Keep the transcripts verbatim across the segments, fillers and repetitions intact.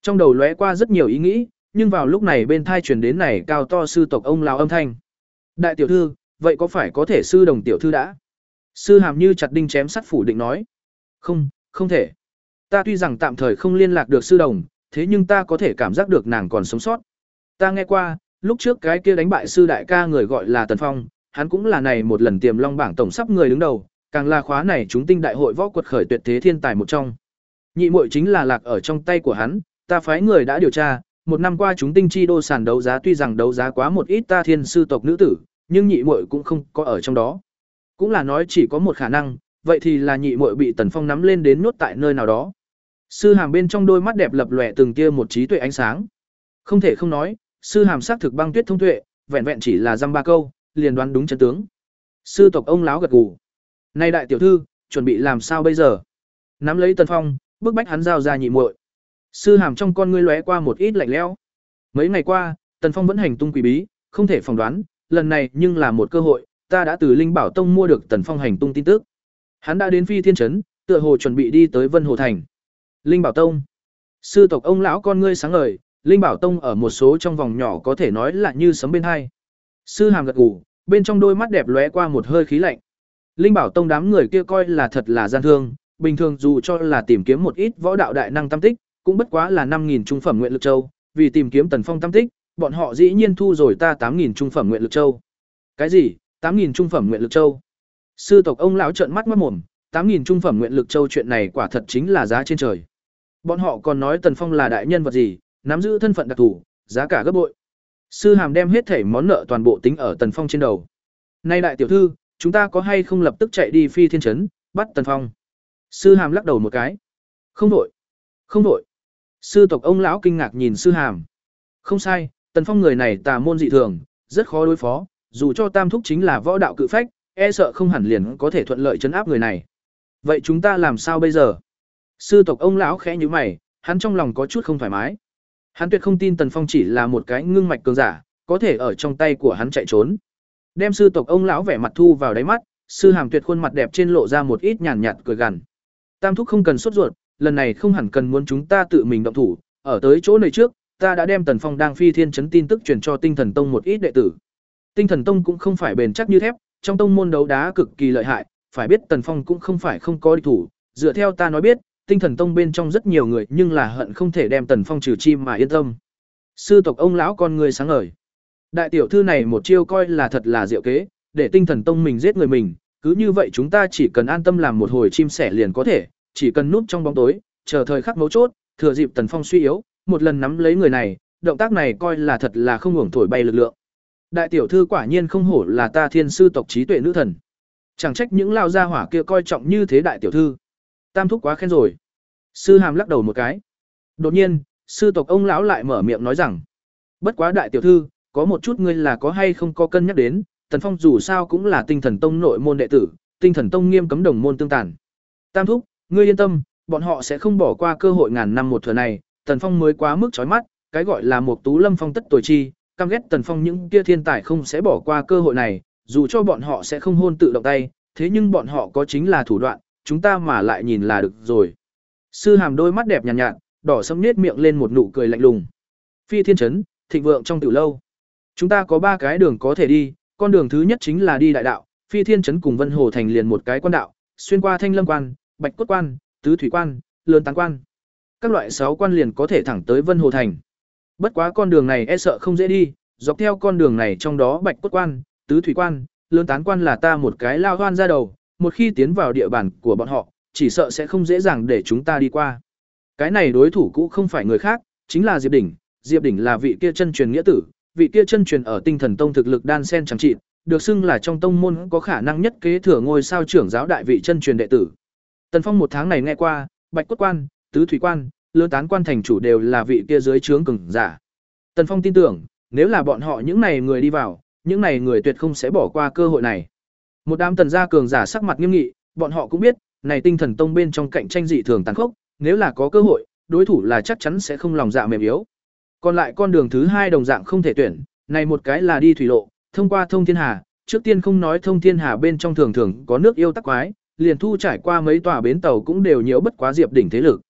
Trong đầu lóe qua rất nhiều ý nghĩ, nhưng vào lúc này bên thai truyền đến này cao to sư tộc ông lão âm thanh. Đại tiểu thư, vậy có phải có thể sư đồng tiểu thư đã? Sư Hàm như chặt đinh chém sắt phủ định nói. Không, không thể. Ta tuy rằng tạm thời không liên lạc được sư đồng, thế nhưng ta có thể cảm giác được nàng còn sống sót. Ta nghe qua, lúc trước cái kia đánh bại sư đại ca người gọi là Tần Phong, hắn cũng là này một lần tiềm long bảng tổng sắp người đứng đầu, càng là khóa này chúng tinh đại hội võ quật khởi tuyệt thế thiên tài một trong. Nhị muội chính là lạc ở trong tay của hắn, ta phái người đã điều tra, một năm qua chúng tinh chi đô sàn đấu giá tuy rằng đấu giá quá một ít ta thiên sư tộc nữ tử, nhưng nhị muội cũng không có ở trong đó. Cũng là nói chỉ có một khả năng, vậy thì là nhị muội bị Tần Phong nắm lên đến nhốt tại nơi nào đó. Sư Hàm bên trong đôi mắt đẹp lập lòe từng tia một trí tuệ ánh sáng. Không thể không nói, sư Hàm xác thực băng tuyết thông tuệ, vẹn vẹn chỉ là dăm ba câu, liền đoán đúng chân tướng. Sư tộc ông lão gật gù. Này đại tiểu thư, chuẩn bị làm sao bây giờ? Nắm lấy Tần Phong, bức bách hắn giao ra nhị muội. Sư Hàm trong con ngươi lóe qua một ít lạnh lẽo. Mấy ngày qua, Tần Phong vẫn hành tung quỷ bí, không thể phỏng đoán, lần này nhưng là một cơ hội, ta đã từ Linh Bảo Tông mua được Tần Phong hành tung tin tức. Hắn đã đến Phi Thiên trấn, tựa hồ chuẩn bị đi tới Vân Hồ thành. Linh Bảo Tông. Sư tộc ông lão con ngươi sáng ngời, Linh Bảo Tông ở một số trong vòng nhỏ có thể nói là như sấm bên hai. Sư Hàm gật gù, bên trong đôi mắt đẹp lóe qua một hơi khí lạnh. Linh Bảo Tông đám người kia coi là thật là gian thương, bình thường dù cho là tìm kiếm một ít võ đạo đại năng tam tích, cũng bất quá là năm nghìn trung phẩm nguyện lực châu, vì tìm kiếm Tần Phong tam tích, bọn họ dĩ nhiên thu rồi ta tám nghìn trung phẩm nguyện lực châu. Cái gì? tám nghìn trung phẩm nguyện lực châu? Sư tộc ông lão trợn mắt mắt mồm, tám nghìn trung phẩm nguyện lực châu chuyện này quả thật chính là giá trên trời. Bọn họ còn nói Tần Phong là đại nhân vật gì, nắm giữ thân phận đặc thù, giá cả gấp bội. Sư Hàm đem hết thảy món nợ toàn bộ tính ở Tần Phong trên đầu. Nay đại tiểu thư, chúng ta có hay không lập tức chạy đi Phi Thiên trấn, bắt Tần Phong? Sư Hàm lắc đầu một cái. Không đổi, không đổi. Sư tộc ông lão kinh ngạc nhìn Sư Hàm. Không sai, Tần Phong người này tà môn dị thường, rất khó đối phó, dù cho tam thúc chính là võ đạo cự phách, e sợ không hẳn liền có thể thuận lợi trấn áp người này. Vậy chúng ta làm sao bây giờ? Sư tộc ông lão khẽ nhíu mày, hắn trong lòng có chút không thoải mái. Hắn tuyệt không tin Tần Phong chỉ là một cái ngưng mạch cường giả, có thể ở trong tay của hắn chạy trốn. Đem sư tộc ông lão vẻ mặt thu vào đáy mắt, Sư Hàm tuyệt khuôn mặt đẹp trên lộ ra một ít nhàn nhạt cười gằn. Tam thúc không cần sốt ruột, lần này không hẳn cần muốn chúng ta tự mình động thủ, ở tới chỗ này trước, ta đã đem Tần Phong đang Phi Thiên trấn tin tức truyền cho Tinh Thần Tông một ít đệ tử. Tinh Thần Tông cũng không phải bền chắc như thép, trong tông môn đấu đá cực kỳ lợi hại, phải biết Tần Phong cũng không phải không có địch thủ, dựa theo ta nói biết, Tinh Thần Tông bên trong rất nhiều người, nhưng là hận không thể đem Tần Phong trừ chim mà yên tâm. Sư tộc ông lão con người sáng ngời. Đại tiểu thư này một chiêu coi là thật là diệu kế, để Tinh Thần Tông mình giết người mình, cứ như vậy chúng ta chỉ cần an tâm làm một hồi chim sẻ liền có thể, chỉ cần núp trong bóng tối, chờ thời khắc mấu chốt, thừa dịp Tần Phong suy yếu, một lần nắm lấy người này, động tác này coi là thật là không hưởng thổi bay lực lượng. Đại tiểu thư quả nhiên không hổ là ta thiên sư tộc trí tuệ nữ thần. Chẳng trách những lao gia hỏa kia coi trọng như thế đại tiểu thư. Tam thúc quá khen rồi. Sư Hàm lắc đầu một cái. Đột nhiên, sư tộc ông lão lại mở miệng nói rằng, bất quá đại tiểu thư, có một chút ngươi là có hay không có cân nhắc đến, Tần Phong dù sao cũng là Tinh Thần Tông nội môn đệ tử, Tinh Thần Tông nghiêm cấm đồng môn tương tàn. Tam thúc, ngươi yên tâm, bọn họ sẽ không bỏ qua cơ hội ngàn năm một thừa này, Tần Phong mới quá mức chói mắt, cái gọi là một tú lâm phong tất tồi chi, căm ghét Tần Phong những kia thiên tài không sẽ bỏ qua cơ hội này, dù cho bọn họ sẽ không hôn tự động tay, thế nhưng bọn họ có chính là thủ đoạn, chúng ta mà lại nhìn là được rồi. Sư Hàm đôi mắt đẹp nhàn nhạt, nhạt, đỏ sẫm nết miệng lên một nụ cười lạnh lùng. Phi Thiên trấn, thịnh vượng trong tiểu lâu. Chúng ta có ba cái đường có thể đi, con đường thứ nhất chính là đi đại đạo, Phi Thiên trấn cùng Vân Hồ thành liền một cái quan đạo, xuyên qua Thanh Lâm quan, Bạch Cốt quan, Tứ Thủy quan, Lớn Tán quan. Các loại sáu quan liền có thể thẳng tới Vân Hồ thành. Bất quá con đường này e sợ không dễ đi, dọc theo con đường này trong đó Bạch Cốt quan, Tứ Thủy quan, Lớn Tán quan là ta một cái lao hoan ra đầu, một khi tiến vào địa bàn của bọn họ, chỉ sợ sẽ không dễ dàng để chúng ta đi qua. Cái này đối thủ cũ không phải người khác, chính là Diệp Đỉnh, Diệp Đỉnh là vị kia chân truyền nghĩa tử, vị kia chân truyền ở Tinh Thần Tông thực lực đan sen chẳng trị, được xưng là trong tông môn có khả năng nhất kế thừa ngôi sao trưởng giáo đại vị chân truyền đệ tử. Tần Phong một tháng này nghe qua, Bạch Cốt quan, Tứ Thủy quan, Lớn Tán quan thành chủ đều là vị kia dưới trướng cường giả. Tần Phong tin tưởng, nếu là bọn họ những này người đi vào, những này người tuyệt không sẽ bỏ qua cơ hội này. Một đám tần gia cường giả sắc mặt nghiêm nghị, bọn họ cũng biết, này Tinh Thần Tông bên trong cạnh tranh dị thường tàn khốc, nếu là có cơ hội, đối thủ là chắc chắn sẽ không lòng dạ mềm yếu. Còn lại con đường thứ hai đồng dạng không thể tuyển, này một cái là đi thủy lộ, thông qua Thông Thiên Hà, trước tiên không nói Thông Thiên Hà bên trong thường thường có nước yêu tắc quái, liền thu trải qua mấy tòa bến tàu cũng đều nhiễu bất quá Diệp Đỉnh thế lực.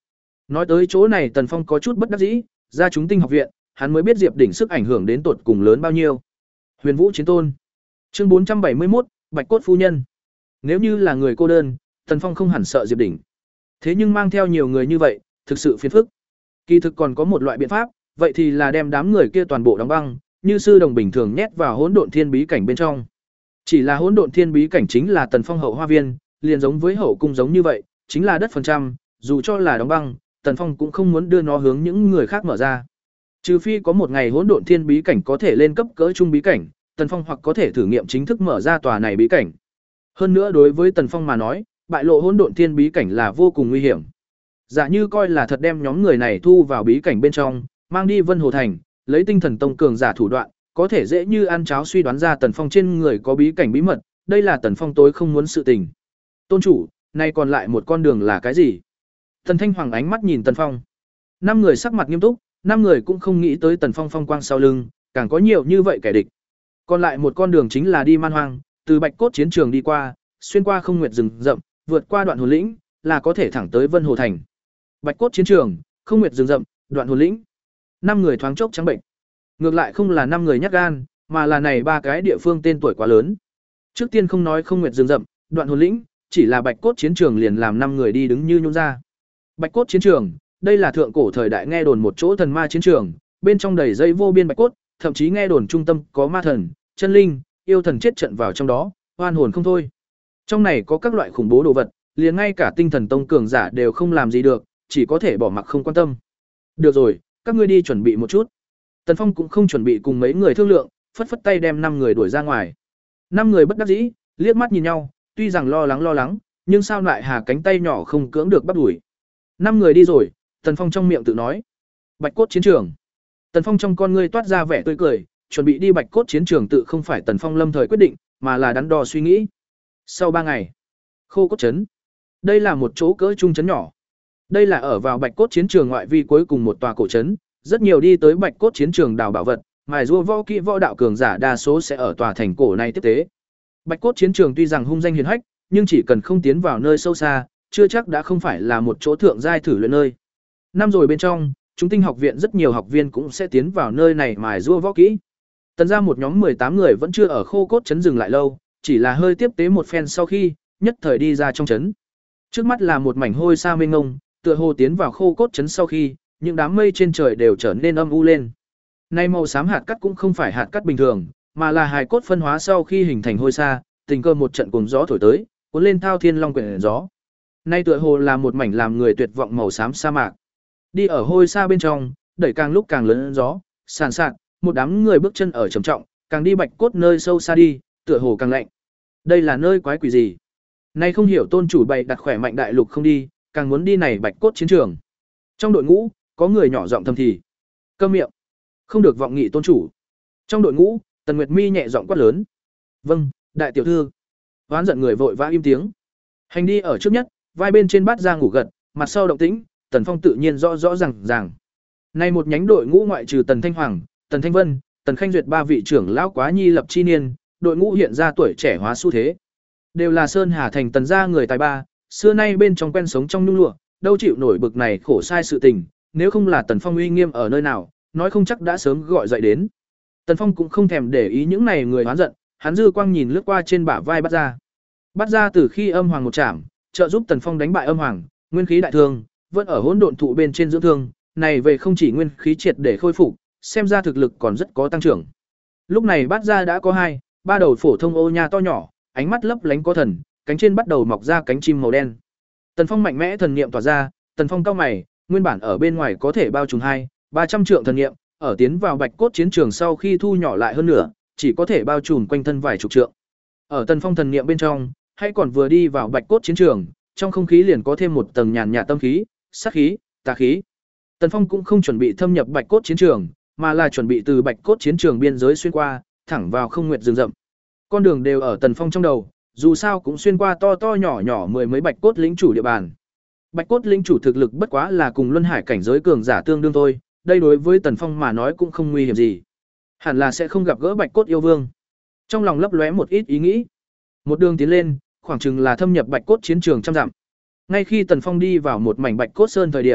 Nói tới chỗ này Tần Phong có chút bất đắc dĩ, ra chúng tinh học viện, hắn mới biết Diệp Đỉnh sức ảnh hưởng đến tột cùng lớn bao nhiêu. Huyền Vũ Chiến Tôn. Chương bốn trăm bảy mươi mốt, Bạch Cốt phu nhân. Nếu như là người cô đơn, Tần Phong không hẳn sợ Diệp Đỉnh. Thế nhưng mang theo nhiều người như vậy, thực sự phiền phức. Kỳ thực còn có một loại biện pháp, vậy thì là đem đám người kia toàn bộ đóng băng, như sư đồng bình thường nhét vào Hỗn Độn Thiên Bí cảnh bên trong. Chỉ là Hỗn Độn Thiên Bí cảnh chính là Tần Phong hậu hoa viên, liền giống với hậu cung giống như vậy, chính là đất phần trăm, dù cho là đóng băng, Tần Phong cũng không muốn đưa nó hướng những người khác mở ra. Trừ phi có một ngày Hỗn Độn Thiên Bí cảnh có thể lên cấp cỡ trung bí cảnh, Tần Phong hoặc có thể thử nghiệm chính thức mở ra tòa này bí cảnh. Hơn nữa đối với Tần Phong mà nói, bại lộ Hỗn Độn Thiên Bí cảnh là vô cùng nguy hiểm. Giả như coi là thật đem nhóm người này thu vào bí cảnh bên trong, mang đi Vân Hồ thành, lấy Tinh Thần Tông cường giả thủ đoạn, có thể dễ như ăn cháo suy đoán ra Tần Phong trên người có bí cảnh bí mật, đây là Tần Phong tối không muốn sự tình. Tôn chủ, nay còn lại một con đường là cái gì? Tần Thanh Hoàng ánh mắt nhìn Tần Phong. Năm người sắc mặt nghiêm túc, năm người cũng không nghĩ tới Tần Phong phong quang sau lưng, càng có nhiều như vậy kẻ địch. Còn lại một con đường chính là đi Man Hoang, từ Bạch Cốt chiến trường đi qua, xuyên qua Không Nguyệt rừng rậm, vượt qua Đoạn Hồn lĩnh, là có thể thẳng tới Vân Hồ thành. Bạch Cốt chiến trường, Không Nguyệt rừng rậm, Đoạn Hồn lĩnh. Năm người thoáng chốc trắng bệnh. Ngược lại không là năm người nhát gan, mà là này ba cái địa phương tên tuổi quá lớn. Trước tiên không nói Không Nguyệt rừng rậm, Đoạn Hồn lĩnh, chỉ là Bạch Cốt chiến trường liền làm năm người đi đứng như nhũn ra. Bạch Cốt chiến trường, đây là thượng cổ thời đại nghe đồn một chỗ thần ma chiến trường, bên trong đầy dây vô biên bạch cốt, thậm chí nghe đồn trung tâm có ma thần, chân linh, yêu thần chết trận vào trong đó, oan hồn không thôi. Trong này có các loại khủng bố đồ vật, liền ngay cả Tinh Thần Tông cường giả đều không làm gì được, chỉ có thể bỏ mặc không quan tâm. Được rồi, các ngươi đi chuẩn bị một chút. Tần Phong cũng không chuẩn bị cùng mấy người thương lượng, phất phất tay đem năm người đuổi ra ngoài. Năm người bất đắc dĩ, liếc mắt nhìn nhau, tuy rằng lo lắng lo lắng, nhưng sao lại hà cánh tay nhỏ không cưỡng được bắt đuổi. Năm người đi rồi, Tần Phong trong miệng tự nói: Bạch Cốt chiến trường. Tần Phong trong con ngươi toát ra vẻ tươi cười, chuẩn bị đi Bạch Cốt chiến trường tự không phải Tần Phong lâm thời quyết định, mà là đắn đo suy nghĩ. Sau ba ngày, Khô Cốt trấn. Đây là một chỗ cỡ trung trấn nhỏ. Đây là ở vào Bạch Cốt chiến trường ngoại vi cuối cùng một tòa cổ trấn, rất nhiều đi tới Bạch Cốt chiến trường đào bảo vật, mài giũa võ kỹ võ đạo cường giả đa số sẽ ở tòa thành cổ này tiếp tế. Bạch Cốt chiến trường tuy rằng hung danh hiển hách, nhưng chỉ cần không tiến vào nơi sâu xa, chưa chắc đã không phải là một chỗ thượng giai thử luyện nơi. Năm rồi bên trong, chúng tinh học viện rất nhiều học viên cũng sẽ tiến vào nơi này mài giũa võ kỹ. Tần ra một nhóm mười tám người vẫn chưa ở Khô Cốt trấn dừng lại lâu, chỉ là hơi tiếp tế một phen sau khi, nhất thời đi ra trong trấn. Trước mắt là một mảnh hôi sa mênh mông, tựa hồ tiến vào Khô Cốt trấn sau khi, những đám mây trên trời đều trở nên âm u lên. Nay màu xám hạt cát cũng không phải hạt cát bình thường, mà là hài cốt phân hóa sau khi hình thành hôi sa, tình cờ một trận cuồng gió thổi tới, cuốn lên thao thiên long quyển gió. Nay tựa hồ là một mảnh làm người tuyệt vọng màu xám sa mạc. Đi ở hôi sa bên trong, đẩy càng lúc càng lớn gió, sàn sạt, một đám người bước chân ở trầm trọng, càng đi Bạch Cốt nơi sâu xa đi, tựa hồ càng lạnh. Đây là nơi quái quỷ gì? Nay không hiểu tôn chủ bày đặt khỏe mạnh đại lục không đi, càng muốn đi này Bạch Cốt chiến trường. Trong đội ngũ, có người nhỏ giọng thầm thì. Câm miệng, không được vọng nghị tôn chủ. Trong đội ngũ, Tần Nguyệt Mi nhẹ giọng quát lớn. Vâng, đại tiểu thư. Hoán giận người vội vã im tiếng. Hành đi ở trước nhất, vai bên trên bát ra ngủ gật, mặt sau động tĩnh, Tần Phong tự nhiên rõ rõ ràng ràng. Nay một nhánh đội ngũ ngoại trừ Tần Thanh Hoàng, Tần Thanh Vân, Tần Khanh Duyệt ba vị trưởng lão quá nhi lập chi niên, đội ngũ hiện ra tuổi trẻ hóa xu thế. Đều là Sơn Hà thành Tần gia người tài ba, xưa nay bên trong quen sống trong nhung lụa, đâu chịu nổi bực này khổ sai sự tình, nếu không là Tần Phong uy nghiêm ở nơi nào, nói không chắc đã sớm gọi dậy đến. Tần Phong cũng không thèm để ý những này người hoán giận, hắn dư quang nhìn lướt qua trên bả vai bắt ra. Bắt ra từ khi âm hoàng một chạm, trợ giúp Tần Phong đánh bại âm hoàng, nguyên khí đại thương, vẫn ở hỗn độn thụ bên trên dưỡng thương, này về không chỉ nguyên khí triệt để khôi phục, xem ra thực lực còn rất có tăng trưởng. Lúc này bắt ra đã có hai, ba đầu phổ thông ô nha to nhỏ, ánh mắt lấp lánh có thần, cánh trên bắt đầu mọc ra cánh chim màu đen. Tần Phong mạnh mẽ thần niệm tỏa ra, Tần Phong cao mày, nguyên bản ở bên ngoài có thể bao trùm hai, ba trăm trượng thần niệm, ở tiến vào Bạch Cốt chiến trường sau khi thu nhỏ lại hơn nữa, chỉ có thể bao trùm quanh thân vài chục trượng. Ở Tần Phong thần niệm bên trong, hay còn vừa đi vào Bạch Cốt chiến trường, trong không khí liền có thêm một tầng nhàn nhạt tâm khí, sát khí, tà khí. Tần Phong cũng không chuẩn bị thâm nhập Bạch Cốt chiến trường, mà là chuẩn bị từ Bạch Cốt chiến trường biên giới xuyên qua, thẳng vào Không Nguyệt rừng rậm. Con đường đều ở Tần Phong trong đầu, dù sao cũng xuyên qua to to nhỏ nhỏ mười mấy Bạch Cốt lĩnh chủ địa bàn. Bạch Cốt lĩnh chủ thực lực bất quá là cùng Luân Hải cảnh giới cường giả tương đương thôi, đây đối với Tần Phong mà nói cũng không nguy hiểm gì. Hẳn là sẽ không gặp gỡ Bạch Cốt yêu vương. Trong lòng lấp lóe một ít ý nghĩ. Một đường tiến lên, khoảng chừng là thâm nhập Bạch Cốt chiến trường trăm dặm. Ngay khi Tần Phong đi vào một mảnh Bạch Cốt sơn thời điểm,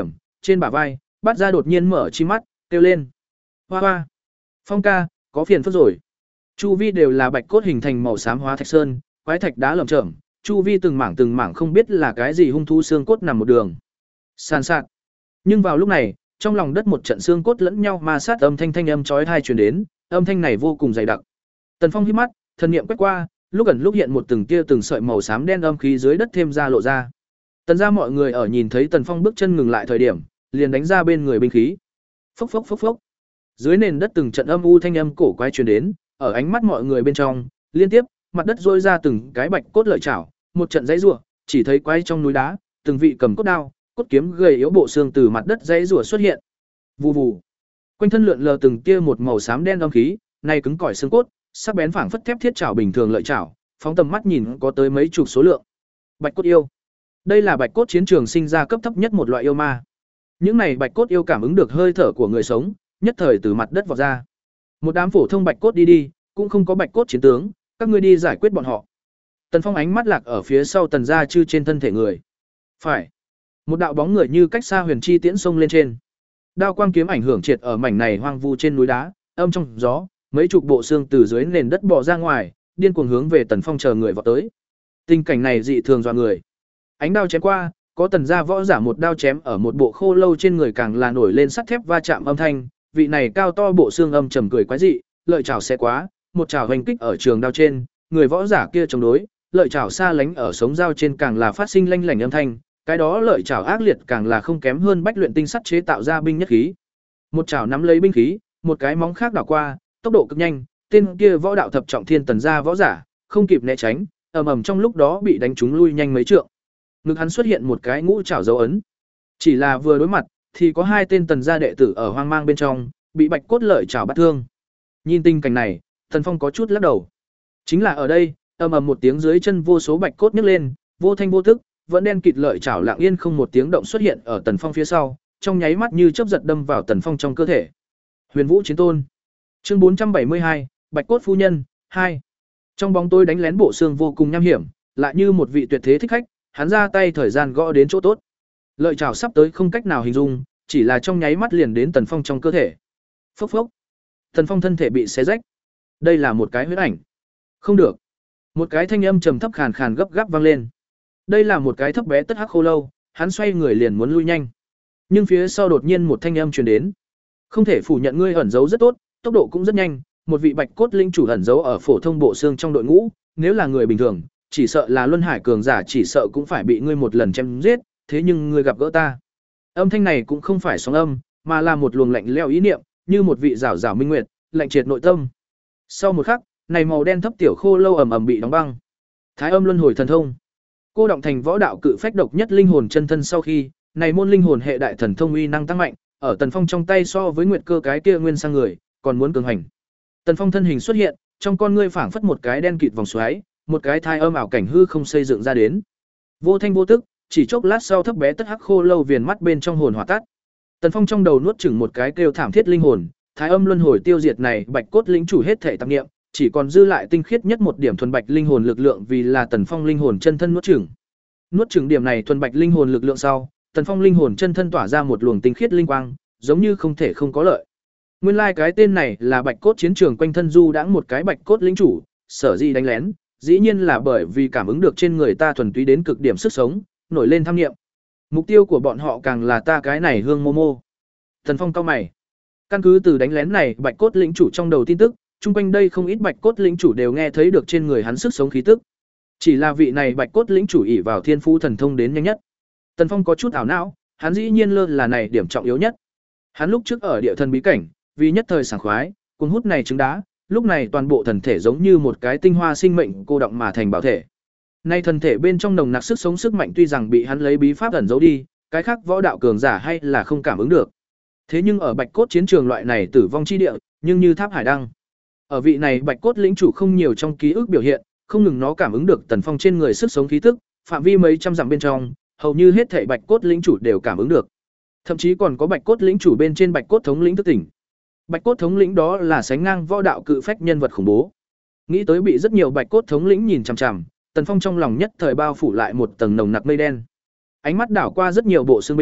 trên bả vai, Bát Gia đột nhiên mở chi mắt, kêu lên. Hoa hoa, Phong ca, có phiền phức rồi. Chu vi đều là bạch cốt hình thành màu xám hóa thạch sơn, quái thạch đá lởm chởm, chu vi từng mảng từng mảng không biết là cái gì hung thú xương cốt nằm một đường. Sàn sạt. Nhưng vào lúc này, trong lòng đất một trận xương cốt lẫn nhau ma sát âm thanh thanh âm chói tai truyền đến, âm thanh này vô cùng dày đặc. Tần Phong híp mắt, thần niệm quét qua, lúc gần lúc hiện một từng tia từng sợi màu xám đen âm khí dưới đất thêm ra lộ ra. Tần gia mọi người ở nhìn thấy Tần Phong bước chân ngừng lại thời điểm, liền đánh ra bên người binh khí. Phốc phốc phốc phốc. Dưới nền đất từng trận âm u thanh âm cổ quái truyền đến, ở ánh mắt mọi người bên trong, liên tiếp, mặt đất rôi ra từng cái bạch cốt lợi chảo, một trận dãy rủa, chỉ thấy quái trong núi đá, từng vị cầm cốt đao, cốt kiếm gầy yếu bộ xương từ mặt đất dãy rủa xuất hiện. Vù vù. Quanh thân lượn lờ từng tia một màu xám đen âm khí, này cứng cỏi xương cốt, sắc bén phảng phất thép thiết chảo bình thường lợi chảo, phóng tầm mắt nhìn có tới mấy chục số lượng. Bạch cốt yêu. Đây là bạch cốt chiến trường sinh ra cấp thấp nhất một loại yêu ma. Những này bạch cốt yêu cảm ứng được hơi thở của người sống, nhất thời từ mặt đất vọt ra. Một đám phổ thông bạch cốt đi đi, cũng không có bạch cốt chiến tướng, các ngươi đi giải quyết bọn họ. Tần Phong ánh mắt lạc ở phía sau Tần Gia Chư trên thân thể người. Phải. Một đạo bóng người như cách xa huyền chi tiễn sông lên trên. Đao quang kiếm ảnh hưởng triệt ở mảnh này hoang vu trên núi đá, âm trong gió, mấy chục bộ xương từ dưới nền đất bò ra ngoài, điên cuồng hướng về Tần Phong chờ người vọt tới. Tình cảnh này dị thường dọa người. Ánh đao chém qua, có Tần gia võ giả một đao chém ở một bộ khô lâu trên người càng là nổi lên sắt thép va chạm âm thanh, vị này cao to bộ xương âm trầm cười quái dị, lợi chảo xe quá, một chảo hành kích ở trường đao trên, người võ giả kia chống đối, lợi chảo xa lánh ở sống dao trên càng là phát sinh lanh lảnh âm thanh, cái đó lợi chảo ác liệt càng là không kém hơn bách luyện tinh sắt chế tạo ra binh nhất khí. Một chảo nắm lấy binh khí, một cái móng khác đảo qua, tốc độ cực nhanh, tên kia võ đạo thập trọng thiên Tần gia võ giả, không kịp né tránh, ầm ầm trong lúc đó bị đánh trúng lui nhanh mấy trượng. Ngực hắn xuất hiện một cái ngũ chảo dấu ấn. Chỉ là vừa đối mặt, thì có hai tên Tần gia đệ tử ở hoang mang bên trong, bị bạch cốt lợi chảo bắt thương. Nhìn tình cảnh này, Tần Phong có chút lắc đầu. Chính là ở đây, ầm ầm một tiếng dưới chân vô số bạch cốt nhấc lên, vô thanh vô tức, vẫn đen kịt lợi chảo lặng yên không một tiếng động xuất hiện ở Tần Phong phía sau, trong nháy mắt như chớp giật đâm vào Tần Phong trong cơ thể. Huyền Vũ Chiến Tôn. Chương bốn trăm bảy mươi hai, Bạch cốt phu nhân hai. Trong bóng tối đánh lén bộ xương vô cùng nham hiểm, lại như một vị tuyệt thế thích khách, hắn ra tay thời gian gõ đến chỗ tốt. Lợi chảo sắp tới không cách nào hình dung, chỉ là trong nháy mắt liền đến Tần Phong trong cơ thể. Phốc phốc. Tần Phong thân thể bị xé rách. Đây là một cái huyết ảnh. Không được. Một cái thanh âm trầm thấp khàn khàn gấp gáp vang lên. Đây là một cái thấp bé tất hắc khô lâu, hắn xoay người liền muốn lui nhanh. Nhưng phía sau đột nhiên một thanh âm truyền đến. Không thể phủ nhận ngươi ẩn giấu rất tốt, tốc độ cũng rất nhanh, một vị bạch cốt linh chủ ẩn giấu ở phổ thông bộ xương trong đội ngũ, nếu là người bình thường, chỉ sợ là luân hải cường giả chỉ sợ cũng phải bị ngươi một lần chém giết, thế nhưng ngươi gặp gỡ ta. Âm thanh này cũng không phải sóng âm, mà là một luồng lạnh lẽo ý niệm, như một vị rảo rảo minh nguyệt, lạnh triệt nội tâm. Sau một khắc, này màu đen thấp tiểu khô lâu ầm ầm bị đóng băng. Thái âm luân hồi thần thông. Cô động thành võ đạo cự phách độc nhất linh hồn chân thân sau khi, này môn linh hồn hệ đại thần thông uy năng tăng mạnh, ở Tần Phong trong tay so với nguyệt cơ cái kia nguyên sang người, còn muốn cường hành. Tần Phong thân hình xuất hiện, trong con ngươi phảng phất một cái đen kịt vòng xoáy, một cái thai âm ảo cảnh hư không xây dựng ra đến. Vô thanh vô tức, chỉ chốc lát sau thấp bé tất hắc khô lâu viền mắt bên trong hồn hỏa tắt. Tần Phong trong đầu nuốt chửng một cái kêu thảm thiết linh hồn, thái âm luân hồi tiêu diệt này bạch cốt lĩnh chủ hết thể tạp niệm, chỉ còn dư lại tinh khiết nhất một điểm thuần bạch linh hồn lực lượng vì là Tần Phong linh hồn chân thân nuốt chửng. Nuốt chửng điểm này thuần bạch linh hồn lực lượng sau, Tần Phong linh hồn chân thân tỏa ra một luồng tinh khiết linh quang, giống như không thể không có lợi. Nguyên lai like cái tên này là bạch cốt chiến trường quanh thân du đãng một cái bạch cốt lĩnh chủ, sở dĩ đánh lén, dĩ nhiên là bởi vì cảm ứng được trên người ta thuần túy đến cực điểm sức sống, nổi lên tham niệm. Mục tiêu của bọn họ càng là ta cái này hương Momo. Tần Phong cau mày. Căn cứ từ đánh lén này bạch cốt lĩnh chủ trong đầu tin tức, chung quanh đây không ít bạch cốt lĩnh chủ đều nghe thấy được trên người hắn sức sống khí tức. Chỉ là vị này bạch cốt lĩnh chủ ỷ vào thiên phú thần thông đến nhanh nhất. Tần Phong có chút ảo não, hắn dĩ nhiên lơ là này điểm trọng yếu nhất. Hắn lúc trước ở địa thần bí cảnh, vì nhất thời sảng khoái, cuồng hút này trứng đá, lúc này toàn bộ thần thể giống như một cái tinh hoa sinh mệnh cô động mà thành bảo thể. Nay thần thể bên trong nồng nặc sức sống sức mạnh tuy rằng bị hắn lấy bí pháp ẩn giấu đi, cái khác võ đạo cường giả hay là không cảm ứng được. Thế nhưng ở bạch cốt chiến trường loại này tử vong chi địa, nhưng như tháp hải đăng. Ở vị này bạch cốt lĩnh chủ không nhiều trong ký ức biểu hiện, không ngừng nó cảm ứng được Tần Phong trên người sức sống khí tức, phạm vi mấy trăm dặm bên trong, hầu như hết thảy bạch cốt lĩnh chủ đều cảm ứng được. Thậm chí còn có bạch cốt lĩnh chủ bên trên bạch cốt thống lĩnh thức tỉnh. Bạch cốt thống lĩnh đó là sánh ngang võ đạo cự phách nhân vật khủng bố. Nghĩ tới bị rất nhiều bạch cốt thống lĩnh nhìn chằm chằm, Tần Phong trong lòng nhất thời bao phủ lại một tầng nồng nặc mây đen. Ánh mắt đảo qua rất nhiều bộ xương binh,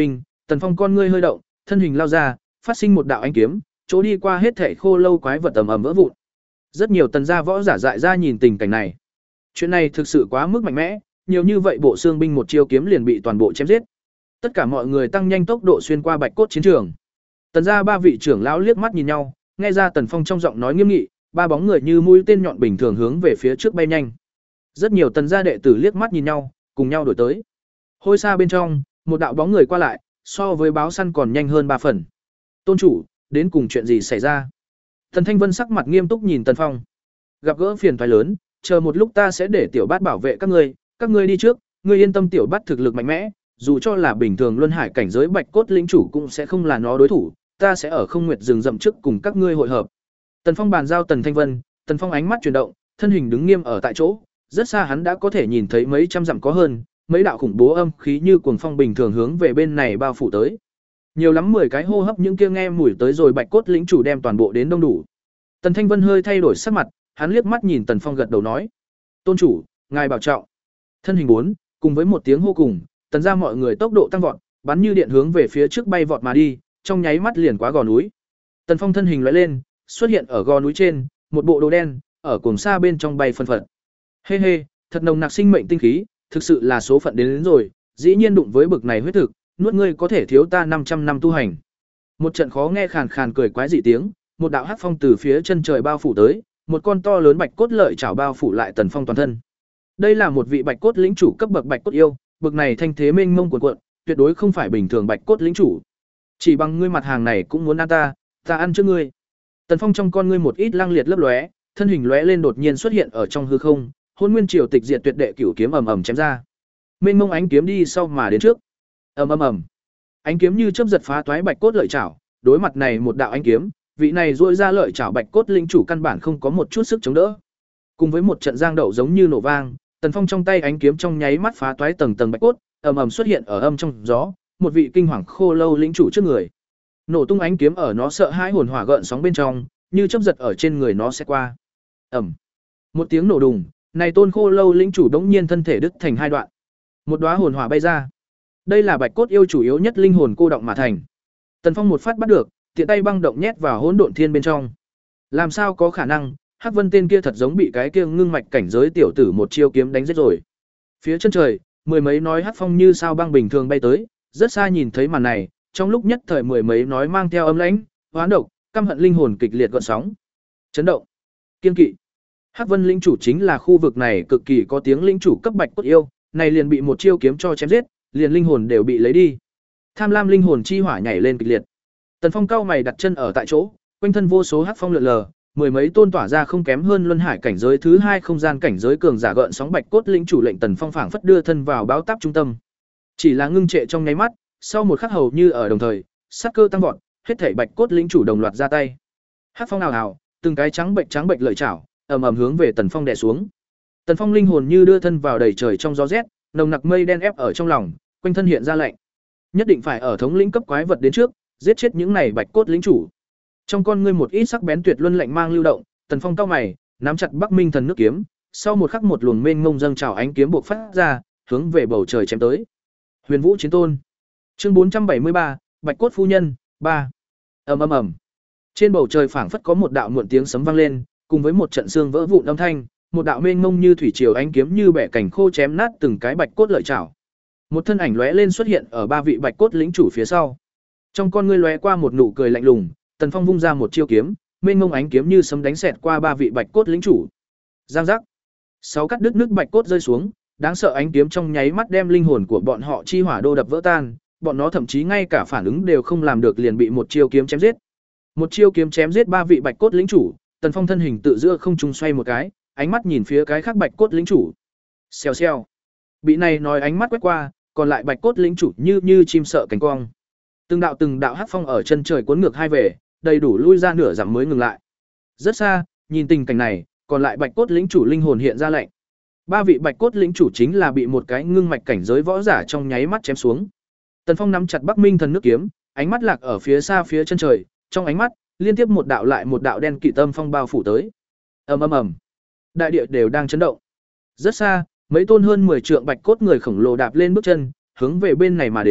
Tần Phong con ngươi hơi động, thân hình lao ra, phát sinh một đạo ánh kiếm, chỗ đi qua hết thảy khô lâu quái vật ầm ầm vỡ vụn. Rất nhiều tần gia võ giả dại ra nhìn tình cảnh này. Chuyện này thực sự quá mức mạnh mẽ, nhiều như vậy bộ xương binh một chiêu kiếm liền bị toàn bộ chém giết. Tất cả mọi người tăng nhanh tốc độ xuyên qua bạch cốt chiến trường. Tần gia ba vị trưởng lão liếc mắt nhìn nhau, nghe ra Tần Phong trong giọng nói nghiêm nghị, ba bóng người như mũi tên nhọn bình thường hướng về phía trước bay nhanh. Rất nhiều tần gia đệ tử liếc mắt nhìn nhau, cùng nhau đuổi tới. Hôi xa bên trong, một đạo bóng người qua lại, so với báo săn còn nhanh hơn ba phần. Tôn chủ, đến cùng chuyện gì xảy ra? Tần Thanh Vân sắc mặt nghiêm túc nhìn Tần Phong. Gặp gỡ phiền toái lớn, chờ một lúc ta sẽ để tiểu bát bảo vệ các ngươi, các ngươi đi trước, ngươi yên tâm tiểu bát thực lực mạnh mẽ, dù cho là bình thường luân hải cảnh giới bạch cốt lĩnh chủ cũng sẽ không là nó đối thủ, ta sẽ ở Không Nguyệt rừng rậm trước cùng các ngươi hội hợp. Tần Phong bàn giao Tần Thanh Vân, Tần Phong ánh mắt chuyển động, thân hình đứng nghiêm ở tại chỗ, rất xa hắn đã có thể nhìn thấy mấy trăm dặm có hơn, mấy đạo khủng bố âm khí như cuồng phong bình thường hướng về bên này bao phủ tới. Nhiều lắm mười cái hô hấp những kia nghe mùi tới rồi bạch cốt lĩnh chủ đem toàn bộ đến đông đủ. Tần Thanh Vân hơi thay đổi sắc mặt, hắn liếc mắt nhìn Tần Phong gật đầu nói: "Tôn chủ, ngài bảo trọng." Thân hình bốn, cùng với một tiếng hô cùng, tần ra mọi người tốc độ tăng vọt, bắn như điện hướng về phía trước bay vọt mà đi, trong nháy mắt liền quá gò núi. Tần Phong thân hình lóe lên, xuất hiện ở gò núi trên, một bộ đồ đen, ở cuồng xa bên trong bay phân phật. Hê hê, thật nồng nặc sinh mệnh tinh khí, thực sự là số phận đến, đến rồi, dĩ nhiên đụng với bực này huyết thực, nuốt ngươi có thể thiếu ta năm trăm năm tu hành. Một trận khó nghe khàn khàn cười quái dị tiếng, một đạo hắc phong từ phía chân trời bao phủ tới, một con to lớn bạch cốt lợi chảo bao phủ lại Tần Phong toàn thân. Đây là một vị bạch cốt lĩnh chủ cấp bậc bạch cốt yêu, bậc này thanh thế mênh mông cuồn cuộn, tuyệt đối không phải bình thường bạch cốt lĩnh chủ. Chỉ bằng ngươi mặt hàng này cũng muốn ăn ta, ta ăn trước ngươi. Tần Phong trong con ngươi một ít lăng liệt lấp lóe, thân hình lóe lên đột nhiên xuất hiện ở trong hư không, Hôn Nguyên Triều Tịch Diệt Tuyệt Đệ Cửu kiếm ầm ầm chém ra. Mênh mông ánh kiếm đi sau mà đến trước. Ầm ầm ầm. Ánh kiếm như chớp giật phá toái bạch cốt lợi chảo, đối mặt này một đạo ánh kiếm, vị này rũa ra lợi chảo bạch cốt lĩnh chủ căn bản không có một chút sức chống đỡ. Cùng với một trận giang đậu giống như nổ vang, Tần Phong trong tay ánh kiếm trong nháy mắt phá toái tầng tầng bạch cốt, ầm ầm xuất hiện ở âm trong gió, một vị kinh hoàng khô lâu lĩnh chủ trước người. Nổ tung ánh kiếm ở nó sợ hãi hồn hỏa gợn sóng bên trong, như chớp giật ở trên người nó sẽ qua. Ầm. Một tiếng nổ đùng, này tôn khô lâu lĩnh chủ đống nhiên thân thể đứt thành hai đoạn. Một đóa hồn hỏa bay ra. Đây là bạch cốt yêu chủ yếu nhất linh hồn cô động mà thành. Tần Phong một phát bắt được, tiện tay băng động nhét vào hỗn độn thiên bên trong. Làm sao có khả năng, Hắc Vân tên kia thật giống bị cái kia ngưng mạch cảnh giới tiểu tử một chiêu kiếm đánh giết rồi. Phía chân trời, mười mấy nói hắc phong như sao băng bình thường bay tới, rất xa nhìn thấy màn này, trong lúc nhất thời mười mấy nói mang theo âm lãnh, hoán độc, căm hận linh hồn kịch liệt gợn sóng. Chấn động, kiên kỵ. Hắc Vân lĩnh chủ chính là khu vực này cực kỳ có tiếng lĩnh chủ cấp bạch cốt yêu, này liền bị một chiêu kiếm cho chém giết, liền linh hồn đều bị lấy đi. Tham lam linh hồn chi hỏa nhảy lên kịch liệt. Tần Phong cao mày đặt chân ở tại chỗ, quanh thân vô số hắc phong lượn lờ, mười mấy tôn tỏa ra không kém hơn luân hải cảnh giới thứ hai không gian cảnh giới cường giả gợn sóng bạch cốt lĩnh chủ lệnh Tần Phong phảng phất đưa thân vào báo táp trung tâm. Chỉ là ngưng trệ trong nháy mắt, sau một khắc hầu như ở đồng thời, sát cơ tăng vọt, hết thảy bạch cốt lĩnh chủ đồng loạt ra tay. Hắc phong ào ào, từng cái trắng bệnh trắng bệnh lợi chảo, ầm ầm hướng về Tần Phong đè xuống. Tần Phong linh hồn như đưa thân vào đầy trời trong gió rét, nồng nặc mây đen ép ở trong lòng, quanh thân hiện ra lạnh. Nhất định phải ở thống lĩnh cấp quái vật đến trước, giết chết những này bạch cốt lĩnh chủ. Trong con ngươi một ít sắc bén tuyệt luân lạnh mang lưu động, Tần Phong cau mày, nắm chặt Bắc Minh thần nước kiếm, sau một khắc một luồng mênh mông dâng trào ánh kiếm bộc phát ra, hướng về bầu trời chém tới. Huyền Vũ chiến tôn. Chương bốn trăm bảy mươi ba, Bạch cốt phu nhân, ba. Ầm ầm ầm. Trên bầu trời phảng phất có một đạo muộn tiếng sấm vang lên, cùng với một trận xương vỡ vụn âm thanh, một đạo mênh mông như thủy triều ánh kiếm như bẻ cảnh khô chém nát từng cái bạch cốt lợi chảo. Một thân ảnh lóe lên xuất hiện ở ba vị bạch cốt lĩnh chủ phía sau. Trong con ngươi lóe qua một nụ cười lạnh lùng, Tần Phong vung ra một chiêu kiếm, mênh mông ánh kiếm như sấm đánh xẹt qua ba vị bạch cốt lĩnh chủ. Giang giác. Sáu cắt đứt nước bạch cốt rơi xuống, đáng sợ ánh kiếm trong nháy mắt đem linh hồn của bọn họ chi hỏa đô đập vỡ tan, bọn nó thậm chí ngay cả phản ứng đều không làm được liền bị một chiêu kiếm chém giết. Một chiêu kiếm chém giết ba vị bạch cốt lĩnh chủ, Tần Phong thân hình tự giữa không trung xoay một cái, ánh mắt nhìn phía cái khác bạch cốt lĩnh chủ. Xèo xèo. Bị này nói ánh mắt quét qua, còn lại bạch cốt lĩnh chủ như như chim sợ cánh quang. Từng đạo từng đạo hắc phong ở chân trời cuốn ngược hai về, đầy đủ lui ra nửa dặm mới ngừng lại. Rất xa, nhìn tình cảnh này, còn lại bạch cốt lĩnh chủ linh hồn hiện ra lạnh. Ba vị bạch cốt lĩnh chủ chính là bị một cái ngưng mạch cảnh giới võ giả trong nháy mắt chém xuống. Tần Phong nắm chặt Bắc Minh thần nước kiếm, ánh mắt lạc ở phía xa phía chân trời, trong ánh mắt liên tiếp một đạo lại một đạo đen kỵ tâm phong bao phủ tới. Ầm ầm ầm. Đại địa đều đang chấn động. Rất xa, mấy tôn hơn mười trượng bạch cốt người khổng lồ đạp lên bước chân, hướng về bên này mà đến,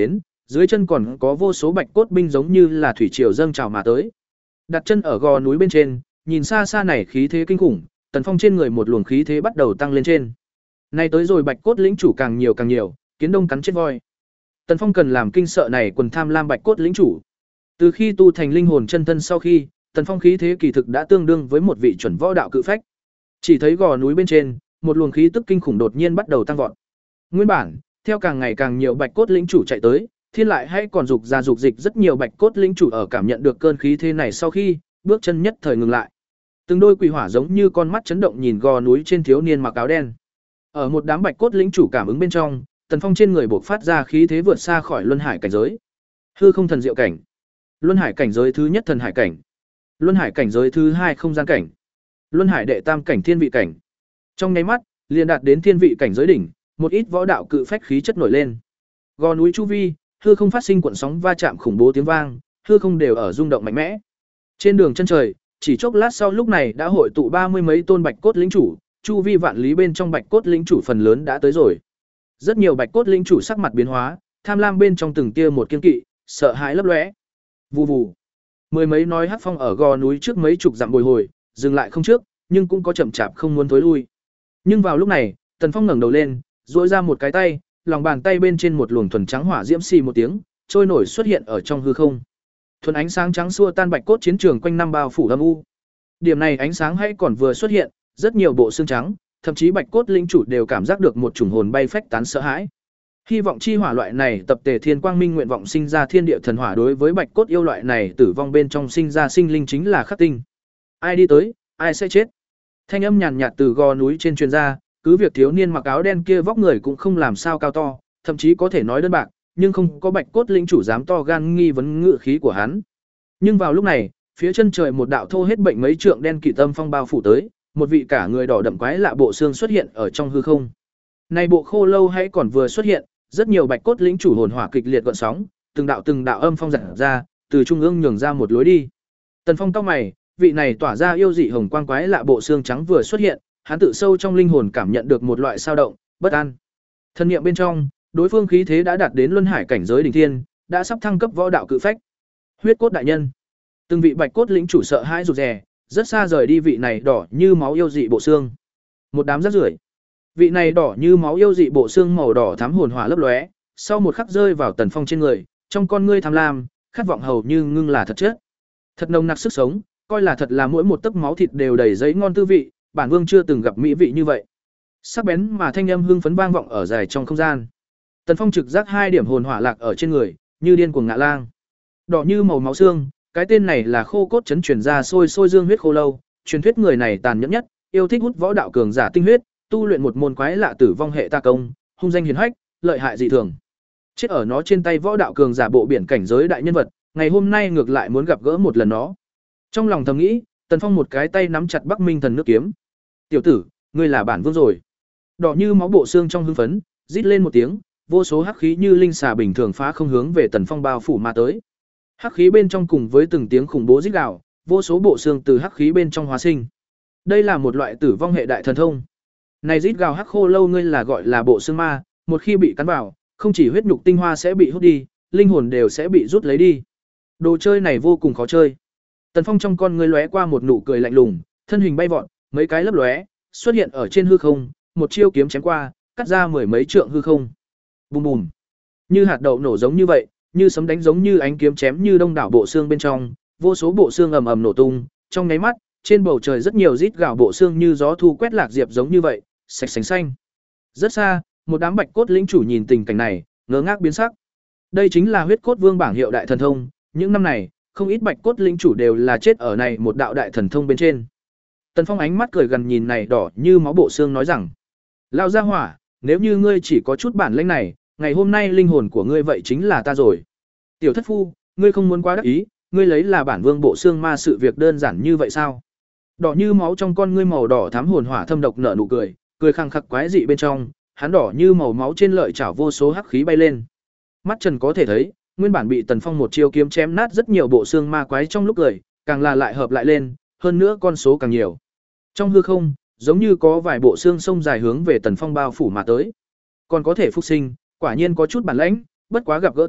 dưới chân còn có vô số bạch cốt binh giống như là thủy triều dâng trào mà tới. Đặt chân ở gò núi bên trên, nhìn xa xa này khí thế kinh khủng, Tần Phong trên người một luồng khí thế bắt đầu tăng lên trên. Nay tới rồi bạch cốt lĩnh chủ càng nhiều càng nhiều, kiến đông cắn chết voi. Tần Phong cần làm kinh sợ này quần tham lam bạch cốt lĩnh chủ. Từ khi tu thành linh hồn chân thân sau khi, Tần Phong khí thế kỳ thực đã tương đương với một vị chuẩn võ đạo cự phách. Chỉ thấy gò núi bên trên, một luồng khí tức kinh khủng đột nhiên bắt đầu tăng vọt. Nguyên bản, theo càng ngày càng nhiều bạch cốt lĩnh chủ chạy tới, thiên lại hay còn dục ra dục dịch rất nhiều bạch cốt lĩnh chủ ở cảm nhận được cơn khí thế này sau khi, bước chân nhất thời ngừng lại. Từng đôi quỷ hỏa giống như con mắt chấn động nhìn gò núi trên thiếu niên mặc áo đen. Ở một đám bạch cốt lĩnh chủ cảm ứng bên trong, Tần Phong trên người bộc phát ra khí thế vượt xa khỏi luân hải cảnh giới. Hư không thần diệu cảnh, luân hải cảnh giới thứ nhất thần hải cảnh, luân hải cảnh giới thứ hai không gian cảnh, luân hải đệ tam cảnh thiên vị cảnh. Trong nháy mắt, liền đạt đến thiên vị cảnh giới đỉnh, một ít võ đạo cự phách khí chất nổi lên. Gò núi chu vi, hư không phát sinh cuộn sóng va chạm khủng bố tiếng vang, hư không đều ở rung động mạnh mẽ. Trên đường chân trời, chỉ chốc lát sau lúc này đã hội tụ ba mươi mấy tôn bạch cốt lĩnh chủ, chu vi vạn lý bên trong bạch cốt lĩnh chủ phần lớn đã tới rồi. Rất nhiều bạch cốt lĩnh chủ sắc mặt biến hóa, tham lam bên trong từng tia một kiên kỵ, sợ hãi lấp lóe. Vù vù. Mười mấy nói hắc phong ở gò núi trước mấy chục dặm bồi hồi, dừng lại không trước, nhưng cũng có chậm chạp không muốn thối lui. Nhưng vào lúc này, Tần Phong ngẩng đầu lên, duỗi ra một cái tay, lòng bàn tay bên trên một luồng thuần trắng hỏa diễm xì một tiếng, trôi nổi xuất hiện ở trong hư không. Thuần ánh sáng trắng xua tan bạch cốt chiến trường quanh năm bao phủ âm u. Điểm này ánh sáng hay còn vừa xuất hiện, rất nhiều bộ xương trắng, thậm chí bạch cốt lĩnh chủ đều cảm giác được một chủng hồn bay phách tán sợ hãi. Hy vọng chi hỏa loại này tập tề thiên quang minh nguyện vọng sinh ra thiên địa thần hỏa đối với bạch cốt yêu loại này tử vong bên trong sinh ra sinh linh chính là khắc tinh. Ai đi tới, ai sẽ chết. Thanh âm nhàn nhạt từ gò núi trên truyền ra, cứ việc thiếu niên mặc áo đen kia vóc người cũng không làm sao cao to, thậm chí có thể nói đơn bạc, nhưng không có bạch cốt lĩnh chủ dám to gan nghi vấn ngự khí của hắn. Nhưng vào lúc này, phía chân trời một đạo thô hết bệnh mấy trượng đen kỵ tâm phong bao phủ tới, một vị cả người đỏ đậm quái lạ bộ xương xuất hiện ở trong hư không. Này bộ khô lâu hay còn vừa xuất hiện, rất nhiều bạch cốt lĩnh chủ hồn hỏa kịch liệt gợn sóng, từng đạo từng đạo âm phong giật ra, từ trung ương nhường ra một lối đi. Tần Phong cau mày, vị này tỏa ra yêu dị hồng quang quái lạ bộ xương trắng vừa xuất hiện, hắn tự sâu trong linh hồn cảm nhận được một loại sao động, bất an. Thân niệm bên trong, đối phương khí thế đã đạt đến luân hải cảnh giới đỉnh thiên, đã sắp thăng cấp võ đạo cự phách. Huyết cốt đại nhân. Từng vị bạch cốt lĩnh chủ sợ hãi rụt rè, rất xa rời đi vị này đỏ như máu yêu dị bộ xương. Một đám rác rưởi. Vị này đỏ như máu yêu dị bộ xương màu đỏ thắm hồn hỏa lấp lóe, sau một khắc rơi vào Tần Phong trên người, trong con ngươi tham lam, khát vọng hầu như ngưng là thật chất. Thật nồng nặc sức sống, coi là thật là mỗi một tấc máu thịt đều đầy giấy ngon tư vị, bản vương chưa từng gặp mỹ vị như vậy. Sắc bén mà thanh âm hưng phấn vang vọng ở dài trong không gian. Tần Phong trực giác hai điểm hồn hỏa lạc ở trên người, như điên cuồng ngạ lang. Đỏ như màu máu xương, cái tên này là khô cốt chấn truyền ra sôi sôi dương huyết khô lâu, truyền thuyết người này tàn nhẫn nhất, yêu thích hút võ đạo cường giả tinh huyết, tu luyện một môn quái lạ tử vong hệ ta công, hung danh hiển hách, lợi hại dị thường. Chết ở nó trên tay võ đạo cường giả bộ biển cảnh giới đại nhân vật, ngày hôm nay ngược lại muốn gặp gỡ một lần nó. Trong lòng thầm nghĩ, Tần Phong một cái tay nắm chặt Bắc Minh thần nước kiếm. "Tiểu tử, ngươi là bản vương rồi." Đỏ như máu bộ xương trong hưng phấn, rít lên một tiếng, vô số hắc khí như linh xà bình thường phá không hướng về Tần Phong bao phủ mà tới. Hắc khí bên trong cùng với từng tiếng khủng bố rít gào, vô số bộ xương từ hắc khí bên trong hóa sinh. Đây là một loại tử vong hệ đại thần thông. Này rít gào hắc khô lâu ngươi là gọi là bộ xương ma, một khi bị cắn vào, không chỉ huyết nhục tinh hoa sẽ bị hút đi, linh hồn đều sẽ bị rút lấy đi. Đồ chơi này vô cùng khó chơi. Tần Phong trong con ngươi lóe qua một nụ cười lạnh lùng, thân hình bay vọt, mấy cái lấp lóe, xuất hiện ở trên hư không, một chiêu kiếm chém qua, cắt ra mười mấy trượng hư không. Bùm bùm. Như hạt đậu nổ giống như vậy, như sấm đánh giống như ánh kiếm chém như đông đảo bộ xương bên trong, vô số bộ xương ầm ầm nổ tung, trong nháy mắt, trên bầu trời rất nhiều rít gào bộ xương như gió thu quét lạc diệp giống như vậy, sạch sành xanh. Rất xa, một đám bạch cốt lĩnh chủ nhìn tình cảnh này, ngơ ngác biến sắc. Đây chính là huyết cốt vương bảng hiệu đại thần thông, những năm này, không ít bạch cốt lĩnh chủ đều là chết ở này một đạo đại thần thông bên trên. Tần Phong ánh mắt cười gần nhìn này đỏ như máu bộ xương nói rằng: "Lao gia hỏa, nếu như ngươi chỉ có chút bản lĩnh này, ngày hôm nay linh hồn của ngươi vậy chính là ta rồi. Tiểu thất phu, ngươi không muốn quá đắc ý, ngươi lấy là bản vương bộ xương ma sự việc đơn giản như vậy sao?" Đỏ như máu trong con ngươi màu đỏ thắm hồn hỏa thâm độc nở nụ cười, cười khăng khặc quái dị bên trong, hắn đỏ như màu máu trên lợi chảo vô số hắc khí bay lên. Mắt Trần có thể thấy, nguyên bản bị Tần Phong một chiêu kiếm chém nát rất nhiều bộ xương ma quái trong lúc cười, càng là lại hợp lại lên, hơn nữa con số càng nhiều. Trong hư không, giống như có vài bộ xương sông dài hướng về Tần Phong bao phủ mà tới. Còn có thể phục sinh, quả nhiên có chút bản lãnh, bất quá gặp gỡ ta,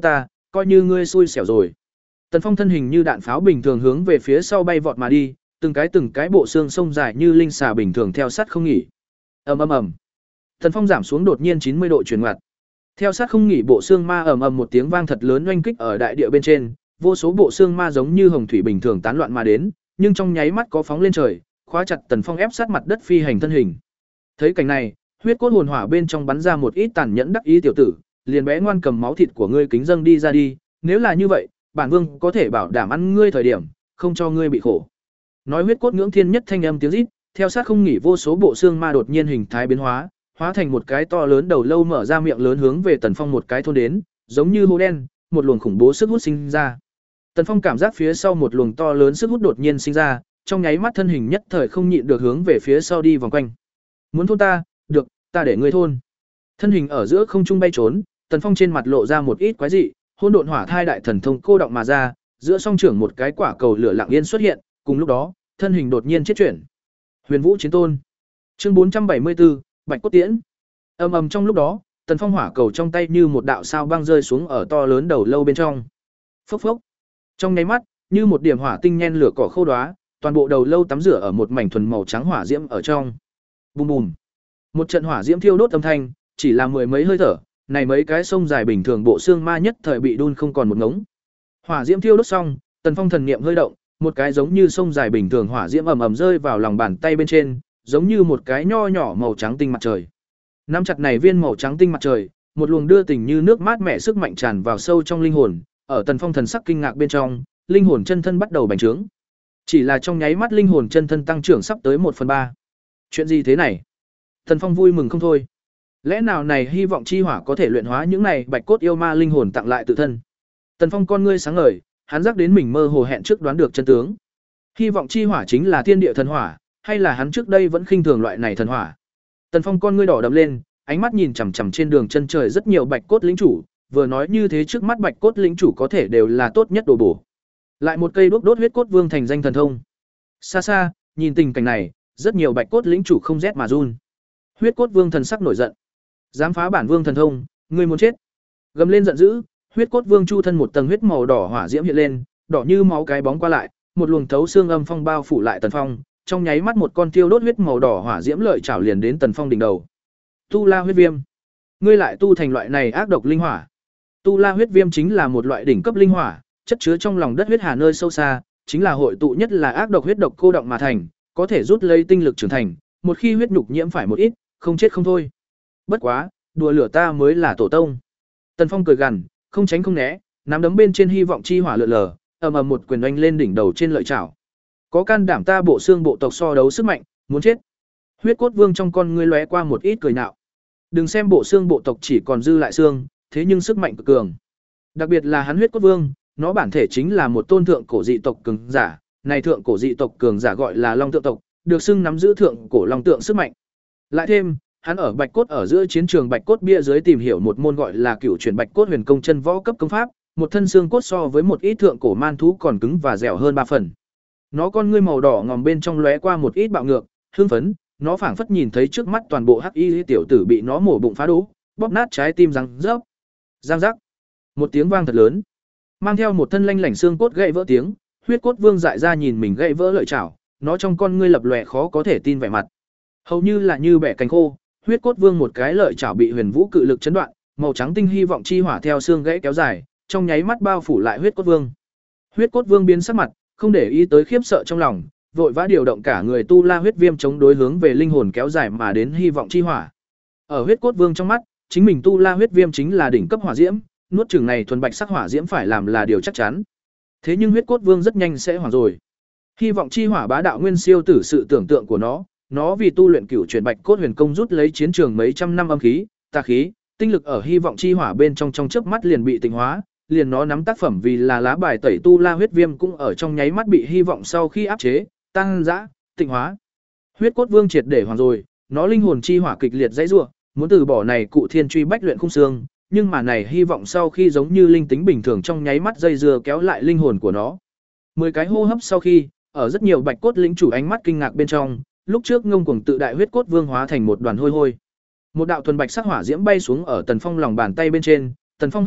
coi như ngươi xui xẻo rồi. Tần Phong thân hình như đạn pháo bình thường hướng về phía sau bay vọt mà đi, từng cái từng cái bộ xương sông dài như linh xà bình thường theo sát không nghỉ. Ầm ầm ầm. Tần Phong giảm xuống đột nhiên chín mươi độ chuyển ngoặt. Theo sát không nghỉ bộ xương ma ầm ầm một tiếng vang thật lớn oanh kích ở đại địa bên trên, vô số bộ xương ma giống như hồng thủy bình thường tán loạn mà đến, nhưng trong nháy mắt có phóng lên trời, khóa chặt Tần Phong ép sát mặt đất phi hành thân hình. Thấy cảnh này, huyết cốt hồn hỏa bên trong bắn ra một ít tàn nhẫn đắc ý tiểu tử, liền bé ngoan cầm máu thịt của ngươi kính dâng đi ra đi, nếu là như vậy, bản vương có thể bảo đảm ăn ngươi thời điểm, không cho ngươi bị khổ. Nói huyết cốt ngưỡng thiên nhất thanh âm tiếng rít, theo sát không nghỉ vô số bộ xương ma đột nhiên hình thái biến hóa, hóa thành một cái to lớn đầu lâu mở ra miệng lớn hướng về Tần Phong một cái thôn đến, giống như hố đen, một luồng khủng bố sức hút sinh ra. Tần Phong cảm giác phía sau một luồng to lớn sức hút đột nhiên sinh ra, trong nháy mắt thân hình nhất thời không nhịn được hướng về phía sau đi vòng quanh. Muốn thôn ta, được, ta để ngươi thôn. Thân hình ở giữa không trung bay trốn, Tần Phong trên mặt lộ ra một ít quái dị, hỗn độn hỏa thai đại thần thông cô động mà ra, giữa song trưởng một cái quả cầu lửa lặng yên xuất hiện, cùng lúc đó, thân hình đột nhiên chết chuyển. Huyền Vũ Chiến Tôn. Chương bốn trăm bảy mươi tư, Bạch Cốt Tiễn. Ầm ầm trong lúc đó, Tần Phong hỏa cầu trong tay như một đạo sao băng rơi xuống ở to lớn đầu lâu bên trong. Phốc phốc. Trong nháy mắt, như một điểm hỏa tinh nhen lửa cỏ khô đóa, toàn bộ đầu lâu tắm rửa ở một mảnh thuần màu trắng hỏa diễm ở trong. Bùm bùm. Một trận hỏa diễm thiêu đốt âm thanh, chỉ là mười mấy hơi thở, này mấy cái sông dài bình thường bộ xương ma nhất thời bị đun không còn một ngống. Hỏa diễm thiêu đốt xong, Tần Phong thần niệm hơi động, một cái giống như sông dài bình thường hỏa diễm ầm ầm rơi vào lòng bàn tay bên trên, giống như một cái nho nhỏ màu trắng tinh mặt trời. Nắm chặt này viên màu trắng tinh mặt trời, một luồng đưa tình như nước mát mẻ sức mạnh tràn vào sâu trong linh hồn, ở Tần Phong thần sắc kinh ngạc bên trong, linh hồn chân thân bắt đầu bành trướng. Chỉ là trong nháy mắt linh hồn chân thân tăng trưởng sắp tới một phần ba. Chuyện gì thế này? Tần Phong vui mừng không thôi. Lẽ nào này hy vọng chi hỏa có thể luyện hóa những này bạch cốt yêu ma linh hồn tặng lại tự thân? Tần Phong con ngươi sáng ngời, hắn giác đến mình mơ hồ hẹn trước đoán được chân tướng. Hy vọng chi hỏa chính là thiên địa thần hỏa, hay là hắn trước đây vẫn khinh thường loại này thần hỏa? Tần Phong con ngươi đỏ đậm lên, ánh mắt nhìn chằm chằm trên đường chân trời rất nhiều bạch cốt lĩnh chủ, vừa nói như thế trước mắt bạch cốt lĩnh chủ có thể đều là tốt nhất đồ bổ. Lại một cây đuốc đốt huyết cốt vương thành danh thần thông. Xa xa, nhìn tình cảnh này, rất nhiều bạch cốt lĩnh chủ không rét mà run. Huyết cốt vương thần sắc nổi giận. Dám phá bản vương thần thông, ngươi muốn chết. Gầm lên giận dữ, huyết cốt vương chu thân một tầng huyết màu đỏ hỏa diễm hiện lên, đỏ như máu cái bóng qua lại, một luồng thấu xương âm phong bao phủ lại Tần Phong, trong nháy mắt một con tiêu đốt huyết màu đỏ hỏa diễm lợi chảo liền đến Tần Phong đỉnh đầu. Tu La huyết viêm. Ngươi lại tu thành loại này ác độc linh hỏa. Tu La huyết viêm chính là một loại đỉnh cấp linh hỏa, chất chứa trong lòng đất huyết hà nơi sâu xa, chính là hội tụ nhất là ác độc huyết độc cô động mà thành, có thể rút lấy tinh lực trưởng thành, một khi huyết nhục nhiễm phải một ít, không chết không thôi. Bất quá, đùa lửa ta mới là tổ tông. Tần Phong cười gằn, không tránh không né, nắm đấm bên trên hy vọng chi hỏa lượn lờ, ầm ầm một quyền oanh lên đỉnh đầu trên lợi chảo. Có can đảm ta bộ xương bộ tộc so đấu sức mạnh, muốn chết. Huyết cốt vương trong con ngươi lóe qua một ít cười nhạo. Đừng xem bộ xương bộ tộc chỉ còn dư lại xương, thế nhưng sức mạnh cực cường. Đặc biệt là hắn huyết cốt vương, nó bản thể chính là một tôn thượng cổ dị tộc cường giả, này thượng cổ dị tộc cường giả gọi là Long Tượng tộc, được xưng nắm giữ thượng cổ long tượng sức mạnh. Lại thêm, hắn ở Bạch Cốt ở giữa chiến trường Bạch Cốt bia dưới tìm hiểu một môn gọi là Cửu Chuyển Bạch Cốt Huyền Công chân võ cấp công pháp, một thân xương cốt so với một ít thượng cổ man thú còn cứng và dẻo hơn ba phần. Nó con ngươi màu đỏ ngòm bên trong lóe qua một ít bạo ngược, hưng phấn, nó phảng phất nhìn thấy trước mắt toàn bộ hắc y tiểu tử bị nó mổ bụng phá đố, bóp nát trái tim răng rớp. Giang giác. Một tiếng vang thật lớn, mang theo một thân lanh lảnh xương cốt gãy vỡ tiếng, huyết cốt vương dại ra nhìn mình gãy vỡ lợi chảo, nó trong con ngươi lập lòe khó có thể tin vẻ mặt. Hầu như là như bẻ cánh khô, huyết cốt vương một cái lợi chảo bị huyền vũ cự lực chấn đoạn, màu trắng tinh hy vọng chi hỏa theo xương gãy kéo dài, trong nháy mắt bao phủ lại huyết cốt vương. Huyết cốt vương biến sắc mặt, không để ý tới khiếp sợ trong lòng, vội vã điều động cả người tu la huyết viêm chống đối hướng về linh hồn kéo dài mà đến hy vọng chi hỏa. Ở huyết cốt vương trong mắt, chính mình tu la huyết viêm chính là đỉnh cấp hỏa diễm, nuốt chửng này thuần bạch sắc hỏa diễm phải làm là điều chắc chắn. Thế nhưng huyết cốt vương rất nhanh sẽ hoảng rồi. Hy vọng chi hỏa bá đạo nguyên siêu tử sự tưởng tượng của nó, nó vì tu luyện cửu chuyển bạch cốt huyền công rút lấy chiến trường mấy trăm năm âm khí, tà khí, tinh lực ở hy vọng chi hỏa bên trong trong chớp mắt liền bị tịnh hóa, liền nó nắm tác phẩm vì là lá bài tẩy tu la huyết viêm cũng ở trong nháy mắt bị hy vọng sau khi áp chế, tăng dã, tịnh hóa. Huyết cốt vương triệt để hoàn rồi, nó linh hồn chi hỏa kịch liệt dãy rủa, muốn từ bỏ này cụ thiên truy bách luyện khung xương, nhưng mà này hy vọng sau khi giống như linh tính bình thường trong nháy mắt dây dưa kéo lại linh hồn của nó. Mười cái hô hấp sau khi, ở rất nhiều bạch cốt lĩnh chủ ánh mắt kinh ngạc bên trong, lúc trước ngông cuồng tự đại huyết cốt vương hóa thành một đoàn hôi hôi. Một đạo thuần bạch sắc hỏa diễm bay xuống ở Tần Phong lòng bàn tay bên trên, Tần Phong híp mắt,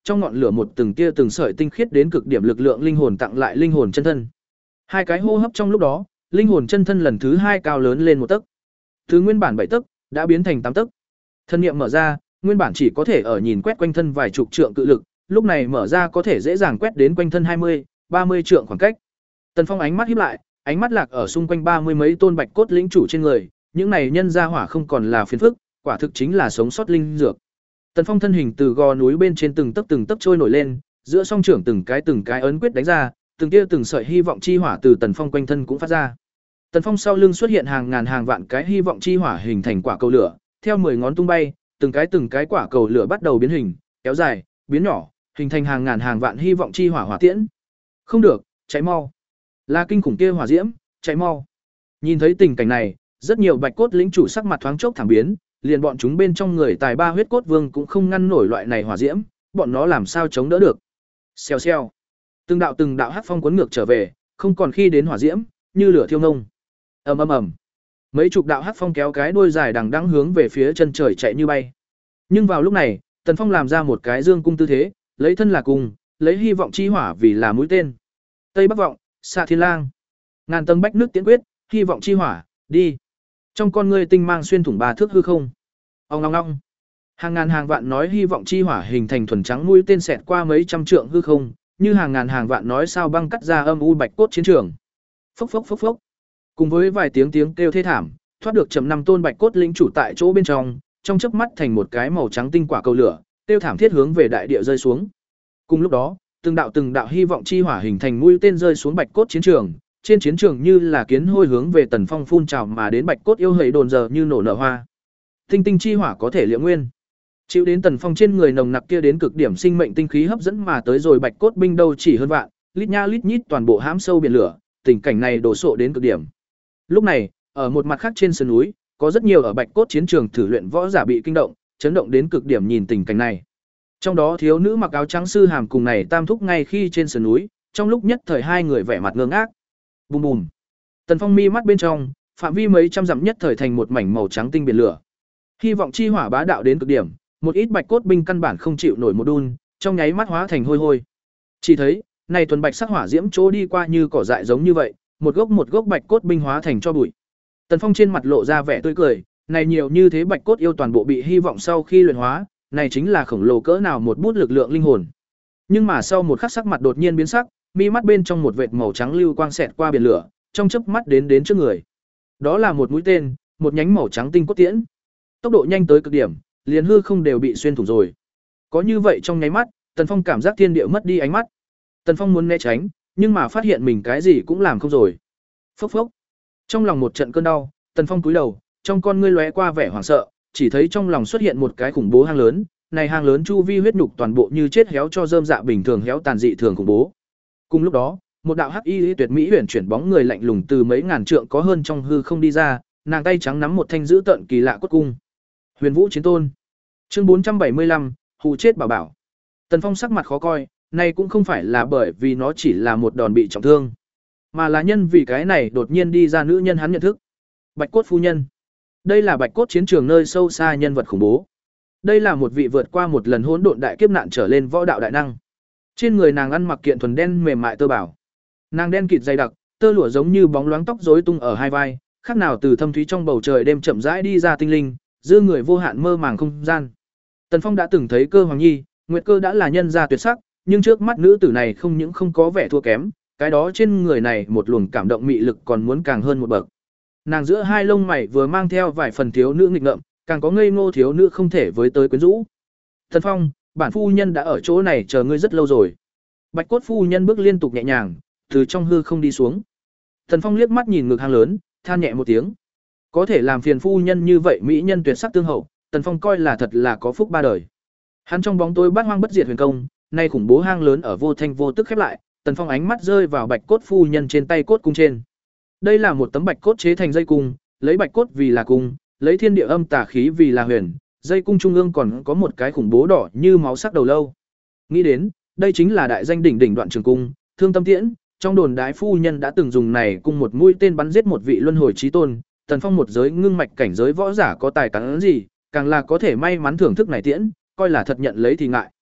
trong ngọn lửa một từng tia từng sợi tinh khiết đến cực điểm lực lượng linh hồn tặng lại linh hồn chân thân. Hai cái hô hấp trong lúc đó, linh hồn chân thân lần thứ hai cao lớn lên một tấc. Từ nguyên bản bảy tấc đã biến thành tám tấc. Thân niệm mở ra, nguyên bản chỉ có thể ở nhìn quét quanh thân vài chục trượng cự lực, lúc này mở ra có thể dễ dàng quét đến quanh thân hai mươi, ba mươi trượng khoảng cách. Tần Phong ánh mắt híp lại, ánh mắt lạc ở xung quanh ba mươi mấy tôn bạch cốt lĩnh chủ trên người, những này nhân ra hỏa không còn là phiền phức, quả thực chính là sống sót linh dược. Tần Phong thân hình từ gò núi bên trên từng tấc từng tấc trôi nổi lên, giữa song trưởng từng cái từng cái ấn quyết đánh ra, từng tia từng sợi hy vọng chi hỏa từ Tần Phong quanh thân cũng phát ra. Tần Phong sau lưng xuất hiện hàng ngàn hàng vạn cái hy vọng chi hỏa hình thành quả cầu lửa, theo mười ngón tung bay, từng cái từng cái quả cầu lửa bắt đầu biến hình, kéo dài, biến nhỏ, hình thành hàng ngàn hàng vạn hy vọng chi hỏa hỏa tiễn. Không được, cháy mau. Là kinh khủng kia hỏa diễm, cháy mau. Nhìn thấy tình cảnh này, rất nhiều bạch cốt lĩnh chủ sắc mặt thoáng chốc thảm biến, liền bọn chúng bên trong người tài ba huyết cốt vương cũng không ngăn nổi loại này hỏa diễm, bọn nó làm sao chống đỡ được. Xèo xèo. Từng đạo từng đạo hắc phong cuốn ngược trở về, không còn khi đến hỏa diễm, như lửa thiêu nông. Ầm ầm ầm. Mấy chục đạo hắc phong kéo cái đuôi dài đằng đẵng hướng về phía chân trời chạy như bay. Nhưng vào lúc này, Tần Phong làm ra một cái dương cung tư thế, lấy thân là cung, lấy hy vọng chi hỏa vì là mũi tên. Tây Bắc vọng, xạ thiên lang. Ngàn tầng bách nước tiễn quyết, hy vọng chi hỏa, đi. Trong con ngươi tinh mang xuyên thủng ba thước hư không. Ong long long. Hàng ngàn hàng vạn nói hy vọng chi hỏa hình thành thuần trắng mũi tên xẹt qua mấy trăm trượng hư không, như hàng ngàn hàng vạn nói sao băng cắt ra âm u bạch cốt chiến trường. Phốc phốc phốc phốc. Cùng với vài tiếng tiếng kêu thê thảm, thoát được chậm năm tôn bạch cốt lĩnh chủ tại chỗ bên trong, trong chớp mắt thành một cái màu trắng tinh quả cầu lửa, tiêu thảm thiết hướng về đại địa rơi xuống. Cùng lúc đó, từng đạo từng đạo hy vọng chi hỏa hình thành mũi tên rơi xuống bạch cốt chiến trường, trên chiến trường như là kiến hôi hướng về Tần Phong phun trào mà đến bạch cốt yêu hầy đồn giờ như nổ nở hoa. Tinh tinh chi hỏa có thể liệu nguyên. Chịu đến Tần Phong trên người nồng nặc kia đến cực điểm sinh mệnh tinh khí hấp dẫn mà tới rồi bạch cốt binh đâu chỉ hơn vạn, lít nha lít nhít toàn bộ hãm sâu biển lửa, tình cảnh này đổ sộ đến cực điểm. Lúc này, ở một mặt khác trên sườn núi, có rất nhiều ở bạch cốt chiến trường thử luyện võ giả bị kinh động, chấn động đến cực điểm nhìn tình cảnh này. Trong đó thiếu nữ mặc áo trắng sư hàm cùng này tam thúc ngay khi trên sườn núi, trong lúc nhất thời hai người vẻ mặt ngơ ngác. Bùm bùm. Tần Phong mi mắt bên trong, phạm vi mấy trăm dặm nhất thời thành một mảnh màu trắng tinh biển lửa. Hy vọng chi hỏa bá đạo đến cực điểm, một ít bạch cốt binh căn bản không chịu nổi một đun, trong nháy mắt hóa thành hôi hôi. Chỉ thấy, này thuần bạch sắc hỏa diễm chỗ đi qua như cỏ dại giống như vậy, một gốc một gốc bạch cốt binh hóa thành cho bụi. Tần Phong trên mặt lộ ra vẻ tươi cười, này nhiều như thế bạch cốt yêu toàn bộ bị hy vọng sau khi luyện hóa, này chính là khổng lồ cỡ nào một bút lực lượng linh hồn. Nhưng mà sau một khắc sắc mặt đột nhiên biến sắc, mi mắt bên trong một vệt màu trắng lưu quang xẹt qua biển lửa, trong chớp mắt đến đến trước người. Đó là một mũi tên, một nhánh màu trắng tinh cốt tiễn. Tốc độ nhanh tới cực điểm, liền hư không đều bị xuyên thủng rồi. Có như vậy trong nháy mắt, Tần Phong cảm giác thiên địa mất đi ánh mắt. Tần Phong muốn né tránh, nhưng mà phát hiện mình cái gì cũng làm không rồi. Phốc phốc. Trong lòng một trận cơn đau, Tần Phong cúi đầu, trong con ngươi lóe qua vẻ hoảng sợ, chỉ thấy trong lòng xuất hiện một cái khủng bố hang lớn, này hang lớn chu vi huyết nhục toàn bộ như chết héo cho rơm dạ bình thường héo tàn dị thường khủng bố. Cùng lúc đó, một đạo hắc y tuyệt mỹ huyền chuyển bóng người lạnh lùng từ mấy ngàn trượng có hơn trong hư không đi ra, nàng tay trắng nắm một thanh dữ tợn kỳ lạ cốt cung. Huyền Vũ Chiến Tôn. Chương bốn trăm bảy mươi lăm, hù chết bảo bảo. Tần Phong sắc mặt khó coi, này cũng không phải là bởi vì nó chỉ là một đòn bị trọng thương, mà là nhân vì cái này đột nhiên đi ra nữ nhân hắn nhận thức. Bạch Cốt phu nhân. Đây là Bạch Cốt chiến trường nơi sâu xa nhân vật khủng bố. Đây là một vị vượt qua một lần hỗn độn đại kiếp nạn trở lên võ đạo đại năng. Trên người nàng ăn mặc kiện thuần đen mềm mại tơ bảo. Nàng đen kịt dày đặc, tơ lụa giống như bóng loáng tóc rối tung ở hai vai, khác nào từ thâm thúy trong bầu trời đêm chậm rãi đi ra tinh linh, dư người vô hạn mơ màng không gian. Tần Phong đã từng thấy Cơ Hoàng Nhi, Nguyệt Cơ đã là nhân gia tuyệt sắc, nhưng trước mắt nữ tử này không những không có vẻ thua kém, cái đó trên người này một luồng cảm động mị lực còn muốn càng hơn một bậc. Nàng giữa hai lông mày vừa mang theo vài phần thiếu nữ nghịch ngợm, càng có ngây ngô thiếu nữ không thể với tới quyến rũ. Tần Phong, bản phu nhân đã ở chỗ này chờ ngươi rất lâu rồi. Bạch Cốt phu nhân bước liên tục nhẹ nhàng, từ trong hư không đi xuống. Tần Phong liếc mắt nhìn ngực hang lớn, than nhẹ một tiếng. Có thể làm phiền phu nhân như vậy mỹ nhân tuyệt sắc tương hậu, Tần Phong coi là thật là có phúc ba đời. Hắn trong bóng tối bát hoang bất diệt huyền công, nay khủng bố hang lớn ở vô thanh vô tức khép lại, Tần Phong ánh mắt rơi vào Bạch Cốt phu nhân trên tay cốt cung trên. Đây là một tấm bạch cốt chế thành dây cung, lấy bạch cốt vì là cung, lấy thiên địa âm tà khí vì là huyền, dây cung trung ương còn có một cái khủng bố đỏ như máu sắc đầu lâu. Nghĩ đến, đây chính là đại danh đỉnh đỉnh Đoạn Trường cung, Thương Tâm Tiễn, trong đồn đái phu nhân đã từng dùng này cung một mũi tên bắn giết một vị luân hồi chí tôn, Tần Phong một giới ngưng mạch cảnh giới võ giả có tài cán gì, càng là có thể may mắn thưởng thức này tiễn, coi là thật nhận lấy thì ngại.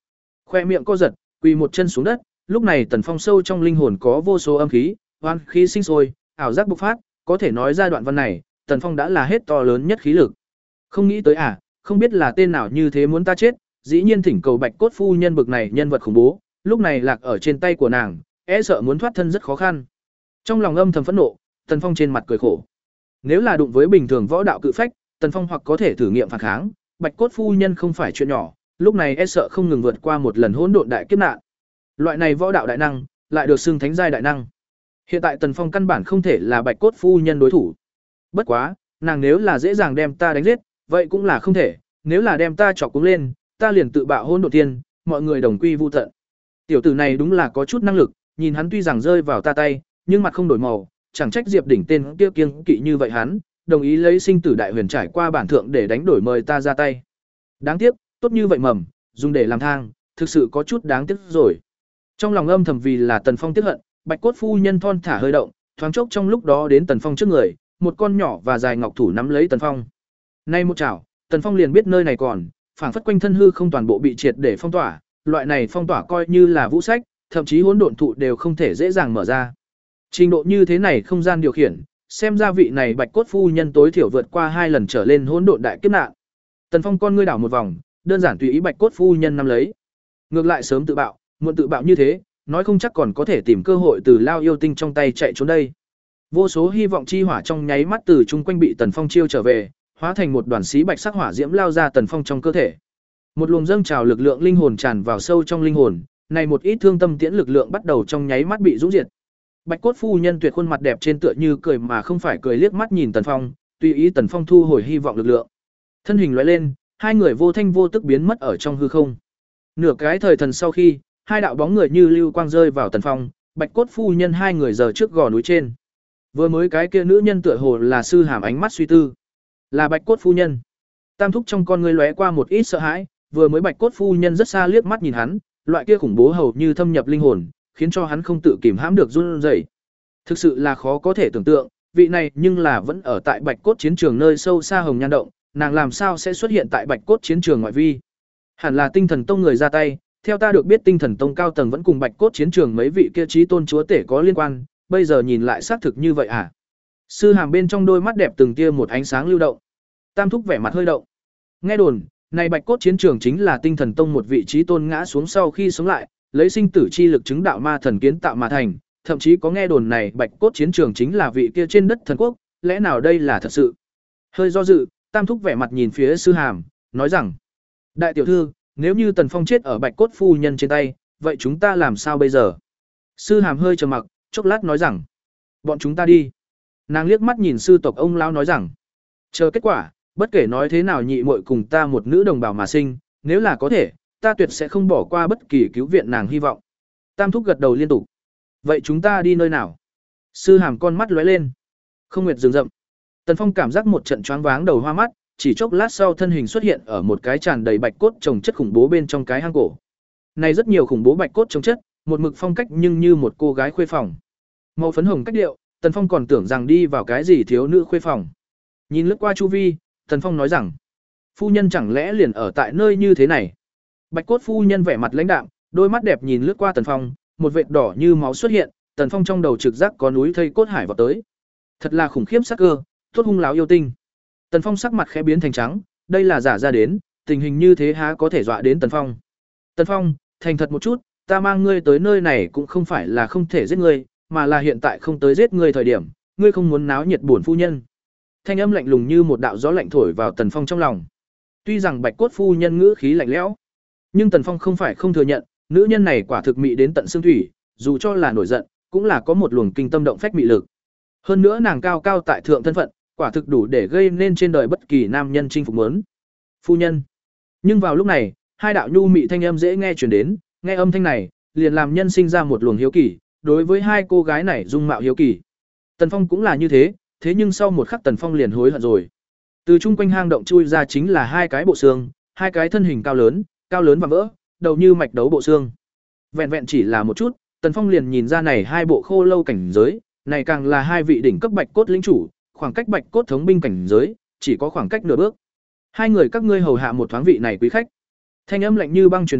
Khoe miệng co giật, quỳ một chân xuống đất, lúc này Tần Phong sâu trong linh hồn có vô số âm khí, oan khí sinh sôi, ảo giác bộc phát, có thể nói ra đoạn văn này, Tần Phong đã là hết to lớn nhất khí lực. Không nghĩ tới à, không biết là tên nào như thế muốn ta chết, dĩ nhiên thỉnh cầu Bạch Cốt phu nhân bực này nhân vật khủng bố, lúc này lạc ở trên tay của nàng, e sợ muốn thoát thân rất khó khăn. Trong lòng âm thầm phẫn nộ, Tần Phong trên mặt cười khổ. Nếu là đụng với bình thường võ đạo cự phách, Tần Phong hoặc có thể thử nghiệm phản kháng, Bạch Cốt phu nhân không phải chuyện nhỏ, lúc này e sợ không ngừng vượt qua một lần hỗn độn đại kiếp nạn. Loại này võ đạo đại năng, lại được xưng thánh giai đại năng. Hiện tại Tần Phong căn bản không thể là Bạch Cốt phu nhân đối thủ. Bất quá, nàng nếu là dễ dàng đem ta đánh giết, vậy cũng là không thể, nếu là đem ta chọc cuống lên, ta liền tự bạo hỗn độn tiên, mọi người đồng quy vu tận. Tiểu tử này đúng là có chút năng lực, nhìn hắn tuy rằng rơi vào ta tay, nhưng mặt không đổi màu, chẳng trách Diệp Đỉnh tên kia kiêng kỵ như vậy hắn, đồng ý lấy sinh tử đại huyền trải qua bản thượng để đánh đổi mời ta ra tay. Đáng tiếc, tốt như vậy mầm, dùng để làm thang, thực sự có chút đáng tiếc rồi. Trong lòng âm thầm vì là Tần Phong tiếc hận, Bạch Cốt phu nhân thon thả hơi động, thoáng chốc trong lúc đó đến Tần Phong trước người, một con nhỏ và dài ngọc thủ nắm lấy Tần Phong. Nay một chảo, Tần Phong liền biết nơi này còn, phảng phất quanh thân hư không toàn bộ bị triệt để phong tỏa, loại này phong tỏa coi như là vũ sách, thậm chí hỗn độn thụ đều không thể dễ dàng mở ra. Trình độ như thế này không gian điều khiển, xem ra vị này Bạch Cốt phu nhân tối thiểu vượt qua hai lần trở lên hỗn độn đại kiếp nạn. Tần Phong con ngươi đảo một vòng, đơn giản tùy ý Bạch Cốt phu nhân nắm lấy. Ngược lại sớm tự bạo, muộn tự bạo như thế, nói không chắc còn có thể tìm cơ hội từ Lao yêu tinh trong tay chạy trốn đây. Vô số hy vọng chi hỏa trong nháy mắt từ chung quanh bị Tần Phong chiêu trở về, hóa thành một đoàn xí bạch sắc hỏa diễm lao ra Tần Phong trong cơ thể. Một luồng dâng trào lực lượng linh hồn tràn vào sâu trong linh hồn, này một ít thương tâm tiễn lực lượng bắt đầu trong nháy mắt bị rũ diệt. Bạch Cốt phu nhân tuyệt khuôn mặt đẹp trên tựa như cười mà không phải cười liếc mắt nhìn Tần Phong, tùy ý Tần Phong thu hồi hy vọng lực lượng. Thân hình lóe lên, hai người vô thanh vô tức biến mất ở trong hư không. Nửa cái thời thần sau khi, hai đạo bóng người như lưu quang rơi vào Tần Phong, Bạch Cốt phu nhân hai người giờ trước gò núi trên. Vừa mới cái kia nữ nhân tựa hồ là sư hàm ánh mắt suy tư, là Bạch Cốt phu nhân. Tam thúc trong con ngươi lóe qua một ít sợ hãi, vừa mới Bạch Cốt phu nhân rất xa liếc mắt nhìn hắn, loại kia khủng bố hầu như thâm nhập linh hồn, khiến cho hắn không tự kìm hãm được run rẩy. Thực sự là khó có thể tưởng tượng, vị này nhưng là vẫn ở tại Bạch Cốt chiến trường nơi sâu xa Hồng Nhan động, nàng làm sao sẽ xuất hiện tại Bạch Cốt chiến trường ngoại vi? Hẳn là Tinh Thần Tông người ra tay, theo ta được biết Tinh Thần Tông cao tầng vẫn cùng Bạch Cốt chiến trường mấy vị kia chí tôn chúa tể có liên quan, bây giờ nhìn lại xác thực như vậy à? Sư hàm bên trong đôi mắt đẹp từng tia một ánh sáng lưu động. Tam thúc vẻ mặt hơi động. Nghe đồn, này Bạch Cốt chiến trường chính là Tinh Thần Tông một vị chí tôn ngã xuống sau khi sống lại, lấy sinh tử chi lực chứng đạo ma thần kiến tạo mà thành, thậm chí có nghe đồn này Bạch Cốt chiến trường chính là vị kia trên đất thần quốc, lẽ nào đây là thật sự? Hơi do dự, Tam thúc vẻ mặt nhìn phía sư hàm, nói rằng: "Đại tiểu thư, nếu như Tần Phong chết ở Bạch Cốt phu nhân trên tay, vậy chúng ta làm sao bây giờ?" Sư hàm hơi trầm mặc, chốc lát nói rằng: "Bọn chúng ta đi." Nàng liếc mắt nhìn sư tộc ông lão nói rằng: "Chờ kết quả, bất kể nói thế nào nhị muội cùng ta một nữ đồng bào mà sinh, nếu là có thể, ta tuyệt sẽ không bỏ qua bất kỳ cứu viện nàng hy vọng." Tam thúc gật đầu liên tục. "Vậy chúng ta đi nơi nào?" Sư hàm con mắt lóe lên. Không nguyệt rừng rậm. Tần Phong cảm giác một trận choáng váng đầu hoa mắt, chỉ chốc lát sau thân hình xuất hiện ở một cái tràn đầy bạch cốt trồng chất khủng bố bên trong cái hang cổ. Này rất nhiều khủng bố bạch cốt trồng chất, một mực phong cách nhưng như một cô gái khuê phòng. Màu phấn hồng cách điệu, Tần Phong còn tưởng rằng đi vào cái gì thiếu nữ khuê phòng. Nhìn lướt qua chu vi, Tần Phong nói rằng: "Phu nhân chẳng lẽ liền ở tại nơi như thế này?" Bạch cốt phu nhân vẻ mặt lãnh đạm, đôi mắt đẹp nhìn lướt qua Tần Phong, một vệt đỏ như máu xuất hiện, Tần Phong trong đầu trực giác có núi thây cốt hải vọt tới. Thật là khủng khiếp sắc cơ, tốt hung láo yêu tinh. Tần Phong sắc mặt khẽ biến thành trắng, đây là giả ra đến, tình hình như thế há có thể dọa đến Tần Phong. "Tần Phong, thành thật một chút, ta mang ngươi tới nơi này cũng không phải là không thể giết ngươi, mà là hiện tại không tới giết ngươi thời điểm, ngươi không muốn náo nhiệt buồn phu nhân." Thanh âm lạnh lùng như một đạo gió lạnh thổi vào Tần Phong trong lòng. Tuy rằng Bạch cốt phu nhân ngữ khí lạnh lẽo, nhưng Tần Phong không phải không thừa nhận, nữ nhân này quả thực mị đến tận xương thủy, dù cho là nổi giận, cũng là có một luồng kinh tâm động phách mị lực. Hơn nữa nàng cao cao tại thượng thân phận, quả thực đủ để gây nên trên đời bất kỳ nam nhân chinh phục muốn. "Phu nhân." Nhưng vào lúc này, hai đạo nhu mị thanh âm dễ nghe truyền đến, nghe âm thanh này, liền làm nhân sinh ra một luồng hiếu kỳ, đối với hai cô gái này dung mạo hiếu kỳ. Tần Phong cũng là như thế, thế nhưng sau một khắc Tần Phong liền hối hận rồi. Từ chung quanh hang động chui ra chính là hai cái bộ xương, hai cái thân hình cao lớn, cao lớn và vỡ, đầu như mạch đấu bộ xương. Vẹn vẹn chỉ là một chút, Tần Phong liền nhìn ra này hai bộ khô lâu cảnh giới, này càng là hai vị đỉnh cấp bạch cốt lĩnh chủ, khoảng cách bạch cốt thống binh cảnh giới, chỉ có khoảng cách nửa bước. "Hai người các ngươi hầu hạ một thoáng vị này quý khách." Thanh âm lạnh như băng truyền đến,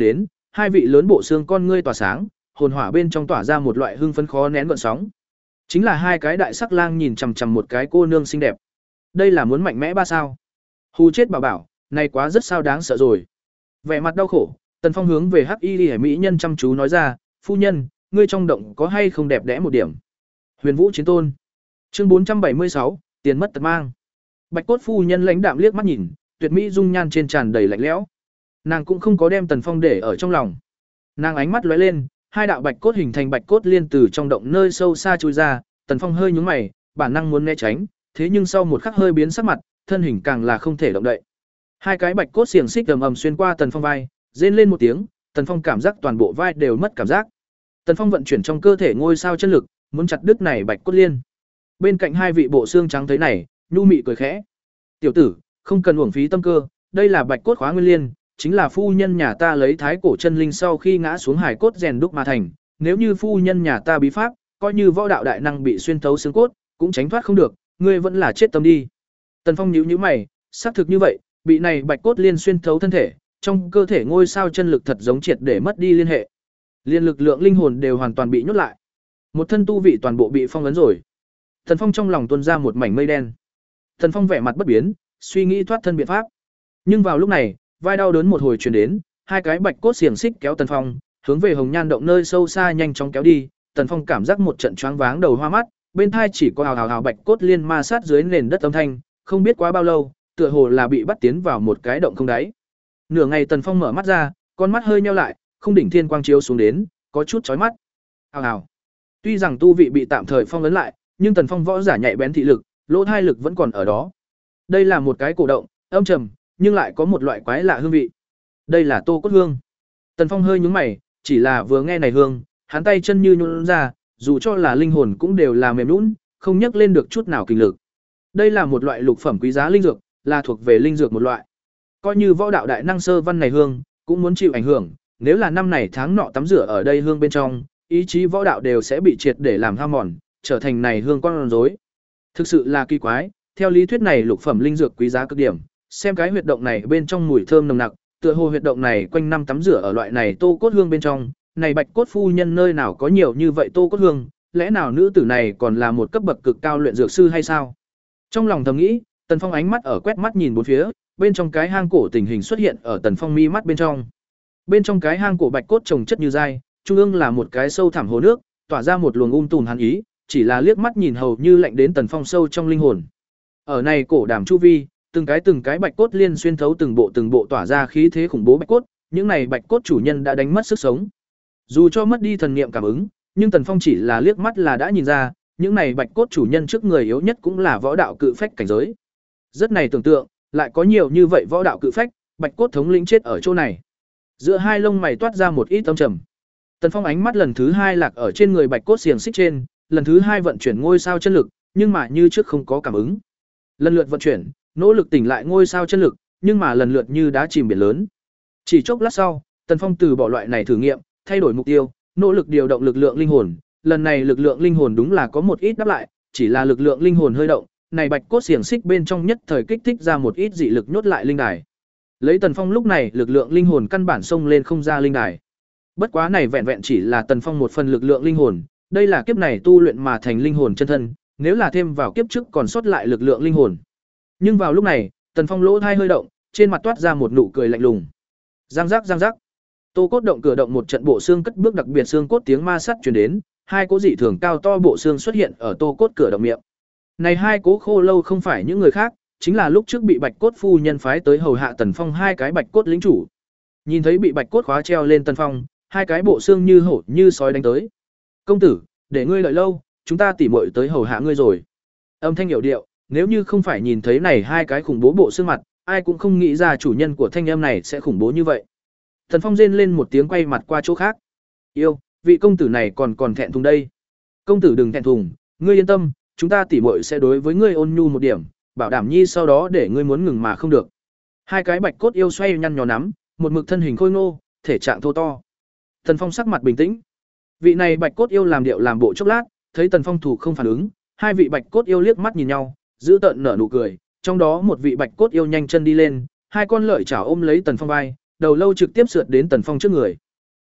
hai vị lớn bộ xương con ngươi tỏa sáng, hồn hỏa bên trong tỏa ra một loại hưng phấn khó nén gợn sóng. Chính là hai cái đại sắc lang nhìn chằm chằm một cái cô nương xinh đẹp. Đây là muốn mạnh mẽ ba sao? Hù chết bảo bảo, này quá rất sao đáng sợ rồi. Vẻ mặt đau khổ, Tần Phong hướng về Hắc Y Liễu mỹ nhân chăm chú nói ra, "Phu nhân, ngươi trong động có hay không đẹp đẽ một điểm?" Huyền Vũ Chiến Tôn. Chương bốn trăm bảy mươi sáu, tiền mất tật mang. Bạch cốt phu nhân lãnh đạm liếc mắt nhìn, tuyệt mỹ dung nhan trên tràn đầy lạnh lẽo. Nàng cũng không có đem Tần Phong để ở trong lòng. Nàng ánh mắt lóe lên, hai đạo bạch cốt hình thành bạch cốt liên từ trong động nơi sâu xa chui ra, Tần Phong hơi nhướng mày, bản năng muốn né tránh, thế nhưng sau một khắc hơi biến sắc mặt, thân hình càng là không thể động đậy. Hai cái bạch cốt xiềng xích ầm ầm xuyên qua Tần Phong vai, rên lên một tiếng, Tần Phong cảm giác toàn bộ vai đều mất cảm giác. Tần Phong vận chuyển trong cơ thể ngôi sao chân lực, muốn chặt đứt này bạch cốt liên. Bên cạnh hai vị bộ xương trắng thấy này, nhu mị cười khẽ. "Tiểu tử, không cần uổng phí tâm cơ, đây là bạch cốt khóa nguyên liên, chính là phu nhân nhà ta lấy thái cổ chân linh sau khi ngã xuống hải cốt rèn đúc mà thành, nếu như phu nhân nhà ta bí pháp, coi như võ đạo đại năng bị xuyên thấu xương cốt, cũng tránh thoát không được, ngươi vẫn là chết tâm đi." Tần Phong nhíu nhíu mày, xác thực như vậy, bị này bạch cốt liên xuyên thấu thân thể, trong cơ thể ngôi sao chân lực thật giống triệt để mất đi liên hệ. Liên lực lượng linh hồn đều hoàn toàn bị nhốt lại. Một thân tu vị toàn bộ bị phong ấn rồi. Tần Phong trong lòng tuôn ra một mảnh mây đen. Tần Phong vẻ mặt bất biến, suy nghĩ thoát thân biện pháp. Nhưng vào lúc này, vai đau đớn một hồi truyền đến, hai cái bạch cốt xiềng xích kéo Tần Phong, hướng về Hồng Nhan động nơi sâu xa nhanh chóng kéo đi. Tần Phong cảm giác một trận choáng váng đầu hoa mắt, bên tai chỉ có hào hào hào bạch cốt liên ma sát dưới nền đất âm thanh, không biết quá bao lâu, tựa hồ là bị bắt tiến vào một cái động không đáy. Nửa ngày Tần Phong mở mắt ra, con mắt hơi nheo lại, không đỉnh thiên quang chiếu xuống đến, có chút chói mắt. Hào hào. Tuy rằng tu vị bị tạm thời phong ấn lại, nhưng Tần Phong võ giả nhạy bén thị lực, lỗ thai lực vẫn còn ở đó. Đây là một cái cổ động, âm trầm, nhưng lại có một loại quái lạ hương vị. Đây là tô cốt hương. Tần Phong hơi nhướng mày, chỉ là vừa nghe này hương, hắn tay chân như nhũn ra, dù cho là linh hồn cũng đều là mềm nhũn, không nhấc lên được chút nào kinh lực. Đây là một loại lục phẩm quý giá linh dược, là thuộc về linh dược một loại. Coi như võ đạo đại năng sơ văn này hương, cũng muốn chịu ảnh hưởng, nếu là năm này tháng nọ tắm rửa ở đây hương bên trong, ý chí võ đạo đều sẽ bị triệt để làm hao mòn, trở thành này hương con rối. Thực sự là kỳ quái, theo lý thuyết này lục phẩm linh dược quý giá cực điểm, xem cái huyệt động này bên trong mùi thơm nồng nặc, tựa hồ huyệt động này quanh năm tắm rửa ở loại này tô cốt hương bên trong, này bạch cốt phu nhân nơi nào có nhiều như vậy tô cốt hương, lẽ nào nữ tử này còn là một cấp bậc cực cao luyện dược sư hay sao? Trong lòng thầm nghĩ, Tần Phong ánh mắt ở quét mắt nhìn bốn phía, bên trong cái hang cổ tình hình xuất hiện ở Tần Phong mi mắt bên trong. Bên trong cái hang cổ bạch cốt trồng chất như dai, trung ương là một cái sâu thẳm hồ nước, tỏa ra một luồng um tùm hàn ý, chỉ là liếc mắt nhìn hầu như lạnh đến Tần Phong sâu trong linh hồn. Ở này cổ đàm chu vi, từng cái từng cái bạch cốt liên xuyên thấu từng bộ từng bộ tỏa ra khí thế khủng bố bạch cốt, những này bạch cốt chủ nhân đã đánh mất sức sống. Dù cho mất đi thần niệm cảm ứng, nhưng Tần Phong chỉ là liếc mắt là đã nhìn ra, những này bạch cốt chủ nhân trước người yếu nhất cũng là võ đạo cự phách cảnh giới. Rất này tưởng tượng, lại có nhiều như vậy võ đạo cự phách, bạch cốt thống lĩnh chết ở chỗ này. Giữa hai lông mày toát ra một ít âm trầm. Tần Phong ánh mắt lần thứ hai lạc ở trên người bạch cốt xiềng xích trên, lần thứ hai vận chuyển ngôi sao chân lực, nhưng mà như trước không có cảm ứng. Lần lượt vận chuyển, nỗ lực tỉnh lại ngôi sao chân lực, nhưng mà lần lượt như đá chìm biển lớn. Chỉ chốc lát sau, Tần Phong từ bỏ loại này thử nghiệm, thay đổi mục tiêu, nỗ lực điều động lực lượng linh hồn. Lần này lực lượng linh hồn đúng là có một ít đáp lại, chỉ là lực lượng linh hồn hơi động, này bạch cốt xiềng xích bên trong nhất thời kích thích ra một ít dị lực nhốt lại linh đài. Lấy Tần Phong lúc này lực lượng linh hồn căn bản xông lên không ra linh đài. Bất quá này vẹn vẹn chỉ là Tần Phong một phần lực lượng linh hồn, đây là kiếp này tu luyện mà thành linh hồn chân thân, nếu là thêm vào kiếp trước còn sót lại lực lượng linh hồn. Nhưng vào lúc này, Tần Phong lỗ thai hơi động, trên mặt toát ra một nụ cười lạnh lùng. Giang giác giang giác. Tô cốt động cửa động một trận bộ xương cất bước đặc biệt xương cốt tiếng ma sắt truyền đến, hai cố dị thường cao to bộ xương xuất hiện ở tô cốt cửa động miệng. Này hai cố khô lâu không phải những người khác, chính là lúc trước bị bạch cốt phu nhân phái tới hầu hạ Tần Phong hai cái bạch cốt lính chủ. Nhìn thấy bị bạch cốt khóa treo lên Tần Phong, hai cái bộ xương như hổ như sói đánh tới. "Công tử, để ngươi đợi lâu, chúng ta tỉ muội tới hầu hạ ngươi rồi." Âm thanh hiểu điệu, nếu như không phải nhìn thấy này hai cái khủng bố bộ xương mặt, ai cũng không nghĩ ra chủ nhân của thanh âm này sẽ khủng bố như vậy. Tần Phong rên lên một tiếng quay mặt qua chỗ khác. "Yêu, vị công tử này còn còn thẹn thùng đây." "Công tử đừng thẹn thùng, ngươi yên tâm, chúng ta tỉ muội sẽ đối với ngươi ôn nhu một điểm, bảo đảm nhi sau đó để ngươi muốn ngừng mà không được." Hai cái bạch cốt yêu xoay nhăn nhó nắm, một mực thân hình khôi ngô, thể trạng thô to. Tần Phong sắc mặt bình tĩnh. Vị này bạch cốt yêu làm điệu làm bộ chốc lát, thấy Tần Phong thủ không phản ứng, hai vị bạch cốt yêu liếc mắt nhìn nhau, giữ tợn nở nụ cười, trong đó một vị bạch cốt yêu nhanh chân đi lên, hai con lợi chảo ôm lấy Tần Phong vai, đầu lâu trực tiếp sượt đến Tần Phong trước người.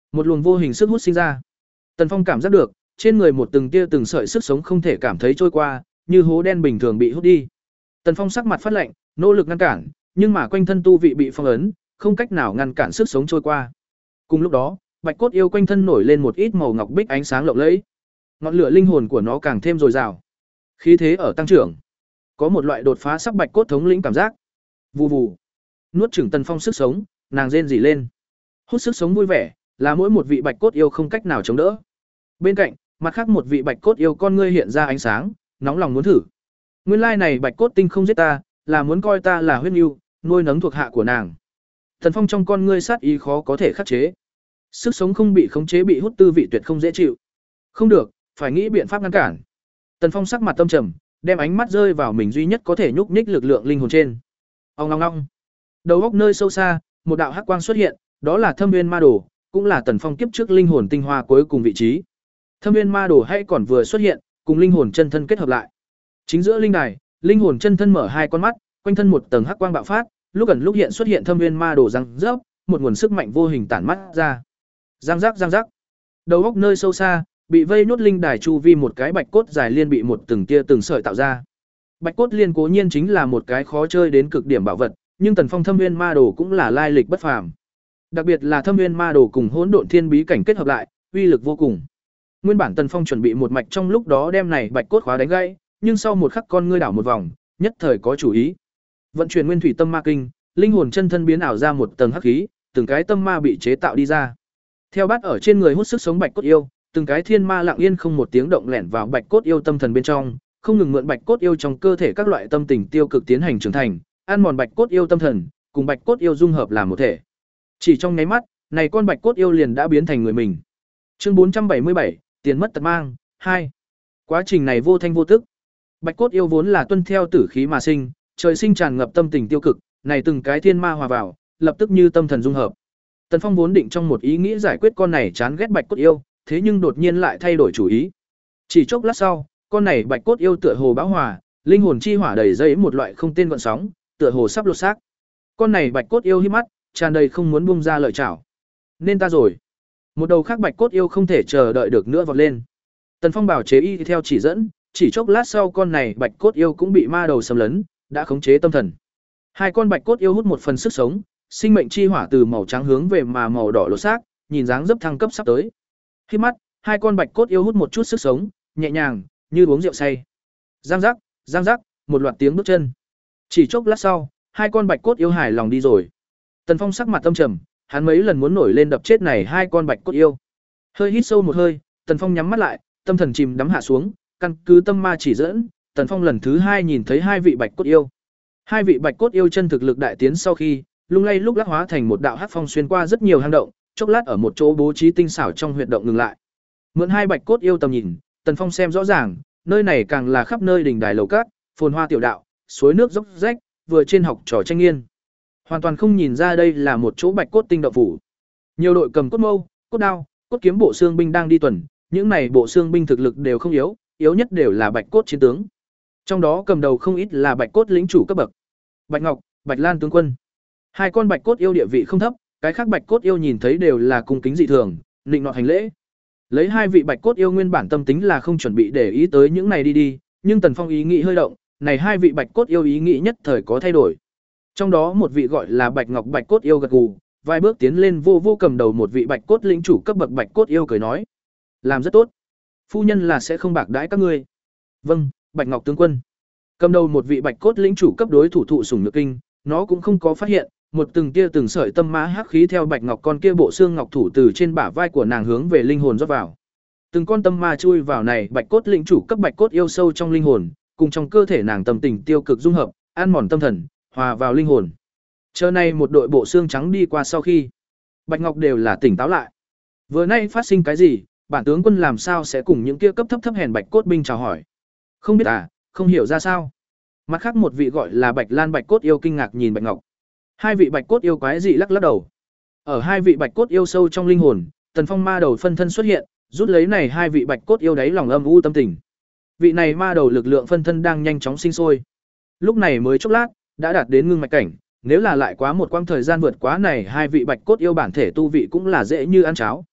một luồng vô hình sức hút sinh ra. Tần Phong cảm giác được, trên người một từng tia từng sợi sức sống không thể cảm thấy trôi qua, như hố đen bình thường bị hút đi. Tần Phong sắc mặt phát lạnh, nỗ lực ngăn cản, nhưng mà quanh thân tu vị bị phong ấn, không cách nào ngăn cản sức sống trôi qua. Cùng lúc đó, bạch cốt yêu quanh thân nổi lên một ít màu ngọc bích ánh sáng lộng lẫy. Ngọn lửa linh hồn của nó càng thêm dồi dào. Khí thế ở tăng trưởng. Có một loại đột phá sắp bạch cốt thống lĩnh cảm giác. Vù vù. Nuốt chửng Tần Phong sức sống, nàng rên rỉ lên. Hút sức sống vui vẻ, là mỗi một vị bạch cốt yêu không cách nào chống đỡ. Bên cạnh, mặt khác một vị bạch cốt yêu con ngươi hiện ra ánh sáng, nóng lòng muốn thử. Nguyên lai này bạch cốt tinh không giết ta, là muốn coi ta là huyết nhu, nuôi nấng thuộc hạ của nàng. Tần Phong trong con ngươi sát ý khó có thể khắc chế. Sức sống không bị khống chế bị hút tư vị tuyệt không dễ chịu. Không được, phải nghĩ biện pháp ngăn cản. Tần Phong sắc mặt tâm trầm, đem ánh mắt rơi vào mình duy nhất có thể nhúc nhích lực lượng linh hồn trên. Ong ong ong. Đầu góc nơi sâu xa, một đạo hắc quang xuất hiện, đó là Thâm Nguyên Ma Đồ, cũng là Tần Phong kiếp trước linh hồn tinh hoa cuối cùng vị trí. Thâm Nguyên Ma Đồ hay còn vừa xuất hiện, cùng linh hồn chân thân kết hợp lại. Chính giữa linh đài, linh hồn chân thân mở hai con mắt, quanh thân một tầng hắc quang bạo phát, lúc ẩn lúc hiện xuất hiện Thâm Nguyên Ma Đồ răng rớp, một nguồn sức mạnh vô hình tản mắt ra. Giang giác giang giác. Đầu góc nơi sâu xa, bị vây nốt linh đài chu vi một cái bạch cốt dài liên bị một từng tia từng sợi tạo ra. Bạch cốt liên cố nhiên chính là một cái khó chơi đến cực điểm bảo vật, nhưng Tần Phong Thâm Nguyên Ma Đồ cũng là lai lịch bất phàm. Đặc biệt là Thâm Nguyên Ma Đồ cùng Hỗn Độn Thiên Bí cảnh kết hợp lại, uy lực vô cùng. Nguyên bản Tần Phong chuẩn bị một mạch trong lúc đó đem này bạch cốt khóa đánh gãy, nhưng sau một khắc con ngươi đảo một vòng, nhất thời có chủ ý. Vận chuyển Nguyên Thủy Tâm Ma Kinh, linh hồn chân thân biến ảo ra một tầng hắc khí, từng cái tâm ma bị chế tạo đi ra. Theo bát ở trên người hút sức sống bạch cốt yêu, từng cái thiên ma lặng yên không một tiếng động lẻn vào bạch cốt yêu tâm thần bên trong, không ngừng mượn bạch cốt yêu trong cơ thể các loại tâm tình tiêu cực tiến hành trưởng thành, ăn mòn bạch cốt yêu tâm thần, cùng bạch cốt yêu dung hợp làm một thể. Chỉ trong nháy mắt, này con bạch cốt yêu liền đã biến thành người mình. Chương bốn trăm bảy mươi bảy, tiền mất tật mang, hai. Quá trình này vô thanh vô tức. Bạch cốt yêu vốn là tuân theo tử khí mà sinh, trời sinh tràn ngập tâm tình tiêu cực, này từng cái thiên ma hòa vào, lập tức như tâm thần dung hợp. Tần Phong vốn định trong một ý nghĩ giải quyết con này chán ghét bạch cốt yêu, thế nhưng đột nhiên lại thay đổi chủ ý. Chỉ chốc lát sau, con này bạch cốt yêu tựa hồ bão hòa, linh hồn chi hỏa đầy dây một loại không tên gợn sóng, tựa hồ sắp lột xác. Con này bạch cốt yêu híp mắt, tràn đầy không muốn buông ra lợi chảo. Nên ta rồi. Một đầu khác bạch cốt yêu không thể chờ đợi được nữa vọt lên. Tần Phong bảo chế y theo chỉ dẫn, chỉ chốc lát sau con này bạch cốt yêu cũng bị ma đầu xâm lấn, đã khống chế tâm thần. Hai con bạch cốt yêu hút một phần sức sống, sinh mệnh chi hỏa từ màu trắng hướng về mà màu đỏ lột xác, nhìn dáng dấp thăng cấp sắp tới. Híp mắt, hai con bạch cốt yêu hút một chút sức sống, nhẹ nhàng, như uống rượu say. Giang giác, giang giác, một loạt tiếng bước chân. Chỉ chốc lát sau, hai con bạch cốt yêu hài lòng đi rồi. Tần Phong sắc mặt tâm trầm, hắn mấy lần muốn nổi lên đập chết này hai con bạch cốt yêu. Hơi hít sâu một hơi, Tần Phong nhắm mắt lại, tâm thần chìm đắm hạ xuống, căn cứ tâm ma chỉ dẫn, Tần Phong lần thứ hai nhìn thấy hai vị bạch cốt yêu. Hai vị bạch cốt yêu chân thực lực đại tiến sau khi, lung lay lúc lắc hóa thành một đạo hắc phong xuyên qua rất nhiều hang động, chốc lát ở một chỗ bố trí tinh xảo trong huyệt động ngừng lại. Mượn hai bạch cốt yêu tầm nhìn, Tần Phong xem rõ ràng, nơi này càng là khắp nơi đỉnh đài lầu cát, phồn hoa tiểu đạo, suối nước dốc rách, vừa trên học trò tranh nghiên. Hoàn toàn không nhìn ra đây là một chỗ bạch cốt tinh động phủ. Nhiều đội cầm cốt mâu, cốt đao, cốt kiếm bộ xương binh đang đi tuần, những này bộ xương binh thực lực đều không yếu, yếu nhất đều là bạch cốt chiến tướng. Trong đó cầm đầu không ít là bạch cốt lĩnh chủ cấp bậc. Bạch Ngọc, Bạch Lan tướng quân. Hai con bạch cốt yêu địa vị không thấp, cái khác bạch cốt yêu nhìn thấy đều là cung kính dị thường, nịnh nọt hành lễ. Lấy hai vị bạch cốt yêu nguyên bản tâm tính là không chuẩn bị để ý tới những này đi đi, nhưng Tần Phong ý nghĩ hơi động, này hai vị bạch cốt yêu ý nghĩ nhất thời có thay đổi. Trong đó một vị gọi là Bạch Ngọc bạch cốt yêu gật gù, vài bước tiến lên vô vô cầm đầu một vị bạch cốt lĩnh chủ cấp bậc bạch cốt yêu cười nói: "Làm rất tốt, phu nhân là sẽ không bạc đãi các ngươi." "Vâng, Bạch Ngọc tướng quân." Cầm đầu một vị bạch cốt lĩnh chủ cấp đối thủ thụ sủng nhược kinh, nó cũng không có phát hiện, một từng tia từng sợi tâm mã hắc khí theo Bạch Ngọc con kia bộ xương ngọc thủ từ trên bả vai của nàng hướng về linh hồn rót vào. Từng con tâm ma chui vào này bạch cốt lĩnh chủ cấp bạch cốt yêu sâu trong linh hồn, cùng trong cơ thể nàng tâm tình tiêu cực dung hợp, ăn mòn tâm thần, hòa vào linh hồn. Chờ này một đội bộ xương trắng đi qua sau khi, Bạch Ngọc đều là tỉnh táo lại. Vừa nay phát sinh cái gì, bản tướng quân làm sao sẽ cùng những kia cấp thấp thấp hèn bạch cốt binh chào hỏi? Không biết à, không hiểu ra sao. Mặt khác một vị gọi là Bạch Lan bạch cốt yêu kinh ngạc nhìn Bạch Ngọc. Hai vị bạch cốt yêu quái dị lắc lắc đầu. Ở hai vị bạch cốt yêu sâu trong linh hồn, Tần Phong ma đầu phân thân xuất hiện, rút lấy này hai vị bạch cốt yêu đáy lòng âm u tâm tình. Vị này ma đầu lực lượng phân thân đang nhanh chóng sinh sôi. Lúc này mới chốc lát, đã đạt đến ngưng mạch cảnh, nếu là lại quá một quãng thời gian vượt quá này hai vị bạch cốt yêu bản thể tu vị cũng là dễ như ăn cháo.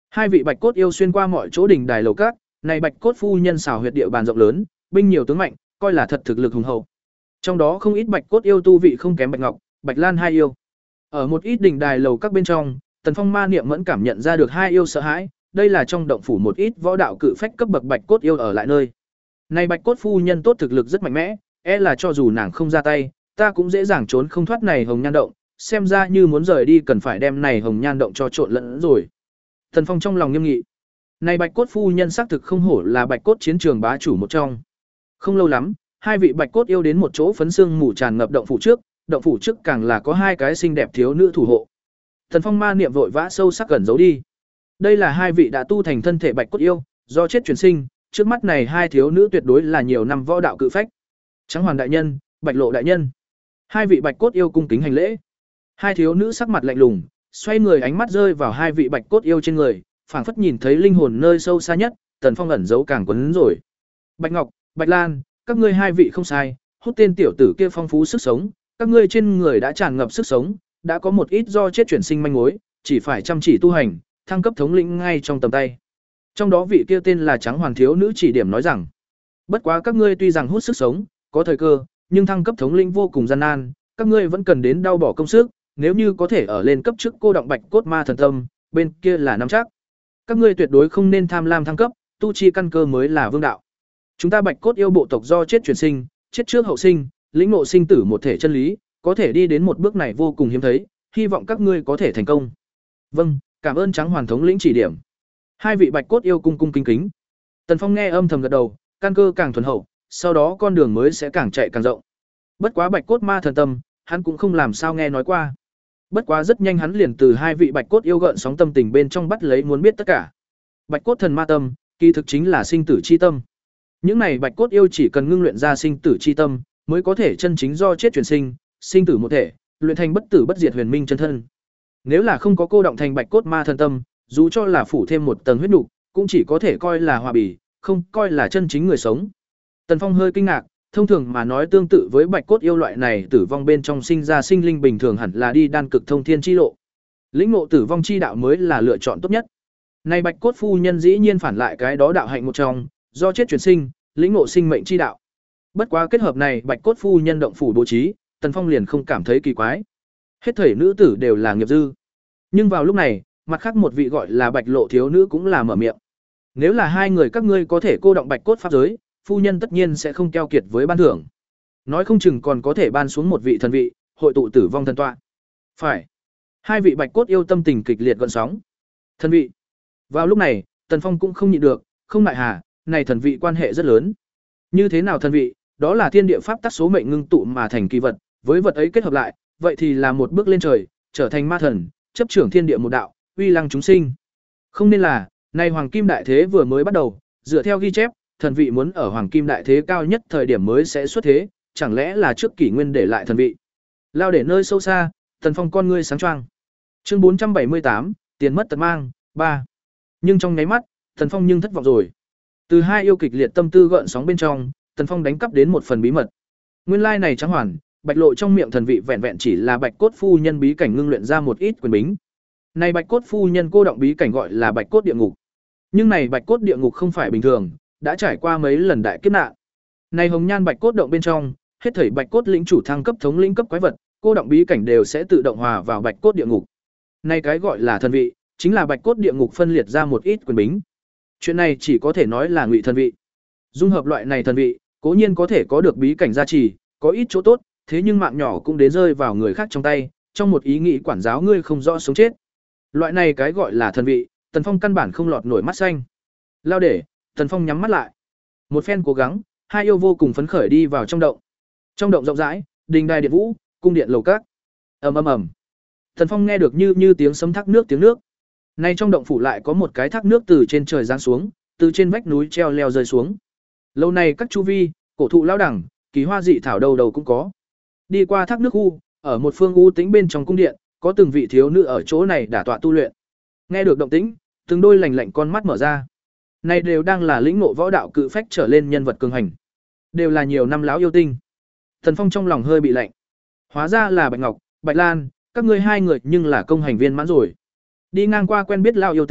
Hai vị bạch cốt yêu xuyên qua mọi chỗ đỉnh đài lầu các, này bạch cốt phu nhân xảo huyệt địa bàn rộng lớn, binh nhiều tướng mạnh, coi là thật thực lực hùng hậu. Trong đó không ít bạch cốt yêu tu vị không kém Bạch Ngọc, Bạch Lan hai yêu. Ở một ít đỉnh đài lầu các bên trong, Tần Phong ma niệm mẫn cảm nhận ra được hai yêu sợ hãi, đây là trong động phủ một ít võ đạo cự phách cấp bậc bạch cốt yêu ở lại nơi. Này bạch cốt phu nhân tốt thực lực rất mạnh mẽ, e là cho dù nàng không ra tay, ta cũng dễ dàng trốn không thoát này hồng nhan động, xem ra như muốn rời đi cần phải đem này hồng nhan động cho trộn lẫn rồi. Tần Phong trong lòng nghiêm nghị. Này bạch cốt phu nhân xác thực không hổ là bạch cốt chiến trường bá chủ một trong. Không lâu lắm, hai vị bạch cốt yêu đến một chỗ phấn xương mù tràn ngập động phủ trước, động phủ trước càng là có hai cái xinh đẹp thiếu nữ thủ hộ. Tần Phong ma niệm vội vã sâu sắc gần giấu đi. Đây là hai vị đã tu thành thân thể bạch cốt yêu, do chết chuyển sinh, trước mắt này hai thiếu nữ tuyệt đối là nhiều năm võ đạo cự phách. Trắng Hoàn đại nhân, Bạch Lộ đại nhân. Hai vị bạch cốt yêu cung kính hành lễ. Hai thiếu nữ sắc mặt lạnh lùng, xoay người ánh mắt rơi vào hai vị bạch cốt yêu trên người, phảng phất nhìn thấy linh hồn nơi sâu xa nhất, Tần Phong ẩn giấu càng quấn rồi. Bạch Ngọc, Bạch Lan, các ngươi hai vị không sai, hút tên tiểu tử kia phong phú sức sống, các ngươi trên người đã tràn ngập sức sống, đã có một ít do chết chuyển sinh manh mối, chỉ phải chăm chỉ tu hành, thăng cấp thống lĩnh ngay trong tầm tay. Trong đó vị kia tên là Trắng Hoàn thiếu nữ chỉ điểm nói rằng, bất quá các ngươi tuy rằng hút sức sống, có thời cơ, nhưng thăng cấp thống lĩnh vô cùng gian nan, các ngươi vẫn cần đến đau bỏ công sức, nếu như có thể ở lên cấp trước cô động bạch cốt ma thần tâm, bên kia là nắm chắc. Các ngươi tuyệt đối không nên tham lam thăng cấp, tu chi căn cơ mới là vương đạo. Chúng ta bạch cốt yêu bộ tộc do chết chuyển sinh, chết trước hậu sinh, lĩnh ngộ sinh tử một thể chân lý, có thể đi đến một bước này vô cùng hiếm thấy, hy vọng các ngươi có thể thành công. Vâng, cảm ơn Trắng Hoàn thống lĩnh chỉ điểm. Hai vị bạch cốt yêu cung cung kính kính. Tần Phong nghe âm thầm gật đầu, căn cơ càng thuần hậu, sau đó con đường mới sẽ càng chạy càng rộng. Bất quá bạch cốt ma thần tâm, hắn cũng không làm sao nghe nói qua. Bất quá rất nhanh hắn liền từ hai vị bạch cốt yêu gợn sóng tâm tình bên trong bắt lấy muốn biết tất cả. Bạch cốt thần ma tâm, kỳ thực chính là sinh tử chi tâm. Những này bạch cốt yêu chỉ cần ngưng luyện ra sinh tử chi tâm, mới có thể chân chính do chết chuyển sinh, sinh tử một thể, luyện thành bất tử bất diệt huyền minh chân thân. Nếu là không có cô động thành bạch cốt ma thần tâm, dù cho là phủ thêm một tầng huyết nục, cũng chỉ có thể coi là hòa bì, không coi là chân chính người sống. Tần Phong hơi kinh ngạc, thông thường mà nói tương tự với bạch cốt yêu loại này tử vong bên trong sinh ra sinh linh bình thường hẳn là đi đan cực thông thiên chi lộ. Lĩnh ngộ tử vong chi đạo mới là lựa chọn tốt nhất. Này bạch cốt phu nhân dĩ nhiên phản lại cái đó đạo hạnh một trong, do chết chuyển sinh, lĩnh ngộ sinh mệnh chi đạo. Bất quá kết hợp này bạch cốt phu nhân động phủ bố trí, Tần Phong liền không cảm thấy kỳ quái. Hết thảy nữ tử đều là nghiệp dư. Nhưng vào lúc này, mặt khác một vị gọi là Bạch Lộ thiếu nữ cũng là mở miệng. Nếu là hai người các ngươi có thể cô động bạch cốt pháp giới, phu nhân tất nhiên sẽ không keo kiệt với ban thưởng. Nói không chừng còn có thể ban xuống một vị thần vị, hội tụ tử vong thần tọa. Phải. Hai vị bạch cốt yêu tâm tình kịch liệt gợn sóng. Thần vị. Vào lúc này, Tần Phong cũng không nhịn được, không ngại hà, này thần vị quan hệ rất lớn. Như thế nào thần vị? Đó là thiên địa pháp tắc số mệnh ngưng tụ mà thành kỳ vật, với vật ấy kết hợp lại, vậy thì là một bước lên trời, trở thành ma thần, chấp trưởng thiên địa một đạo, uy lăng chúng sinh. Không nên là, nay hoàng kim đại thế vừa mới bắt đầu, dựa theo ghi chép, thần vị muốn ở hoàng kim đại thế cao nhất thời điểm mới sẽ xuất thế, chẳng lẽ là trước kỷ nguyên để lại thần vị. Lao để nơi sâu xa, Tần Phong con ngươi sáng choang. Chương bốn trăm bảy mươi tám, tiền mất tật mang, ba. Nhưng trong nháy mắt, Tần Phong nhưng thất vọng rồi. Từ hai yêu kịch liệt tâm tư gợn sóng bên trong, Tần Phong đánh cắp đến một phần bí mật. Nguyên lai này Trắng Hoàn, Bạch Lộ trong miệng thần vị vẹn vẹn chỉ là bạch cốt phu nhân bí cảnh ngưng luyện ra một ít quyền bính. Này bạch cốt phu nhân cô động bí cảnh gọi là bạch cốt địa ngục. Nhưng này bạch cốt địa ngục không phải bình thường, đã trải qua mấy lần đại kiếp nạn. Này hồng nhan bạch cốt động bên trong, hết thảy bạch cốt lĩnh chủ thăng cấp thống lĩnh cấp quái vật, cô động bí cảnh đều sẽ tự động hòa vào bạch cốt địa ngục. Này cái gọi là thần vị, chính là bạch cốt địa ngục phân liệt ra một ít quyền bính. Chuyện này chỉ có thể nói là ngụy thần vị. Dung hợp loại này thần vị, cố nhiên có thể có được bí cảnh gia trì, có ít chỗ tốt, thế nhưng mạng nhỏ cũng đến rơi vào người khác trong tay, trong một ý nghĩ quản giáo ngươi không rõ sống chết. Loại này cái gọi là thần vị, Tần Phong căn bản không lọt nổi mắt xanh. Lao để, Tần Phong nhắm mắt lại. Một phen cố gắng, hai yêu vô cùng phấn khởi đi vào trong động. Trong động rộng rãi, đình đài điện vũ, cung điện lầu các. Ầm ầm ầm. Tần Phong nghe được như như tiếng sấm thác nước tiếng nước. Nay trong động phủ lại có một cái thác nước từ trên trời giáng xuống, từ trên vách núi treo leo rơi xuống. Lâu này các chu vi, cổ thụ lão đẳng, kỳ hoa dị thảo đầu đầu cũng có. Đi qua thác nước u, ở một phương u tĩnh bên trong cung điện, có từng vị thiếu nữ ở chỗ này đả tọa tu luyện. Nghe được động tĩnh, từng đôi lành lạnh con mắt mở ra. Này đều đang là lĩnh ngộ võ đạo cự phách trở lên nhân vật cường hành, đều là nhiều năm lão yêu tinh. Thần Phong trong lòng hơi bị lạnh. Hóa ra là Bạch Ngọc, Bạch Lan, các ngươi hai người nhưng là công hành viên mãn rồi. Đi ngang qua quen biết lão yêu tinh,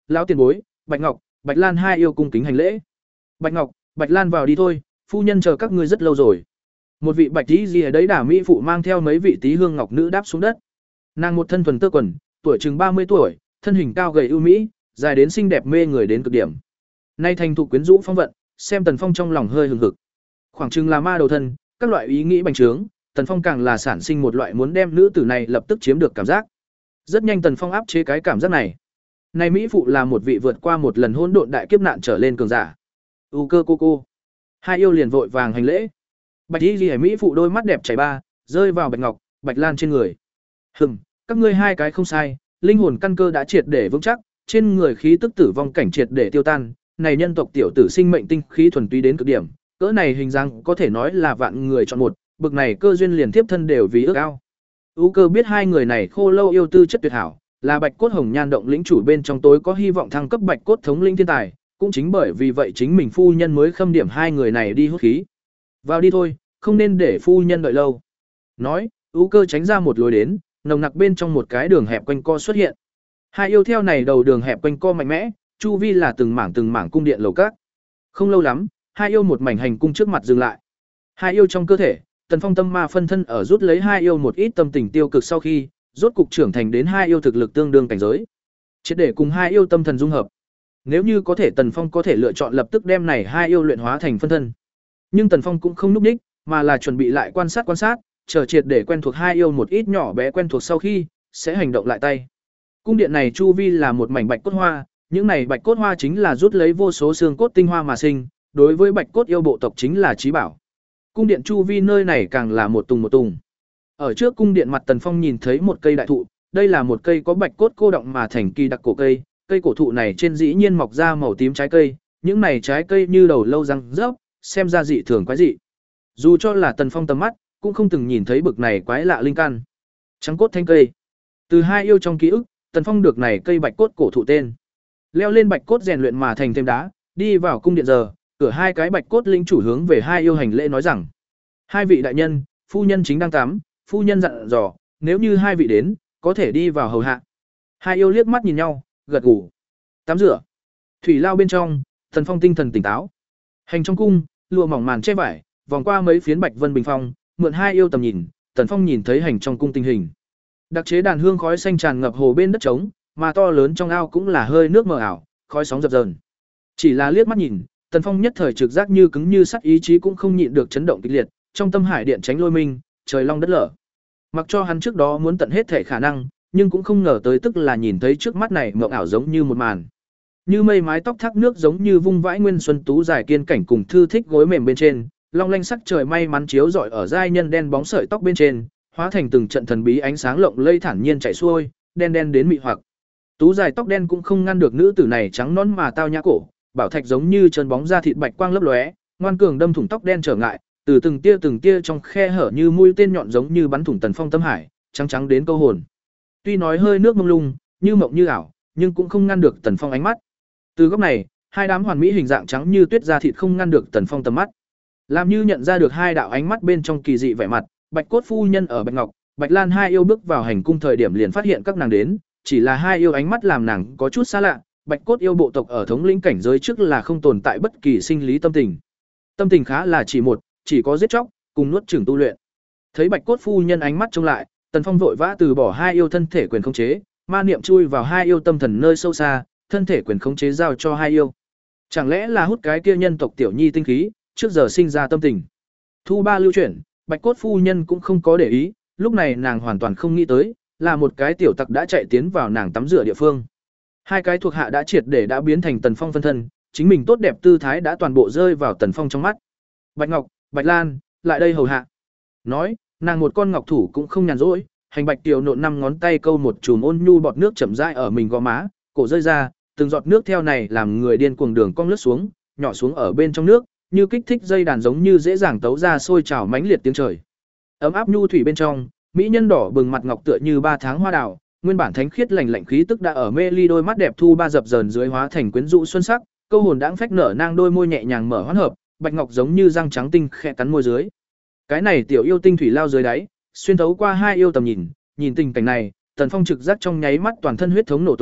lão tiền bối, Bạch Ngọc, Bạch Lan hai yêu cung kính hành lễ. Bạch Ngọc, Bạch Lan vào đi thôi, phu nhân chờ các ngươi rất lâu rồi. Một vị bạch tí gì ở đấy đả mỹ phụ mang theo mấy vị tí hương ngọc nữ đáp xuống đất. Nàng một thân thuần tơ quần, tuổi chừng ba mươi tuổi, thân hình cao gầy ưu mỹ, dài đến xinh đẹp mê người đến cực điểm. Nay thành thục quyến rũ phong vận, xem Tần Phong trong lòng hơi hừng hực. Khoảng chừng là ma đầu thân, các loại ý nghĩ bành trướng, Tần Phong càng là sản sinh một loại muốn đem nữ tử này lập tức chiếm được cảm giác. Rất nhanh Tần Phong áp chế cái cảm giác này. Này mỹ phụ là một vị vượt qua một lần hỗn độn đại kiếp nạn trở lên cường giả. U cơ cô cô. Hai yêu liền vội vàng hành lễ. Bạch Y Liễu mỹ phụ đôi mắt đẹp chảy ba, rơi vào Bạch Ngọc, Bạch Lan trên người. Hừm, các ngươi hai cái không sai, linh hồn căn cơ đã triệt để vững chắc, trên người khí tức tử vong cảnh triệt để tiêu tan, này nhân tộc tiểu tử sinh mệnh tinh khí thuần túy đến cực điểm, cỡ này hình dáng có thể nói là vạn người chọn một, bực này cơ duyên liền tiếp thân đều vì ước ao. U cơ biết hai người này khô lâu yêu tư chất tuyệt hảo, là Bạch Cốt Hồng Nhan động lĩnh chủ bên trong tối có hy vọng thăng cấp Bạch Cốt thống lĩnh thiên tài, cũng chính bởi vì vậy chính mình phu nhân mới khâm điểm hai người này đi hút khí. Vào đi thôi, không nên để phu nhân đợi lâu. Nói, U cơ tránh ra một lối đến, nồng nặc bên trong một cái đường hẹp quanh co xuất hiện. Hai yêu theo này đầu đường hẹp quanh co mạnh mẽ, chu vi là từng mảng từng mảng cung điện lầu các. Không lâu lắm, hai yêu một mảnh hành cung trước mặt dừng lại. Hai yêu trong cơ thể, Tần Phong tâm ma phân thân ở rút lấy hai yêu một ít tâm tình tiêu cực sau khi, rốt cục trưởng thành đến hai yêu thực lực tương đương cảnh giới. Triệt để cùng hai yêu tâm thần dung hợp. Nếu như có thể Tần Phong có thể lựa chọn lập tức đem này hai yêu luyện hóa thành phân thân. Nhưng Tần Phong cũng không núp đích, mà là chuẩn bị lại quan sát quan sát, chờ triệt để quen thuộc hai yêu một ít nhỏ bé quen thuộc sau khi, sẽ hành động lại tay. Cung điện này chu vi là một mảnh bạch cốt hoa, những này bạch cốt hoa chính là rút lấy vô số xương cốt tinh hoa mà sinh, đối với bạch cốt yêu bộ tộc chính là chí bảo. Cung điện chu vi nơi này càng là một tùng một tùng. Ở trước cung điện mặt Tần Phong nhìn thấy một cây đại thụ, đây là một cây có bạch cốt cô động mà thành kỳ đặc cổ cây, cây cổ thụ này trên dĩ nhiên mọc ra màu tím trái cây, những này trái cây như đầu lâu răng rớp, xem ra dị thường quái dị. Dù cho là Tần Phong tầm mắt, cũng không từng nhìn thấy bực này quái lạ linh căn. Trắng cốt thanh cây. Từ hai yêu trong ký ức, Tần Phong được này cây bạch cốt cổ thụ tên. Leo lên bạch cốt rèn luyện mà thành thêm đá, đi vào cung điện giờ, cửa hai cái bạch cốt linh chủ hướng về hai yêu hành lễ nói rằng: "Hai vị đại nhân, phu nhân chính đang tắm, phu nhân dặn dò, nếu như hai vị đến, có thể đi vào hầu hạ." Hai yêu liếc mắt nhìn nhau, gật gù. Tắm rửa. Thủy lao bên trong, Tần Phong tinh thần tỉnh táo. Hành trong cung, lụa mỏng màn che vải, vòng qua mấy phiến bạch vân bình phong, mượn hai yêu tầm nhìn, Tần Phong nhìn thấy hành trong cung tình hình. Đặc chế đàn hương khói xanh tràn ngập hồ bên đất trống, mà to lớn trong ao cũng là hơi nước mờ ảo, khói sóng dập dờn. Chỉ là liếc mắt nhìn, Tần Phong nhất thời trực giác như cứng như sắt, ý chí cũng không nhịn được chấn động kịch liệt, trong tâm hải điện tránh lôi minh, trời long đất lở. Mặc cho hắn trước đó muốn tận hết thể khả năng, nhưng cũng không ngờ tới tức là nhìn thấy trước mắt này mộng ảo giống như một màn. Như mây mái tóc thác nước giống như vung vãi nguyên xuân tú dài kiên cảnh cùng thư thích gối mềm bên trên, long lanh sắc trời may mắn chiếu rọi ở giai nhân đen bóng sợi tóc bên trên, hóa thành từng trận thần bí ánh sáng lộng lây thản nhiên chảy xuôi, đen đen đến mị hoặc. Tú dài tóc đen cũng không ngăn được nữ tử này trắng nõn mà tao nhã cổ, bảo thạch giống như chân bóng da thịt bạch quang lấp lóe, ngoan cường đâm thủng tóc đen trở ngại, từ từng tia từng tia trong khe hở như mũi tên nhọn giống như bắn thủng Tần Phong tâm hải, trắng trắng đến câu hồn. Tuy nói hơi nước mông lung, như mộng như ảo, nhưng cũng không ngăn được Tần Phong ánh mắt. Từ góc này, hai đám hoàn mỹ hình dạng trắng như tuyết da thịt không ngăn được Tần Phong tầm mắt. Làm như nhận ra được hai đạo ánh mắt bên trong kỳ dị vẻ mặt, Bạch Cốt phu nhân ở Bạch Ngọc, Bạch Lan hai yêu bước vào hành cung thời điểm liền phát hiện các nàng đến, chỉ là hai yêu ánh mắt làm nàng có chút xa lạ, Bạch Cốt yêu bộ tộc ở thống lĩnh cảnh giới trước là không tồn tại bất kỳ sinh lý tâm tình. Tâm tình khá là chỉ một, chỉ có giết chóc, cùng nuốt chửng tu luyện. Thấy Bạch Cốt phu nhân ánh mắt trông lại, Tần Phong vội vã từ bỏ hai yêu thân thể quyền khống chế, ma niệm chui vào hai yêu tâm thần nơi sâu xa, thân thể quyền khống chế giao cho hai yêu. Chẳng lẽ là hút cái kia nhân tộc tiểu nhi tinh khí, trước giờ sinh ra tâm tình. Thu ba lưu chuyển, Bạch Cốt phu nhân cũng không có để ý, lúc này nàng hoàn toàn không nghĩ tới, là một cái tiểu tặc đã chạy tiến vào nàng tắm rửa địa phương. Hai cái thuộc hạ đã triệt để đã biến thành Tần Phong phân thân, chính mình tốt đẹp tư thái đã toàn bộ rơi vào Tần Phong trong mắt. Bạch Ngọc, Bạch Lan, lại đây hầu hạ. Nói, nàng một con ngọc thủ cũng không nhàn rỗi, hành bạch tiểu nộn năm ngón tay câu một chùm ôn nhu bọt nước chậm rãi ở mình gò má, cổ rơi ra, từng giọt nước theo này làm người điên cuồng đường cong lướt xuống, nhỏ xuống ở bên trong nước, như kích thích dây đàn giống như dễ dàng tấu ra sôi trào mãnh liệt tiếng trời. Ấm áp nhu thủy bên trong, mỹ nhân đỏ bừng mặt ngọc tựa như ba tháng hoa đào, nguyên bản thánh khiết lành lạnh khí tức đã ở mê ly đôi mắt đẹp thu ba dập dờn dưới hóa thành quyến rũ xuân sắc, câu hồn đãng phách nở nang đôi môi nhẹ nhàng mở hoán hợp, bạch ngọc giống như răng trắng tinh khẽ cắn môi dưới. Cái này tiểu yêu tinh thủy lao dưới đáy, xuyên thấu qua hai yêu tầm nhìn, nhìn tình cảnh này, Tần Phong trực giác trong nháy mắt toàn thân huyết thống nổ tung,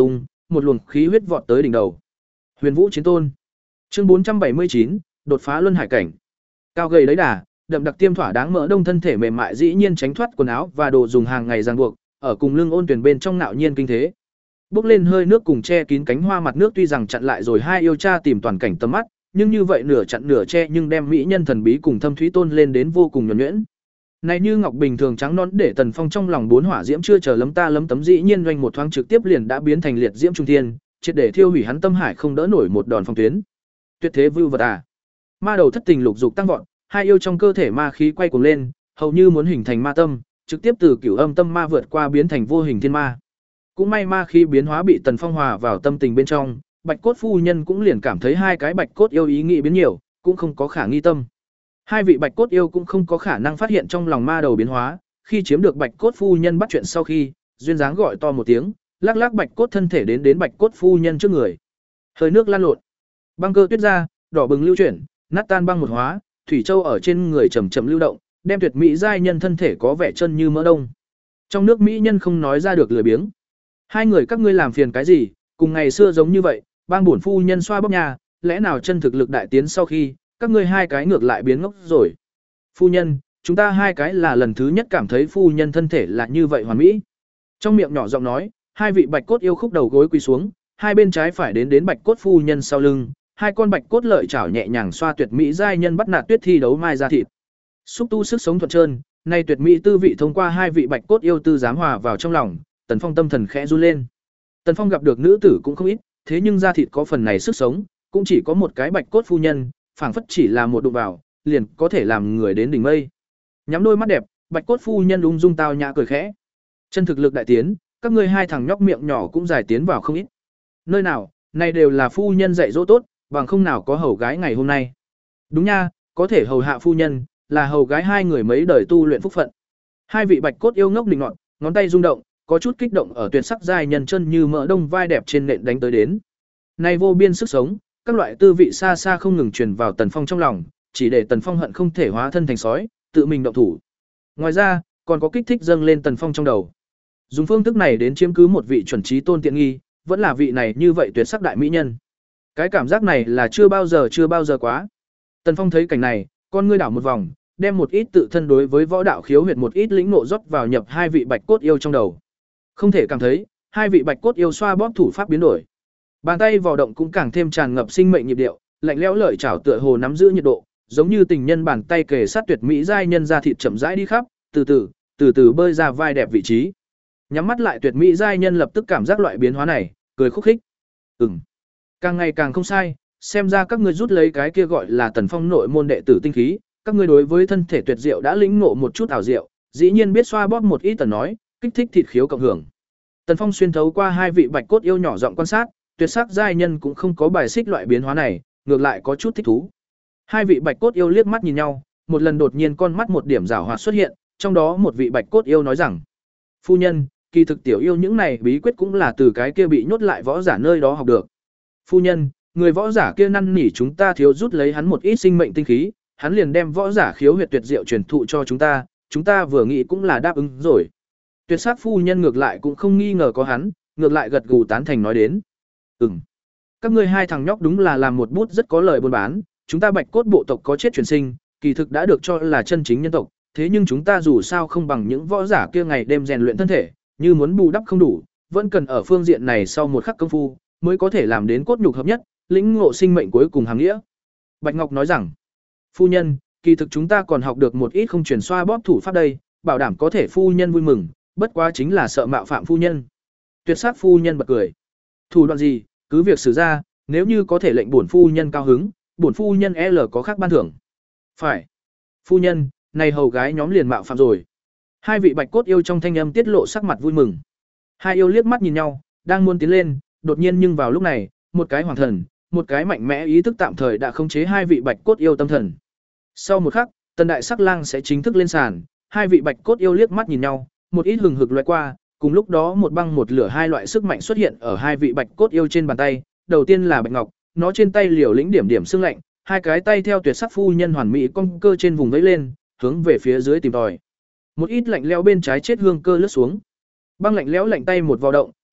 một luồng khí huyết vọt tới đỉnh đầu. Huyền Vũ Chiến Tôn. Chương bốn trăm bảy mươi chín, đột phá luân hải cảnh. Cao gầy lấy đà, đậm đặc tiêm thỏa đáng mỡ đông thân thể mềm mại dĩ nhiên tránh thoát quần áo và đồ dùng hàng ngày ràng buộc, ở cùng lưng ôn tuyển bên trong nạo nhiên kinh thế. Bốc lên hơi nước cùng che kín cánh hoa mặt nước tuy rằng chặn lại rồi hai yêu cha tìm toàn cảnh tầm mắt, nhưng như vậy nửa chặn nửa che nhưng đem mỹ nhân thần bí cùng thâm thúy tôn lên đến vô cùng nhuần nhuyễn. Này như ngọc bình thường trắng nõn để Tần Phong trong lòng bốn hỏa diễm chưa chờ lấm ta lấm tấm dĩ nhiên doanh một thoáng trực tiếp liền đã biến thành liệt diễm trung thiên, triệt để thiêu hủy hắn tâm hải không đỡ nổi một đòn phong tuyến. Tuyệt thế vưu vật à. Ma đầu thất tình lục dục tăng vọt, hai yêu trong cơ thể ma khí quay cuồng lên, hầu như muốn hình thành ma tâm, trực tiếp từ cửu âm tâm ma vượt qua biến thành vô hình thiên ma. Cũng may ma khí biến hóa bị Tần Phong hòa vào tâm tình bên trong, Bạch Cốt phu nhân cũng liền cảm thấy hai cái Bạch Cốt yêu ý nghĩ biến nhiều, cũng không có khả nghi tâm. Hai vị Bạch Cốt yêu cũng không có khả năng phát hiện trong lòng ma đầu biến hóa, khi chiếm được Bạch Cốt phu nhân bắt chuyện sau khi, duyên dáng gọi to một tiếng, lắc lắc Bạch Cốt thân thể đến đến Bạch Cốt phu nhân trước người. Hơi nước lan lộn, băng cơ tuyết ra, đỏ bừng lưu chuyển, nát tan băng một hóa, thủy châu ở trên người chậm chậm lưu động, đem tuyệt mỹ giai nhân thân thể có vẻ chân như mỡ đông. Trong nước mỹ nhân không nói ra được lười biếng. Hai người các ngươi làm phiền cái gì, cùng ngày xưa giống như vậy, bang bổn phu nhân xoa bóp nhà, lẽ nào chân thực lực đại tiến sau khi, các ngươi hai cái ngược lại biến ngốc rồi. Phu nhân, chúng ta hai cái là lần thứ nhất cảm thấy phu nhân thân thể là như vậy hoàn mỹ. Trong miệng nhỏ giọng nói, hai vị Bạch Cốt yêu khúc đầu gối quỳ xuống, hai bên trái phải đến đến Bạch Cốt phu nhân sau lưng, hai con Bạch Cốt lợi chảo nhẹ nhàng xoa tuyệt mỹ giai nhân bắt nạt tuyết thi đấu mai ra thịt. Xúc tu sức sống thuận trơn, nay tuyệt mỹ tư vị thông qua hai vị Bạch Cốt yêu tư giám hòa vào trong lòng, Tần Phong tâm thần khẽ run lên. Tần Phong gặp được nữ tử cũng không ít, thế nhưng da thịt có phần này sức sống, cũng chỉ có một cái Bạch Cốt phu nhân, phảng phất chỉ là một đụng vào, liền có thể làm người đến đỉnh mây. Nhắm đôi mắt đẹp, Bạch Cốt phu nhân ung dung tao nhã cười khẽ. Chân thực lực đại tiến, các ngươi hai thằng nhóc miệng nhỏ cũng dài tiến vào không ít. Nơi nào, này đều là phu nhân dạy dỗ tốt, bằng không nào có hầu gái ngày hôm nay. Đúng nha, có thể hầu hạ phu nhân, là hầu gái hai người mấy đời tu luyện phúc phận. Hai vị Bạch Cốt yêu ngốc định nọt, ngón tay rung động, có chút kích động ở tuyệt sắc giai nhân chân như mỡ đông vai đẹp trên nện đánh tới đến. Này vô biên sức sống, các loại tư vị xa xa không ngừng truyền vào Tần Phong trong lòng, chỉ để Tần Phong hận không thể hóa thân thành sói, tự mình động thủ. Ngoài ra, còn có kích thích dâng lên Tần Phong trong đầu. Dùng phương thức này đến chiếm cứ một vị chuẩn trí tôn tiện nghi, vẫn là vị này như vậy tuyệt sắc đại mỹ nhân. Cái cảm giác này là chưa bao giờ chưa bao giờ quá. Tần Phong thấy cảnh này, con ngươi đảo một vòng, đem một ít tự thân đối với võ đạo khiếu huyệt một ít lĩnh ngộ rót vào nhập hai vị Bạch Cốt yêu trong đầu. Không thể cảm thấy, hai vị Bạch Cốt yêu xoa bóp thủ pháp biến đổi. Bàn tay vò động cũng càng thêm tràn ngập sinh mệnh nhịp điệu, lạnh lẽo lợi chảo tựa hồ nắm giữ nhiệt độ, giống như tình nhân bàn tay kề sát tuyệt mỹ giai nhân ra thịt chậm rãi đi khắp, từ từ, từ từ bơi ra vai đẹp vị trí. Nhắm mắt lại tuyệt mỹ giai nhân lập tức cảm giác loại biến hóa này, cười khúc khích. Ừm, càng ngày càng không sai, xem ra các ngươi rút lấy cái kia gọi là Tần Phong nội môn đệ tử tinh khí, các ngươi đối với thân thể tuyệt diệu đã lĩnh ngộ một chút ảo diệu, dĩ nhiên biết xoa bóp một ít tần nói, kích thích thịt khiếu cộng hưởng. Tần Phong xuyên thấu qua hai vị Bạch Cốt yêu nhỏ giọng quan sát, tuyệt sắc giai nhân cũng không có bài xích loại biến hóa này, ngược lại có chút thích thú. Hai vị Bạch Cốt yêu liếc mắt nhìn nhau, một lần đột nhiên con mắt một điểm giảo hoạt xuất hiện, trong đó một vị Bạch Cốt yêu nói rằng: "Phu nhân, kỳ thực tiểu yêu những này bí quyết cũng là từ cái kia bị nhốt lại võ giả nơi đó học được. Phu nhân, người võ giả kia năn nỉ chúng ta thiếu rút lấy hắn một ít sinh mệnh tinh khí, hắn liền đem võ giả khiếu huyệt tuyệt diệu truyền thụ cho chúng ta, chúng ta vừa nghĩ cũng là đáp ứng rồi." Tuyệt sắc phu nhân ngược lại cũng không nghi ngờ có hắn, ngược lại gật gù tán thành nói đến: "Ừm, các ngươi hai thằng nhóc đúng là làm một bút rất có lời buôn bán, chúng ta Bạch Cốt bộ tộc có chết truyền sinh, kỳ thực đã được cho là chân chính nhân tộc, thế nhưng chúng ta dù sao không bằng những võ giả kia ngày đêm rèn luyện thân thể, như muốn bù đắp không đủ, vẫn cần ở phương diện này sau một khắc công phu, mới có thể làm đến cốt nhục hợp nhất, lĩnh ngộ sinh mệnh cuối cùng hàm nghĩa." Bạch Ngọc nói rằng: "Phu nhân, kỳ thực chúng ta còn học được một ít không truyền xoa bóp thủ pháp đây, bảo đảm có thể phu nhân vui mừng, bất quá chính là sợ mạo phạm phu nhân." Tuyệt sắc phu nhân bật cười: "Thủ đoạn gì, cứ việc sử ra, nếu như có thể lệnh bổn phu nhân cao hứng, bổn phu nhân L có khác ban thưởng." "Phải. Phu nhân, này hầu gái nhóm liền mạo phạm rồi." Hai vị Bạch Cốt yêu trong thanh âm tiết lộ sắc mặt vui mừng. Hai yêu liếc mắt nhìn nhau, đang muốn tiến lên, đột nhiên nhưng vào lúc này, một cái hoàng thần, một cái mạnh mẽ ý thức tạm thời đã khống chế hai vị Bạch Cốt yêu tâm thần. Sau một khắc, Tần Đại Sắc Lang sẽ chính thức lên sàn, hai vị Bạch Cốt yêu liếc mắt nhìn nhau, một ít hừng hực lóe qua, cùng lúc đó một băng một lửa hai loại sức mạnh xuất hiện ở hai vị Bạch Cốt yêu trên bàn tay, đầu tiên là Bạch Ngọc, nó trên tay liều lĩnh điểm điểm xương lạnh, hai cái tay theo tuyệt sắc phu nhân hoàn mỹ cong cơ trên vùng vẫy lên, hướng về phía dưới tìm tòi. Một ít lạnh lẽo bên trái chết hương cơ lướt xuống. Băng lạnh lẽo lạnh tay một vào động,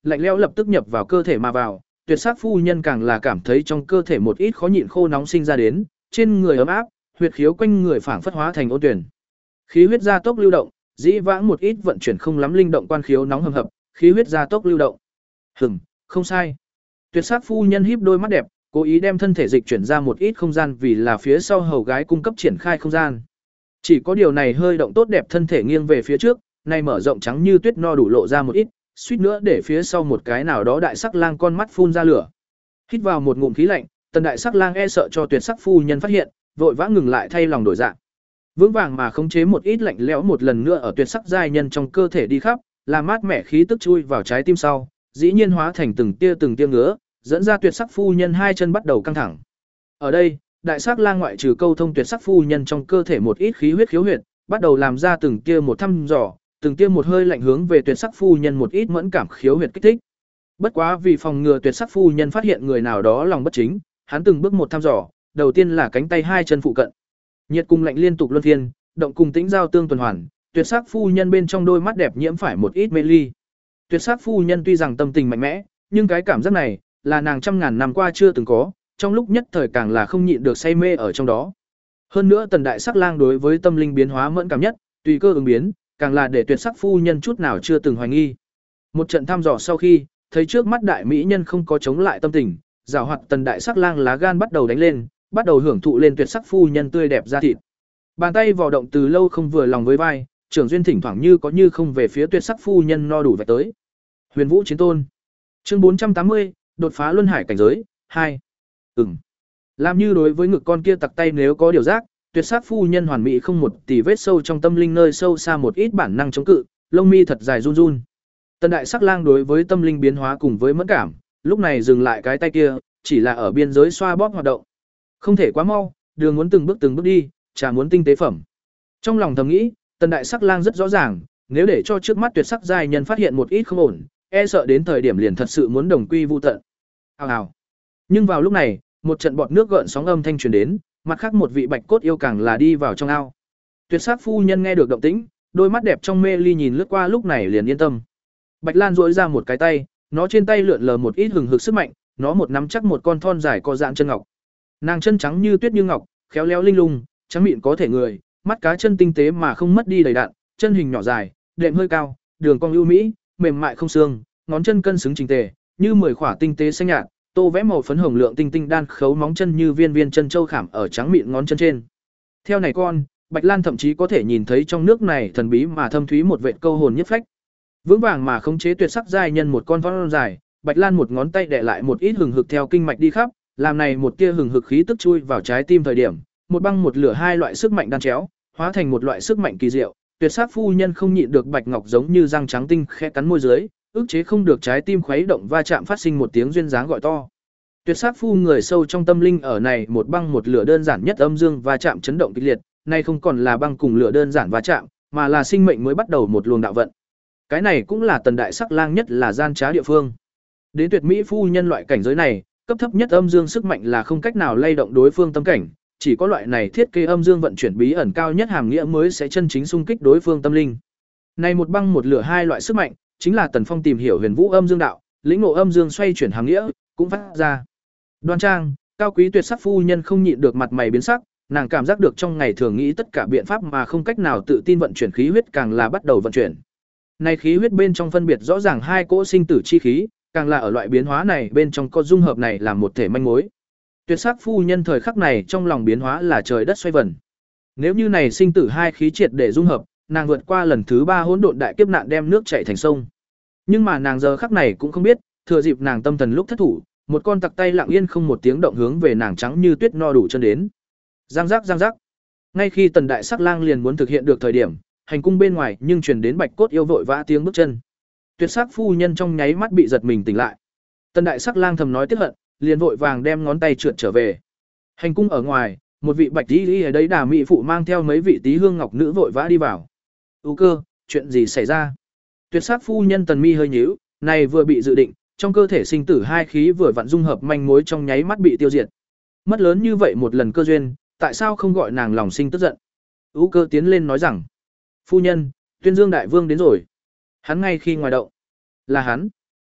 lạnh lẽo lập tức nhập vào cơ thể mà vào, tuyệt sắc phu nhân càng là cảm thấy trong cơ thể một ít khó nhịn khô nóng sinh ra đến, trên người ấm áp, huyệt khiếu quanh người phảng phất hóa thành ôn tuyển. Khí huyết gia tốc lưu động, dĩ vãng một ít vận chuyển không lắm linh động quan khiếu nóng hầm hập, khí huyết gia tốc lưu động. Hừm, không sai. Tuyệt sắc phu nhân híp đôi mắt đẹp, cố ý đem thân thể dịch chuyển ra một ít không gian vì là phía sau hầu gái cung cấp triển khai không gian. Chỉ có điều này hơi động tốt đẹp thân thể nghiêng về phía trước, này mở rộng trắng như tuyết no đủ lộ ra một ít, suýt nữa để phía sau một cái nào đó đại sắc lang con mắt phun ra lửa. Hít vào một ngụm khí lạnh, tần đại sắc lang e sợ cho tuyệt sắc phu nhân phát hiện, vội vã ngừng lại thay lòng đổi dạng. Vững vàng mà khống chế một ít lạnh lẽo một lần nữa ở tuyệt sắc giai nhân trong cơ thể đi khắp, làm mát mẻ khí tức chui vào trái tim sau, dĩ nhiên hóa thành từng tia từng tia ngứa, dẫn ra tuyệt sắc phu nhân hai chân bắt đầu căng thẳng. Ở đây, đại sắc lang ngoại trừ câu thông tuyệt sắc phu nhân trong cơ thể một ít khí huyết khiếu huyệt, bắt đầu làm ra từng tia một thăm dò, từng tia một hơi lạnh hướng về tuyệt sắc phu nhân một ít mẫn cảm khiếu huyệt kích thích. Bất quá vì phòng ngừa tuyệt sắc phu nhân phát hiện người nào đó lòng bất chính, hắn từng bước một thăm dò, đầu tiên là cánh tay hai chân phụ cận. Nhiệt cùng lạnh liên tục luân phiên, động cùng tĩnh giao tương tuần hoàn, tuyệt sắc phu nhân bên trong đôi mắt đẹp nhiễm phải một ít mê ly. Tuyệt sắc phu nhân tuy rằng tâm tình mạnh mẽ, nhưng cái cảm giác này là nàng trăm ngàn năm qua chưa từng có, trong lúc nhất thời càng là không nhịn được say mê ở trong đó. Hơn nữa tần đại sắc lang đối với tâm linh biến hóa mẫn cảm nhất, tùy cơ ứng biến, càng là để tuyệt sắc phu nhân chút nào chưa từng hoài nghi. Một trận thăm dò sau khi, thấy trước mắt đại mỹ nhân không có chống lại tâm tình, giảo hoạt tần đại sắc lang lá gan bắt đầu đánh lên, bắt đầu hưởng thụ lên tuyệt sắc phu nhân tươi đẹp da thịt. Bàn tay vò động từ lâu không vừa lòng với vai, trưởng duyên thỉnh thoảng như có như không về phía tuyệt sắc phu nhân no đủ vạch tới. Huyền Vũ chiến tôn. Chương bốn trăm tám mươi, đột phá luân hải cảnh giới, hai. Ừm. Làm như đối với ngực con kia tặc tay nếu có điều giác, tuyệt sắc phu nhân hoàn mỹ không một tì vết sâu trong tâm linh nơi sâu xa một ít bản năng chống cự, lông mi thật dài run run. Tần đại sắc lang đối với tâm linh biến hóa cùng với mẫn cảm, lúc này dừng lại cái tay kia, chỉ là ở biên giới xoa bóp hoạt động. Không thể quá mau, đường muốn từng bước từng bước đi, trà muốn tinh tế phẩm. Trong lòng thầm nghĩ, tần đại sắc lang rất rõ ràng, nếu để cho trước mắt tuyệt sắc giai nhân phát hiện một ít không ổn, e sợ đến thời điểm liền thật sự muốn đồng quy vu tận. Hào hào. Nhưng vào lúc này, một trận bọt nước gợn sóng âm thanh truyền đến, mặt khác một vị bạch cốt yêu càng là đi vào trong ao. Tuyệt sắc phu nhân nghe được động tĩnh, đôi mắt đẹp trong mê ly nhìn lướt qua lúc này liền yên tâm. Bạch Lan duỗi ra một cái tay, nó trên tay lượn lờ một ít hừng hực sức mạnh, nó một nắm chắc một con thon dài co giãn chân ngọc. Nàng chân trắng như tuyết như ngọc, khéo léo linh lung, trắng mịn có thể người, mắt cá chân tinh tế mà không mất đi đầy đặn, chân hình nhỏ dài, đệm hơi cao, đường cong ưu mỹ, mềm mại không xương, ngón chân cân xứng chỉnh tề, như mười khỏa tinh tế xanh nhạt, tô vẽ màu phấn hồng lượng tinh tinh đan khấu móng chân như viên viên chân châu khảm ở trắng mịn ngón chân trên. Theo này con, Bạch Lan thậm chí có thể nhìn thấy trong nước này thần bí mà thâm thúy một vệt câu hồn nhất phách. Vững vàng mà khống chế tuyệt sắc giai nhân một con thon dài, Bạch Lan một ngón tay đè lại một ít hừng hực theo kinh mạch đi khắp, làm này một tia hừng hực khí tức chui vào trái tim thời điểm, một băng một lửa hai loại sức mạnh đan chéo, hóa thành một loại sức mạnh kỳ diệu. Tuyệt sắc phu nhân không nhịn được bạch ngọc giống như răng trắng tinh khẽ cắn môi dưới, ức chế không được trái tim khuấy động va chạm phát sinh một tiếng duyên dáng gọi to. Tuyệt sắc phu người sâu trong tâm linh ở này một băng một lửa đơn giản nhất âm dương va chạm chấn động kịch liệt, nay không còn là băng cùng lửa đơn giản va chạm, mà là sinh mệnh mới bắt đầu một luồng đạo vận. Cái này cũng là tần đại sắc lang nhất là gian trá địa phương. Đến tuyệt mỹ phu nhân loại cảnh giới này, cấp thấp nhất âm dương sức mạnh là không cách nào lay động đối phương tâm cảnh, chỉ có loại này thiết kế âm dương vận chuyển bí ẩn cao nhất hàm nghĩa mới sẽ chân chính xung kích đối phương tâm linh. Này một băng một lửa hai loại sức mạnh, chính là Tần Phong tìm hiểu huyền vũ âm dương đạo, lĩnh ngộ âm dương xoay chuyển hàm nghĩa, cũng phát ra. Đoan trang, cao quý tuyệt sắc phu nhân không nhịn được mặt mày biến sắc, nàng cảm giác được trong ngày thường nghĩ tất cả biện pháp mà không cách nào tự tin vận chuyển khí huyết càng là bắt đầu vận chuyển. Này khí huyết bên trong phân biệt rõ ràng hai cỗ sinh tử chi khí, càng là ở loại biến hóa này bên trong có dung hợp này làm một thể manh mối. Tuyệt sắc phu nhân thời khắc này trong lòng biến hóa là trời đất xoay vần. Nếu như này sinh tử hai khí triệt để dung hợp, nàng vượt qua lần thứ ba hỗn độn đại kiếp nạn đem nước chảy thành sông. Nhưng mà nàng giờ khắc này cũng không biết, thừa dịp nàng tâm thần lúc thất thủ, một con tặc tay lặng yên không một tiếng động hướng về nàng trắng như tuyết no đủ chân đến. Giang giác giang giác. Ngay khi Tần Đại Sắc Lang liền muốn thực hiện được thời điểm, hành cung bên ngoài nhưng truyền đến bạch cốt yêu vội vã tiếng bước chân. Tuyệt sắc phu nhân trong nháy mắt bị giật mình tỉnh lại. Tần Đại Sắc Lang thầm nói tiếc hận, liền vội vàng đem ngón tay trượt trở về. Hành cung ở ngoài, một vị bạch y y ở đấy đà mỹ phụ mang theo mấy vị tí hương ngọc nữ vội vã đi vào. "U cơ, chuyện gì xảy ra?" Tuyệt sắc phu nhân Tần mi hơi nhíu, này vừa bị dự định, trong cơ thể sinh tử hai khí vừa vặn dung hợp manh mối trong nháy mắt bị tiêu diệt. Mất lớn như vậy một lần cơ duyên, tại sao không gọi nàng lòng sinh tức giận? U cơ tiến lên nói rằng: "Phu nhân, Tuyên Dương đại vương đến rồi." Hắn ngay khi ngoài động. "Là hắn?"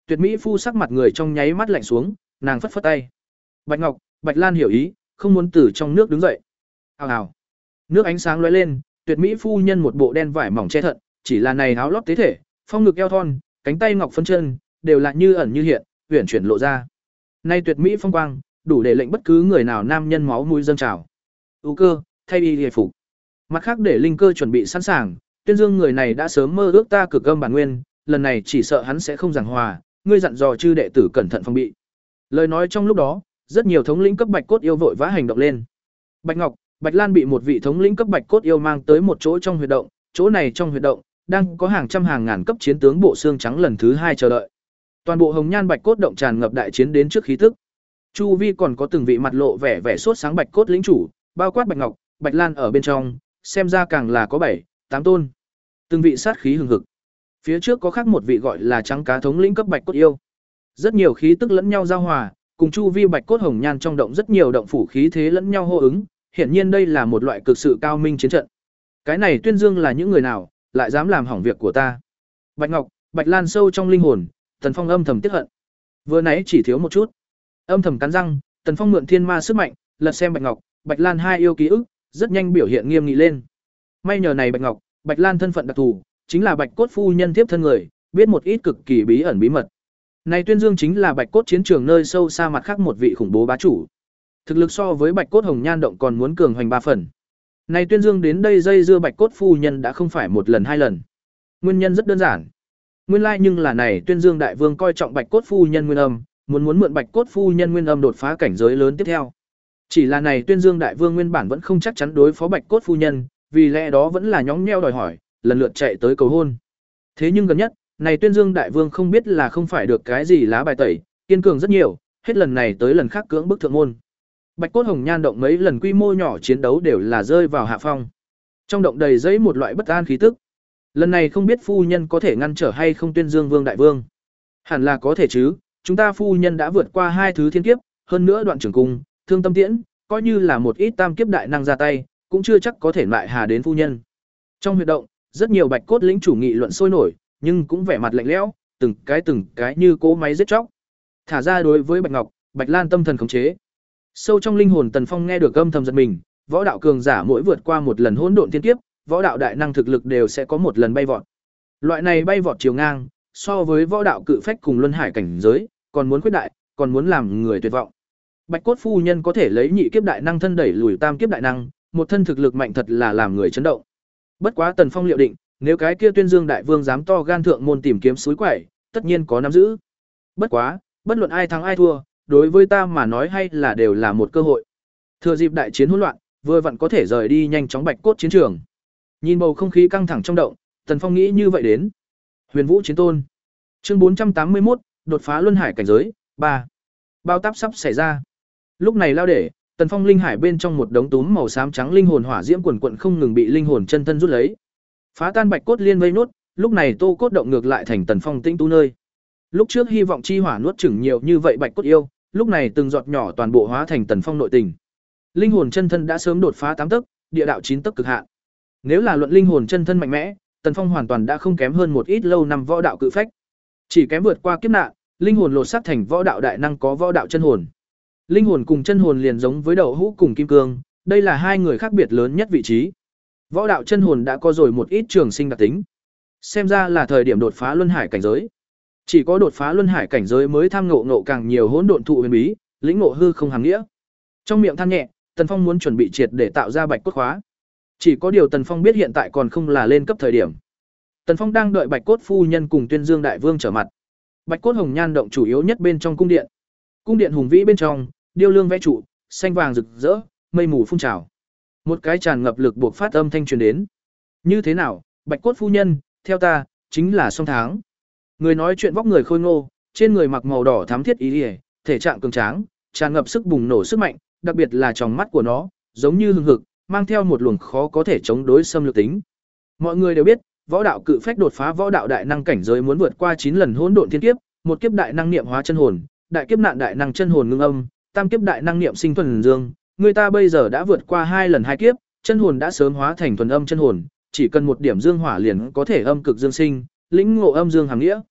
Tuyệt mỹ phu sắc mặt người trong nháy mắt lạnh xuống, nàng phất phất tay. Bạch Ngọc, Bạch Lan hiểu ý, không muốn từ trong nước đứng dậy. Hào hào. Nước ánh sáng lóe lên, tuyệt mỹ phu nhân một bộ đen vải mỏng che thận, chỉ là này áo lót tế thể, phong ngực eo thon, cánh tay ngọc phân chân, đều là như ẩn như hiện, uyển chuyển lộ ra. Nay tuyệt mỹ phong quang, đủ để lệnh bất cứ người nào nam nhân máu mũi dâng trào. U cơ, thay y hề phục. Mặt khác để linh cơ chuẩn bị sẵn sàng, Tuyên Dương người này đã sớm mơ ước ta cực âm bản nguyên, lần này chỉ sợ hắn sẽ không giảng hòa, ngươi dặn dò chư đệ tử cẩn thận phòng bị. Lời nói trong lúc đó, rất nhiều thống lĩnh cấp bạch cốt yêu vội vã hành động lên. Bạch Ngọc, Bạch Lan bị một vị thống lĩnh cấp bạch cốt yêu mang tới một chỗ trong huyệt động, chỗ này trong huyệt động đang có hàng trăm hàng ngàn cấp chiến tướng bộ xương trắng lần thứ hai chờ đợi. Toàn bộ hồng nhan bạch cốt động tràn ngập đại chiến đến trước khí tức. Chu vi còn có từng vị mặt lộ vẻ vẻ sốt sáng bạch cốt lĩnh chủ, bao quát Bạch Ngọc, Bạch Lan ở bên trong, xem ra càng là có bảy, tám tôn. Từng vị sát khí hừng hực. Phía trước có khác một vị gọi là trắng cá thống lĩnh cấp bạch cốt yêu. Rất nhiều khí tức lẫn nhau giao hòa, cùng chu vi bạch cốt hồng nhan trong động rất nhiều động phủ khí thế lẫn nhau hô ứng, hiển nhiên đây là một loại cực sự cao minh chiến trận. Cái này Tuyên Dương là những người nào, lại dám làm hỏng việc của ta? Bạch Ngọc, Bạch Lan sâu trong linh hồn, Tần Phong âm thầm tiếc hận. Vừa nãy chỉ thiếu một chút. Âm thầm cắn răng, Tần Phong mượn thiên ma sức mạnh, lật xem Bạch Ngọc, Bạch Lan hai yêu ký ức, rất nhanh biểu hiện nghiêm nghị lên. May nhờ này Bạch Ngọc, Bạch Lan thân phận đặc thù, chính là Bạch cốt phu nhân tiếp thân người, biết một ít cực kỳ bí ẩn bí mật. Này Tuyên Dương chính là Bạch cốt chiến trường nơi sâu xa mặt khác một vị khủng bố bá chủ. Thực lực so với Bạch cốt hồng nhan động còn muốn cường hoành ba phần. Này Tuyên Dương đến đây dây dưa Bạch cốt phu nhân đã không phải một lần hai lần. Nguyên nhân rất đơn giản. Nguyên lai like nhưng là này Tuyên Dương đại vương coi trọng Bạch cốt phu nhân nguyên âm, muốn muốn mượn Bạch cốt phu nhân nguyên âm đột phá cảnh giới lớn tiếp theo. Chỉ là này Tuyên Dương đại vương nguyên bản vẫn không chắc chắn đối phó Bạch cốt phu nhân, vì lẽ đó vẫn là nhõng nhẽo đòi hỏi, lần lượt chạy tới cầu hôn. Thế nhưng gần nhất, này Tuyên Dương đại vương không biết là không phải được cái gì lá bài tẩy, kiên cường rất nhiều, hết lần này tới lần khác cưỡng bức thượng môn. Bạch cốt hồng nhan động mấy lần quy mô nhỏ chiến đấu đều là rơi vào hạ phong. Trong động đầy dẫy một loại bất an khí tức. Lần này không biết phu nhân có thể ngăn trở hay không Tuyên Dương vương đại vương. Hẳn là có thể chứ, chúng ta phu nhân đã vượt qua hai thứ thiên kiếp, hơn nữa đoạn trường cung, thương tâm tiễn, coi như là một ít tam kiếp đại năng ra tay, cũng chưa chắc có thể lại hà đến phu nhân. Trong huyệt động, rất nhiều bạch cốt lĩnh chủ nghị luận sôi nổi, nhưng cũng vẻ mặt lạnh lẽo, từng cái từng cái như cỗ máy giết chóc. Thả ra đối với Bạch Ngọc, Bạch Lan tâm thần khống chế. Sâu trong linh hồn Tần Phong nghe được âm thầm giật mình, võ đạo cường giả mỗi vượt qua một lần hỗn độn thiên kiếp, võ đạo đại năng thực lực đều sẽ có một lần bay vọt. Loại này bay vọt chiều ngang, so với võ đạo cự phách cùng luân hải cảnh giới, còn muốn khuyết đại, còn muốn làm người tuyệt vọng. Bạch cốt phu nhân có thể lấy nhị kiếp đại năng thân đẩy lùi tam kiếp đại năng, một thân thực lực mạnh thật là làm người chấn động. Bất quá Tần Phong liệu định, nếu cái kia Tuyên Dương đại vương dám to gan thượng môn tìm kiếm suối quẩy, tất nhiên có nắm giữ. Bất quá, bất luận ai thắng ai thua, đối với ta mà nói hay là đều là một cơ hội. Thừa dịp đại chiến hỗn loạn, vừa vặn có thể rời đi nhanh chóng bạch cốt chiến trường. Nhìn bầu không khí căng thẳng trong động, Tần Phong nghĩ như vậy đến. Huyền Vũ chiến tôn. Chương bốn trăm tám mươi mốt, đột phá luân hải cảnh giới, ba. Bao táp sắp xảy ra. Lúc này lao để, Tần Phong linh hải bên trong một đống túm màu xám trắng linh hồn hỏa diễm quần quần không ngừng bị linh hồn chân thân rút lấy. Phá tan bạch cốt liên vây nốt, lúc này Tô cốt động ngược lại thành Tần Phong tĩnh tu nơi. Lúc trước hy vọng chi hỏa nuốt chửng nhiều như vậy bạch cốt yêu, lúc này từng giọt nhỏ toàn bộ hóa thành Tần Phong nội tình. Linh hồn chân thân đã sớm đột phá tám tấc, địa đạo chín tấc cực hạn. Nếu là luận linh hồn chân thân mạnh mẽ, Tần Phong hoàn toàn đã không kém hơn một ít lâu năm võ đạo cự phách. Chỉ kém vượt qua kiếp nạn, linh hồn lột xác thành võ đạo đại năng có võ đạo chân hồn. Linh hồn cùng chân hồn liền giống với đậu hũ cùng kim cương, đây là hai người khác biệt lớn nhất vị trí. Võ đạo chân hồn đã có rồi một ít trường sinh đặc tính. Xem ra là thời điểm đột phá luân hải cảnh giới. Chỉ có đột phá luân hải cảnh giới mới tham ngộ ngộ càng nhiều hỗn độn thụ huyền bí, lĩnh ngộ hư không hàm nghĩa. Trong miệng than nhẹ, Tần Phong muốn chuẩn bị triệt để tạo ra bạch cốt khóa. Chỉ có điều Tần Phong biết hiện tại còn không là lên cấp thời điểm. Tần Phong đang đợi bạch cốt phu nhân cùng Tuyên Dương đại vương trở mặt. Bạch cốt hồng nhan động chủ yếu nhất bên trong cung điện. Cung điện hùng vĩ bên trong, điêu lương vẽ trụ, xanh vàng rực rỡ, mây mù phun trào. Một cái tràn ngập lực buộc phát âm thanh truyền đến. Như thế nào, bạch cốt phu nhân, theo ta, chính là song tháng. Người nói chuyện vóc người khôi ngô, trên người mặc màu đỏ thắm thiết ý y, thể trạng cường tráng, tràn ngập sức bùng nổ sức mạnh, đặc biệt là tròng mắt của nó, giống như hừng hực, mang theo một luồng khó có thể chống đối xâm lược tính. Mọi người đều biết, võ đạo cự phách đột phá võ đạo đại năng cảnh giới muốn vượt qua chín lần hỗn độn thiên kiếp, một kiếp đại năng niệm hóa chân hồn, đại kiếp nạn đại năng chân hồn ngưng âm, tam kiếp đại năng niệm sinh thuần dương, người ta bây giờ đã vượt qua hai lần hai kiếp, chân hồn đã sớm hóa thành thuần âm chân hồn, chỉ cần một điểm dương hỏa liền có thể âm cực dương sinh, lĩnh ngộ âm dương hàm nghĩa.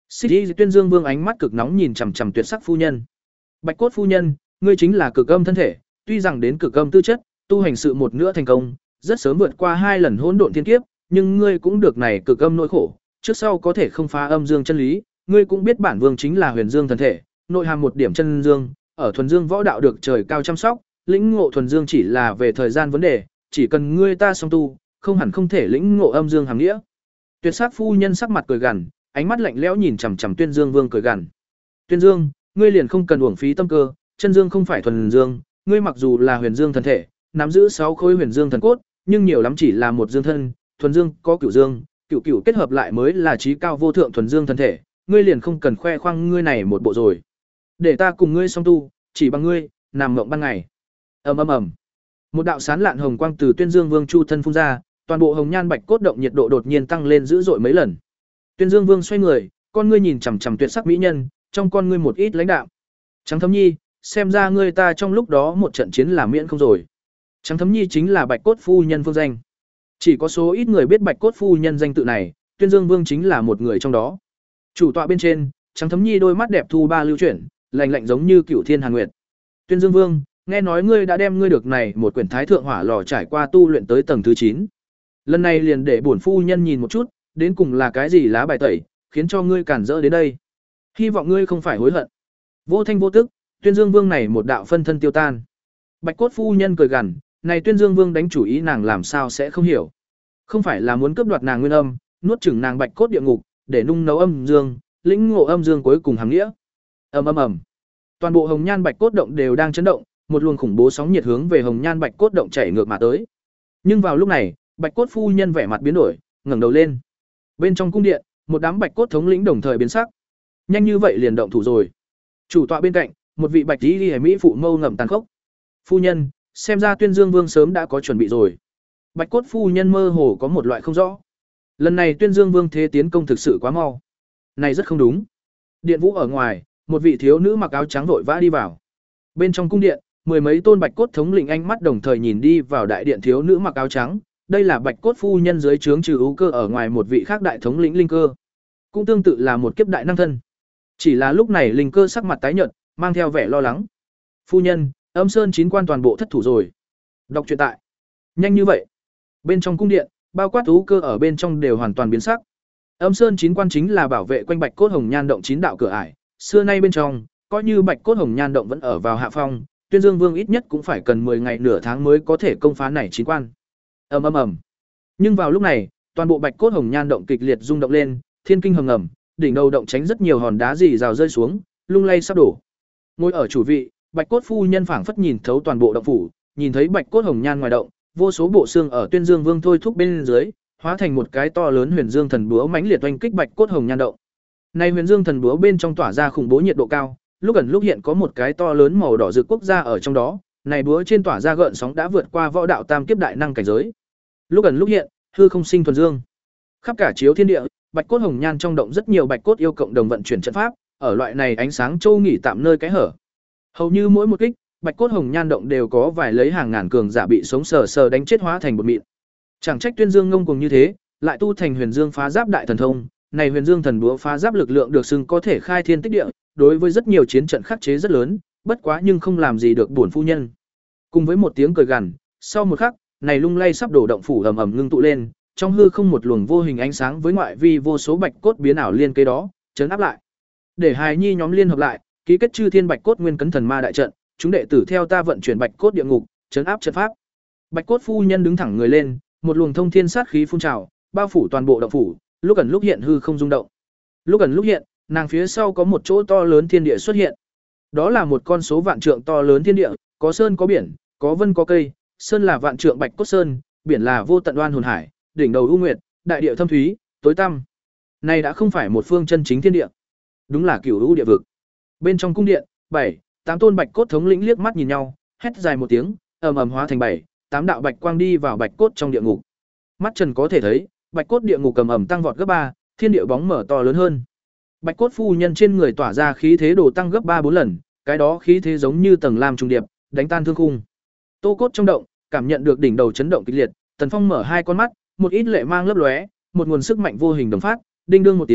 Xích Y Tuyên Dương Vương ánh mắt cực nóng nhìn chằm chằm tuyệt sắc phu nhân. Bạch cốt phu nhân, ngươi chính là cực âm thân thể, tuy rằng đến cực âm tư chất, tu hành sự một nữa thành công, rất sớm vượt qua hai lần hỗn độn thiên kiếp, nhưng ngươi cũng được này cực âm nỗi khổ, trước sau có thể không phá âm dương chân lý, ngươi cũng biết bản vương chính là huyền dương thần thể, nội hàm một điểm chân dương, ở thuần dương võ đạo được trời cao chăm sóc, lĩnh ngộ thuần dương chỉ là về thời gian vấn đề, chỉ cần ngươi ta song tu, không hẳn không thể lĩnh ngộ âm dương hàm nghĩa. Tuyệt sắc phu nhân sắc mặt cười gằn, ánh mắt lạnh lẽo nhìn chằm chằm Tuyên Dương Vương cười gằn. Tuyên Dương, ngươi liền không cần uổng phí tâm cơ, chân dương không phải thuần dương, ngươi mặc dù là huyền dương thần thể, nắm giữ sáu khối huyền dương thần cốt, nhưng nhiều lắm chỉ là một dương thân, thuần dương có cửu dương, cửu cửu kết hợp lại mới là trí cao vô thượng thuần dương thần thể, ngươi liền không cần khoe khoang ngươi này một bộ rồi. Để ta cùng ngươi song tu, chỉ bằng ngươi, nằm mộng ban ngày. Ầm ầm ầm. Một đạo sán lạn hồng quang từ Tuyên Dương Vương chu thân phun ra, toàn bộ hồng nhan bạch cốt động nhiệt độ đột nhiên tăng lên dữ dội mấy lần. Tuyên Dương Vương xoay người, con ngươi nhìn chằm chằm tuyệt sắc mỹ nhân, trong con ngươi một ít lãnh đạm. Trắng Thấm Nhi, xem ra ngươi ta trong lúc đó một trận chiến là miễn không rồi. Trắng Thấm Nhi chính là Bạch Cốt phu nhân phương danh. Chỉ có số ít người biết Bạch Cốt phu nhân danh tự này, Tuyên Dương Vương chính là một người trong đó. Chủ tọa bên trên, Trắng Thấm Nhi đôi mắt đẹp thu ba lưu chuyển, lạnh lạnh giống như cửu thiên hàn nguyệt. Tuyên Dương Vương, nghe nói ngươi đã đem ngươi được này một quyển Thái Thượng Hỏa Lò trải qua tu luyện tới tầng thứ chín. Lần này liền để bổn phu nhân nhìn một chút, đến cùng là cái gì lá bài tẩy, khiến cho ngươi cản rỡ đến đây. Hy vọng ngươi không phải hối hận. Vô thanh vô tức, Tuyên Dương Vương này một đạo phân thân tiêu tan. Bạch Cốt phu nhân cười gằn, này Tuyên Dương Vương đánh chủ ý nàng làm sao sẽ không hiểu. Không phải là muốn cướp đoạt nàng nguyên âm, nuốt chửng nàng Bạch Cốt địa ngục, để nung nấu âm dương, lĩnh ngộ âm dương cuối cùng hàng nghĩa. Ầm ầm ầm. Toàn bộ hồng nhan Bạch Cốt động đều đang chấn động, một luồng khủng bố sóng nhiệt hướng về hồng nhan Bạch Cốt động chảy ngược mà tới. Nhưng vào lúc này, Bạch Cốt phu nhân vẻ mặt biến đổi, ngẩng đầu lên. Bên trong cung điện, một đám Bạch Cốt thống lĩnh đồng thời biến sắc. Nhanh như vậy liền động thủ rồi. Chủ tọa bên cạnh, một vị bạch y liễu mỹ phụ mâu ngậm tàn khốc. Phu nhân, xem ra Tuyên Dương Vương sớm đã có chuẩn bị rồi. Bạch Cốt phu nhân mơ hồ có một loại không rõ. Lần này Tuyên Dương Vương thế tiến công thực sự quá mau. Này rất không đúng. Điện vũ ở ngoài, một vị thiếu nữ mặc áo trắng vội vã đi vào. Bên trong cung điện, mười mấy tôn Bạch Cốt thống lĩnh ánh mắt đồng thời nhìn đi vào đại điện thiếu nữ mặc áo trắng. Đây là Bạch Cốt phu nhân dưới trướng trừ ưu cơ ở ngoài một vị khác đại thống lĩnh Linh Cơ. Cũng tương tự là một kiếp đại năng thân. Chỉ là lúc này Linh Cơ sắc mặt tái nhợt, mang theo vẻ lo lắng. Phu nhân, Âm Sơn chín quan toàn bộ thất thủ rồi. Đọc truyện tại. Nhanh như vậy. Bên trong cung điện, bao quát ưu cơ ở bên trong đều hoàn toàn biến sắc. Âm Sơn chín quan chính là bảo vệ quanh Bạch Cốt Hồng Nhan động chín đạo cửa ải, xưa nay bên trong, coi như Bạch Cốt Hồng Nhan động vẫn ở vào hạ phong, Tuyên Dương Vương ít nhất cũng phải cần mười ngày nửa tháng mới có thể công phá này chín quan. Ầm ầm ầm. Nhưng vào lúc này, toàn bộ Bạch Cốt Hồng Nhan động kịch liệt rung động lên, thiên kinh hồng ngầm, đỉnh đầu động tránh rất nhiều hòn đá rì rào rơi xuống, lung lay sắp đổ. Ngồi ở chủ vị, Bạch Cốt phu nhân phảng phất nhìn thấu toàn bộ động phủ, nhìn thấy Bạch Cốt Hồng Nhan ngoài động, vô số bộ xương ở Tuyên Dương Vương thôi thúc bên dưới, hóa thành một cái to lớn Huyền Dương thần búa mãnh liệt oanh kích Bạch Cốt Hồng Nhan động. Này Huyền Dương thần búa bên trong tỏa ra khủng bố nhiệt độ cao, lúc ẩn lúc hiện có một cái to lớn màu đỏ rực quốc gia ở trong đó, này búa trên tỏa ra gợn sóng đã vượt qua võ đạo tam kiếp đại năng cảnh giới. Lúc ẩn lúc hiện, hư không sinh thuần dương. Khắp cả chiếu thiên địa, Bạch Cốt Hồng Nhan trong động rất nhiều Bạch Cốt yêu cộng đồng vận chuyển trận pháp, ở loại này ánh sáng châu nghỉ tạm nơi cái hở. Hầu như mỗi một kích, Bạch Cốt Hồng Nhan động đều có vài lấy hàng ngàn cường giả bị sống sờ sờ đánh chết hóa thành bột mịn. Chẳng trách Tuyên Dương ngông cuồng như thế, lại tu thành Huyền Dương phá giáp đại thần thông, này Huyền Dương thần búa phá giáp lực lượng được xưng có thể khai thiên tích địa, đối với rất nhiều chiến trận khắc chế rất lớn, bất quá nhưng không làm gì được bổn phu nhân. Cùng với một tiếng cười gằn, sau một khắc, này lung lay sắp đổ động phủ ầm ầm ngưng tụ lên, trong hư không một luồng vô hình ánh sáng với ngoại vi vô số Bạch Cốt biến ảo liên kế đó, chấn áp lại. Để hài nhi nhóm liên hợp lại, ký kết chư thiên Bạch Cốt nguyên cấn thần ma đại trận, chúng đệ tử theo ta vận chuyển Bạch Cốt địa ngục, chấn áp trận pháp. Bạch Cốt phu nhân đứng thẳng người lên, một luồng thông thiên sát khí phun trào, bao phủ toàn bộ động phủ, lúc ẩn lúc hiện hư không rung động. Lúc ẩn lúc hiện, nàng phía sau có một chỗ to lớn thiên địa xuất hiện. Đó là một con số vạn trượng to lớn thiên địa, có sơn có biển, có vân có cây, sơn là vạn trượng Bạch Cốt sơn, biển là vô tận oan hồn hải, đỉnh đầu u nguyệt, đại địa thâm thúy, tối tăm. Này đã không phải một phương chân chính thiên địa, đúng là cửu u địa vực. Bên trong cung điện, bảy, tám tôn Bạch Cốt thống lĩnh liếc mắt nhìn nhau, hét dài một tiếng, ầm ầm hóa thành bảy, tám đạo bạch quang đi vào Bạch Cốt trong địa ngục. Mắt trần có thể thấy, Bạch Cốt địa ngục ầm ầm tăng vọt gấp ba, thiên địa bóng mở to lớn hơn. Bạch Cốt phu nhân trên người tỏa ra khí thế đồ tăng gấp ba bốn lần, cái đó khí thế giống như tầng lam trùng điệp, đánh tan thương khung. Tô Cốt trong động, cảm nhận được đỉnh đầu chấn động kịch liệt, Tần Phong mở hai con mắt, một ít lệ mang lấp lóe, một nguồn sức mạnh vô hình đồng phát, đinh đương một tiếng,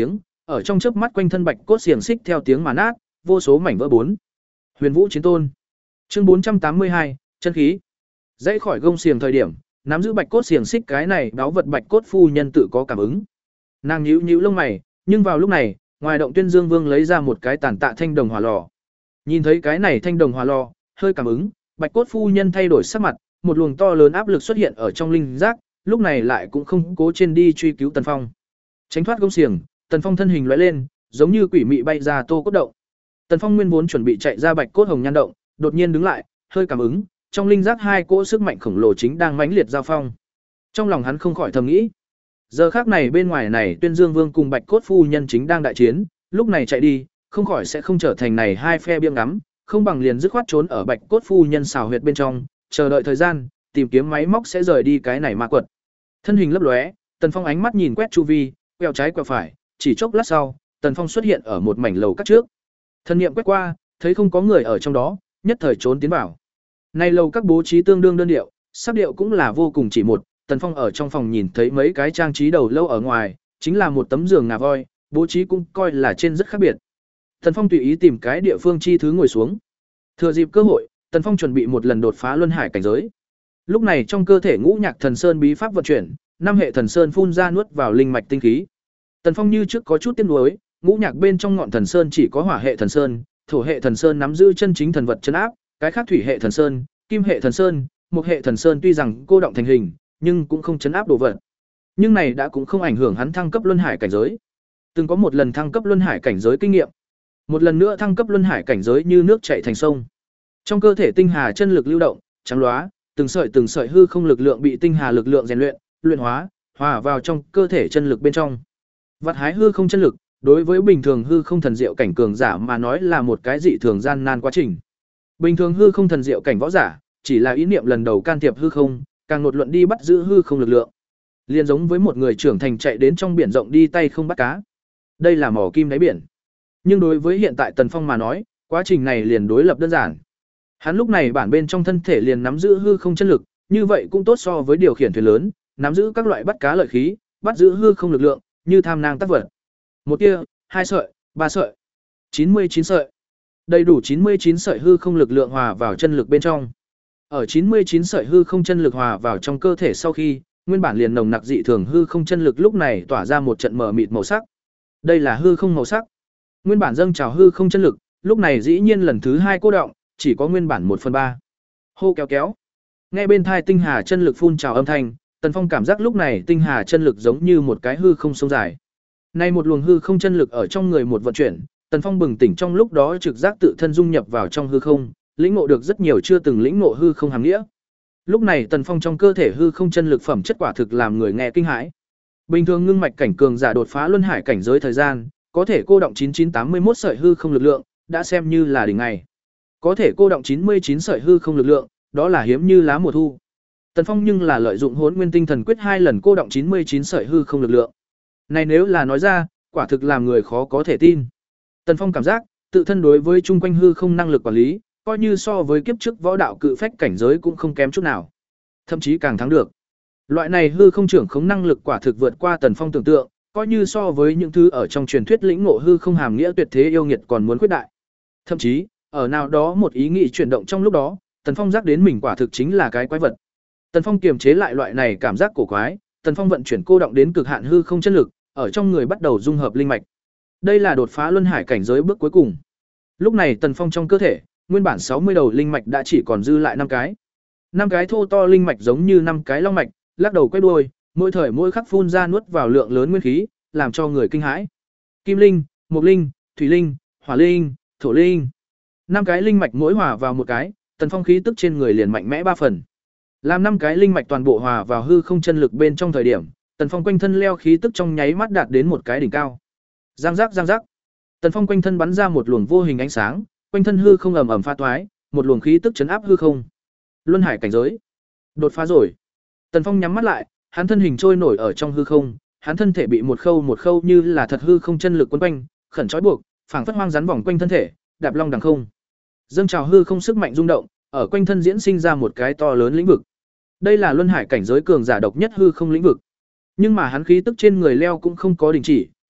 ở trong chớp mắt quanh thân bạch cốt xiềng xích theo tiếng mà nát, vô số mảnh vỡ bốn. Huyền Vũ Chiến Tôn. Chương bốn trăm tám mươi hai, chân khí. Dãy khỏi gông xiềng thời điểm, nắm giữ bạch cốt xiềng xích cái này báo vật bạch cốt phu nhân tự có cảm ứng. Nàng nhíu nhíu lông mày, nhưng vào lúc này, ngoài động Tuyên Dương Vương lấy ra một cái tàn tạ thanh đồng hỏa lò. Nhìn thấy cái này thanh đồng hỏa lò, hơi cảm ứng, bạch cốt phu nhân thay đổi sắc mặt, một luồng to lớn áp lực xuất hiện ở trong linh giác, lúc này lại cũng không cố trên đi truy cứu Tần Phong. Tránh thoát gông xiềng, Tần Phong thân hình lóe lên, giống như quỷ mị bay ra Tô Cốt động. Tần Phong nguyên vốn chuẩn bị chạy ra bạch cốt hồng nhan động, đột nhiên đứng lại, hơi cảm ứng, trong linh giác hai cỗ sức mạnh khổng lồ chính đang mãnh liệt giao phong. Trong lòng hắn không khỏi thầm nghĩ, giờ khắc này bên ngoài này Tuyên Dương Vương cùng bạch cốt phu nhân chính đang đại chiến, lúc này chạy đi, không khỏi sẽ không trở thành này hai phe biếng ngắm, không bằng liền dứt khoát trốn ở bạch cốt phu nhân xào huyệt bên trong, chờ đợi thời gian, tìm kiếm máy móc sẽ rời đi cái này ma quật. Thân hình lấp lóe, Tần Phong ánh mắt nhìn quét chu vi, quẹo trái quẹo phải, chỉ chốc lát sau, Tần Phong xuất hiện ở một mảnh lầu các trước. Thân niệm quét qua, thấy không có người ở trong đó, nhất thời trốn tiến vào. Này lầu các bố trí tương đương đơn điệu, sắc điệu cũng là vô cùng chỉ một, Tần Phong ở trong phòng nhìn thấy mấy cái trang trí đầu lâu ở ngoài, chính là một tấm giường ngà voi, bố trí cũng coi là trên rất khác biệt. Tần Phong tùy ý tìm cái địa phương chi thứ ngồi xuống. Thừa dịp cơ hội, Tần Phong chuẩn bị một lần đột phá luân hải cảnh giới. Lúc này trong cơ thể ngũ nhạc thần sơn bí pháp vận chuyển, năm hệ thần sơn phun ra nuốt vào linh mạch tinh khí. Tần Phong như trước có chút tiếc nuối, ngũ nhạc bên trong ngọn thần sơn chỉ có hỏa hệ thần sơn, thổ hệ thần sơn nắm giữ chân chính thần vật chân áp, cái khác thủy hệ thần sơn, kim hệ thần sơn, mộc hệ thần sơn tuy rằng cô động thành hình, nhưng cũng không chấn áp đồ vật. Nhưng này đã cũng không ảnh hưởng hắn thăng cấp luân hải cảnh giới. Từng có một lần thăng cấp luân hải cảnh giới kinh nghiệm, một lần nữa thăng cấp luân hải cảnh giới như nước chảy thành sông. Trong cơ thể tinh hà chân lực lưu động, trắng loá, từng sợi từng sợi hư không lực lượng bị tinh hà lực lượng rèn luyện, luyện hóa, hòa vào trong cơ thể chân lực bên trong. Vặt hái hư không chân lực, đối với bình thường hư không thần diệu cảnh cường giả mà nói là một cái dị thường gian nan quá trình. Bình thường hư không thần diệu cảnh võ giả, chỉ là ý niệm lần đầu can thiệp hư không, càng ngột luận đi bắt giữ hư không lực lượng. Liên giống với một người trưởng thành chạy đến trong biển rộng đi tay không bắt cá. Đây là mỏ kim đáy biển. Nhưng đối với hiện tại Tần Phong mà nói, quá trình này liền đối lập đơn giản. Hắn lúc này bản bên trong thân thể liền nắm giữ hư không chân lực, như vậy cũng tốt so với điều khiển thuyền lớn, nắm giữ các loại bắt cá lợi khí, bắt giữ hư không lực lượng, như tham nang tác vật. Một tia, hai sợi, ba sợi, chín mươi chín sợi. Đầy đủ chín mươi chín sợi hư không lực lượng hòa vào chân lực bên trong. Ở chín mươi chín sợi hư không chân lực hòa vào trong cơ thể sau khi, nguyên bản liền nồng nặc dị thường hư không chân lực lúc này tỏa ra một trận mờ mịt màu sắc. Đây là hư không màu sắc. Nguyên bản dâng trào hư không chân lực, lúc này dĩ nhiên lần thứ hai cô động, chỉ có nguyên bản một phần ba. Hô kéo kéo. Nghe bên thai tinh hà chân lực phun trào âm thanh, Tần Phong cảm giác lúc này tinh hà chân lực giống như một cái hư không sông dài. Nay một luồng hư không chân lực ở trong người một vận chuyển, Tần Phong bừng tỉnh trong lúc đó trực giác tự thân dung nhập vào trong hư không, lĩnh ngộ được rất nhiều chưa từng lĩnh ngộ hư không hàm nghĩa. Lúc này Tần Phong trong cơ thể hư không chân lực phẩm chất quả thực làm người nghe kinh hãi. Bình thường ngưng mạch cảnh cường giả đột phá luân hải cảnh giới thời gian, có thể cô động chín chín tám mươi mốt sợi hư không lực lượng, đã xem như là đỉnh ngày. Có thể cô động chín mươi chín sợi hư không lực lượng, đó là hiếm như lá mùa thu. Tần Phong nhưng là lợi dụng Hỗn Nguyên Tinh Thần Quyết hai lần cô động chín mươi chín sợi hư không lực lượng. Này nếu là nói ra, quả thực làm người khó có thể tin. Tần Phong cảm giác, tự thân đối với chung quanh hư không năng lực quản lý, coi như so với kiếp trước võ đạo cự phách cảnh giới cũng không kém chút nào. Thậm chí càng thắng được. Loại này hư không trưởng khống năng lực quả thực vượt qua Tần Phong tưởng tượng, coi như so với những thứ ở trong truyền thuyết lĩnh ngộ hư không hàm nghĩa tuyệt thế yêu nghiệt còn muốn khuyết đại. Thậm chí, ở nào đó một ý nghĩ chuyển động trong lúc đó, Tần Phong giác đến mình quả thực chính là cái quái vật. Tần Phong kiềm chế lại loại này cảm giác cổ quái, Tần Phong vận chuyển cô động đến cực hạn hư không chân lực, ở trong người bắt đầu dung hợp linh mạch. Đây là đột phá luân hải cảnh giới bước cuối cùng. Lúc này Tần Phong trong cơ thể, nguyên bản sáu mươi đầu linh mạch đã chỉ còn dư lại năm cái. Năm cái thô to linh mạch giống như năm cái long mạch, lắc đầu quay đuôi, mỗi thời mỗi khắc phun ra nuốt vào lượng lớn nguyên khí, làm cho người kinh hãi. Kim linh, mộc linh, thủy linh, hỏa linh, thổ linh. Năm cái linh mạch mỗi hòa vào một cái, Tần Phong khí tức trên người liền mạnh mẽ ba phần. Làm năm cái linh mạch toàn bộ hòa vào hư không chân lực bên trong thời điểm, Tần Phong quanh thân leo khí tức trong nháy mắt đạt đến một cái đỉnh cao. Giang giác giang giác. Tần Phong quanh thân bắn ra một luồng vô hình ánh sáng, quanh thân hư không ầm ầm pha toái, một luồng khí tức chấn áp hư không. Luân hải cảnh giới. Đột phá rồi. Tần Phong nhắm mắt lại, hắn thân hình trôi nổi ở trong hư không, hắn thân thể bị một khâu một khâu như là thật hư không chân lực quấn quanh, khẩn trói buộc, phảng phất hoang rắn vòng quanh thân thể, đạp long đằng không. Dâng trào hư không sức mạnh rung động, ở quanh thân diễn sinh ra một cái to lớn lĩnh vực. Đây là luân hải cảnh giới cường giả độc nhất hư không lĩnh vực. Nhưng mà hắn khí tức trên người leo cũng không có đình chỉ,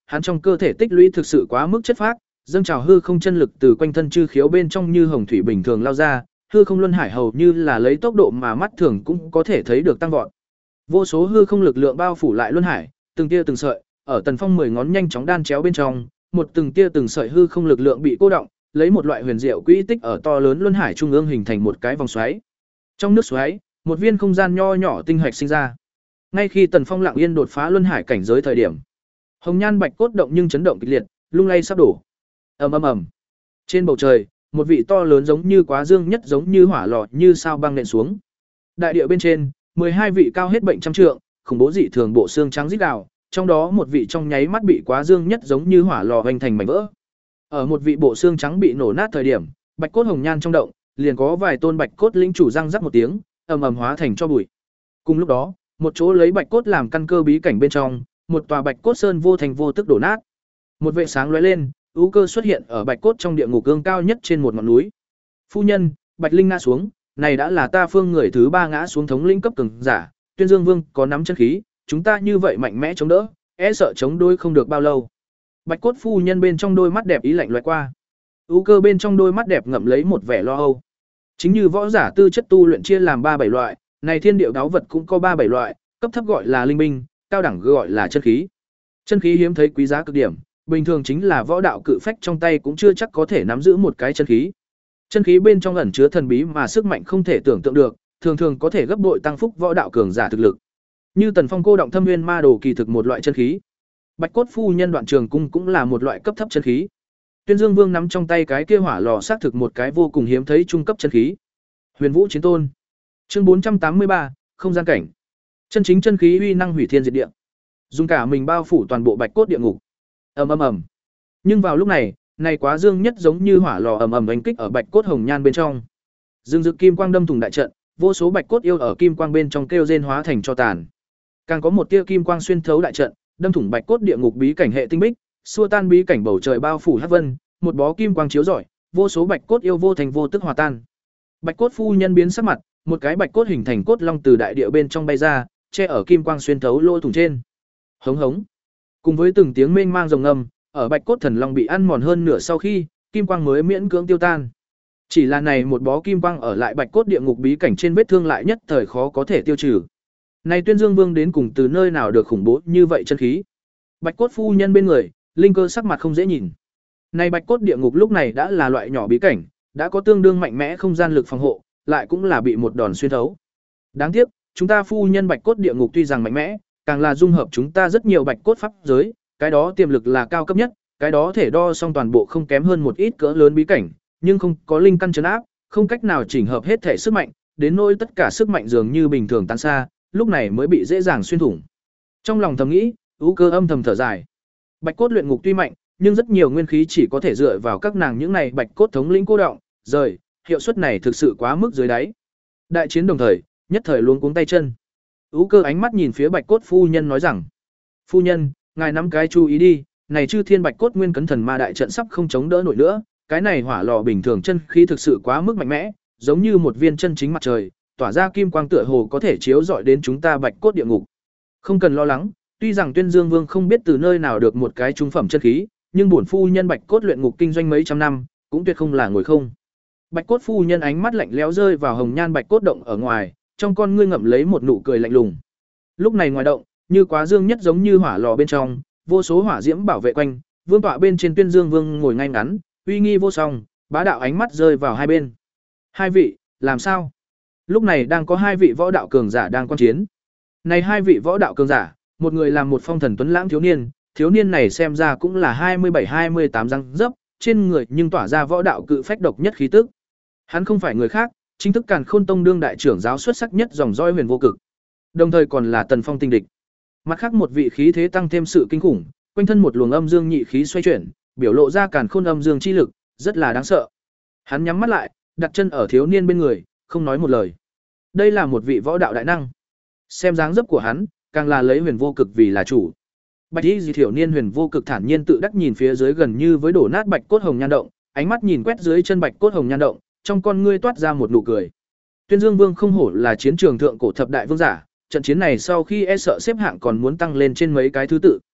hắn trong cơ thể tích lũy thực sự quá mức chất phác, dâng trào hư không chân lực từ quanh thân chư khiếu bên trong như hồng thủy bình thường lao ra, hư không luân hải hầu như là lấy tốc độ mà mắt thường cũng có thể thấy được tăng vọt. Vô số hư không lực lượng bao phủ lại luân hải, từng tia từng sợi, ở Tần Phong mười ngón nhanh chóng đan chéo bên trong, một từng tia từng sợi hư không lực lượng bị cô động, lấy một loại huyền diệu quỹ tích ở to lớn luân hải trung ương hình thành một cái vòng xoáy. Trong nước xoáy, một viên không gian nho nhỏ tinh hạch sinh ra. Ngay khi Tần Phong lặng yên đột phá luân hải cảnh giới thời điểm, hồng nhan bạch cốt động nhưng chấn động kịch liệt, lung lay sắp đổ. Ầm ầm ầm. Trên bầu trời, một vị to lớn giống như quá dương nhất giống như hỏa lò như sao băng nện xuống. Đại địa bên trên, mười hai vị cao hết bệnh trăm trượng, khủng bố dị thường bộ xương trắng rít gào, trong đó một vị trong nháy mắt bị quá dương nhất giống như hỏa lò hoành thành mảnh vỡ. Ở một vị bộ xương trắng bị nổ nát thời điểm, bạch cốt hồng nhan trong động, liền có vài tôn bạch cốt lĩnh chủ răng rắc một tiếng, ầm ầm hóa thành cho bụi. Cùng lúc đó, một chỗ lấy bạch cốt làm căn cơ bí cảnh bên trong, một tòa bạch cốt sơn vô thành vô tức đổ nát. Một vệ sáng lóe lên, ưu cơ xuất hiện ở bạch cốt trong địa ngục cương cao nhất trên một ngọn núi. Phu nhân, Bạch Linh ngã xuống, này đã là ta phương người thứ ba ngã xuống thống lĩnh cấp cường giả, Tuyên Dương Vương có nắm chân khí, chúng ta như vậy mạnh mẽ chống đỡ, e sợ chống đối không được bao lâu. Bạch cốt phu nhân bên trong đôi mắt đẹp ý lạnh lóe qua. Ưu cơ bên trong đôi mắt đẹp ngậm lấy một vẻ lo âu. Chính như võ giả tư chất tu luyện chia làm ba bảy loại, này thiên điệu đáo vật cũng có ba bảy loại, cấp thấp gọi là linh binh, cao đẳng gọi là chân khí. Chân khí hiếm thấy quý giá cực điểm, bình thường chính là võ đạo cự phách trong tay cũng chưa chắc có thể nắm giữ một cái chân khí. Chân khí bên trong ẩn chứa thần bí mà sức mạnh không thể tưởng tượng được, thường thường có thể gấp bội tăng phúc võ đạo cường giả thực lực. Như Tần Phong cô động thâm nguyên ma đồ kỳ thực một loại chân khí. Bạch cốt phu nhân đoạn trường cung cũng là một loại cấp thấp chân khí. Tuyên Dương Vương nắm trong tay cái kia hỏa lò xác thực một cái vô cùng hiếm thấy trung cấp chân khí. Huyền Vũ Chiến Tôn. Chương bốn trăm tám mươi ba, không gian cảnh. Chân chính chân khí uy năng hủy thiên diệt địa. Dùng cả mình bao phủ toàn bộ bạch cốt địa ngục. Ầm ầm ầm. Nhưng vào lúc này, này quá dương nhất giống như hỏa lò ầm ầm đánh kích ở bạch cốt hồng nhan bên trong. Dương dực kim quang đâm thủng đại trận, vô số bạch cốt yêu ở kim quang bên trong kêu rên hóa thành cho tàn. Càng có một tia kim quang xuyên thấu đại trận, đâm thủng bạch cốt địa ngục bí cảnh hệ tinh bích, xua tan bí cảnh bầu trời bao phủ hắc vân, một bó kim quang chiếu rọi, vô số bạch cốt yêu vô thành vô tức hòa tan. Bạch cốt phu nhân biến sắc mặt, một cái bạch cốt hình thành cốt long từ đại địa bên trong bay ra, che ở kim quang xuyên thấu lỗ thủng trên. Hống hống. Cùng với từng tiếng mênh mang rồng ngâm, ở bạch cốt thần long bị ăn mòn hơn nửa sau khi, kim quang mới miễn cưỡng tiêu tan. Chỉ là này một bó kim quang ở lại bạch cốt địa ngục bí cảnh trên vết thương lại nhất thời khó có thể tiêu trừ. Này Tuyên Dương Vương đến cùng từ nơi nào được khủng bố như vậy chân khí? Bạch cốt phu nhân bên người, linh cơ sắc mặt không dễ nhìn. Này bạch cốt địa ngục lúc này đã là loại nhỏ bí cảnh, đã có tương đương mạnh mẽ không gian lực phòng hộ, lại cũng là bị một đòn xuyên thấu. Đáng tiếc, chúng ta phu nhân bạch cốt địa ngục tuy rằng mạnh mẽ, càng là dung hợp chúng ta rất nhiều bạch cốt pháp giới, cái đó tiềm lực là cao cấp nhất, cái đó thể đo xong toàn bộ không kém hơn một ít cỡ lớn bí cảnh, nhưng không có linh căn trấn áp, không cách nào chỉnh hợp hết thể sức mạnh, đến nỗi tất cả sức mạnh dường như bình thường tan xa, lúc này mới bị dễ dàng xuyên thủng. Trong lòng thầm nghĩ, Ú Cơ âm thầm thở dài. Bạch cốt luyện ngục tuy mạnh, nhưng rất nhiều nguyên khí chỉ có thể dựa vào các nàng những này bạch cốt thống lĩnh cô động, rời, hiệu suất này thực sự quá mức dưới đáy. Đại chiến đồng thời, nhất thời luống cuống tay chân. Ú Cơ ánh mắt nhìn phía bạch cốt phu nhân nói rằng: "Phu nhân, ngài nắm cái chú ý đi, này chư thiên bạch cốt nguyên cấn thần ma đại trận sắp không chống đỡ nổi nữa, cái này hỏa lò bình thường chân khí thực sự quá mức mạnh mẽ, giống như một viên chân chính mặt trời, tỏa ra kim quang tựa hồ có thể chiếu rọi đến chúng ta bạch cốt địa ngục. Không cần lo lắng, tuy rằng Tuyên Dương Vương không biết từ nơi nào được một cái trung phẩm chân khí, nhưng bổn phu nhân bạch cốt luyện ngục kinh doanh mấy trăm năm, cũng tuyệt không là ngồi không." Bạch cốt phu nhân ánh mắt lạnh lẽo rơi vào hồng nhan bạch cốt động ở ngoài, trong con ngươi ngậm lấy một nụ cười lạnh lùng. Lúc này ngoài động, như quá dương nhất giống như hỏa lò bên trong, vô số hỏa diễm bảo vệ quanh, vương tọa bên trên Tuyên Dương Vương ngồi ngay ngắn, uy nghi vô song, bá đạo ánh mắt rơi vào hai bên. Hai vị, làm sao? Lúc này đang có hai vị võ đạo cường giả đang quan chiến. Này hai vị võ đạo cường giả, một người là một phong thần tuấn lãng thiếu niên, thiếu niên này xem ra cũng là hai mươi bảy hai mươi tám răng dấp, trên người nhưng tỏa ra võ đạo cự phách độc nhất khí tức. Hắn không phải người khác, chính thức Càn Khôn Tông đương đại trưởng giáo xuất sắc nhất dòng dõi Huyền Vô Cực. Đồng thời còn là Tần Phong tinh địch. Mặt khác một vị khí thế tăng thêm sự kinh khủng, quanh thân một luồng âm dương nhị khí xoay chuyển, biểu lộ ra Càn Khôn âm dương chi lực, rất là đáng sợ. Hắn nhắm mắt lại, đặt chân ở thiếu niên bên người, không nói một lời. Đây là một vị võ đạo đại năng. Xem dáng dấp của hắn, càng là lấy Huyền Vô Cực vì là chủ. Bạch Y Di thiếu niên Huyền Vô Cực thản nhiên tự đắc nhìn phía dưới gần như với đổ nát bạch cốt hồng nhan động, ánh mắt nhìn quét dưới chân bạch cốt hồng nhan động, trong con ngươi toát ra một nụ cười. Tuyên Dương Vương không hổ là chiến trường thượng cổ thập đại vương giả, trận chiến này sau khi e sợ xếp hạng còn muốn tăng lên trên mấy cái thứ tự.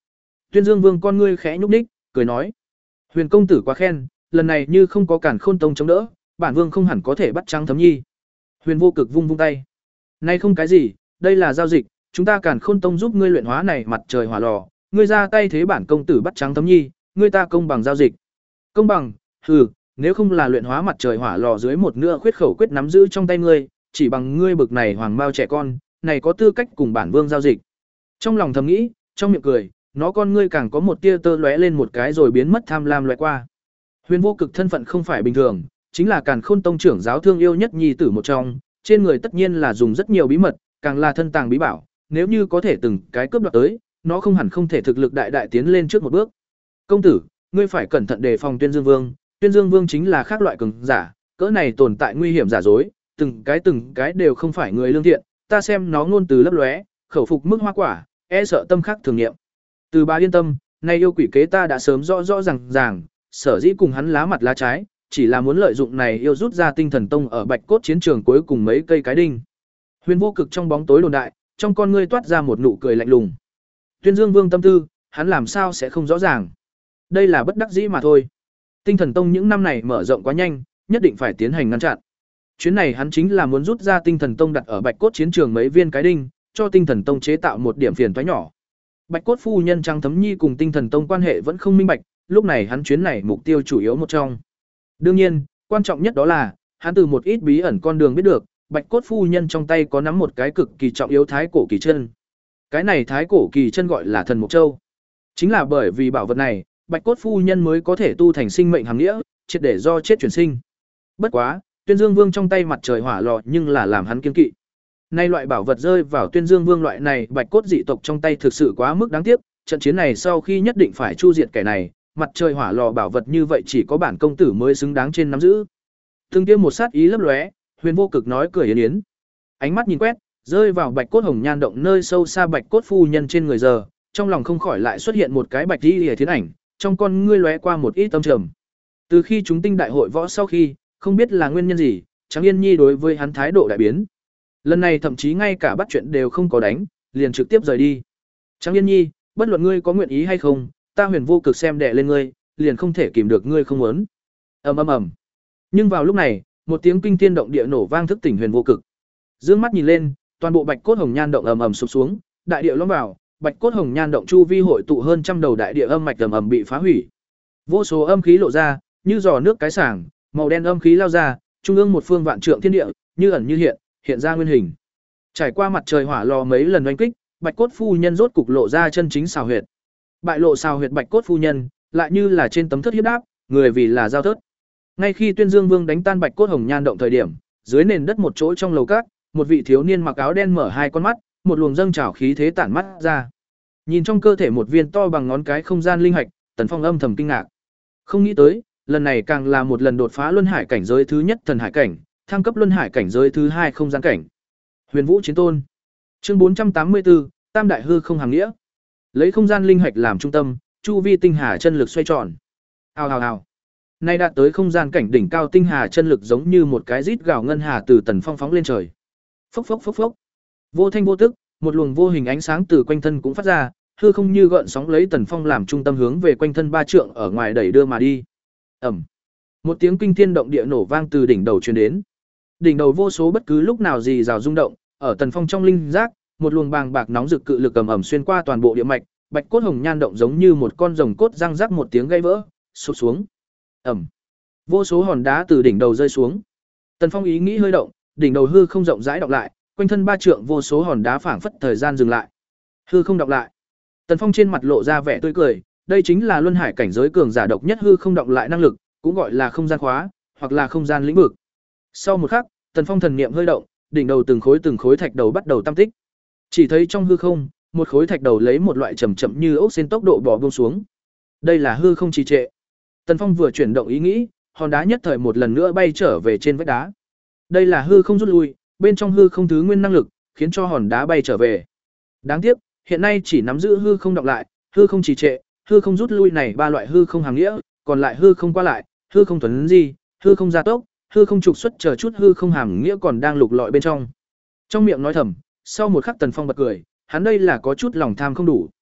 Tuyên Dương Vương con ngươi khẽ nhúc nhích, cười nói: "Huyền công tử quá khen, lần này như không có Càn Khôn Tông chống đỡ, bản vương không hẳn có thể bắt Trăng Thấm Nhi." Huyền Vô Cực vung vung tay: "Nay không cái gì, đây là giao dịch, chúng ta Càn Khôn Tông giúp ngươi luyện hóa này mặt trời hỏa lò, ngươi ra tay thế bản công tử bắt Trăng Thấm Nhi, ngươi ta công bằng giao dịch." "Công bằng? Hừ, nếu không là luyện hóa mặt trời hỏa lò dưới một nửa khuyết khẩu quyết nắm giữ trong tay ngươi, chỉ bằng ngươi bực này hoàng mao trẻ con, này có tư cách cùng bản vương giao dịch." Trong lòng thầm nghĩ, trong miệng cười, nó con ngươi càng có một tia tơ lóe lên một cái rồi biến mất tham lam lóe qua. Huyền Vô Cực thân phận không phải bình thường, chính là Càn Khôn Tông trưởng giáo thương yêu nhất nhi tử một trong, trên người tất nhiên là dùng rất nhiều bí mật, càng là thân tàng bí bảo, nếu như có thể từng cái cướp đoạt tới, nó không hẳn không thể thực lực đại đại tiến lên trước một bước. "Công tử, ngươi phải cẩn thận đề phòng Tuyên Dương Vương, Tuyên Dương Vương chính là khác loại cường giả, cỡ này tồn tại nguy hiểm giả dối, từng cái từng cái đều không phải người lương thiện, ta xem nó ngôn từ lấp lóe, khẩu phục mức hoa quả, e sợ tâm khác thường nghiệm." Từ Bá yên tâm, nay yêu quỷ kế ta đã sớm rõ rõ ràng ràng, sở dĩ cùng hắn lá mặt lá trái, chỉ là muốn lợi dụng này yêu rút ra Tinh Thần Tông ở Bạch Cốt chiến trường cuối cùng mấy cây cái đinh. Huyền Vô Cực trong bóng tối đồn đại, trong con ngươi toát ra một nụ cười lạnh lùng. Tuyên Dương Vương tâm tư, hắn làm sao sẽ không rõ ràng. Đây là bất đắc dĩ mà thôi. Tinh Thần Tông những năm này mở rộng quá nhanh, nhất định phải tiến hành ngăn chặn. Chuyến này hắn chính là muốn rút ra Tinh Thần Tông đặt ở Bạch Cốt chiến trường mấy viên cái đinh, cho Tinh Thần Tông chế tạo một điểm phiền toái nhỏ. Bạch Cốt phu nhân Trăng Thấm Nhi cùng Tinh Thần Tông quan hệ vẫn không minh bạch, lúc này hắn chuyến này mục tiêu chủ yếu một trong. Đương nhiên, quan trọng nhất đó là, hắn từ một ít bí ẩn con đường biết được, Bạch Cốt phu nhân trong tay có nắm một cái cực kỳ trọng yếu thái cổ kỳ chân. Cái này thái cổ kỳ chân gọi là Thần Mục Châu. Chính là bởi vì bảo vật này, Bạch Cốt phu nhân mới có thể tu thành sinh mệnh hàm nghĩa, triệt để do chết chuyển sinh. Bất quá, Tuyên Dương Vương trong tay mặt trời hỏa lò nhưng là làm hắn kiêng kỵ. Nay loại bảo vật rơi vào Tuyên Dương Vương loại này Bạch Cốt dị tộc trong tay thực sự quá mức đáng tiếc, trận chiến này sau khi nhất định phải chu diệt kẻ này, mặt trời hỏa lò bảo vật như vậy chỉ có bản công tử mới xứng đáng trên nắm giữ. Từng tiêm một sát ý lấp lóe, Huyền Vô Cực nói cười yến yến. Ánh mắt nhìn quét, rơi vào Bạch Cốt hồng nhan động nơi sâu xa Bạch Cốt phu nhân trên người giờ, trong lòng không khỏi lại xuất hiện một cái bạch y liễu thiến ảnh, trong con ngươi lóe qua một ít tâm trầm. Từ khi chúng tinh đại hội võ sau khi, không biết là nguyên nhân gì, Tráng Yên Nhi đối với hắn thái độ đại biến. Lần này thậm chí ngay cả bắt chuyện đều không có đánh, liền trực tiếp rời đi. Tráng Yên Nhi, bất luận ngươi có nguyện ý hay không, ta Huyền Vô Cực xem đè lên ngươi, liền không thể kìm được ngươi không muốn. Ầm ầm ầm. Nhưng vào lúc này, một tiếng kinh thiên động địa nổ vang thức tỉnh Huyền Vô Cực. Dương mắt nhìn lên, toàn bộ Bạch Cốt hồng nhan động ầm ầm sụp xuống, đại địa lõm vào, Bạch Cốt hồng nhan động chu vi hội tụ hơn trăm đầu đại địa âm mạch ầm ầm bị phá hủy. Vô số âm khí lộ ra, như giò nước cái sảng, màu đen âm khí lao ra, trung ương một phương vạn trượng thiên địa, như ẩn như hiện, hiện ra nguyên hình. Trải qua mặt trời hỏa lò mấy lần oanh kích, Bạch Cốt phu nhân rốt cục lộ ra chân chính xào huyệt. Bại lộ xào huyệt Bạch Cốt phu nhân, lại như là trên tấm thất hiếp đáp, người vì là giao thớt. Ngay khi Tuyên Dương Vương đánh tan Bạch Cốt hồng nhan động thời điểm, dưới nền đất một chỗ trong lầu các, một vị thiếu niên mặc áo đen mở hai con mắt, một luồng dâng trào khí thế tản mắt ra. Nhìn trong cơ thể một viên to bằng ngón cái không gian linh hạch, Tần Phong âm thầm kinh ngạc. Không nghĩ tới, lần này càng là một lần đột phá luân hải cảnh giới thứ nhất thần hải cảnh, thăng cấp luân hải cảnh giới thứ hai không gian cảnh. Huyền Vũ Chiến Tôn. Chương bốn trăm tám mươi tư, Tam đại hư không hàm nghĩa. Lấy không gian linh hạch làm trung tâm, chu vi tinh hà chân lực xoay tròn. Ào ào ào. Nay đạt tới không gian cảnh đỉnh cao tinh hà chân lực giống như một cái rít gào ngân hà từ Tần Phong phóng lên trời. Phốc phốc phốc phốc. Vô thanh vô tức, một luồng vô hình ánh sáng từ quanh thân cũng phát ra, hư không như gợn sóng lấy Tần Phong làm trung tâm hướng về quanh thân ba trượng ở ngoài đẩy đưa mà đi. Ầm. Một tiếng kinh thiên động địa nổ vang từ đỉnh đầu truyền đến. Đỉnh đầu vô số bất cứ lúc nào gì rào rung động, ở Tần Phong trong linh giác, một luồng bàng bạc nóng rực cự lực ầm ầm xuyên qua toàn bộ địa mạch, Bạch Cốt hồng nhan động giống như một con rồng cốt răng rắc một tiếng gãy vỡ, sụp xuống. Ầm. Vô số hòn đá từ đỉnh đầu rơi xuống. Tần Phong ý nghĩ hơi động, đỉnh đầu hư không rộng rãi đọc lại, quanh thân ba trượng vô số hòn đá phảng phất thời gian dừng lại. Hư không đọc lại. Tần Phong trên mặt lộ ra vẻ tươi cười, đây chính là luân hải cảnh giới cường giả độc nhất hư không đọc lại năng lực, cũng gọi là không gian khóa, hoặc là không gian lĩnh vực. Sau một khắc, Tần Phong thần niệm hơi động, đỉnh đầu từng khối từng khối thạch đầu bắt đầu tam tích. Chỉ thấy trong hư không, một khối thạch đầu lấy một loại chậm chậm như ốc sen tốc độ bò buông xuống. Đây là hư không trì trệ. Tần Phong vừa chuyển động ý nghĩ, hòn đá nhất thời một lần nữa bay trở về trên vách đá. Đây là hư không rút lui, bên trong hư không thứ nguyên năng lực, khiến cho hòn đá bay trở về. Đáng tiếc, hiện nay chỉ nắm giữ hư không đọc lại, hư không trì trệ, hư không rút lui này ba loại hư không hàng nghĩa, còn lại hư không qua lại, hư không thuần di, hư không gia tốc, hư không trục xuất chờ chút hư không hàm nghĩa còn đang lục lọi bên trong. Trong miệng nói thầm, sau một khắc Tần Phong bật cười, hắn đây là có chút lòng tham không đủ.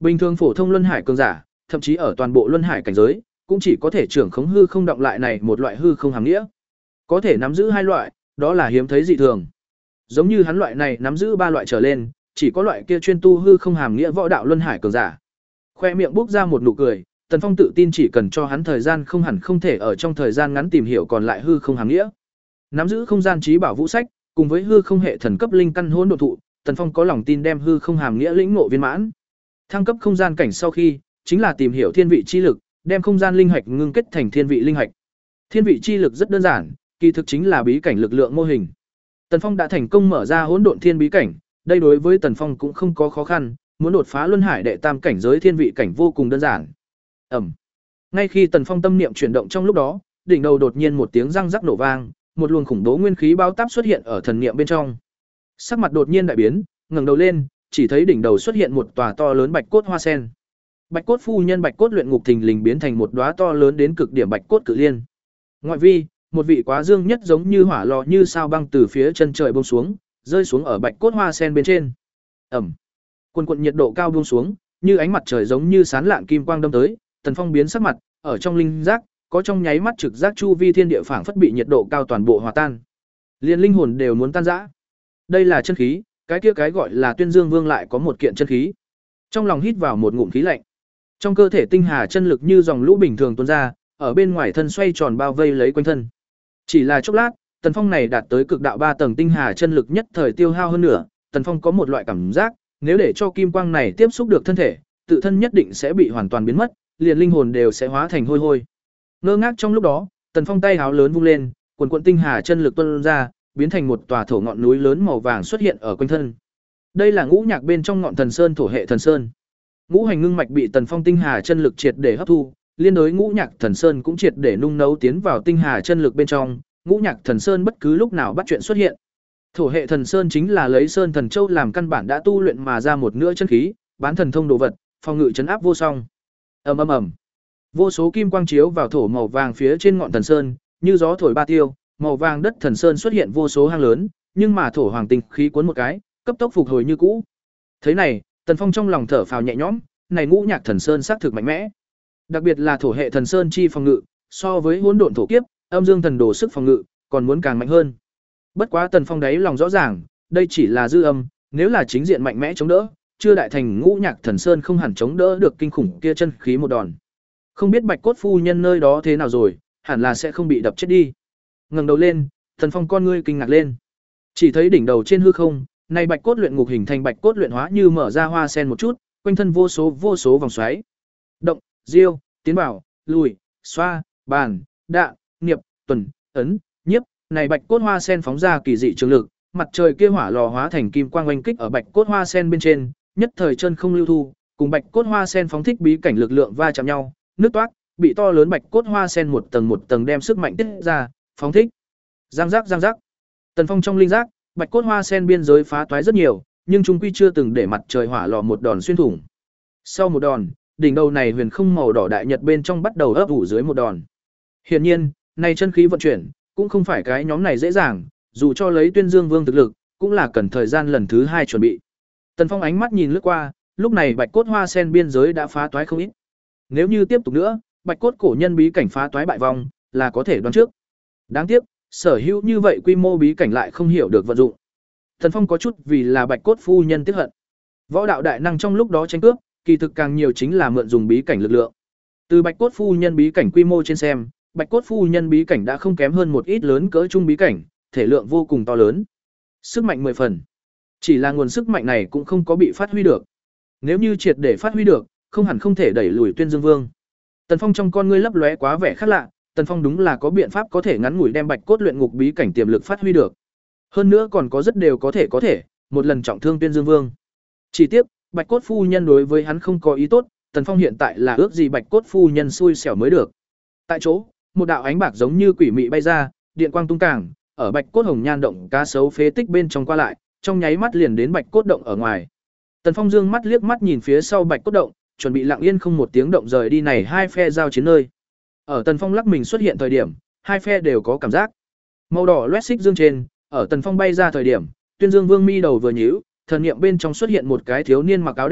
Bình thường phổ thông luân hải cường giả, thậm chí ở toàn bộ luân hải cảnh giới, cũng chỉ có thể trưởng khống hư không động lại này một loại hư không hàm nghĩa. Có thể nắm giữ hai loại, đó là hiếm thấy dị thường. Giống như hắn loại này nắm giữ ba loại trở lên, chỉ có loại kia chuyên tu hư không hàm nghĩa võ đạo luân hải cường giả. Khoe miệng bốc ra một nụ cười, Tần Phong tự tin chỉ cần cho hắn thời gian không hẳn không thể ở trong thời gian ngắn tìm hiểu còn lại hư không hàm nghĩa. Nắm giữ không gian trí bảo vũ sách, cùng với hư không hệ thần cấp linh căn hỗn độn thụ, Tần Phong có lòng tin đem hư không hàm nghĩa lĩnh ngộ viên mãn. Thăng cấp không gian cảnh sau khi, chính là tìm hiểu thiên vị chi lực, đem không gian linh hạch ngưng kết thành thiên vị linh hạch. Thiên vị chi lực rất đơn giản, kỳ thực chính là bí cảnh lực lượng mô hình. Tần Phong đã thành công mở ra hỗn độn thiên bí cảnh, đây đối với Tần Phong cũng không có khó khăn, muốn đột phá luân hải đệ tam cảnh giới thiên vị cảnh vô cùng đơn giản. Ầm. Ngay khi Tần Phong tâm niệm chuyển động trong lúc đó, đỉnh đầu đột nhiên một tiếng răng rắc nổ vang, một luồng khủng bố nguyên khí bao táp xuất hiện ở thần niệm bên trong. Sắc mặt đột nhiên đại biến, ngẩng đầu lên, chỉ thấy đỉnh đầu xuất hiện một tòa to lớn bạch cốt hoa sen. Bạch cốt phu nhân bạch cốt luyện ngục thình lình biến thành một đóa to lớn đến cực điểm bạch cốt cự liên. Ngoại vi, một vị quá dương nhất giống như hỏa lò như sao băng từ phía chân trời buông xuống, rơi xuống ở bạch cốt hoa sen bên trên. Ầm. Quần quần nhiệt độ cao buông xuống, như ánh mặt trời giống như sán lạn kim quang đâm tới, Tần Phong biến sắc mặt, ở trong linh giác, có trong nháy mắt trực giác chu vi thiên địa phảng phất bị nhiệt độ cao toàn bộ hòa tan. Liên linh hồn đều muốn tan rã. Đây là chân khí, cái kia cái gọi là Tuyên Dương Vương lại có một kiện chân khí. Trong lòng hít vào một ngụm khí lạnh. Trong cơ thể tinh hà chân lực như dòng lũ bình thường tuôn ra, ở bên ngoài thân xoay tròn bao vây lấy quanh thân. Chỉ là chốc lát, Tần Phong này đạt tới cực đạo ba tầng tinh hà chân lực nhất thời tiêu hao hơn nữa, Tần Phong có một loại cảm giác, nếu để cho kim quang này tiếp xúc được thân thể, tự thân nhất định sẽ bị hoàn toàn biến mất, liền linh hồn đều sẽ hóa thành hôi hôi. Ngơ ngác trong lúc đó, Tần Phong tay háo lớn vung lên, quần quần tinh hà chân lực tuôn ra, biến thành một tòa thổ ngọn núi lớn màu vàng xuất hiện ở quanh thân. Đây là ngũ nhạc bên trong ngọn thần sơn thổ hệ thần sơn. Ngũ hành ngưng mạch bị Tần Phong tinh hà chân lực triệt để hấp thu, liên đối ngũ nhạc thần sơn cũng triệt để nung nấu tiến vào tinh hà chân lực bên trong, ngũ nhạc thần sơn bất cứ lúc nào bắt chuyện xuất hiện. Thổ hệ thần sơn chính là lấy sơn thần châu làm căn bản đã tu luyện mà ra một nửa chân khí, bán thần thông đồ vật, phòng ngự trấn áp vô song. Ầm ầm ầm. Vô số kim quang chiếu vào thổ màu vàng phía trên ngọn thần sơn, như gió thổi ba tiêu, màu vàng đất thần sơn xuất hiện vô số hang lớn, nhưng mà thổ hoàng tinh khí cuốn một cái, cấp tốc phục hồi như cũ. Thế này, Tần Phong trong lòng thở phào nhẹ nhõm, này ngũ nhạc thần sơn xác thực mạnh mẽ. Đặc biệt là thổ hệ thần sơn chi phòng ngự, so với hỗn độn thổ kiếp, âm dương thần đồ sức phòng ngự, còn muốn càng mạnh hơn. Bất quá Tần Phong đấy lòng rõ ràng, đây chỉ là dư âm, nếu là chính diện mạnh mẽ chống đỡ, chưa đại thành ngũ nhạc thần sơn không hẳn chống đỡ được kinh khủng kia chân khí một đòn. Không biết Bạch cốt phu nhân nơi đó thế nào rồi, hẳn là sẽ không bị đập chết đi. Ngẩng đầu lên, Tần Phong con ngươi kinh ngạc lên. Chỉ thấy đỉnh đầu trên hư không, này bạch cốt luyện ngục hình thành bạch cốt luyện hóa như mở ra hoa sen một chút, quanh thân vô số vô số vòng xoáy. Động, diêu, tiến bảo, lùi, xoa, bàn, đạ, niệm, tuần, ấn, nhiếp, này bạch cốt hoa sen phóng ra kỳ dị trường lực, mặt trời kia hỏa lò hóa thành kim quang oanh kích ở bạch cốt hoa sen bên trên, nhất thời chân không lưu thu, cùng bạch cốt hoa sen phóng thích bí cảnh lực lượng va chạm nhau, nước toát, bị to lớn bạch cốt hoa sen một tầng một tầng đem sức mạnh tiết ra, phóng thích. Giang giác giang giác. Tần Phong trong linh giác, bạch cốt hoa sen biên giới phá toái rất nhiều, nhưng chúng quy chưa từng để mặt trời hỏa lò một đòn xuyên thủng. Sau một đòn, đỉnh đầu này huyền không màu đỏ đại nhật bên trong bắt đầu ấp ủ dưới một đòn. Hiển nhiên, này chân khí vận chuyển, cũng không phải cái nhóm này dễ dàng, dù cho lấy Tuyên Dương Vương thực lực, cũng là cần thời gian lần thứ hai chuẩn bị. Tần Phong ánh mắt nhìn lướt qua, lúc này bạch cốt hoa sen biên giới đã phá toái không ít. Nếu như tiếp tục nữa, bạch cốt cổ nhân bí cảnh phá toái bại vong, là có thể đoán trước. Đáng tiếc, sở hữu như vậy quy mô bí cảnh lại không hiểu được vận dụng. Tần Phong có chút vì là bạch cốt phu nhân tiếc hận. Võ đạo đại năng trong lúc đó tranh cướp, kỳ thực càng nhiều chính là mượn dùng bí cảnh lực lượng. Từ bạch cốt phu nhân bí cảnh quy mô trên xem, bạch cốt phu nhân bí cảnh đã không kém hơn một ít lớn cỡ trung bí cảnh, thể lượng vô cùng to lớn. Sức mạnh mười phần. Chỉ là nguồn sức mạnh này cũng không có bị phát huy được. Nếu như triệt để phát huy được, không hẳn không thể đẩy lùi Tuyên Dương Vương. Tần Phong trong con ngươi lấp lóe quá vẻ khác lạ, Tần Phong đúng là có biện pháp có thể ngắn ngủi đem bạch cốt luyện ngục bí cảnh tiềm lực phát huy được. Hơn nữa còn có rất đều có thể có thể, một lần trọng thương Tuyên Dương Vương. Chỉ tiếc, bạch cốt phu nhân đối với hắn không có ý tốt, Tần Phong hiện tại là ước gì bạch cốt phu nhân xui xẻo mới được. Tại chỗ, một đạo ánh bạc giống như quỷ mị bay ra, điện quang tung cảng, ở bạch cốt hồng nhan động cá sấu phế tích bên trong qua lại, trong nháy mắt liền đến bạch cốt động ở ngoài. Tần Phong dương mắt liếc mắt nhìn phía sau bạch cốt động, chuẩn bị lặng yên không một tiếng động rời đi này hai phe giao chiến nơi. Ở Tần Phong lắc mình xuất hiện thời điểm, hai phe đều có cảm giác. Màu đỏ loét xích dương trên, ở Tần Phong bay ra thời điểm, Tuyên Dương Vương mi đầu vừa nhíu, thần niệm bên trong xuất hiện một cái thiếu niên mặc áo đen,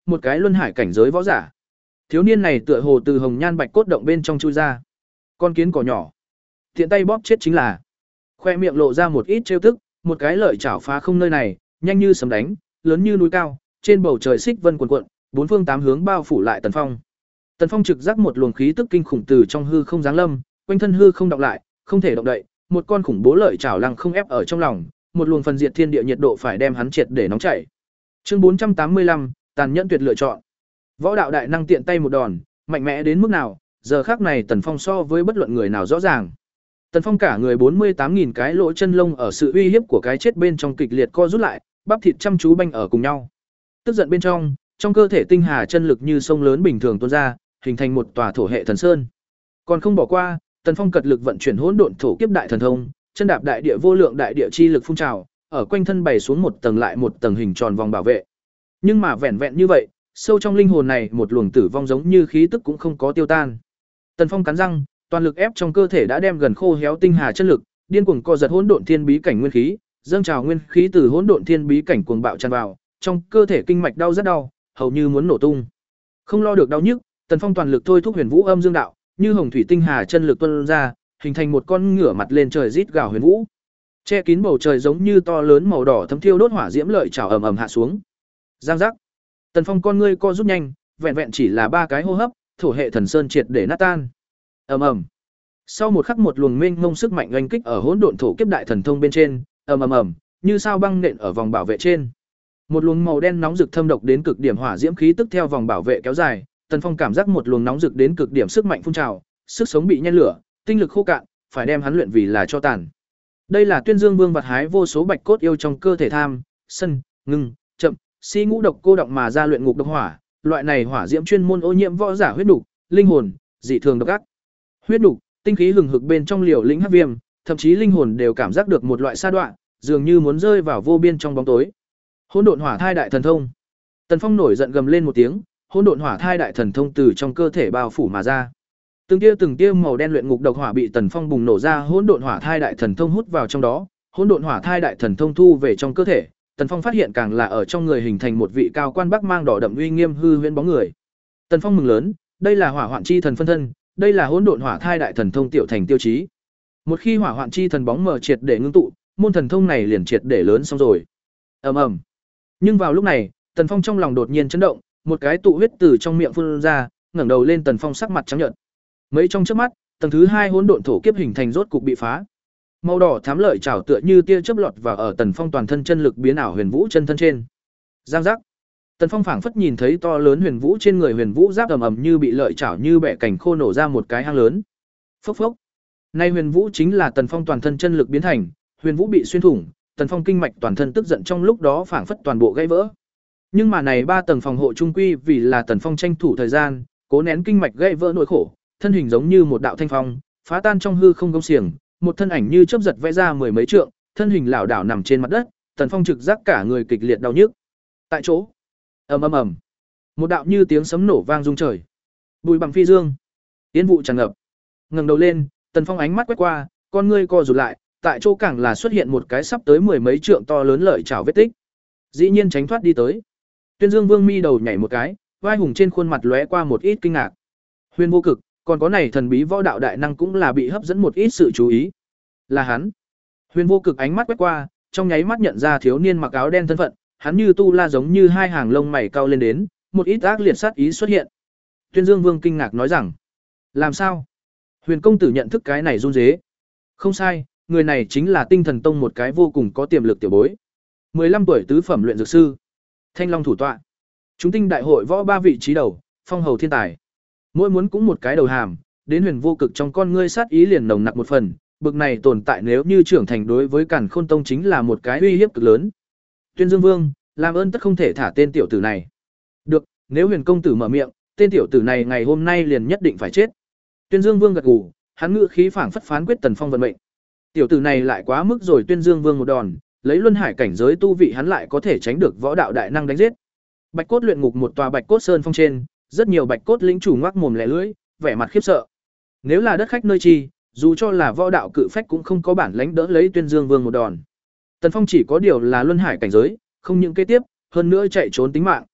một cái luân hải cảnh giới võ giả. Thiếu niên này tựa hồ từ hồng nhan bạch cốt động bên trong chui ra. Con kiến cỏ nhỏ, tiện tay bóp chết chính là. Khoe miệng lộ ra một ít trêu tức, một cái lợi chảo phá không nơi này, nhanh như sấm đánh, lớn như núi cao, trên bầu trời xích vân cuồn cuộn, bốn phương tám hướng bao phủ lại Tần Phong. Tần Phong trực giác một luồng khí tức kinh khủng từ trong hư không giáng lâm, quanh thân hư không động lại, không thể động đậy, một con khủng bố lợi chảo lăng không ép ở trong lòng, một luồng phần diệt thiên địa nhiệt độ phải đem hắn triệt để nóng chảy. Chương bốn trăm tám mươi lăm, tàn nhẫn tuyệt lựa chọn. Võ đạo đại năng tiện tay một đòn, mạnh mẽ đến mức nào, giờ khắc này Tần Phong so với bất luận người nào rõ ràng. Tần Phong cả người bốn mươi tám nghìn cái lỗ chân lông ở sự uy hiếp của cái chết bên trong kịch liệt co rút lại, bắp thịt chăm chú banh ở cùng nhau. Tức giận bên trong, trong cơ thể tinh hà chân lực như sông lớn bình thường tuôn ra, hình thành một tòa thổ hệ thần sơn. Còn không bỏ qua, Tần Phong cật lực vận chuyển hỗn độn thổ kiếp đại thần thông, chân đạp đại địa vô lượng đại địa chi lực phun trào, ở quanh thân bày xuống một tầng lại một tầng hình tròn vòng bảo vệ. Nhưng mà vẹn vẹn như vậy, sâu trong linh hồn này một luồng tử vong giống như khí tức cũng không có tiêu tan. Tần Phong cắn răng, toàn lực ép trong cơ thể đã đem gần khô héo tinh hà chân lực, điên cuồng co giật hỗn độn thiên bí cảnh nguyên khí, dâng trào nguyên khí từ hỗn độn thiên bí cảnh cuồng bạo tràn vào, trong cơ thể kinh mạch đau rất đau, hầu như muốn nổ tung. Không lo được đau nhức, Tần Phong toàn lực thôi thúc Huyền Vũ Âm Dương đạo, như hồng thủy tinh hà chân lực tuôn ra, hình thành một con ngửa mặt lên trời rít gào huyền vũ. Che kín bầu trời giống như to lớn màu đỏ thấm thiêu đốt hỏa diễm lợi chảo ầm ầm hạ xuống. Giang giác. Tần Phong con ngươi co rút nhanh, vẹn vẹn chỉ là ba cái hô hấp, thổ hệ thần sơn triệt để nát tan. Ầm ầm. Sau một khắc một luồng mênh mông sức mạnh oanh kích ở hỗn độn thổ kiếp đại thần thông bên trên, ầm ầm ầm, như sao băng nện ở vòng bảo vệ trên. Một luồng màu đen nóng rực thâm độc đến cực điểm hỏa diễm khí tức theo vòng bảo vệ kéo dài, Tần Phong cảm giác một luồng nóng rực đến cực điểm sức mạnh phun trào, sức sống bị nhen lửa, tinh lực khô cạn, phải đem hắn luyện vì là cho tàn. Đây là Tuyên Dương Vương vật hái vô số bạch cốt yêu trong cơ thể tham, sân, ngưng, chậm, si ngũ độc cô động mà ra luyện ngục độc hỏa, loại này hỏa diễm chuyên môn ô nhiễm võ giả huyết nục, linh hồn, dị thường độc ác. Huyết nục, tinh khí hừng hực bên trong liều lĩnh hắc viêm, thậm chí linh hồn đều cảm giác được một loại sa đoạn, dường như muốn rơi vào vô biên trong bóng tối. Hỗn độn hỏa thai đại thần thông. Tần Phong nổi giận gầm lên một tiếng, hỗn độn hỏa thai đại thần thông từ trong cơ thể bao phủ mà ra. Từng tia từng tia màu đen luyện ngục độc hỏa bị Tần Phong bùng nổ ra, hỗn độn hỏa thai đại thần thông hút vào trong đó, hỗn độn hỏa thai đại thần thông thu về trong cơ thể, Tần Phong phát hiện càng là ở trong người hình thành một vị cao quan bắc mang đỏ đậm uy nghiêm hư huyễn bóng người. Tần Phong mừng lớn, đây là hỏa hoạn chi thần phân thân, đây là hỗn độn hỏa thai đại thần thông tiểu thành tiêu chí. Một khi hỏa hoạn chi thần bóng mờ triệt để ngưng tụ, môn thần thông này liền triệt để lớn xong rồi. Ầm ầm. Nhưng vào lúc này, Tần Phong trong lòng đột nhiên chấn động, một cái tụ huyết từ trong miệng phun ra, ngẩng đầu lên Tần Phong sắc mặt trắng nhợt. Mấy trong chớp mắt, tầng thứ hai hỗn độn thổ kiếp hình thành rốt cục bị phá. Màu đỏ thám lợi trảo tựa như tia chớp lọt vào ở Tần Phong toàn thân chân lực biến ảo huyền vũ chân thân trên. Giang giác. Tần Phong phảng phất nhìn thấy to lớn huyền vũ trên người huyền vũ giáp ầm ầm như bị lợi chảo như bẻ cảnh khô nổ ra một cái hang lớn. Phốc phốc. Nay huyền vũ chính là Tần Phong toàn thân chân lực biến thành, huyền vũ bị xuyên thủng, Tần Phong kinh mạch toàn thân tức giận trong lúc đó phảng phất toàn bộ gãy vỡ. Nhưng mà này ba tầng phòng hộ trung quy vì là Tần Phong tranh thủ thời gian, cố nén kinh mạch gãy vỡ nỗi khổ, thân hình giống như một đạo thanh phong, phá tan trong hư không gông xiềng, một thân ảnh như chớp giật vẽ ra mười mấy trượng, thân hình lảo đảo nằm trên mặt đất, Tần Phong trực giác cả người kịch liệt đau nhức. Tại chỗ, ầm ầm ầm, một đạo như tiếng sấm nổ vang rung trời. Bùi bằng phi dương, yên vụ tràn ngập. Ngẩng đầu lên, Tần Phong ánh mắt quét qua, con ngươi co rụt lại, tại chỗ càng là xuất hiện một cái sắp tới mười mấy trượng to lớn lợi chảo vết tích. Dĩ nhiên tránh thoát đi tới. Tuyên Dương Vương mi đầu nhảy một cái, vai hùng trên khuôn mặt lóe qua một ít kinh ngạc. Huyền Vô Cực, còn có này thần bí võ đạo đại năng cũng là bị hấp dẫn một ít sự chú ý. Là hắn. Huyền Vô Cực ánh mắt quét qua, trong nháy mắt nhận ra thiếu niên mặc áo đen thân phận, hắn như tu la giống như hai hàng lông mày cau lên đến, một ít ác liệt sát ý xuất hiện. Tuyên Dương Vương kinh ngạc nói rằng: "Làm sao?" Huyền công tử nhận thức cái này run rế. Không sai, người này chính là Tinh Thần Tông một cái vô cùng có tiềm lực tiểu bối. mười lăm tuổi tứ phẩm luyện dược sư, Thanh Long thủ tọa. Chúng tinh đại hội võ ba vị trí đầu, phong hầu thiên tài. Mỗi muốn cũng một cái đầu hàm, đến Huyền Vô Cực trong con ngươi sát ý liền nồng nặc một phần, bực này tồn tại nếu như trưởng thành đối với Càn Khôn Tông chính là một cái uy hiếp cực lớn. Tuyên Dương Vương, làm ơn tất không thể thả tên tiểu tử này. Được, nếu Huyền công tử mở miệng, tên tiểu tử này ngày hôm nay liền nhất định phải chết. Tuyên Dương Vương gật gù, hắn ngữ khí phảng phất phán quyết Tần Phong vận mệnh. Tiểu tử này lại quá mức rồi, Tuyên Dương Vương một đòn, lấy luân hải cảnh giới tu vị hắn lại có thể tránh được võ đạo đại năng đánh giết. Bạch cốt luyện ngục một tòa Bạch cốt sơn phong trên, rất nhiều Bạch cốt lĩnh chủ ngoác mồm lẻ lưỡi, vẻ mặt khiếp sợ. Nếu là đất khách nơi chi, dù cho là võ đạo cự phách cũng không có bản lãnh đỡ lấy Tuyên Dương Vương một đòn. Tần Phong chỉ có điều là luân hải cảnh giới, không những kế tiếp, hơn nữa chạy trốn tính mạng.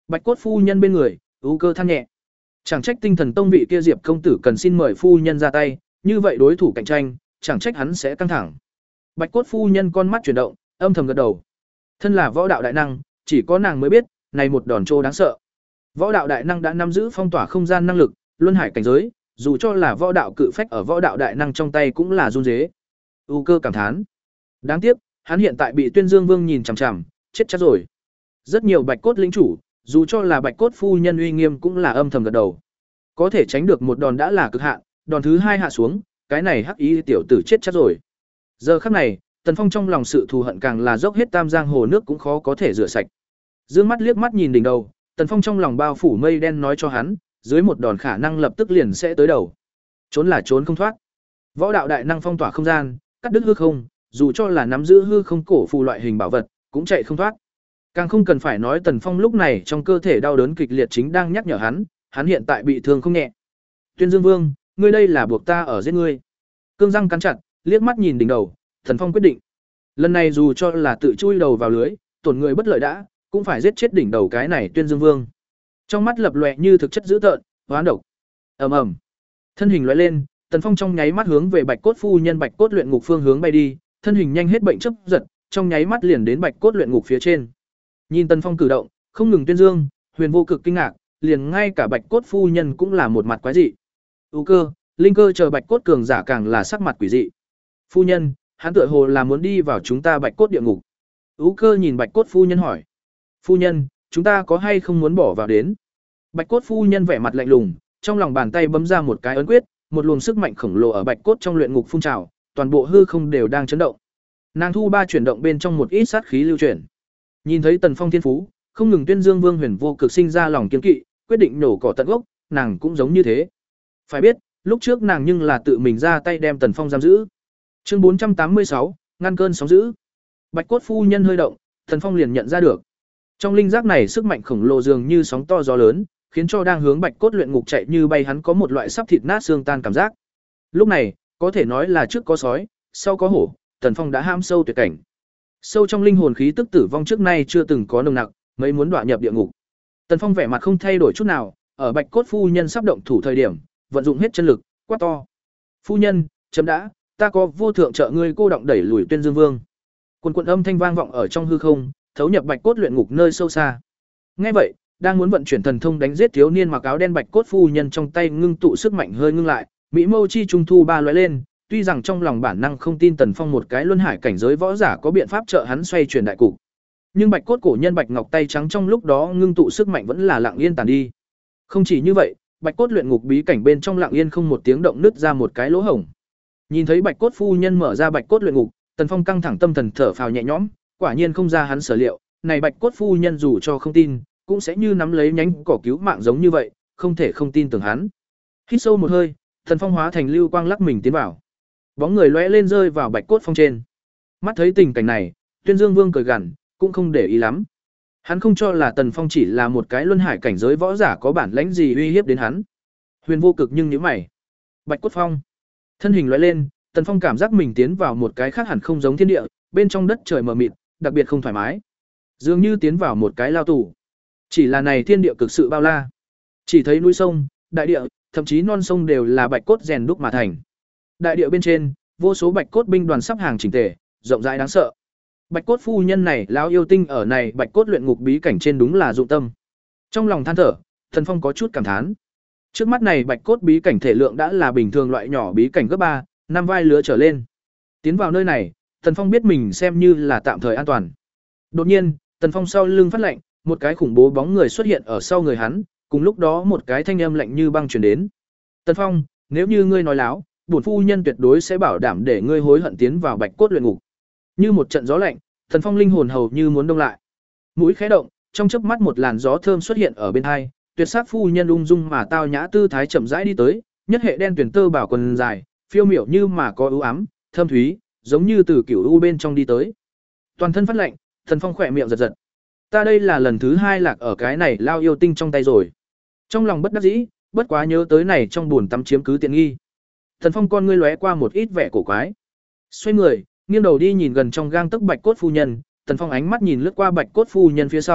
Bạch cốt phu nhân bên người, ưu cơ than nhẹ. Chẳng trách Tinh Thần Tông vị kia Diệp công tử cần xin mời phu nhân ra tay, như vậy đối thủ cạnh tranh, chẳng trách hắn sẽ căng thẳng. Bạch cốt phu nhân con mắt chuyển động, âm thầm gật đầu. Thân là võ đạo đại năng, chỉ có nàng mới biết, này một đòn trô đáng sợ. Võ đạo đại năng đã nắm giữ phong tỏa không gian năng lực, luân hải cảnh giới, dù cho là võ đạo cự phách ở võ đạo đại năng trong tay cũng là run rế. U cơ cảm thán. Đáng tiếc, hắn hiện tại bị Tuyên Dương Vương nhìn chằm chằm, chết chắc rồi. Rất nhiều bạch cốt lĩnh chủ, dù cho là bạch cốt phu nhân uy nghiêm cũng là âm thầm gật đầu. Có thể tránh được một đòn đã là cực hạn, đòn thứ hai hạ xuống, cái này hắc ý tiểu tử chết chắc rồi. Giờ khắc này, Tần Phong trong lòng sự thù hận càng là dốc hết tam giang hồ nước cũng khó có thể rửa sạch. Dương mắt liếc mắt nhìn đỉnh đầu, Tần Phong trong lòng bao phủ mây đen nói cho hắn, dưới một đòn khả năng lập tức liền sẽ tới đầu. Trốn là trốn không thoát. Võ đạo đại năng phong tỏa không gian, cắt đứt hư không, dù cho là nắm giữ hư không cổ phù loại hình bảo vật, cũng chạy không thoát. Càng không cần phải nói Tần Phong lúc này trong cơ thể đau đớn kịch liệt chính đang nhắc nhở hắn, hắn hiện tại bị thương không nhẹ. Tuyên Dương Vương, ngươi đây là buộc ta ở giết ngươi. Cương răng cắn chặt, liếc mắt nhìn đỉnh đầu, Tần Phong quyết định. Lần này dù cho là tự chui đầu vào lưới, tổn người bất lợi đã, cũng phải giết chết đỉnh đầu cái này Tuyên Dương Vương. Trong mắt lập lòe như thực chất dữ tợn, hoán độc. Ầm ầm. Thân hình lóe lên, Tần Phong trong nháy mắt hướng về Bạch Cốt phu nhân Bạch Cốt luyện ngục phương hướng bay đi, thân hình nhanh hết bệnh chớp giật, trong nháy mắt liền đến Bạch Cốt luyện ngục phía trên. Nhìn Tần Phong cử động, không ngừng Tuyên Dương, Huyền Vô Cực kinh ngạc, liền ngay cả Bạch Cốt phu nhân cũng là một mặt quái dị. U cơ, Linh cơ chờ Bạch Cốt cường giả càng là sắc mặt quỷ dị. Phu nhân, hắn tựa hồ là muốn đi vào chúng ta Bạch Cốt địa ngục. U cơ nhìn Bạch Cốt phu nhân hỏi. Phu nhân, chúng ta có hay không muốn bỏ vào đến? Bạch Cốt phu nhân vẻ mặt lạnh lùng, trong lòng bàn tay bấm ra một cái ấn quyết, một luồng sức mạnh khổng lồ ở Bạch Cốt trong luyện ngục phun trào, toàn bộ hư không đều đang chấn động. Nàng thu ba chuyển động bên trong một ít sát khí lưu chuyển. Nhìn thấy Tần Phong thiên phú, không ngừng Tuyên Dương Vương Huyền Vô Cực sinh ra lòng kiên kỵ, quyết định nổ cỏ tận gốc, nàng cũng giống như thế. Phải biết, lúc trước nàng nhưng là tự mình ra tay đem Tần Phong giam giữ. Chương bốn trăm tám mươi sáu, ngăn cơn sóng dữ. Bạch Cốt phu nhân hơi động, Tần Phong liền nhận ra được. Trong linh giác này sức mạnh khổng lồ dường như sóng to gió lớn, khiến cho đang hướng Bạch Cốt luyện ngục chạy như bay hắn có một loại sắp thịt nát xương tan cảm giác. Lúc này, có thể nói là trước có sói, sau có hổ, Tần Phong đã ham sâu tuyệt cảnh. Sâu trong linh hồn khí tức tử vong trước nay chưa từng có nồng nặc, mấy muốn đọa nhập địa ngục. Tần Phong vẻ mặt không thay đổi chút nào, ở Bạch Cốt phu nhân sắp động thủ thời điểm, vận dụng hết chân lực, quát to: "Phu nhân, chấm đã, ta có vô thượng trợ ngươi cô động đẩy lùi Tuyên Dương Vương." Quần quần âm thanh vang vọng ở trong hư không, thấu nhập Bạch Cốt luyện ngục nơi sâu xa. Nghe vậy, đang muốn vận chuyển thần thông đánh giết thiếu niên mặc áo đen Bạch Cốt phu nhân trong tay ngưng tụ sức mạnh hơi ngưng lại, mỹ mâu chi trung thu ba lóe lên, tuy rằng trong lòng bản năng không tin Tần Phong một cái luân hải cảnh giới võ giả có biện pháp trợ hắn xoay chuyển đại cục. Nhưng Bạch Cốt cổ nhân Bạch Ngọc tay trắng trong lúc đó ngưng tụ sức mạnh vẫn là lặng yên tàn đi. Không chỉ như vậy, Bạch Cốt luyện ngục bí cảnh bên trong lặng yên không một tiếng động nứt ra một cái lỗ hổng. Nhìn thấy Bạch Cốt phu nhân mở ra Bạch Cốt luyện ngục, Tần Phong căng thẳng tâm thần thở phào nhẹ nhõm, quả nhiên không ra hắn sở liệu, này Bạch Cốt phu nhân dù cho không tin, cũng sẽ như nắm lấy nhánh cỏ cứu mạng giống như vậy, không thể không tin tưởng hắn. Hít sâu một hơi, Tần Phong hóa thành lưu quang lắc mình tiến vào. Bóng người lóe lên rơi vào Bạch Cốt phong trên. Mắt thấy tình cảnh này, Tuyên Dương Vương cười gằn, cũng không để ý lắm. Hắn không cho là Tần Phong chỉ là một cái luân hải cảnh giới võ giả có bản lãnh gì uy hiếp đến hắn. Huyền Vô Cực nhưng nhíu mày. Bạch Cốt phong. Thân hình lóe lên, Tần Phong cảm giác mình tiến vào một cái khác hẳn không giống thiên địa, bên trong đất trời mờ mịt, đặc biệt không thoải mái. Dường như tiến vào một cái lao tù. Chỉ là này thiên địa cực sự bao la. Chỉ thấy núi sông, đại địa, thậm chí non sông đều là bạch cốt rèn đúc mà thành. Đại địa bên trên, vô số bạch cốt binh đoàn sắp hàng chỉnh tề, rộng rãi đáng sợ. Bạch cốt phu nhân này lão yêu tinh ở này bạch cốt luyện ngục bí cảnh trên đúng là dụng tâm. Trong lòng than thở, Tần Phong có chút cảm thán. Trước mắt này bạch cốt bí cảnh thể lượng đã là bình thường loại nhỏ bí cảnh cấp ba, năm vai lứa trở lên. Tiến vào nơi này, Tần Phong biết mình xem như là tạm thời an toàn. Đột nhiên, Tần Phong sau lưng phát lạnh, một cái khủng bố bóng người xuất hiện ở sau người hắn, cùng lúc đó một cái thanh âm lạnh như băng truyền đến. Tần Phong, nếu như ngươi nói láo, bổn phu nhân tuyệt đối sẽ bảo đảm để ngươi hối hận tiến vào bạch cốt luyện ngục. Như một trận gió lạnh, Tần Phong linh hồn hầu như muốn đông lại. Mũi khẽ động, trong chớp mắt một làn gió thơm xuất hiện ở bên hai, tuyệt sắc phu nhân ung dung mà tao nhã tư thái chậm rãi đi tới, nhất hệ đen tuyển tơ bảo quần dài, phiêu miểu như mà có ưu ám, thơm thúy, giống như từ cửu u bên trong đi tới. Toàn thân phát lạnh, Tần Phong khỏe miệng giật giật. Ta đây là lần thứ hai lạc ở cái này lao yêu tinh trong tay rồi. Trong lòng bất đắc dĩ, bất quá nhớ tới này trong buồn tắm chiếm cứ tiện nghi. Tần Phong con ngươi lóe qua một ít vẻ cổ quái. Xoay người, nghiêng đầu đi nhìn gần trong gang tấc bạch cốt phu nhân, Tần Phong ánh mắt nhìn lướt qua bạch cốt phu nhân phía sau,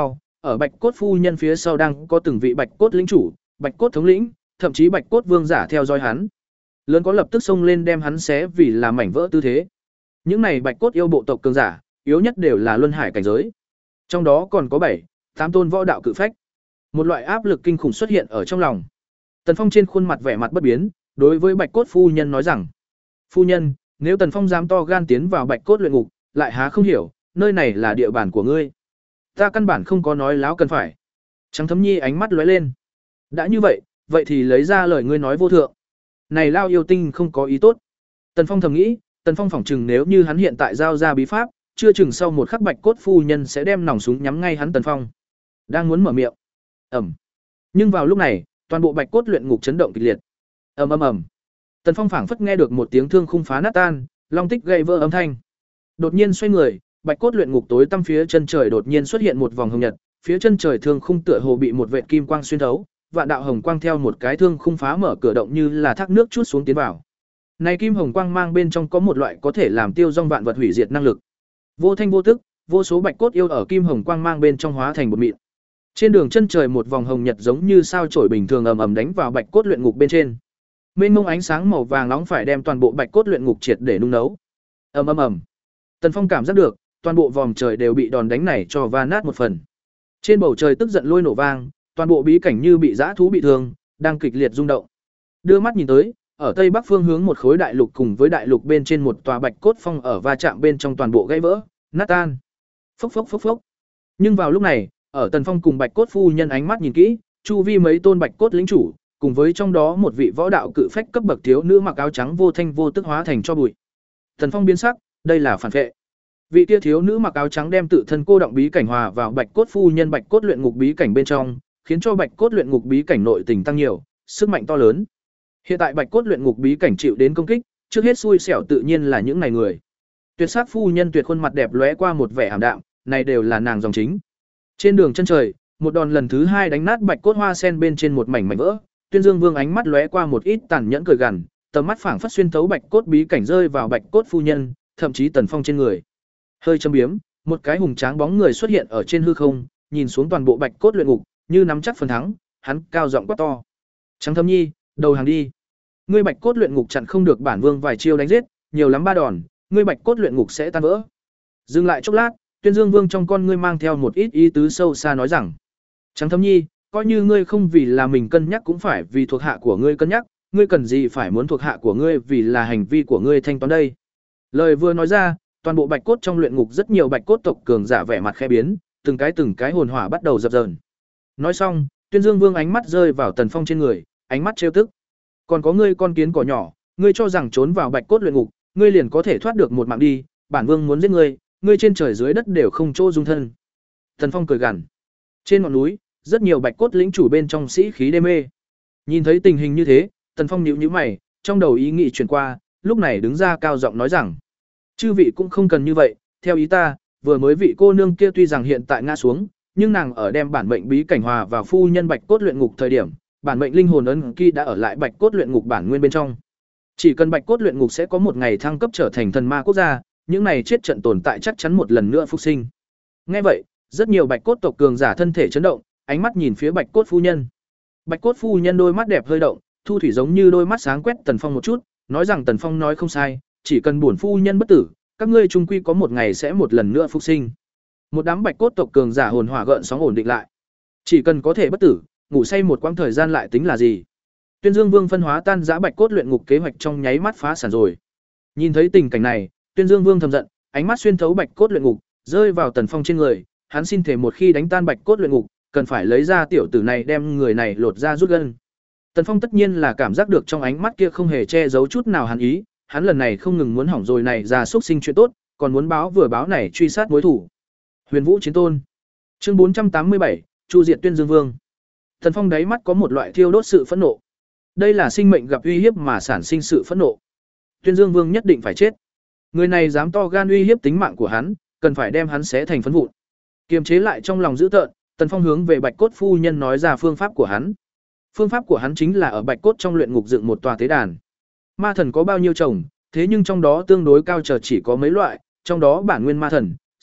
ở Bạch Cốt phu nhân phía sau đang có từng vị Bạch Cốt lĩnh chủ, Bạch Cốt thống lĩnh, thậm chí Bạch Cốt vương giả theo dõi hắn. Lớn có lập tức xông lên đem hắn xé vì là mảnh vỡ tư thế. Những này Bạch Cốt yêu bộ tộc cường giả, yếu nhất đều là luân hải cảnh giới. Trong đó còn có bảy, tám tôn võ đạo cự phách. Một loại áp lực kinh khủng xuất hiện ở trong lòng. Tần Phong trên khuôn mặt vẻ mặt bất biến, đối với Bạch Cốt phu nhân nói rằng: "Phu nhân, nếu Tần Phong dám to gan tiến vào Bạch Cốt luyện ngục, lại há không hiểu, nơi này là địa bàn của ngươi. Ta căn bản không có nói láo cần phải." Trắng Thấm Nhi ánh mắt lóe lên. "Đã như vậy, vậy thì lấy ra lời ngươi nói vô thượng. Này lao yêu tinh không có ý tốt." Tần Phong thầm nghĩ, Tần Phong phỏng chừng nếu như hắn hiện tại giao ra bí pháp, chưa chừng sau một khắc Bạch Cốt phu nhân sẽ đem nòng súng nhắm ngay hắn. Tần Phong đang muốn mở miệng. Ầm. Nhưng vào lúc này, toàn bộ Bạch Cốt luyện ngục chấn động kịch liệt. Ầm ầm ầm. Tần Phong phảng phất nghe được một tiếng thương khung phá nát tan, long tích gãy vỡ âm thanh. Đột nhiên xoay người, Bạch Cốt luyện ngục tối tăm phía chân trời đột nhiên xuất hiện một vòng hồng nhật, phía chân trời thương khung tựa hồ bị một vệt kim quang xuyên thấu, vạn đạo hồng quang theo một cái thương khung phá mở cửa động như là thác nước chút xuống tiến vào. Này kim hồng quang mang bên trong có một loại có thể làm tiêu dong vạn vật hủy diệt năng lực. Vô thanh vô tức, vô số Bạch Cốt yêu ở kim hồng quang mang bên trong hóa thành một mịn. Trên đường chân trời một vòng hồng nhật giống như sao chổi bình thường ầm ầm đánh vào Bạch Cốt luyện ngục bên trên. Mênh mông ánh sáng màu vàng nóng phải đem toàn bộ Bạch Cốt luyện ngục triệt để nung nấu. Ầm ầm ầm. Tần Phong cảm giác được, toàn bộ vòm trời đều bị đòn đánh này cho va nát một phần. Trên bầu trời tức giận lôi nổ vang, toàn bộ bí cảnh như bị dã thú bị thương, đang kịch liệt rung động. Đưa mắt nhìn tới, ở tây bắc phương hướng một khối đại lục cùng với đại lục bên trên một tòa Bạch Cốt phong ở va chạm bên trong toàn bộ gãy vỡ, nát tan. Phốc phốc phốc phốc. Nhưng vào lúc này, ở Tần Phong cùng Bạch Cốt phu nhân ánh mắt nhìn kỹ, chu vi mấy tôn Bạch Cốt lĩnh chủ, cùng với trong đó một vị võ đạo cự phách cấp bậc thiếu nữ mặc áo trắng vô thanh vô tức hóa thành cho bụi. Tần Phong biến sắc, đây là phản vệ. Vị kia thiếu nữ mặc áo trắng đem tự thân cô động bí cảnh hòa vào Bạch Cốt phu nhân Bạch Cốt luyện ngục bí cảnh bên trong, khiến cho Bạch Cốt luyện ngục bí cảnh nội tình tăng nhiều, sức mạnh to lớn. Hiện tại Bạch Cốt luyện ngục bí cảnh chịu đến công kích, trước hết xui xẻo tự nhiên là những này người. Tuyệt sắc phu nhân tuyệt khuôn mặt đẹp lóe qua một vẻ ảm đạm, này đều là nàng dòng chính. Trên đường chân trời, một đòn lần thứ hai đánh nát Bạch Cốt hoa sen bên trên một mảnh mảnh vỡ, Tuyên Dương Vương ánh mắt lóe qua một ít tàn nhẫn cười gằn, tầm mắt phảng phất xuyên thấu Bạch Cốt bí cảnh rơi vào Bạch Cốt phu nhân, thậm chí Tần Phong trên người. Hơi châm biếm, một cái hùng tráng bóng người xuất hiện ở trên hư không, nhìn xuống toàn bộ Bạch Cốt luyện ngục, như nắm chắc phần thắng, hắn cao giọng quát to: "Trắng Thấm Nhi, đầu hàng đi. Ngươi Bạch Cốt luyện ngục chặn không được bản vương vài chiêu đánh giết, nhiều lắm ba đòn, ngươi Bạch Cốt luyện ngục sẽ tan vỡ." Dừng lại chốc lát, Tuyên Dương Vương trong con ngươi mang theo một ít ý tứ sâu xa nói rằng: "Trắng Thấm Nhi, coi như ngươi không vì là mình cân nhắc cũng phải vì thuộc hạ của ngươi cân nhắc, ngươi cần gì phải muốn thuộc hạ của ngươi vì là hành vi của ngươi thanh toán đây." Lời vừa nói ra, toàn bộ Bạch Cốt trong luyện ngục rất nhiều Bạch Cốt tộc cường giả vẻ mặt khẽ biến, từng cái từng cái hồn hỏa bắt đầu dập dờn. Nói xong, Tuyên Dương Vương ánh mắt rơi vào Tần Phong trên người, ánh mắt trêu tức. "Còn có ngươi con kiến cỏ nhỏ, ngươi cho rằng trốn vào Bạch Cốt luyện ngục, ngươi liền có thể thoát được một mạng đi, bản vương muốn giết ngươi, ngươi trên trời dưới đất đều không chỗ dung thân." Tần Phong cười gằn. Trên ngọn núi, rất nhiều Bạch Cốt lĩnh chủ bên trong sĩ khí đê mê. Nhìn thấy tình hình như thế, Tần Phong nhíu nhíu mày, trong đầu ý nghĩ chuyển qua, lúc này đứng ra cao giọng nói rằng: "Chư vị cũng không cần như vậy, theo ý ta, vừa mới vị cô nương kia tuy rằng hiện tại ngã xuống, nhưng nàng ở đem bản mệnh bí cảnh hòa vào phu nhân Bạch Cốt luyện ngục thời điểm, bản mệnh linh hồn ấn ký đã ở lại Bạch Cốt luyện ngục bản nguyên bên trong. Chỉ cần Bạch Cốt luyện ngục sẽ có một ngày thăng cấp trở thành thần ma quốc gia, những này chết trận tồn tại chắc chắn một lần nữa phục sinh." Nghe vậy, rất nhiều Bạch Cốt tộc cường giả thân thể chấn động, ánh mắt nhìn phía Bạch Cốt phu nhân. Bạch Cốt phu nhân đôi mắt đẹp hơi động, thu thủy giống như đôi mắt sáng quét Tần Phong một chút, nói rằng Tần Phong nói không sai, chỉ cần bổn phu nhân bất tử, các ngươi trung quy có một ngày sẽ một lần nữa phục sinh. Một đám Bạch Cốt tộc cường giả hồn hỏa gợn sóng ổn định lại. Chỉ cần có thể bất tử, ngủ say một quãng thời gian lại tính là gì? Tuyên Dương Vương phân hóa tan rã Bạch Cốt luyện ngục kế hoạch trong nháy mắt phá sản rồi. Nhìn thấy tình cảnh này, Tuyên Dương Vương thầm giận, ánh mắt xuyên thấu Bạch Cốt luyện ngục, rơi vào Tần Phong trên người, hắn xin thể một khi đánh tan Bạch Cốt luyện ngục, cần phải lấy ra tiểu tử này đem người này lột ra rút gân. Tần Phong tất nhiên là cảm giác được trong ánh mắt kia không hề che giấu chút nào hắn ý, hắn lần này không ngừng muốn hỏng rồi này ra xúc sinh chuyện tốt, còn muốn báo vừa báo này truy sát mối thủ. Huyền Vũ Chiến Tôn. Chương bốn trăm tám mươi bảy, Chu diệt Tuyên Dương Vương. Tần Phong đáy mắt có một loại thiêu đốt sự phẫn nộ. Đây là sinh mệnh gặp uy hiếp mà sản sinh sự phẫn nộ. Tuyên Dương Vương nhất định phải chết. Người này dám to gan uy hiếp tính mạng của hắn, cần phải đem hắn xé thành phấn vụn. Kiềm chế lại trong lòng dữ tợn, Tần Phong hướng về Bạch Cốt phu nhân nói ra phương pháp của hắn. Phương pháp của hắn chính là ở Bạch Cốt trong luyện ngục dựng một tòa tế đàn. Ma thần có bao nhiêu chồng, thế nhưng trong đó tương đối cao trở chỉ có mấy loại, trong đó bản nguyên ma thần,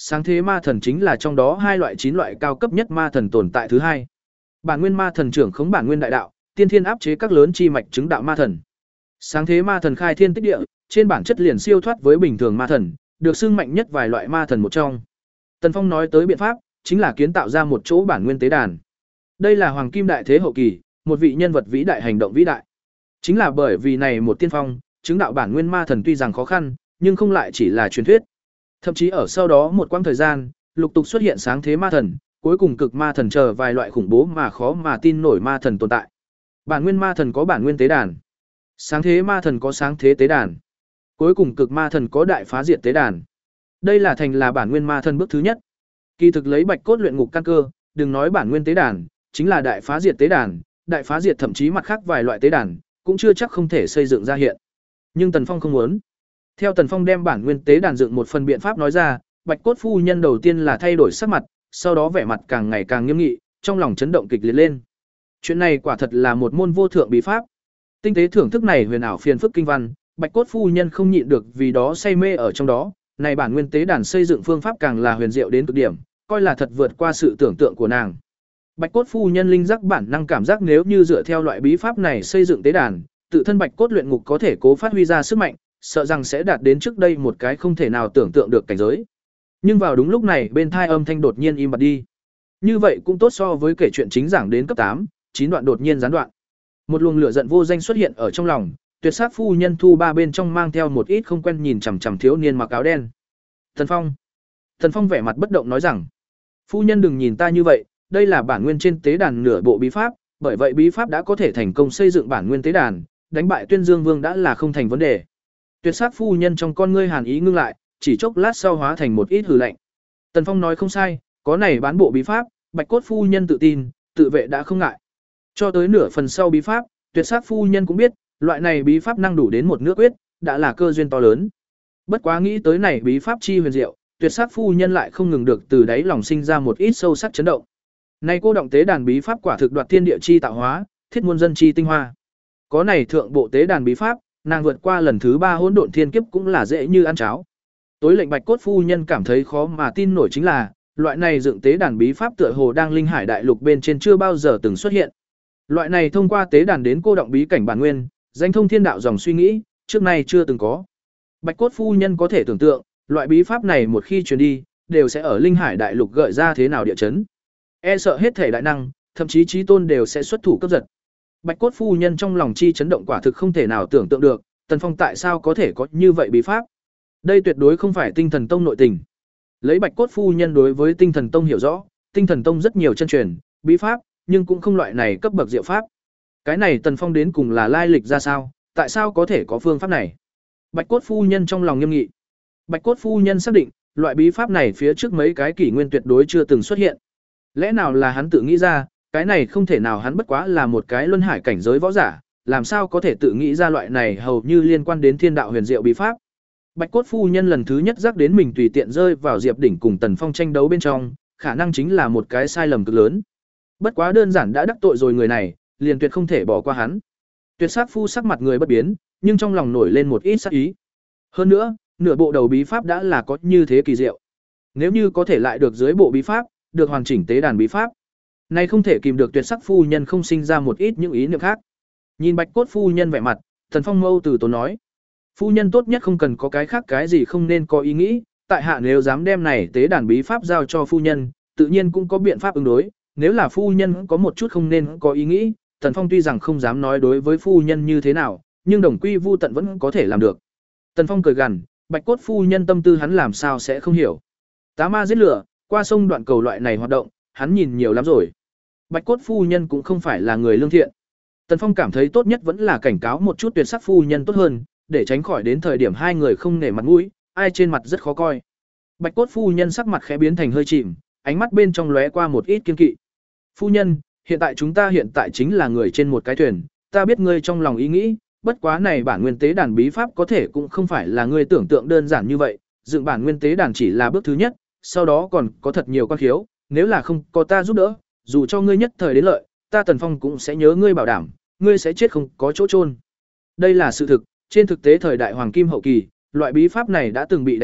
sáng thế ma thần chính là trong đó hai loại chín loại cao cấp nhất ma thần tồn tại thứ hai. Bản nguyên ma thần trưởng khống bản nguyên đại đạo, tiên thiên áp chế các lớn chi mạch chứng đạo ma thần. Sáng thế ma thần khai thiên tích địa, trên bản chất liền siêu thoát với bình thường ma thần, được xưng mạnh nhất vài loại ma thần một trong. Tần Phong nói tới biện pháp, chính là kiến tạo ra một chỗ bản nguyên tế đàn. Đây là hoàng kim đại thế hậu kỳ, một vị nhân vật vĩ đại hành động vĩ đại. Chính là bởi vì này một tiên phong, chứng đạo bản nguyên ma thần tuy rằng khó khăn, nhưng không lại chỉ là truyền thuyết. Thậm chí ở sau đó một quãng thời gian, lục tục xuất hiện sáng thế ma thần, cuối cùng cực ma thần chờ vài loại khủng bố mà khó mà tin nổi ma thần tồn tại. Bản nguyên ma thần có bản nguyên tế đàn, sáng thế ma thần có sáng thế tế đàn, cuối cùng cực ma thần có đại phá diệt tế đàn. Đây là thành là bản nguyên ma thần bước thứ nhất. Kỳ thực lấy bạch cốt luyện ngục căn cơ, đừng nói bản nguyên tế đàn, chính là đại phá diệt tế đàn, đại phá diệt thậm chí mặt khác vài loại tế đàn, cũng chưa chắc không thể xây dựng ra hiện. Nhưng Tần Phong không muốn. Theo Tần Phong đem bản nguyên tế đàn dựng một phần biện pháp nói ra, Bạch Cốt phu nhân đầu tiên là thay đổi sắc mặt, sau đó vẻ mặt càng ngày càng nghiêm nghị, trong lòng chấn động kịch liệt lên. Chuyện này quả thật là một môn vô thượng bí pháp. Tinh tế thưởng thức này huyền ảo phiền phức kinh văn, Bạch Cốt phu nhân không nhịn được vì đó say mê ở trong đó, này bản nguyên tế đàn xây dựng phương pháp càng là huyền diệu đến cực điểm, coi là thật vượt qua sự tưởng tượng của nàng. Bạch Cốt phu nhân linh giác bản năng cảm giác nếu như dựa theo loại bí pháp này xây dựng tế đàn, tự thân Bạch Cốt luyện ngục có thể cố phát huy ra sức mạnh, sợ rằng sẽ đạt đến trước đây một cái không thể nào tưởng tượng được cảnh giới. Nhưng vào đúng lúc này, bên tai âm thanh đột nhiên im bặt đi. Như vậy cũng tốt so với kể chuyện chính giảng đến cấp tám, chín đoạn đột nhiên gián đoạn. Một luồng lửa giận vô danh xuất hiện ở trong lòng, tuyệt sắc phu nhân thu ba bên trong mang theo một ít không quen nhìn chằm chằm thiếu niên mặc áo đen. Thần Phong. Thần Phong vẻ mặt bất động nói rằng, phu nhân đừng nhìn ta như vậy, đây là bản nguyên trên tế đàn nửa bộ bí pháp, bởi vậy bí pháp đã có thể thành công xây dựng bản nguyên tế đàn, đánh bại Tuyên Dương Vương đã là không thành vấn đề. Tuyệt sắc phu nhân trong con ngươi hàn ý ngưng lại, chỉ chốc lát sau hóa thành một ít hừ lạnh. Tần Phong nói không sai, có này bán bộ bí pháp, Bạch Cốt phu nhân tự tin, tự vệ đã không ngại. Cho tới nửa phần sau bí pháp, tuyệt sắc phu nhân cũng biết, loại này bí pháp năng đủ đến một nước quyết, đã là cơ duyên to lớn. Bất quá nghĩ tới này bí pháp chi huyền diệu, tuyệt sắc phu nhân lại không ngừng được từ đáy lòng sinh ra một ít sâu sắc chấn động. Này cô động tế đàn bí pháp quả thực đoạt thiên địa chi tạo hóa, thiết muôn dân chi tinh hoa. Có này thượng bộ tế đàn bí pháp, nàng vượt qua lần thứ ba hỗn độn thiên kiếp cũng là dễ như ăn cháo. Tối lệnh Bạch Cốt phu nhân cảm thấy khó mà tin nổi chính là, loại này dựng tế đàn bí pháp tựa hồ đang linh hải đại lục bên trên chưa bao giờ từng xuất hiện. Loại này thông qua tế đàn đến cô động bí cảnh bản nguyên, danh thông thiên đạo dòng suy nghĩ, trước nay chưa từng có. Bạch Cốt phu nhân có thể tưởng tượng, loại bí pháp này một khi truyền đi, đều sẽ ở linh hải đại lục gợi ra thế nào địa chấn. E sợ hết thể đại năng, thậm chí chí tôn đều sẽ xuất thủ cấp giật. Bạch Cốt phu nhân trong lòng chi chấn động quả thực không thể nào tưởng tượng được, Tần Phong tại sao có thể có như vậy bí pháp. Đây tuyệt đối không phải Tinh Thần Tông nội tình. Lấy Bạch Cốt phu nhân đối với Tinh Thần Tông hiểu rõ, Tinh Thần Tông rất nhiều chân truyền, bí pháp, nhưng cũng không loại này cấp bậc diệu pháp. Cái này Tần Phong đến cùng là lai lịch ra sao, tại sao có thể có phương pháp này? Bạch Cốt phu nhân trong lòng nghiêm nghị. Bạch Cốt phu nhân xác định, loại bí pháp này phía trước mấy cái kỷ nguyên tuyệt đối chưa từng xuất hiện. Lẽ nào là hắn tự nghĩ ra, cái này không thể nào, hắn bất quá là một cái luân hải cảnh giới võ giả, làm sao có thể tự nghĩ ra loại này hầu như liên quan đến thiên đạo huyền diệu bí pháp. Bạch Cốt phu nhân lần thứ nhất giác đến mình tùy tiện rơi vào Diệp Đỉnh cùng Tần Phong tranh đấu bên trong, khả năng chính là một cái sai lầm cực lớn. Bất quá đơn giản đã đắc tội rồi người này, liền tuyệt không thể bỏ qua hắn. Tuyệt sắc phu sắc mặt người bất biến, nhưng trong lòng nổi lên một ít sát ý. Hơn nữa, nửa bộ đầu bí pháp đã là có như thế kỳ diệu. Nếu như có thể lại được dưới bộ bí pháp, được hoàn chỉnh tế đàn bí pháp, nay không thể kìm được tuyệt sắc phu nhân không sinh ra một ít những ý niệm khác. Nhìn Bạch Cốt phu nhân vẻ mặt, Thần Phong mâu từ tốn nói: "Phu nhân tốt nhất không cần có cái khác cái gì không nên có ý nghĩ, tại hạ nếu dám đem này tế đàn bí pháp giao cho phu nhân, tự nhiên cũng có biện pháp ứng đối, nếu là phu nhân có một chút không nên có ý nghĩ, Thần Phong tuy rằng không dám nói đối với phu nhân như thế nào, nhưng đồng quy vu tận vẫn có thể làm được." Tần Phong cười gằn, Bạch Cốt phu nhân tâm tư hắn làm sao sẽ không hiểu. Tá ma giết lửa, qua sông đoạn cầu loại này hoạt động, hắn nhìn nhiều lắm rồi. Bạch Cốt phu nhân cũng không phải là người lương thiện. Tần Phong cảm thấy tốt nhất vẫn là cảnh cáo một chút tuyệt sắc phu nhân tốt hơn, để tránh khỏi đến thời điểm hai người không nể mặt mũi, ai trên mặt rất khó coi. Bạch Cốt phu nhân sắc mặt khẽ biến thành hơi chìm, ánh mắt bên trong lóe qua một ít kiên kỵ. "Phu nhân, hiện tại chúng ta hiện tại chính là người trên một cái thuyền, ta biết ngươi trong lòng ý nghĩ, bất quá này bản nguyên tế đàn bí pháp có thể cũng không phải là ngươi tưởng tượng đơn giản như vậy, dựng bản nguyên tế đàn chỉ là bước thứ nhất, sau đó còn có thật nhiều quan khiếu, nếu là không có ta giúp đỡ, dù cho ngươi nhất thời đến lợi, ta Tần Phong cũng sẽ nhớ ngươi bảo đảm, ngươi sẽ chết không có chỗ chôn." Đây là sự thực, trên thực tế thời đại hoàng kim hậu kỳ, loại bí pháp này đã từng bị đánh cắp,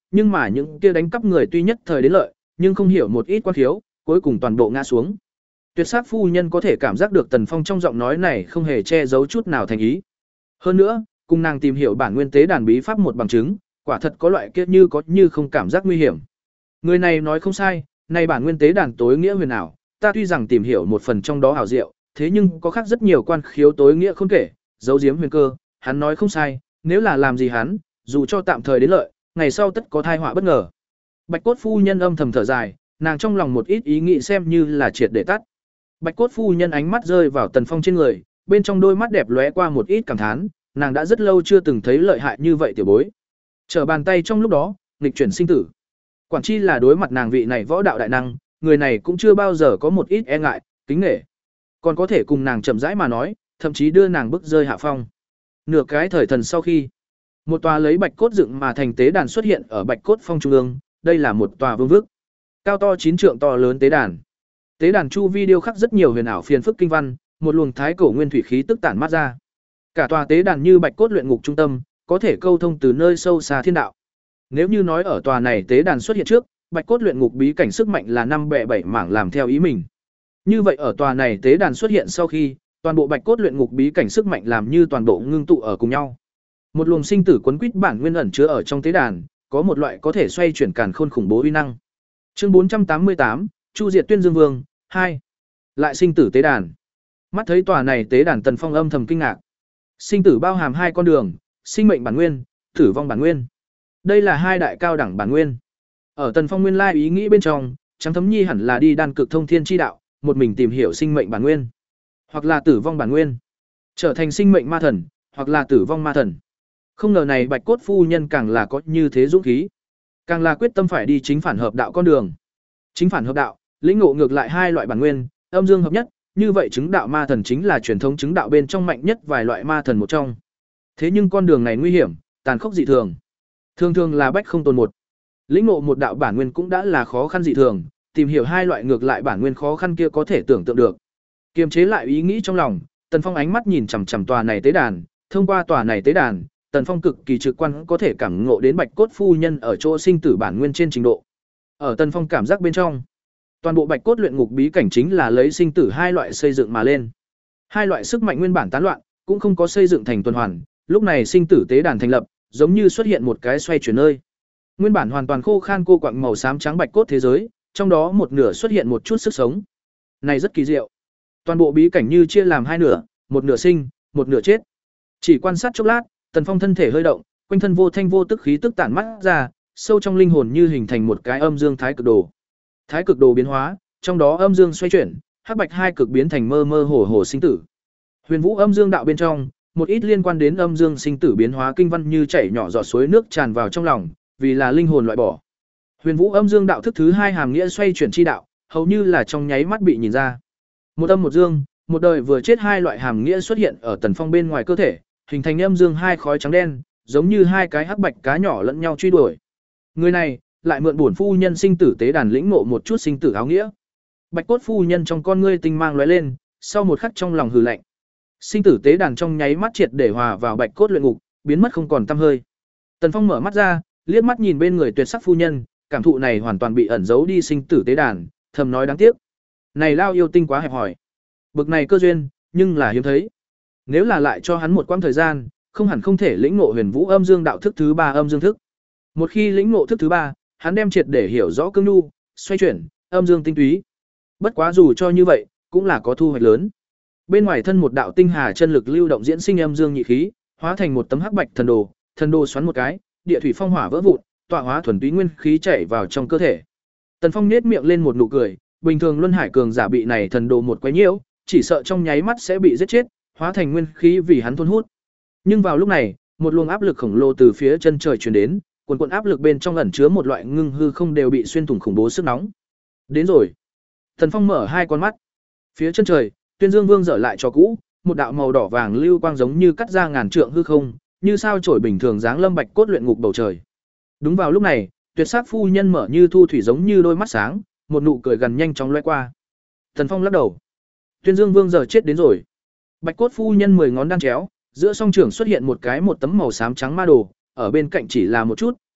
nhưng mà những kia đánh cắp người tuy nhất thời đến lợi, nhưng không hiểu một ít quan khiếu, cuối cùng toàn bộ ngã xuống. Tuyệt sắc phu nhân có thể cảm giác được Tần Phong trong giọng nói này không hề che giấu chút nào thành ý. Hơn nữa, cùng nàng tìm hiểu bản nguyên tế đàn bí pháp một bằng chứng, quả thật có loại kia như có như không cảm giác nguy hiểm. Người này nói không sai, này bản nguyên tế đàn tối nghĩa huyền ảo, ta tuy rằng tìm hiểu một phần trong đó hảo diệu, thế nhưng có khác rất nhiều quan khiếu tối nghĩa không kể, giấu giếm huyền cơ, hắn nói không sai, nếu là làm gì hắn, dù cho tạm thời đến lợi, ngày sau tất có tai họa bất ngờ. Bạch cốt phu nhân âm thầm thở dài, nàng trong lòng một ít ý nghĩ xem như là triệt để tắt. Bạch cốt phu nhân ánh mắt rơi vào Tần Phong trên người, bên trong đôi mắt đẹp lóe qua một ít cảm thán, nàng đã rất lâu chưa từng thấy lợi hại như vậy tiểu bối. Trở bàn tay trong lúc đó, nghịch chuyển sinh tử. Quản chi là đối mặt nàng vị này võ đạo đại năng, người này cũng chưa bao giờ có một ít e ngại, kính nể. Còn có thể cùng nàng chậm rãi mà nói, thậm chí đưa nàng bước rơi hạ phong. Nửa cái thời thần sau khi, một tòa lấy bạch cốt dựng mà thành tế đàn xuất hiện ở bạch cốt phong trung ương, đây là một tòa vương vức. Cao to chín trượng to lớn tế đàn. Tế đàn chu vi điêu khắc rất nhiều huyền ảo phiền phức kinh văn, một luồng thái cổ nguyên thủy khí tức tản mát ra. Cả tòa tế đàn như bạch cốt luyện ngục trung tâm, có thể câu thông từ nơi sâu xa thiên đạo. Nếu như nói ở tòa này tế đàn xuất hiện trước, bạch cốt luyện ngục bí cảnh sức mạnh là năm bè bảy mảng làm theo ý mình. Như vậy ở tòa này tế đàn xuất hiện sau khi, toàn bộ bạch cốt luyện ngục bí cảnh sức mạnh làm như toàn bộ ngưng tụ ở cùng nhau. Một luồng sinh tử quấn quýt bản nguyên ẩn chứa ở trong tế đàn, có một loại có thể xoay chuyển càn khôn khủng bố uy năng. Chương bốn trăm tám mươi tám, Chu Diệt Tuyên Dương Vương hai. Lại sinh tử tế đàn. Mắt thấy tòa này tế đàn, Tần Phong âm thầm kinh ngạc. Sinh tử bao hàm hai con đường, sinh mệnh bản nguyên, tử vong bản nguyên. Đây là hai đại cao đẳng bản nguyên. Ở Tần Phong nguyên lai ý nghĩ bên trong, Trắng Thấm Nhi hẳn là đi đan cực thông thiên chi đạo, một mình tìm hiểu sinh mệnh bản nguyên, hoặc là tử vong bản nguyên, trở thành sinh mệnh ma thần, hoặc là tử vong ma thần. Không ngờ này Bạch cốt phu nhân càng là có như thế dũng khí, càng là quyết tâm phải đi chính phản hợp đạo con đường. Chính phản hợp đạo, lĩnh ngộ ngược lại hai loại bản nguyên, âm dương hợp nhất, như vậy chứng đạo ma thần chính là truyền thống chứng đạo bên trong mạnh nhất vài loại ma thần một trong. Thế nhưng con đường này nguy hiểm, tàn khốc dị thường. Thường thường là bách không tồn một. Lĩnh ngộ một đạo bản nguyên cũng đã là khó khăn dị thường, tìm hiểu hai loại ngược lại bản nguyên khó khăn kia có thể tưởng tượng được. Kiềm chế lại ý nghĩ trong lòng, Tần Phong ánh mắt nhìn chằm chằm tòa này tế đàn, thông qua tòa này tế đàn, Tần Phong cực kỳ trực quan có thể cảm ngộ đến Bạch cốt phu nhân ở chỗ sinh tử bản nguyên trên trình độ. Ở Tần Phong cảm giác bên trong, toàn bộ Bạch cốt luyện ngục bí cảnh chính là lấy sinh tử hai loại xây dựng mà lên. Hai loại sức mạnh nguyên bản tán loạn, cũng không có xây dựng thành tuần hoàn, lúc này sinh tử tế đàn thành lập, giống như xuất hiện một cái xoay chuyển nơi. Nguyên bản hoàn toàn khô khan cô quặng màu xám trắng bạch cốt thế giới, trong đó một nửa xuất hiện một chút sức sống. Này rất kỳ diệu. Toàn bộ bí cảnh như chia làm hai nửa, một nửa sinh, một nửa chết. Chỉ quan sát chốc lát, Tần Phong thân thể hơi động, quanh thân vô thanh vô tức khí tức tản mắt ra, sâu trong linh hồn như hình thành một cái âm dương thái cực đồ. Thái cực đồ biến hóa, trong đó âm dương xoay chuyển, hắc bạch hai cực biến thành mơ mơ hồ hồ sinh tử. Huyền Vũ âm dương đạo bên trong, một ít liên quan đến âm dương sinh tử biến hóa kinh văn như chảy nhỏ giọt suối nước tràn vào trong lòng, vì là linh hồn loại bỏ. Huyền Vũ âm dương đạo thức thứ hai hàm nghĩa xoay chuyển chi đạo, hầu như là trong nháy mắt bị nhìn ra. Một âm một dương, một đời vừa chết hai loại hàm nghĩa xuất hiện ở Tần Phong bên ngoài cơ thể, hình thành âm dương hai khói trắng đen, giống như hai cái hắc bạch cá nhỏ lẫn nhau truy đuổi. Người này lại mượn bổn phu nhân sinh tử tế đàn lĩnh ngộ một chút sinh tử áo nghĩa. Bạch cốt phu nhân trong con ngươi tinh mang lóe lên, sau một khắc trong lòng hừ lạnh. Sinh tử tế đàn trong nháy mắt triệt để hòa vào bạch cốt luyện ngục, biến mất không còn tăm hơi. Tần Phong mở mắt ra, liếc mắt nhìn bên người tuyệt sắc phu nhân, cảm thụ này hoàn toàn bị ẩn giấu đi sinh tử tế đàn, thầm nói đáng tiếc. Này lao yêu tinh quá hẹp hòi. Bực này cơ duyên, nhưng là hiếm thấy. Nếu là lại cho hắn một quãng thời gian, không hẳn không thể lĩnh ngộ Huyền Vũ âm dương đạo thức thứ ba âm dương thức. Một khi lĩnh ngộ thức thứ ba, hắn đem triệt để hiểu rõ cương nhu, xoay chuyển, âm dương tinh túy. Bất quá dù cho như vậy, cũng là có thu hoạch lớn. Bên ngoài thân một đạo tinh hà chân lực lưu động diễn sinh âm dương nhị khí, hóa thành một tấm hắc bạch thần đồ, thần đồ xoắn một cái, địa thủy phong hỏa vỡ vụn, tọa hóa thuần túy nguyên khí chảy vào trong cơ thể. Tần Phong nhếch miệng lên một nụ cười, bình thường luân hải cường giả bị này thần đồ một quấy nhiễu, chỉ sợ trong nháy mắt sẽ bị giết chết, hóa thành nguyên khí vì hắn thôn hút. Nhưng vào lúc này, một luồng áp lực khổng lồ từ phía chân trời truyền đến, cuồn cuộn áp lực bên trong ẩn chứa một loại ngưng hư không đều bị xuyên thủng khủng bố sức nóng. Đến rồi. Tần Phong mở hai con mắt. Phía chân trời, Tuyên Dương Vương dở lại cho cũ, một đạo màu đỏ vàng lưu quang giống như cắt ra ngàn trượng hư không, như sao chổi bình thường dáng lâm bạch cốt luyện ngục bầu trời. Đúng vào lúc này, tuyệt sắc phu nhân mở như thu thủy giống như đôi mắt sáng, một nụ cười gần nhanh chóng lóe qua. Tần Phong lắc đầu. Tuyên Dương Vương giờ chết đến rồi. Bạch cốt phu nhân mười ngón đan chéo, giữa song trưởng xuất hiện một cái một tấm màu xám trắng ma đồ, ở bên cạnh chỉ là một chút,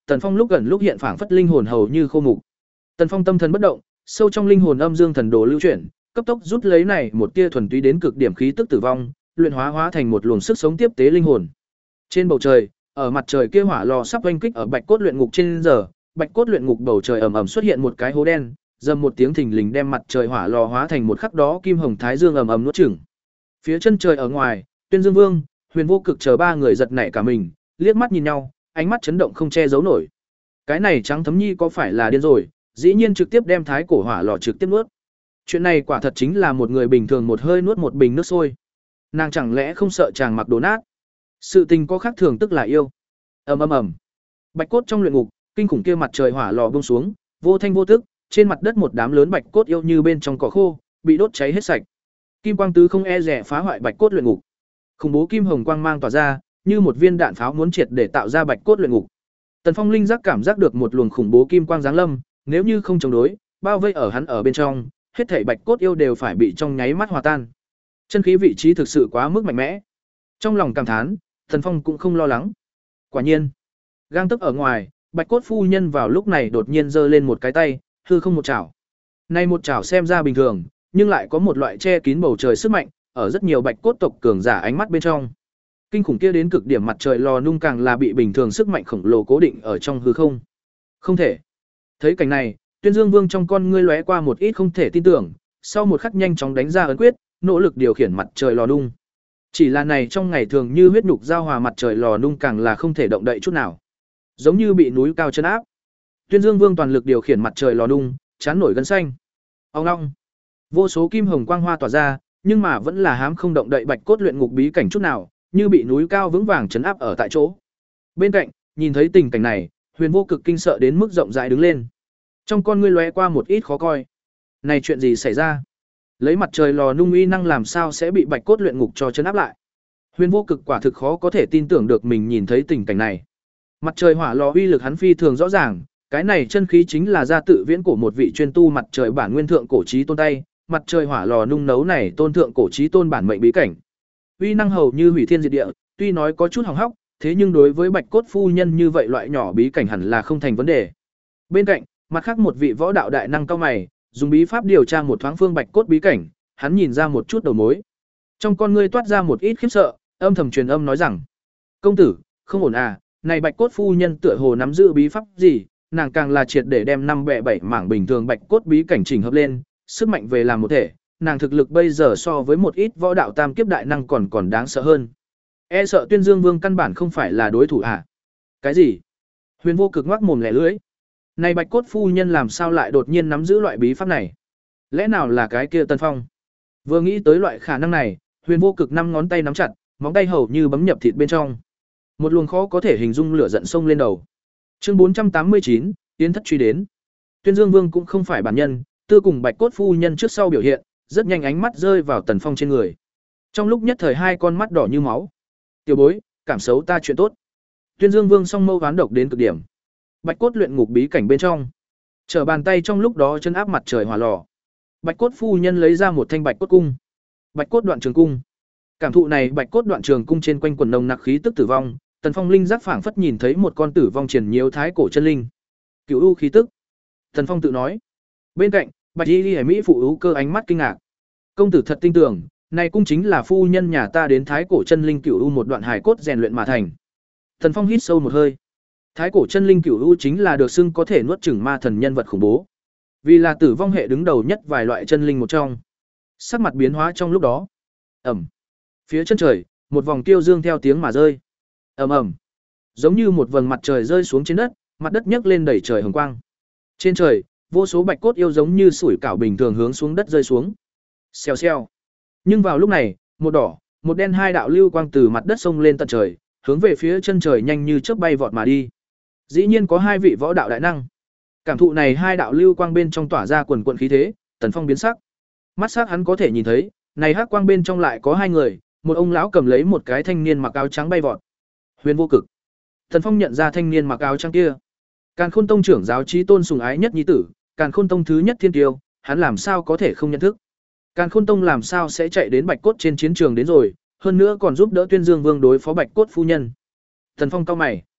Tần Phong lúc gần lúc hiện phảng phất linh hồn hầu như khô mục. Tần Phong tâm thần bất động, sâu trong linh hồn âm dương thần đồ lưu chuyển, cấp tốc rút lấy này một tia thuần túy đến cực điểm khí tức tử vong, luyện hóa hóa thành một luồng sức sống tiếp tế linh hồn. Trên bầu trời, ở mặt trời kia hỏa lò sắp oanh kích ở Bạch Cốt luyện ngục trên giờ, Bạch Cốt luyện ngục bầu trời ầm ầm xuất hiện một cái hố đen, dầm một tiếng thình lình đem mặt trời hỏa lò hóa thành một khắc đó kim hồng thái dương ầm ầm nuốt chửng. Phía chân trời ở ngoài, Tuyên Dương Vương, Huyền Vô Cực chờ ba người giật nảy cả mình, liếc mắt nhìn nhau, ánh mắt chấn động không che giấu nổi. Cái này Trắng Thấm Nhi có phải là điên rồi, dĩ nhiên trực tiếp đem thái cổ hỏa lò trực tiếp nuốt. Chuyện này quả thật chính là một người bình thường một hơi nuốt một bình nước sôi. Nàng chẳng lẽ không sợ chàng mặc đồ nát? Sự tình có khác thường tức là yêu. Ầm ầm ầm. Bạch cốt trong luyện ngục, kinh khủng kia mặt trời hỏa lò buông xuống, vô thanh vô tức, trên mặt đất một đám lớn bạch cốt yêu như bên trong cỏ khô, bị đốt cháy hết sạch. Kim quang tứ không e dè phá hoại bạch cốt luyện ngục. Khủng bố kim hồng quang mang tỏa ra, như một viên đạn pháo muốn triệt để tạo ra bạch cốt luyện ngục. Tần Phong linh giác cảm giác được một luồng khủng bố kim quang giáng lâm, nếu như không chống đối, bao vây ở hắn ở bên trong, hết thảy bạch cốt yêu đều phải bị trong nháy mắt hòa tan. Chân khí vị trí thực sự quá mức mạnh mẽ. Trong lòng cảm thán, Tần Phong cũng không lo lắng. Quả nhiên, gang tấc ở ngoài, bạch cốt phu nhân vào lúc này đột nhiên giơ lên một cái tay, hư không một chảo. Này một chảo xem ra bình thường, nhưng lại có một loại che kín bầu trời sức mạnh, ở rất nhiều bạch cốt tộc cường giả ánh mắt bên trong. Kinh khủng kia đến cực điểm mặt trời lò nung càng là bị bình thường sức mạnh khổng lồ cố định ở trong hư không. Không thể. Thấy cảnh này, Tuyên Dương Vương trong con ngươi lóe qua một ít không thể tin tưởng, sau một khắc nhanh chóng đánh ra ấn quyết, nỗ lực điều khiển mặt trời lò nung. Chỉ là này trong ngày thường như huyết nhục giao hòa mặt trời lò nung càng là không thể động đậy chút nào, giống như bị núi cao chân áp. Tuyên Dương Vương toàn lực điều khiển mặt trời lò nung, chán nổi gân xanh. Ong ong. Vô số kim hồng quang hoa tỏa ra, nhưng mà vẫn là hám không động đậy bạch cốt luyện ngục bí cảnh chút nào, như bị núi cao vững vàng trấn áp ở tại chỗ. Bên cạnh, nhìn thấy tình cảnh này, Huyền Vô Cực kinh sợ đến mức rộng rãi đứng lên. Trong con ngươi lóe qua một ít khó coi. Này chuyện gì xảy ra? Lấy mặt trời lò nung uy năng làm sao sẽ bị bạch cốt luyện ngục cho trấn áp lại? Huyền Vô Cực quả thực khó có thể tin tưởng được mình nhìn thấy tình cảnh này. Mặt trời hỏa lò uy lực hắn phi thường rõ ràng, cái này chân khí chính là ra tự viễn cổ một vị chuyên tu mặt trời bản nguyên thượng cổ chí tôn tay, mặt trời hỏa lò nung nấu này tôn thượng cổ chí tôn bản mệnh bí cảnh. Uy năng hầu như hủy thiên diệt địa, tuy nói có chút hỏng hóc, thế nhưng đối với bạch cốt phu nhân như vậy loại nhỏ bí cảnh hẳn là không thành vấn đề. Bên cạnh, mặt khác một vị võ đạo đại năng cao mày, dùng bí pháp điều tra một thoáng phương bạch cốt bí cảnh, hắn nhìn ra một chút đầu mối. Trong con ngươi toát ra một ít khiếp sợ, âm thầm truyền âm nói rằng: "Công tử, không ổn à, này bạch cốt phu nhân tựa hồ nắm giữ bí pháp gì, nàng càng là triệt để đem năm bè bảy mảng bình thường bạch cốt bí cảnh chỉnh hợp lên, sức mạnh về làm một thể, nàng thực lực bây giờ so với một ít võ đạo tam kiếp đại năng còn còn đáng sợ hơn. E sợ Tuyên Dương Vương căn bản không phải là đối thủ à?" Cái gì? Huyền Vô Cực ngoác mồm lẻ lưỡi. Này bạch cốt phu nhân làm sao lại đột nhiên nắm giữ loại bí pháp này? Lẽ nào là cái kia Tần Phong? Vừa nghĩ tới loại khả năng này, Huyền Vô Cực năm ngón tay nắm chặt, móng tay hầu như bấm nhập thịt bên trong. Một luồng khó có thể hình dung lửa giận sông lên đầu. Chương bốn trăm tám mươi chín, Yến thất truy đến. Tuyên Dương Vương cũng không phải bản nhân, tư cùng bạch cốt phu nhân trước sau biểu hiện, rất nhanh ánh mắt rơi vào Tần Phong trên người. Trong lúc nhất thời hai con mắt đỏ như máu. "Tiểu bối, cảm xấu ta chuyện tốt." Tuyên Dương Vương song mâu oán độc đến cực điểm. Bạch cốt luyện ngục bí cảnh bên trong, trở bàn tay trong lúc đó chân áp mặt trời hỏa lò. Bạch cốt phu nhân lấy ra một thanh bạch cốt cung. Bạch cốt đoạn trường cung. Cảm thụ này bạch cốt đoạn trường cung trên quanh quần nồng nặc khí tức tử vong, Tần Phong linh giác phảng phất nhìn thấy một con tử vong triển nhiều thái cổ chân linh. Cửu u khí tức. Tần Phong tự nói. Bên cạnh, Bạch Y Liễu mỹ phụ ưu cơ ánh mắt kinh ngạc. "Công tử thật tin tưởng, này cung chính là phu nhân nhà ta đến thái cổ chân linh cửu u một đoạn hài cốt rèn luyện mà thành." Tần Phong hít sâu một hơi. Thái cổ chân linh cửu u chính là được xưng có thể nuốt chửng ma thần nhân vật khủng bố. Vì là tử vong hệ đứng đầu nhất vài loại chân linh một trong. Sắc mặt biến hóa trong lúc đó. Ầm. Phía chân trời, một vòng tiêu dương theo tiếng mà rơi. Ầm ầm. Giống như một vầng mặt trời rơi xuống trên đất, mặt đất nhấc lên đầy trời hồng quang. Trên trời, vô số bạch cốt yêu giống như sủi cảo bình thường hướng xuống đất rơi xuống. Xèo xèo. Nhưng vào lúc này, một đỏ, một đen hai đạo lưu quang từ mặt đất xông lên tận trời, hướng về phía chân trời nhanh như chớp bay vọt mà đi. Dĩ nhiên có hai vị võ đạo đại năng. Cảm thụ này hai đạo lưu quang bên trong tỏa ra quần quần khí thế, Tần Phong biến sắc. Mắt sắc hắn có thể nhìn thấy, này hắc quang bên trong lại có hai người, một ông lão cầm lấy một cái thanh niên mặc áo trắng bay vọt. Huyền Vô Cực. Tần Phong nhận ra thanh niên mặc áo trắng kia. Càn Khôn Tông trưởng giáo chí tôn sùng ái nhất nhi tử, Càn Khôn Tông thứ nhất thiên tiêu, hắn làm sao có thể không nhận thức? Càn Khôn Tông làm sao sẽ chạy đến Bạch Cốt trên chiến trường đến rồi, hơn nữa còn giúp đỡ Tuyên Dương Vương đối phó Bạch Cốt phu nhân. Tần Phong cau mày.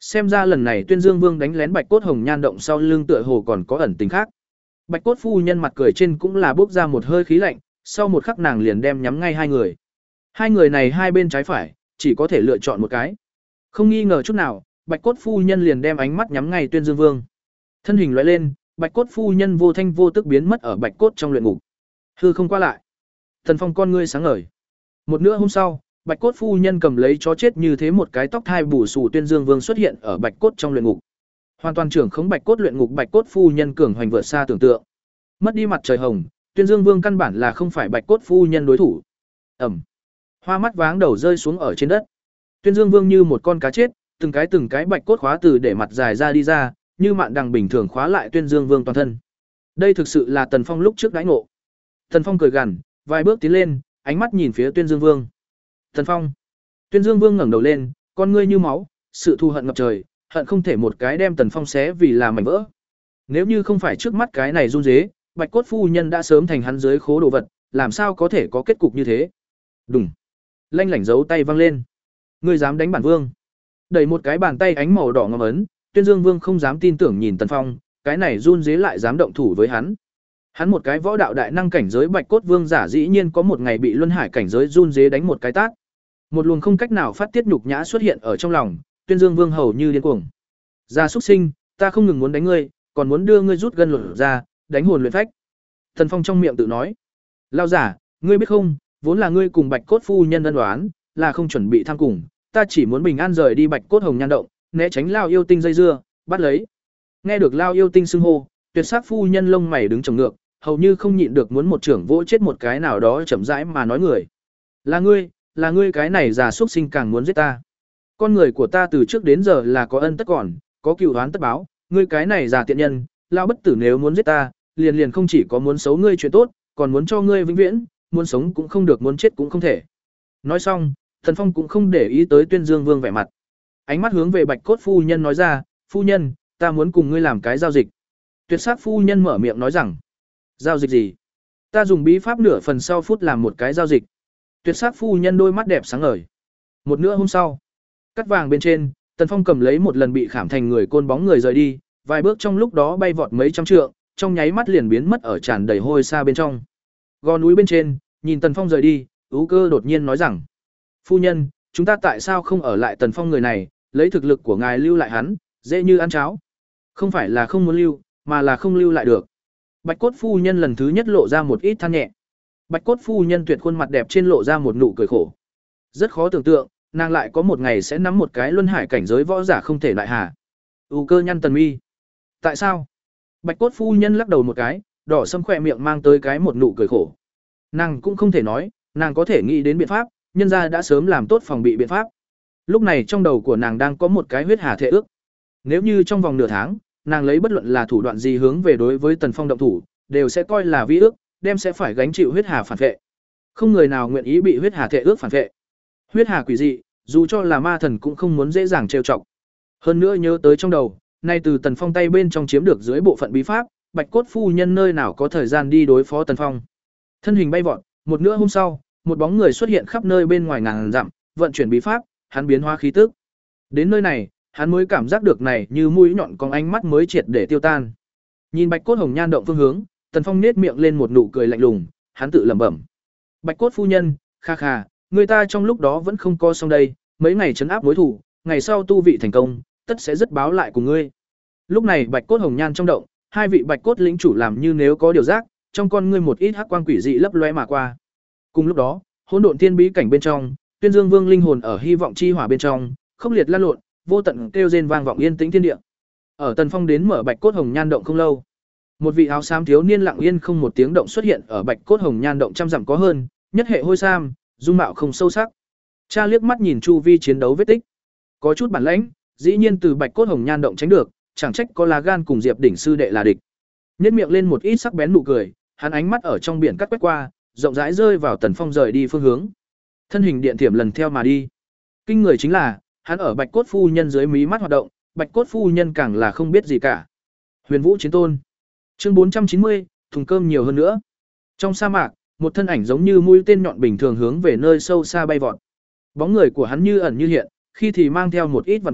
Xem ra lần này Tuyên Dương Vương đánh lén Bạch Cốt Hồng Nhan động sau lưng tựa hồ còn có ẩn tình khác. Bạch Cốt phu nhân mặt cười trên cũng là bốc ra một hơi khí lạnh, sau một khắc nàng liền đem nhắm ngay hai người. Hai người này hai bên trái phải, chỉ có thể lựa chọn một cái. Không nghi ngờ chút nào, Bạch Cốt phu nhân liền đem ánh mắt nhắm ngay Tuyên Dương Vương. Thân hình lóe lên, Bạch Cốt phu nhân vô thanh vô tức biến mất ở Bạch Cốt trong luyện ngục. Hư không qua lại. Thần Phong con ngươi sáng ngời. Một nửa hôm sau, Bạch Cốt phu nhân cầm lấy chó chết như thế một cái tóc thai bù xù Tuyên Dương Vương xuất hiện ở Bạch Cốt trong luyện ngục. Hoàn toàn trưởng khống Bạch Cốt luyện ngục, Bạch Cốt phu nhân cường hoành vượt xa tưởng tượng. Mất đi mặt trời hồng, Tuyên Dương Vương căn bản là không phải Bạch Cốt phu nhân đối thủ. Ầm. Hoa mắt váng đầu rơi xuống ở trên đất. Tuyên Dương Vương như một con cá chết, từng cái từng cái bạch cốt khóa từ để mặt dài ra đi ra, như mạn đằng bình thường khóa lại Tuyên Dương Vương toàn thân. Đây thực sự là Tần Phong lúc trước đãi ngộ. Tần Phong cười gằn, vài bước tiến lên, ánh mắt nhìn phía Tuyên Dương Vương. Tần Phong. Tuyên Dương Vương ngẩng đầu lên, con ngươi như máu, sự thù hận ngập trời, hận không thể một cái đem Tần Phong xé vì là mảnh vỡ. Nếu như không phải trước mắt cái này run rế, Bạch Cốt phu nhân đã sớm thành hắn dưới khố đồ vật, làm sao có thể có kết cục như thế. Đùng. Lanh lảnh giấu tay văng lên. Ngươi dám đánh bản vương? Đẩy một cái bàn tay ánh màu đỏ ngòm ấn, Tuyên Dương Vương không dám tin tưởng nhìn Tần Phong, cái này run rế lại dám động thủ với hắn. Hắn một cái võ đạo đại năng cảnh giới Bạch Cốt Vương giả dĩ nhiên có một ngày bị luân hải cảnh giới run rế đánh một cái tát. Một luồng không cách nào phát tiết nhục nhã xuất hiện ở trong lòng, Tuyên Dương Vương hầu như điên cuồng. Gia súc sinh, ta không ngừng muốn đánh ngươi, còn muốn đưa ngươi rút gân lột ra, đánh hồn luyện phách. Tần Phong trong miệng tự nói. Lao giả, ngươi biết không, vốn là ngươi cùng Bạch Cốt phu nhân ân đoán, là không chuẩn bị tham cùng, ta chỉ muốn bình an rời đi Bạch Cốt Hồng Nhan động, né tránh Lao yêu tinh dây dưa, bắt lấy. Nghe được Lao yêu tinh xưng hô, Tuyệt sắc phu nhân lông mày đứng trồng ngược, hầu như không nhịn được muốn một trưởng vỗ chết một cái nào đó chậm rãi mà nói người. Là ngươi, là ngươi cái này già xuất sinh càng muốn giết ta. Con người của ta từ trước đến giờ là có ân tất còn, có cựu oán tất báo, ngươi cái này già tiện nhân, Lao bất tử nếu muốn giết ta, liền liền không chỉ có muốn xấu ngươi chuyện tốt, còn muốn cho ngươi vĩnh viễn, muốn sống cũng không được, muốn chết cũng không thể. Nói xong, Thần Phong cũng không để ý tới Tuyên Dương Vương vẻ mặt. Ánh mắt hướng về Bạch Cốt phu nhân nói ra, phu nhân, ta muốn cùng ngươi làm cái giao dịch. Tuyệt sắc phu nhân mở miệng nói rằng, giao dịch gì? Ta dùng bí pháp nửa phần sau phút làm một cái giao dịch. Tuyệt sắc phu nhân đôi mắt đẹp sáng ngời. Một nửa hôm sau, cắt vàng bên trên, Tần Phong cầm lấy một lần bị khảm thành người côn bóng người rời đi, vài bước trong lúc đó bay vọt mấy trăm trượng, trong nháy mắt liền biến mất ở tràn đầy hôi xa bên trong. Gò núi bên trên, nhìn Tần Phong rời đi, Ú Cơ đột nhiên nói rằng, phu nhân, chúng ta tại sao không ở lại Tần Phong người này, lấy thực lực của ngài lưu lại hắn, dễ như ăn cháo. Không phải là không muốn lưu, mà là không lưu lại được. Bạch Cốt phu nhân lần thứ nhất lộ ra một ít than nhẹ. Bạch Cốt phu nhân tuyệt khuôn mặt đẹp trên lộ ra một nụ cười khổ. Rất khó tưởng tượng, nàng lại có một ngày sẽ nắm một cái luân hải cảnh giới võ giả không thể lại hà. Ú Cơ nhăn tần mi. Tại sao? Bạch Cốt phu nhân lắc đầu một cái, đỏ sâm khỏe miệng mang tới cái một nụ cười khổ. Nàng cũng không thể nói, nàng có thể nghĩ đến biện pháp, nhân gia đã sớm làm tốt phòng bị biện pháp. Lúc này trong đầu của nàng đang có một cái huyết hà thệ ước. Nếu như trong vòng nửa tháng, nàng lấy bất luận là thủ đoạn gì hướng về đối với Tần Phong động thủ, đều sẽ coi là vi ước, đem sẽ phải gánh chịu huyết hà phản vệ. Không người nào nguyện ý bị huyết hà thệ ước phản vệ. Huyết hà quỷ dị, dù cho là ma thần cũng không muốn dễ dàng trêu chọc. Hơn nữa nhớ tới trong đầu, nay từ Tần Phong tay bên trong chiếm được dưới bộ phận bí pháp, Bạch Cốt phu nhân nơi nào có thời gian đi đối phó Tần Phong. Thân hình bay vọt, một nửa hôm sau, một bóng người xuất hiện khắp nơi bên ngoài ngàn dặm, vận chuyển bí pháp, hắn biến hóa khí tức. Đến nơi này, hắn mới cảm giác được này như mũi nhọn con ánh mắt mới triệt để tiêu tan. Nhìn Bạch Cốt Hồng Nhan động phương hướng, Tần Phong nhếch miệng lên một nụ cười lạnh lùng, hắn tự lẩm bẩm: "Bạch Cốt phu nhân, kha kha, người ta trong lúc đó vẫn không co xong đây, mấy ngày trấn áp mối thù, ngày sau tu vị thành công, tất sẽ rất báo lại cùng ngươi." Lúc này Bạch Cốt Hồng Nhan trong động, hai vị Bạch Cốt lĩnh chủ làm như nếu có điều giác, trong con ngươi một ít hắc quang quỷ dị lấp lóe mà qua. Cùng lúc đó, hỗn độn thiên bí cảnh bên trong, Tuyên Dương Vương linh hồn ở hy vọng chi hỏa bên trong, khốc liệt lan lộn, vô tận kêu rên vang vọng yên tĩnh thiên địa. Ở Tần Phong đến mở Bạch Cốt Hồng Nhan động không lâu, một vị áo xám thiếu niên lặng yên không một tiếng động xuất hiện ở Bạch Cốt Hồng Nhan động trăm dặm có hơn, nhất hệ hôi sam, dung mạo không sâu sắc. Cha liếc mắt nhìn chu vi chiến đấu vết tích, có chút bản lãnh, dĩ nhiên từ Bạch Cốt Hồng Nhan động tránh được, chẳng trách có lá gan cùng Diệp đỉnh sư đệ là địch. Nhếch miệng lên một ít sắc bén nụ cười, hắn ánh mắt ở trong biển cắt quét qua, rộng rãi rơi vào Tần Phong rời đi phương hướng. Thân hình điện thiểm lần theo mà đi. Kinh người chính là, hắn ở Bạch Cốt phu nhân dưới mí mắt hoạt động, Bạch Cốt phu nhân càng là không biết gì cả. Huyền Vũ chiến tôn. Chương bốn trăm chín mươi, thùng cơm nhiều hơn nữa. Trong sa mạc, một thân ảnh giống như mũi tên nhọn bình thường hướng về nơi sâu xa bay vọt. Bóng người của hắn như ẩn như hiện, khi thì mang theo một ít vật mèo,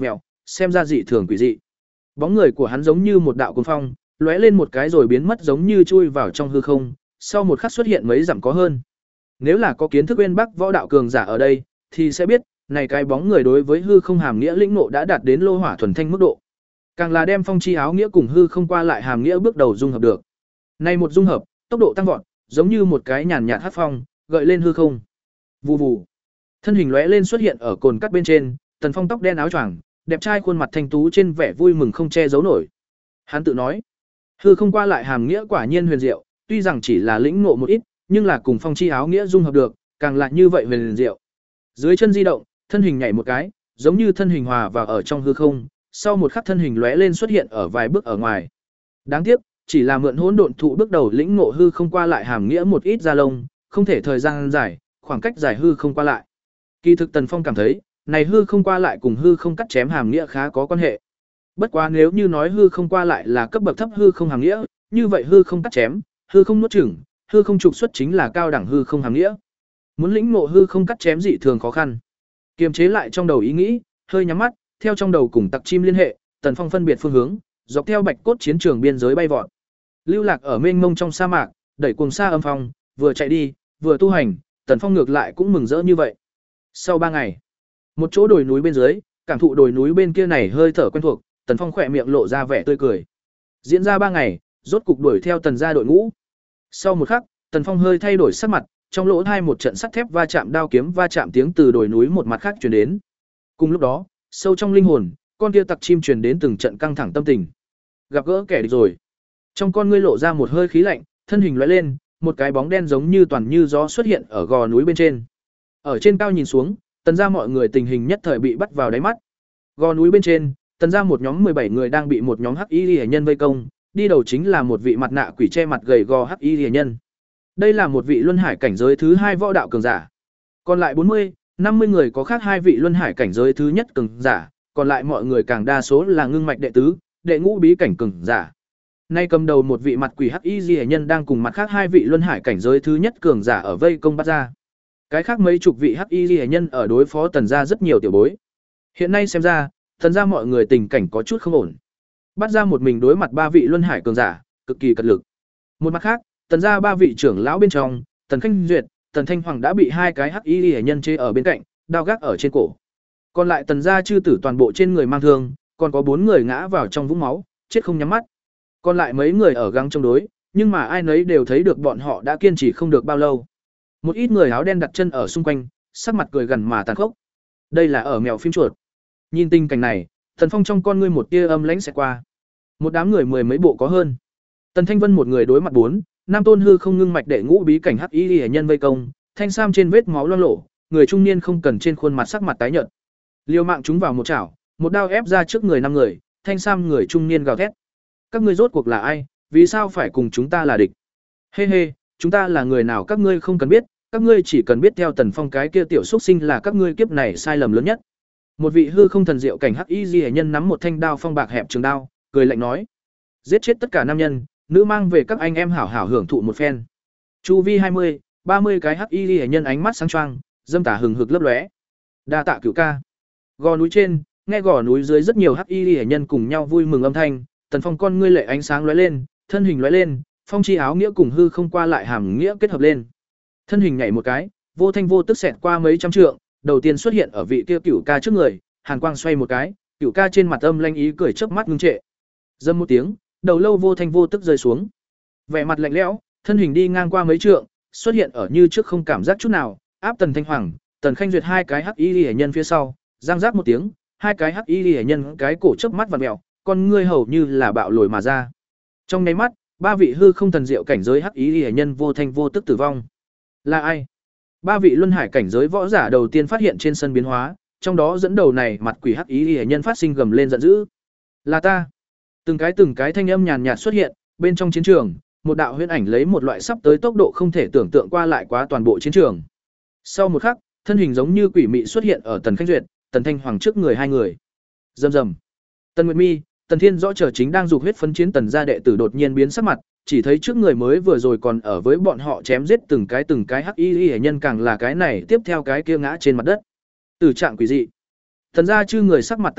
xem ra dị thường quỷ dị. Bóng người của hắn giống như một đạo cuồng phong, lóe lên một cái rồi biến mất giống như chui vào trong hư không, sau một khắc xuất hiện mấy dặm có hơn. Nếu là có kiến thức uyên bác võ đạo cường giả ở đây, thì sẽ biết, này cái bóng người đối với hư không hàm nghĩa lĩnh ngộ đã đạt đến lô hỏa thuần thanh mức độ. Càng là đem phong chi áo nghĩa cùng hư không qua lại hàm nghĩa bước đầu dung hợp được. Này một dung hợp, tốc độ tăng vọt, giống như một cái nhàn nhạt hắc phong, gợi lên hư không. Vù vù. Thân hình lóe lên xuất hiện ở cồn cắt bên trên, Tần Phong tóc đen áo choàng, đẹp trai khuôn mặt thanh tú trên vẻ vui mừng không che giấu nổi. Hắn tự nói, hư không qua lại hàm nghĩa quả nhiên huyền diệu, tuy rằng chỉ là lĩnh ngộ một ít, nhưng là cùng phong chi áo nghĩa dung hợp được, càng lại như vậy huyền diệu. Dưới chân di động, thân hình nhảy một cái, giống như thân hình hòa vào ở trong hư không, sau một khắc thân hình lóe lên xuất hiện ở vài bước ở ngoài. Đáng tiếc, chỉ là mượn hỗn độn thụ bước đầu lĩnh ngộ hư không qua lại hàm nghĩa một ít ra lông, không thể thời gian dài, khoảng cách dài hư không qua lại. Kỳ thực Tần Phong cảm thấy, này hư không qua lại cùng hư không cắt chém hàm nghĩa khá có quan hệ. Bất quá nếu như nói hư không qua lại là cấp bậc thấp hư không hàm nghĩa, như vậy hư không cắt chém, hư không nuốt chửng, hư không trục xuất chính là cao đẳng hư không hàm nghĩa. Muốn lĩnh ngộ hư không cắt chém dị thường khó khăn. Kiềm chế lại trong đầu ý nghĩ, hơi nhắm mắt, theo trong đầu cùng tặc chim liên hệ, Tần Phong phân biệt phương hướng, dọc theo bạch cốt chiến trường biên giới bay vọt. Lưu lạc ở mênh mông trong sa mạc, đẩy cuồng sa âm phong, vừa chạy đi, vừa tu hành, Tần Phong ngược lại cũng mừng rỡ như vậy. Sau ba ngày, một chỗ đồi núi bên dưới, cảm thụ đồi núi bên kia này hơi thở quen thuộc, Tần Phong khỏe miệng lộ ra vẻ tươi cười. Diễn ra ba ngày, rốt cục đuổi theo Tần gia đội ngũ. Sau một khắc, Tần Phong hơi thay đổi sắc mặt, trong lỗ hai một trận sắt thép va chạm đao kiếm va chạm tiếng từ đồi núi một mặt khác truyền đến. Cùng lúc đó, sâu trong linh hồn, con kia tặc chim truyền đến từng trận căng thẳng tâm tình. Gặp gỡ kẻ địch rồi. Trong con ngươi lộ ra một hơi khí lạnh, thân hình lóe lên, một cái bóng đen giống như toàn như gió xuất hiện ở gò núi bên trên. Ở trên cao nhìn xuống, Tần gia mọi người tình hình nhất thời bị bắt vào đáy mắt. Gò núi bên trên, Tần gia một nhóm mười bảy người đang bị một nhóm hắc y liễu nhân vây công, đi đầu chính là một vị mặt nạ quỷ che mặt gầy gò hắc y liễu nhân. Đây là một vị luân hải cảnh giới thứ hai võ đạo cường giả. Còn lại bốn mươi, năm mươi người có khác hai vị luân hải cảnh giới thứ nhất cường giả, còn lại mọi người càng đa số là ngưng mạch đệ tứ, đệ ngũ bí cảnh cường giả. Nay cầm đầu một vị mặt quỷ hắc y liễu nhân đang cùng mặt khác hai vị luân hải cảnh giới thứ nhất cường giả ở vây công bắt ra. Cái khác mấy chục vị hắc y liễu nhân ở đối phó Tần gia rất nhiều tiểu bối. Hiện nay xem ra, Tần gia mọi người tình cảnh có chút không ổn. Bắt ra một mình đối mặt ba vị luân hải cường giả, cực kỳ cật lực. Một mặt khác, Tần gia ba vị trưởng lão bên trong, Tần Khanh Duyệt, Tần Thanh Hoàng đã bị hai cái hắc y liễu nhân chế ở bên cạnh, đao gác ở trên cổ. Còn lại Tần gia chư tử toàn bộ trên người mang thương, còn có bốn người ngã vào trong vũng máu, chết không nhắm mắt. Còn lại mấy người ở gắng chống đối, nhưng mà ai nấy đều thấy được bọn họ đã kiên trì không được bao lâu. Một ít người áo đen đặt chân ở xung quanh, sắc mặt cười gần mà tàn khốc. Đây là ở mèo phim chuột. Nhìn tình cảnh này, Tần Phong trong con ngươi một tia âm lãnh sẽ qua. Một đám người mười mấy bộ có hơn. Tần Thanh Vân một người đối mặt bốn, Nam Tôn Hư không ngưng mạch đệ ngũ bí cảnh hắc y liễu nhân vây công, thanh sam trên vết máu loang lổ, người trung niên không cần trên khuôn mặt sắc mặt tái nhợt. Liều mạng chúng vào một chảo, một đao ép ra trước người năm người, thanh sam người trung niên gào thét. Các ngươi rốt cuộc là ai, vì sao phải cùng chúng ta là địch? Hê hê, chúng ta là người nào các ngươi không cần biết, các ngươi chỉ cần biết theo Tần Phong cái kia tiểu xúc sinh là các ngươi kiếp này sai lầm lớn nhất. Một vị hư không thần diệu cảnh hắc y liễu nhân nắm một thanh đao phong bạc hẹp trường đao, cười lạnh nói: giết chết tất cả nam nhân, nữ mang về các anh em hảo hảo hưởng thụ một phen. Chu vi hai mươi, ba mươi cái hắc y liễu nhân ánh mắt sáng choang, dâm tà hừng hực lấp lóe. Đa tạ cửu ca. Gò núi trên, nghe gò núi dưới rất nhiều hắc y liễu nhân cùng nhau vui mừng âm thanh, Tần Phong con ngươi lệ ánh sáng lóe lên, thân hình lóe lên, phong chi áo nghĩa cùng hư không qua lại hàm nghĩa kết hợp lên. Thân hình nhảy một cái, vô thanh vô tức xẹt qua mấy trăm trượng, đầu tiên xuất hiện ở vị kia cửu ca trước người, hàn quang xoay một cái, cửu ca trên mặt âm lanh ý cười chớp mắt ngưng trệ. Dâm một tiếng, đầu lâu vô thanh vô tức rơi xuống. Vẻ mặt lạnh lẽo, thân hình đi ngang qua mấy trượng, xuất hiện ở như trước không cảm giác chút nào, áp Tần Thanh Hoàng, Tần Khanh Duyệt hai cái hắc y liễu nhân phía sau, giang giác một tiếng, hai cái hắc y liễu nhân cái cổ chớp mắt vặn mèo, con ngươi hầu như là bạo lồi mà ra. Trong nháy mắt, ba vị hư không thần diệu cảnh giới hắc y liễu nhân vô thanh vô tức tử vong. Là ai? Ba vị luân hải cảnh giới võ giả đầu tiên phát hiện trên sân biến hóa, trong đó dẫn đầu này mặt quỷ hắc y liễu nhân phát sinh gầm lên giận dữ. Là ta. Từng cái từng cái thanh âm nhàn nhạt xuất hiện, bên trong chiến trường, một đạo huyễn ảnh lấy một loại sắp tới tốc độ không thể tưởng tượng qua lại quá toàn bộ chiến trường. Sau một khắc, thân hình giống như quỷ mị xuất hiện ở Tần Khanh Duyệt, Tần Thanh Hoàng trước người hai người. Rầm rầm. Tần Nguyệt Mi, Tần Thiên rõ trở chính đang dục huyết phấn chiến Tần gia đệ tử đột nhiên biến sắc mặt, chỉ thấy trước người mới vừa rồi còn ở với bọn họ chém giết từng cái từng cái hắc y liễu nhân càng là cái này tiếp theo cái kia ngã trên mặt đất. Tử trạng quỷ dị. Tần gia chư người sắc mặt tái nhợt,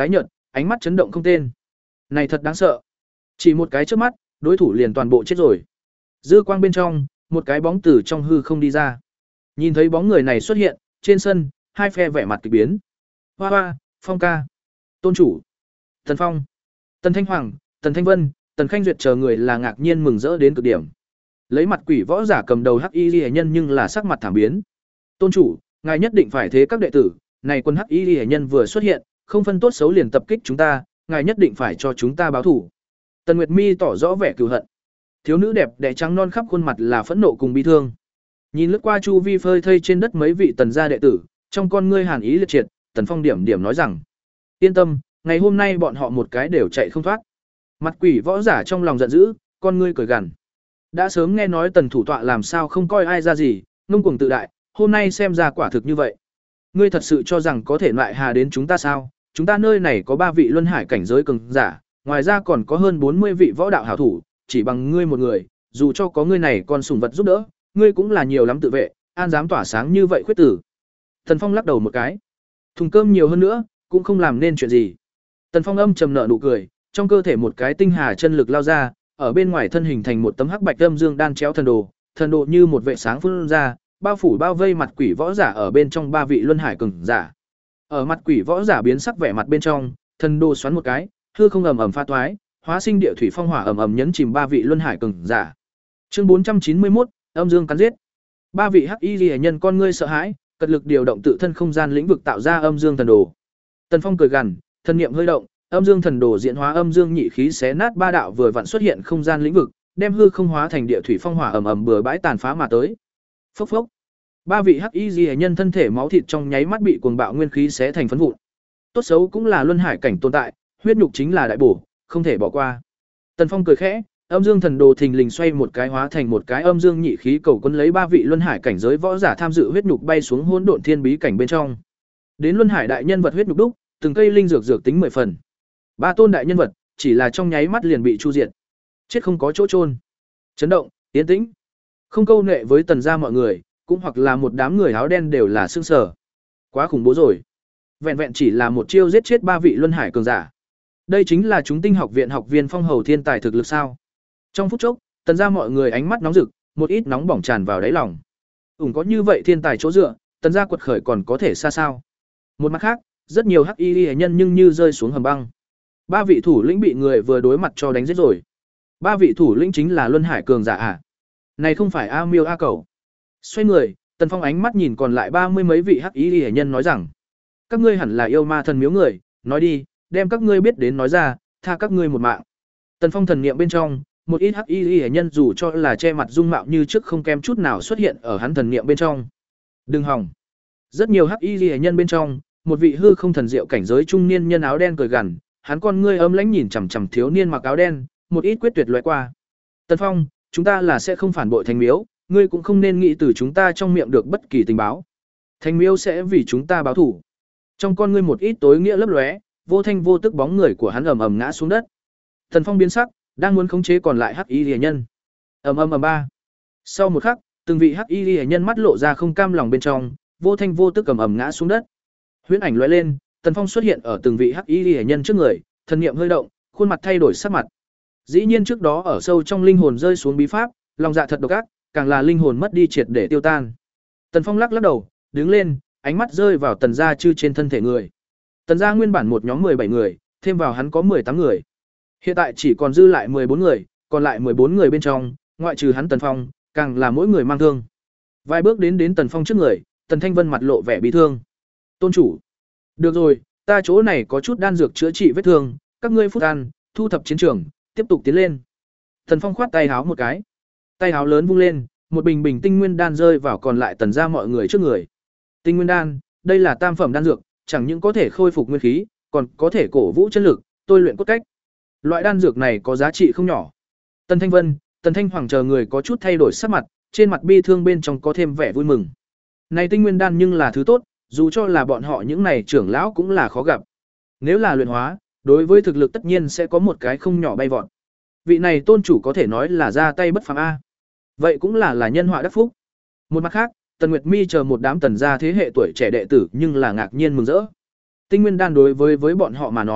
ánh mắt chấn động không tên. Này thật đáng sợ. Chỉ một cái chớp mắt, đối thủ liền toàn bộ chết rồi. Dư quang bên trong, một cái bóng từ trong hư không đi ra. Nhìn thấy bóng người này xuất hiện, trên sân, hai phe vẻ mặt kỳ biến. Hoa hoa, Phong ca, Tôn chủ, Tần Phong, Tần Thanh Hoàng, Tần Thanh Vân, Tần Khanh Duyệt chờ người là ngạc nhiên mừng rỡ đến cực điểm. Lấy mặt quỷ võ giả cầm đầu Hắc Y Liễu nhân nhưng là sắc mặt thảm biến. Tôn chủ, ngài nhất định phải thế các đệ tử, này quân Hắc Y Liễu nhân vừa xuất hiện, không phân tốt xấu liền tập kích chúng ta, ngài nhất định phải cho chúng ta báo thù. Tần Nguyệt Mi tỏ rõ vẻ cừu hận. Thiếu nữ đẹp đẽ trắng non khắp khuôn mặt là phẫn nộ cùng bi thương. Nhìn lướt qua chu vi phơi thây trên đất mấy vị Tần gia đệ tử, trong con ngươi hàn ý liệt triệt, Tần Phong điểm điểm nói rằng: "Yên tâm, ngày hôm nay bọn họ một cái đều chạy không thoát." Mặt quỷ võ giả trong lòng giận dữ, con ngươi cười gằn. Đã sớm nghe nói Tần thủ tọa làm sao không coi ai ra gì, ngông cuồng tự đại, hôm nay xem ra quả thực như vậy. Ngươi thật sự cho rằng có thể loại hà đến chúng ta sao? Chúng ta nơi này có ba vị luân hải cảnh giới cường giả, ngoài ra còn có hơn bốn mươi vị võ đạo hảo thủ, chỉ bằng ngươi một người, dù cho có ngươi này còn sủng vật giúp đỡ, ngươi cũng là nhiều lắm tự vệ, an dám tỏa sáng như vậy khuyết tử. Tần Phong lắc đầu một cái. Thùng cơm nhiều hơn nữa, cũng không làm nên chuyện gì. Tần Phong âm trầm nợ nụ cười, trong cơ thể một cái tinh hà chân lực lao ra, ở bên ngoài thân hình thành một tấm hắc bạch âm dương đan chéo thần đồ, thần đồ như một vệ sáng phun ra, bao phủ bao vây mặt quỷ võ giả ở bên trong ba vị luân hải cường giả. Ở mặt quỷ võ giả biến sắc vẻ mặt bên trong, thần đồ xoắn một cái, hư không ầm ầm pha toái, hóa sinh địa thủy phong hỏa ầm ầm nhấn chìm ba vị luân hải cường giả. Chương bốn trăm chín mươi mốt, âm dương cắn giết. Ba vị hắc y liễu nhân con ngươi sợ hãi, cật lực điều động tự thân không gian lĩnh vực tạo ra âm dương thần đồ. Tần Phong cười gằn, thần niệm hơi động, âm dương thần đồ diễn hóa âm dương nhị khí xé nát ba đạo vừa vặn xuất hiện không gian lĩnh vực, đem hư không hóa thành địa thủy phong hỏa ầm ầm bừa bãi tàn phá mà tới. Phốc phốc. Ba vị hắc y liễu nhân thân thể máu thịt trong nháy mắt bị cuồng bạo nguyên khí xé thành phấn vụn. Tốt xấu cũng là luân hải cảnh tồn tại, huyết nhục chính là đại bổ, không thể bỏ qua. Tần Phong cười khẽ, âm dương thần đồ thình lình xoay một cái hóa thành một cái âm dương nhị khí cầu quân lấy ba vị luân hải cảnh giới võ giả tham dự huyết nhục bay xuống hỗn độn thiên bí cảnh bên trong. Đến luân hải đại nhân vật huyết nhục đúc, từng cây linh dược dược tính mười phần. Ba tôn đại nhân vật, chỉ là trong nháy mắt liền bị chu diệt. Chết không có chỗ chôn. Chấn động, yên tĩnh. Không câu nệ với Tần gia mọi người, cũng hoặc là một đám người áo đen đều là sương sở. Quá khủng bố rồi. Vẹn vẹn chỉ là một chiêu giết chết ba vị luân hải cường giả. Đây chính là chúng tinh học viện học viên phong hầu thiên tài thực lực sao? Trong phút chốc, Tần gia mọi người ánh mắt nóng rực, một ít nóng bỏng tràn vào đáy lòng. Ủng có như vậy thiên tài chỗ dựa, Tần gia quật khởi còn có thể xa sao? Một mặt khác, rất nhiều hắc y liễu nhân nhưng như rơi xuống hầm băng. Ba vị thủ lĩnh bị người vừa đối mặt cho đánh giết rồi. Ba vị thủ lĩnh chính là luân hải cường giả à? Này không phải A Miêu A Cẩu. Xoay người, Tần Phong ánh mắt nhìn còn lại ba mươi mấy vị hắc y liễu nhân nói rằng: các ngươi hẳn là yêu ma thần miếu người, nói đi, đem các ngươi biết đến nói ra, tha các ngươi một mạng. Tần Phong thần niệm bên trong, một ít hắc y liễu nhân dù cho là che mặt dung mạo như trước không kém chút nào xuất hiện ở hắn thần niệm bên trong. Đừng hòng. Rất nhiều hắc y liễu nhân bên trong, một vị hư không thần diệu cảnh giới trung niên nhân áo đen cười gằn, hắn con ngươi âm lãnh nhìn chằm chằm thiếu niên mặc áo đen, một ít quyết tuyệt lóe qua. Tần Phong, chúng ta là sẽ không phản bội Thánh Miếu, ngươi cũng không nên nghĩ từ chúng ta trong miệng được bất kỳ tình báo. Thánh Miếu sẽ vì chúng ta báo thù. Trong con ngươi một ít tối nghĩa lấp lóe, vô thanh vô tức bóng người của hắn ầm ầm ngã xuống đất. Tần Phong biến sắc, đang muốn khống chế còn lại hắc y liễu nhân. Ầm ầm ầm ba. Sau một khắc, từng vị hắc y liễu nhân mắt lộ ra không cam lòng bên trong, vô thanh vô tức ầm ầm ngã xuống đất. Huyễn ảnh lóe lên, Tần Phong xuất hiện ở từng vị hắc y liễu nhân trước người, thần niệm hơi động, khuôn mặt thay đổi sắc mặt. Dĩ nhiên trước đó ở sâu trong linh hồn rơi xuống bí pháp, lòng dạ thật độc ác, càng là linh hồn mất đi triệt để tiêu tan. Tần Phong lắc lắc đầu, đứng lên, ánh mắt rơi vào Tần gia chư trên thân thể người. Tần gia nguyên bản một nhóm mười bảy người, thêm vào hắn có mười tám người. Hiện tại chỉ còn dư lại mười bốn người, còn lại mười bốn người bên trong, ngoại trừ hắn Tần Phong, càng là mỗi người mang thương. Vài bước đến đến Tần Phong trước người, Tần Thanh Vân mặt lộ vẻ bị thương. Tôn chủ, được rồi, ta chỗ này có chút đan dược chữa trị vết thương, các ngươi phút ăn, thu thập chiến trường, tiếp tục tiến lên. Tần Phong khoát tay háo một cái, tay háo lớn vung lên, một bình bình tinh nguyên đan rơi vào còn lại Tần gia mọi người trước người. Tinh nguyên đan, đây là tam phẩm đan dược, chẳng những có thể khôi phục nguyên khí, còn có thể cổ vũ chân lực, tôi luyện cốt cách. Loại đan dược này có giá trị không nhỏ. Tần Thanh Vân, Tần Thanh Hoàng chờ người có chút thay đổi sắc mặt, trên mặt bi thương bên trong có thêm vẻ vui mừng. Này tinh nguyên đan nhưng là thứ tốt, dù cho là bọn họ những này trưởng lão cũng là khó gặp. Nếu là luyện hóa, đối với thực lực tất nhiên sẽ có một cái không nhỏ bay vọt. Vị này tôn chủ có thể nói là ra tay bất phàm a. Vậy cũng là là nhân họa đắc phúc. Một mặt khác, Tần Nguyệt Mi chờ một đám Tần gia thế hệ tuổi trẻ đệ tử nhưng là ngạc nhiên mừng rỡ. Tinh nguyên đan đối với với bọn họ mà nói,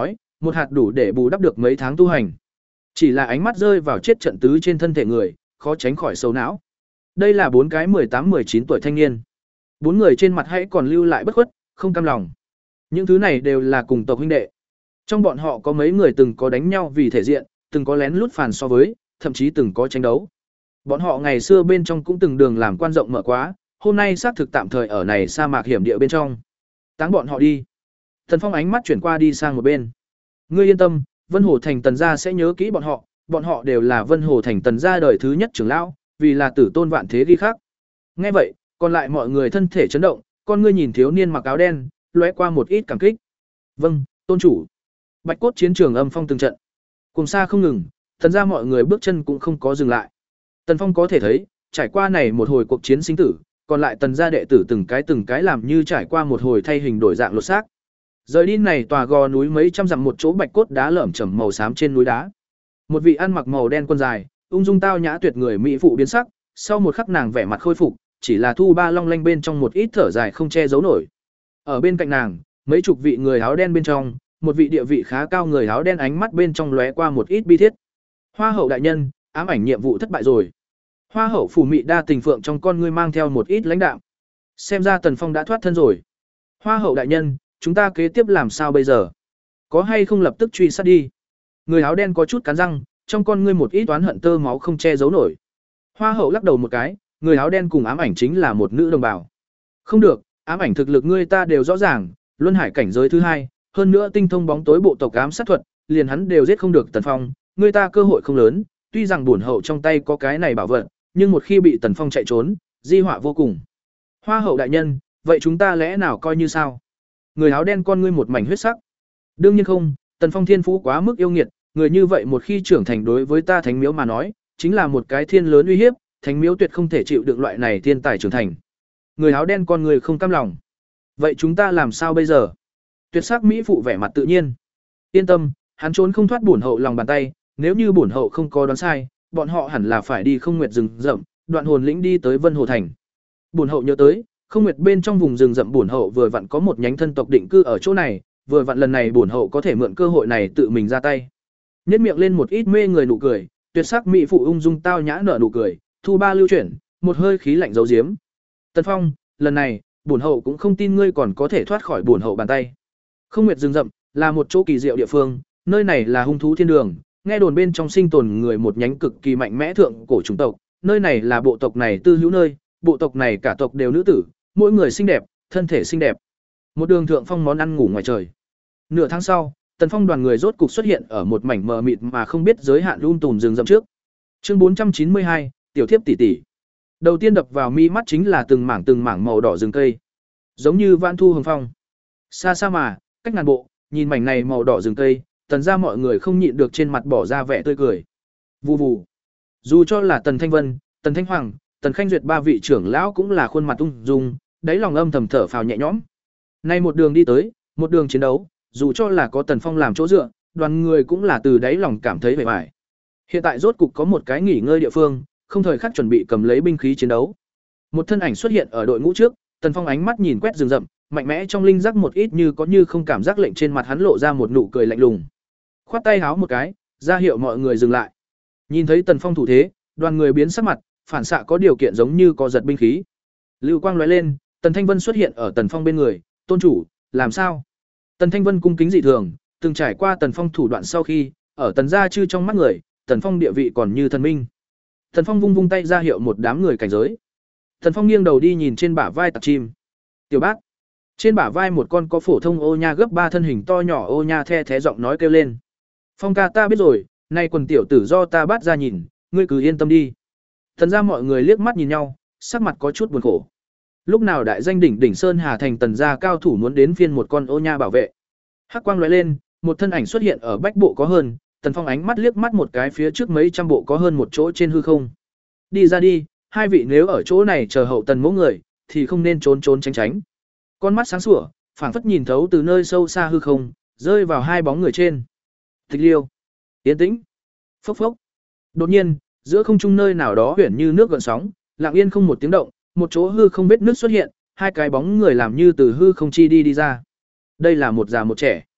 một hạt đủ để bù đắp được mấy tháng tu hành. Chỉ là ánh mắt rơi vào chết trận tứ trên thân thể người, khó tránh khỏi sầu não. Đây là bốn cái mười tám mười chín tuổi thanh niên. Bốn người trên mặt hãy còn lưu lại bất khuất, không cam lòng. Những thứ này đều là cùng tộc huynh đệ. Trong bọn họ có mấy người từng có đánh nhau vì thể diện, từng có lén lút phản so với, thậm chí từng có tranh đấu. Bọn họ ngày xưa bên trong cũng từng đường làm quan rộng mở quá, hôm nay xác thực tạm thời ở này sa mạc hiểm địa bên trong. Táng bọn họ đi. Thần Phong ánh mắt chuyển qua đi sang một bên. Ngươi yên tâm, Vân Hồ Thành Tần gia sẽ nhớ kỹ bọn họ, bọn họ đều là Vân Hồ Thành Tần gia đời thứ nhất trưởng lão, vì là tử tôn vạn thế ghi khắc. Nghe vậy, còn lại mọi người thân thể chấn động, con ngươi nhìn thiếu niên mặc áo đen, lóe qua một ít cảm kích. Vâng, tôn chủ. Bạch cốt chiến trường âm phong từng trận. Cùng xa không ngừng, thần gia mọi người bước chân cũng không có dừng lại. Tần Phong có thể thấy, trải qua này một hồi cuộc chiến sinh tử, còn lại tần gia đệ tử từng cái từng cái làm như trải qua một hồi thay hình đổi dạng lột xác. Rời đi này tòa gò núi mấy trăm dặm một chỗ bạch cốt đá lởm chởm màu xám trên núi đá. Một vị ăn mặc màu đen quần dài, ung dung tao nhã tuyệt người mỹ phụ biến sắc, sau một khắc nàng vẻ mặt khôi phục, chỉ là thu ba long lanh bên trong một ít thở dài không che giấu nổi. Ở bên cạnh nàng, mấy chục vị người áo đen bên trong, một vị địa vị khá cao người áo đen ánh mắt bên trong lóe qua một ít bi thiết. Hoa hậu đại nhân, ám ảnh nhiệm vụ thất bại rồi. Hoa hậu phủ mị đa tình phượng trong con ngươi mang theo một ít lãnh đạm. Xem ra Tần Phong đã thoát thân rồi. Hoa hậu đại nhân, chúng ta kế tiếp làm sao bây giờ? Có hay không lập tức truy sát đi? Người áo đen có chút cắn răng, trong con ngươi một ít oán hận tơ máu không che giấu nổi. Hoa hậu lắc đầu một cái, người áo đen cùng ám ảnh chính là một nữ đồng bào. Không được, ám ảnh thực lực ngươi ta đều rõ ràng, luân hải cảnh giới thứ hai, hơn nữa tinh thông bóng tối bộ tộc ám sát thuật, liền hắn đều giết không được Tần Phong, ngươi ta cơ hội không lớn, tuy rằng bổn hậu trong tay có cái này bảo vật, nhưng một khi bị Tần Phong chạy trốn, di họa vô cùng. Hoa hậu đại nhân, vậy chúng ta lẽ nào coi như sao? Người áo đen con ngươi một mảnh huyết sắc. Đương nhiên không, Tần Phong thiên phú quá mức yêu nghiệt, người như vậy một khi trưởng thành đối với ta thánh miếu mà nói, chính là một cái thiên lớn uy hiếp, thánh miếu tuyệt không thể chịu đựng loại này thiên tài trưởng thành. Người áo đen con người không cam lòng. Vậy chúng ta làm sao bây giờ? Tuyệt sắc mỹ phụ vẻ mặt tự nhiên. Yên tâm, hắn trốn không thoát bổn hậu lòng bàn tay, nếu như bổn hậu không có đoán sai, bọn họ hẳn là phải đi Không Nguyệt rừng rậm, đoạn hồn lĩnh đi tới Vân Hồ Thành. Bổn hậu nhớ tới, Không Nguyệt bên trong vùng rừng rậm bổn hậu vừa vặn có một nhánh thân tộc định cư ở chỗ này, vừa vặn lần này bổn hậu có thể mượn cơ hội này tự mình ra tay. Nhếch miệng lên một ít mê người nụ cười, tuyệt sắc mỹ phụ ung dung tao nhã nở nụ cười, thu ba lưu chuyển, một hơi khí lạnh giấu giếm. Tần Phong, lần này, bổn hậu cũng không tin ngươi còn có thể thoát khỏi bổn hậu bàn tay. Không Nguyệt rừng rậm là một chỗ kỳ diệu địa phương, nơi này là hung thú thiên đường, nghe đồn bên trong sinh tồn người một nhánh cực kỳ mạnh mẽ thượng cổ chủng tộc, nơi này là bộ tộc này tư hữu nơi, bộ tộc này cả tộc đều nữ tử, mỗi người xinh đẹp, thân thể xinh đẹp. Một đường thượng phong món ăn ngủ ngoài trời. Nửa tháng sau, Tần Phong đoàn người rốt cục xuất hiện ở một mảnh mờ mịt mà không biết giới hạn um tùm rừng rậm trước. Chương bốn trăm chín mươi hai, tiểu thiếp tỷ tỷ. Đầu tiên đập vào mi mắt chính là từng mảng từng mảng màu đỏ rừng cây, giống như vạn thu hồng phong. Xa xa mà, cách ngàn bộ, nhìn mảnh này màu đỏ rừng cây, Tần ra mọi người không nhịn được trên mặt bỏ ra vẻ tươi cười. Vù vù. Dù cho là Tần Thanh Vân, Tần Thanh Hoàng, Tần Khanh Duyệt ba vị trưởng lão cũng là khuôn mặt ung dung, đáy lòng âm thầm thở phào nhẹ nhõm. Nay một đường đi tới, một đường chiến đấu, dù cho là có Tần Phong làm chỗ dựa, đoàn người cũng là từ đáy lòng cảm thấy vẻ vải. Hiện tại rốt cục có một cái nghỉ ngơi địa phương, không thời khắc chuẩn bị cầm lấy binh khí chiến đấu. Một thân ảnh xuất hiện ở đội ngũ trước, Tần Phong ánh mắt nhìn quét rừng rậm, mạnh mẽ trong linh giác một ít như có như không cảm giác lệnh trên mặt hắn lộ ra một nụ cười lạnh lùng. Khoát tay háo một cái, ra hiệu mọi người dừng lại. Nhìn thấy Tần Phong thủ thế, đoàn người biến sắc mặt, phản xạ có điều kiện giống như có giật binh khí. Lưu quang lóe lên, Tần Thanh Vân xuất hiện ở Tần Phong bên người, "Tôn chủ, làm sao?" Tần Thanh Vân cung kính dị thường, từng trải qua Tần Phong thủ đoạn sau khi, ở Tần gia chư trong mắt người, Tần Phong địa vị còn như thần minh. Tần Phong vung vung tay ra hiệu một đám người cảnh giới. Tần Phong nghiêng đầu đi nhìn trên bả vai tặc chim. "Tiểu Bác." Trên bả vai một con có phổ thông ô nha gấp ba thân hình to nhỏ ô nha the thé giọng nói kêu lên. "Phong ca, ta biết rồi, nay quần tiểu tử do ta bắt ra nhìn, ngươi cứ yên tâm đi." Tần gia mọi người liếc mắt nhìn nhau, sắc mặt có chút buồn khổ. Lúc nào đại danh đỉnh đỉnh Sơn Hà thành Tần gia cao thủ muốn đến phiên một con ô nha bảo vệ. Hắc quang lóe lên, một thân ảnh xuất hiện ở bách bộ có hơn, Tần Phong ánh mắt liếc mắt một cái phía trước mấy trăm bộ có hơn một chỗ trên hư không. "Đi ra đi, hai vị nếu ở chỗ này chờ hậu Tần mỗ người, thì không nên trốn trốn tránh tránh." Con mắt sáng sủa, phảng phất nhìn thấu từ nơi sâu xa hư không, rơi vào hai bóng người trên. Tịch Liêu. Yên tĩnh. Phốc phốc. Đột nhiên, giữa không trung nơi nào đó huyền như nước gợn sóng, lặng yên không một tiếng động, một chỗ hư không vết nước xuất hiện, hai cái bóng người làm như từ hư không chi đi đi ra. Đây là một già một trẻ.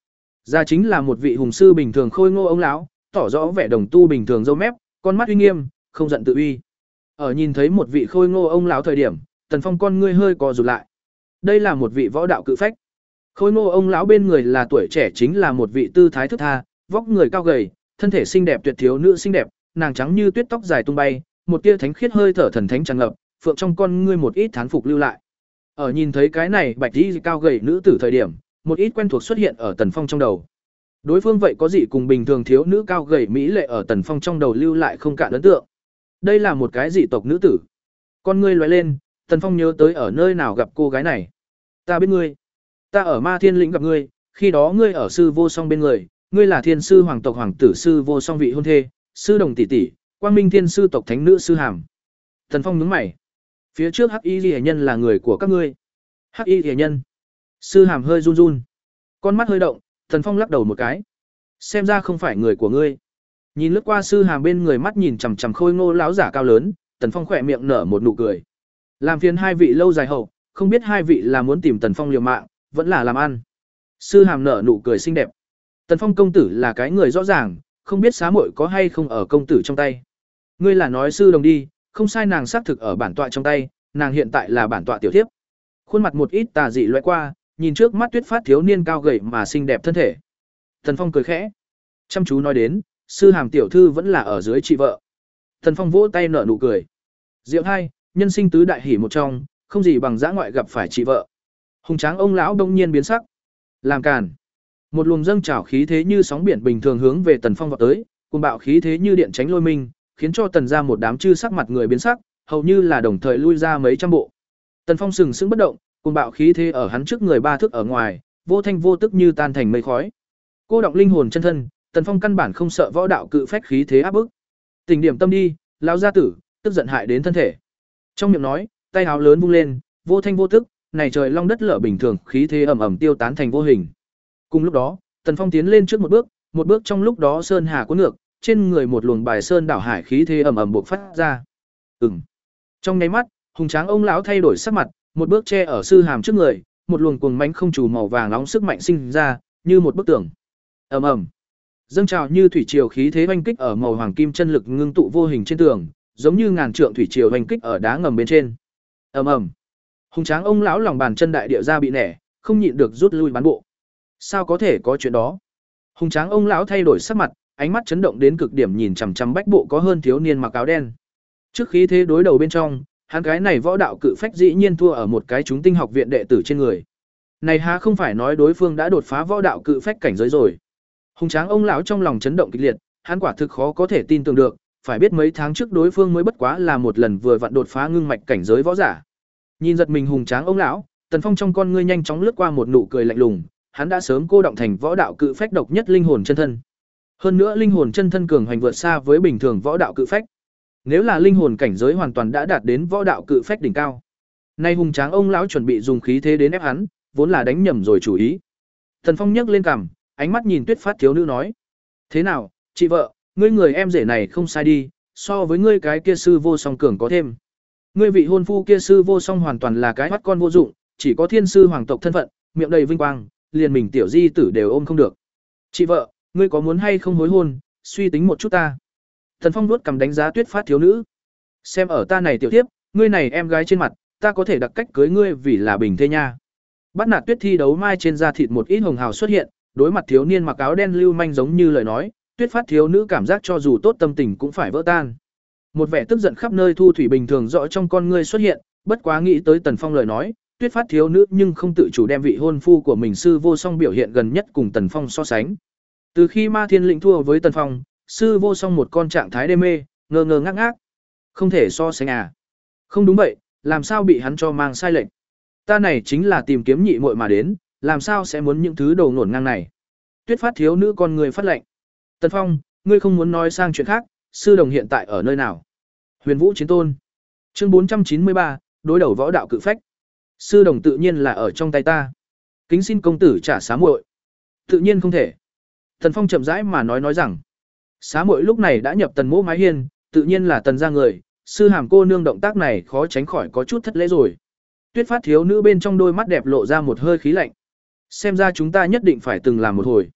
Ra chính là một vị hùng sư bình thường khôi ngô ông lão, tỏ rõ vẻ đồng tu bình thường râu mép, con mắt uy nghiêm, không giận tự uy. Ở nhìn thấy một vị khôi ngô ông lão thời điểm, Tần Phong con ngươi hơi co rụt lại. Đây là một vị võ đạo cự phách. Khôi ngô ông lão bên người là tuổi trẻ chính là một vị tư thái thức tha, vóc người cao gầy, thân thể xinh đẹp tuyệt thiếu nữ xinh đẹp, nàng trắng như tuyết tóc dài tung bay, một tia thánh khiết hơi thở thần thánh tràn ngập, phượng trong con ngươi một ít thán phục lưu lại. Ở nhìn thấy cái này bạch y cao gầy nữ tử thời điểm, một ít quen thuộc xuất hiện ở Tần Phong trong đầu. Đối phương vậy có gì cùng bình thường thiếu nữ cao gầy mỹ lệ ở Tần Phong trong đầu lưu lại không cạn ấn tượng. Đây là một cái dị tộc nữ tử. Con ngươi lóe lên, Tần Phong nhớ tới ở nơi nào gặp cô gái này. Ta biết ngươi. Ta ở Ma Thiên lĩnh gặp ngươi, khi đó ngươi ở sư vô song bên người, ngươi là thiên sư hoàng tộc hoàng tử sư vô song vị hôn thê, sư đồng tỷ tỷ, quang minh thiên sư tộc thánh nữ sư hàm. Tần Phong nhướng mày. Phía trước Hắc Y Liễu nhân là người của các ngươi. Hắc Y Liễu nhân. Sư hàm hơi run run. Con mắt hơi động, Tần Phong lắc đầu một cái. Xem ra không phải người của ngươi. Nhìn lướt qua sư hàm bên người mắt nhìn chằm chằm khôi ngô lão giả cao lớn, Tần Phong khỏe miệng nở một nụ cười. Làm phiền hai vị lâu dài hậu, không biết hai vị là muốn tìm Tần Phong liều mạng, vẫn là làm ăn. Sư hàm nở nụ cười xinh đẹp. Tần Phong công tử là cái người rõ ràng, không biết xá muội có hay không ở công tử trong tay. Ngươi là nói sư đồng đi, không sai, nàng xác thực ở bản tọa trong tay, nàng hiện tại là bản tọa tiểu thiếp. Khuôn mặt một ít tà dị lóe qua, nhìn trước mắt tuyết phát thiếu niên cao gầy mà xinh đẹp thân thể. Tần Phong cười khẽ, chăm chú nói đến, sư hàm tiểu thư vẫn là ở dưới chị vợ. Tần Phong vỗ tay nở nụ cười. Diệu hai, nhân sinh tứ đại hỉ một trong, không gì bằng dã ngoại gặp phải chị vợ. Hùng tráng ông lão đông nhiên biến sắc. Làm càn. Một luồng dâng trào khí thế như sóng biển bình thường hướng về Tần Phong vọt tới, cuồng bạo khí thế như điện tránh lôi minh, khiến cho Tần ra một đám chư sắc mặt người biến sắc, hầu như là đồng thời lui ra mấy trăm bộ. Tần Phong sừng sững bất động, cuồng bạo khí thế ở hắn trước người ba thước ở ngoài, vô thanh vô tức như tan thành mây khói. Cô động linh hồn chân thân, Tần Phong căn bản không sợ võ đạo cự phách khí thế áp bức. Tỉnh điểm tâm đi, lão gia tử, tức giận hại đến thân thể. Trong miệng nói, tay áo lớn vung lên, vô thanh vô tức, này trời long đất lở bình thường, khí thế ầm ầm tiêu tán thành vô hình. Cùng lúc đó, Tần Phong tiến lên trước một bước, một bước trong lúc đó sơn hà cuốn ngược, trên người một luồng bài sơn đảo hải khí thế ầm ầm bộc phát ra. Ừm. Trong nháy mắt, hùng tráng ông lão thay đổi sắc mặt, một bước che ở sư hàm trước người, một luồng cuồng mãnh không trù màu vàng nóng sức mạnh sinh ra, như một bức tường. Ầm ầm. Dâng trào như thủy triều khí thế oanh kích ở màu hoàng kim chân lực ngưng tụ vô hình trên tường, giống như ngàn trượng thủy triều oanh kích ở đá ngầm bên trên. Ầm ầm. Hùng tráng ông lão lòng bàn chân đại địa ra bị nẻ, không nhịn được rút lui bán bộ. Sao có thể có chuyện đó? Hùng tráng ông lão thay đổi sắc mặt, ánh mắt chấn động đến cực điểm, nhìn chằm chằm bách bộ có hơn thiếu niên mặc áo đen. Trước khí thế đối đầu bên trong, hắn cái này võ đạo cự phách dĩ nhiên thua ở một cái chúng tinh học viện đệ tử trên người. Này há không phải nói đối phương đã đột phá võ đạo cự phách cảnh giới rồi? Hùng tráng ông lão trong lòng chấn động kịch liệt, hắn quả thực khó có thể tin tưởng được, phải biết mấy tháng trước đối phương mới bất quá là một lần vừa vặn đột phá ngưng mạch cảnh giới võ giả. Nhìn giật mình hùng tráng ông lão, Tần Phong trong con ngươi nhanh chóng lướt qua một nụ cười lạnh lùng, hắn đã sớm cô động thành võ đạo cự phách độc nhất linh hồn chân thân. Hơn nữa linh hồn chân thân cường hành vượt xa với bình thường võ đạo cự phách. Nếu là linh hồn cảnh giới hoàn toàn đã đạt đến võ đạo cự phách đỉnh cao. Nay hùng tráng ông lão chuẩn bị dùng khí thế đến ép hắn, vốn là đánh nhầm rồi chủ ý. Tần Phong nhấc lên cằm, ánh mắt nhìn Tuyết Phát thiếu nữ nói: "Thế nào, chị vợ, ngươi người em rể này không sai đi, so với ngươi cái kia sư vô song cường có thêm. Ngươi vị hôn phu kia sư vô song hoàn toàn là cái mắt con vô dụng, chỉ có thiên sư hoàng tộc thân phận, miệng đầy vinh quang, liền mình tiểu di tử đều ôm không được. Chị vợ, ngươi có muốn hay không hối hôn, suy tính một chút ta." Tần Phong vuốt cầm đánh giá Tuyết Phát thiếu nữ. "Xem ở ta này tiểu thiếp, ngươi này em gái trên mặt, ta có thể đặc cách cưới ngươi vì là bình thê nha." Bắt nạt Tuyết thi đấu mai trên da thịt một ít hồng hào xuất hiện, đối mặt thiếu niên mặc áo đen lưu manh giống như lời nói, Tuyết Phát thiếu nữ cảm giác cho dù tốt tâm tình cũng phải vỡ tan. Một vẻ tức giận khắp nơi thu thủy bình thường rõ trong con ngươi xuất hiện, bất quá nghĩ tới Tần Phong lời nói, Tuyết Phát thiếu nữ nhưng không tự chủ đem vị hôn phu của mình sư vô song biểu hiện gần nhất cùng Tần Phong so sánh. Từ khi Ma Thiên Lĩnh thua với Tần Phong, sư vô song một con trạng thái đê mê, ngơ ngơ ngác ngác. Không thể so sánh à? Không đúng vậy, làm sao bị hắn cho mang sai lệch? Ta này chính là tìm kiếm nhị muội mà đến, làm sao sẽ muốn những thứ đầu nổn ngang này? Tuyết Phát thiếu nữ con người phát lệnh. Tần Phong, ngươi không muốn nói sang chuyện khác, sư đồng hiện tại ở nơi nào? Huyền Vũ Chiến Tôn. Chương bốn trăm chín mươi ba, đối đầu võ đạo cự phách. Sư đồng tự nhiên là ở trong tay ta. Kính xin công tử trả xá muội. Tự nhiên không thể. Tần Phong chậm rãi mà nói nói rằng, xá muội lúc này đã nhập Tần Mỗ mái hiên, tự nhiên là Tần gia người, sư hàm cô nương động tác này khó tránh khỏi có chút thất lễ rồi. Tuyết Phát thiếu nữ bên trong đôi mắt đẹp lộ ra một hơi khí lạnh. Xem ra chúng ta nhất định phải từng làm một hồi.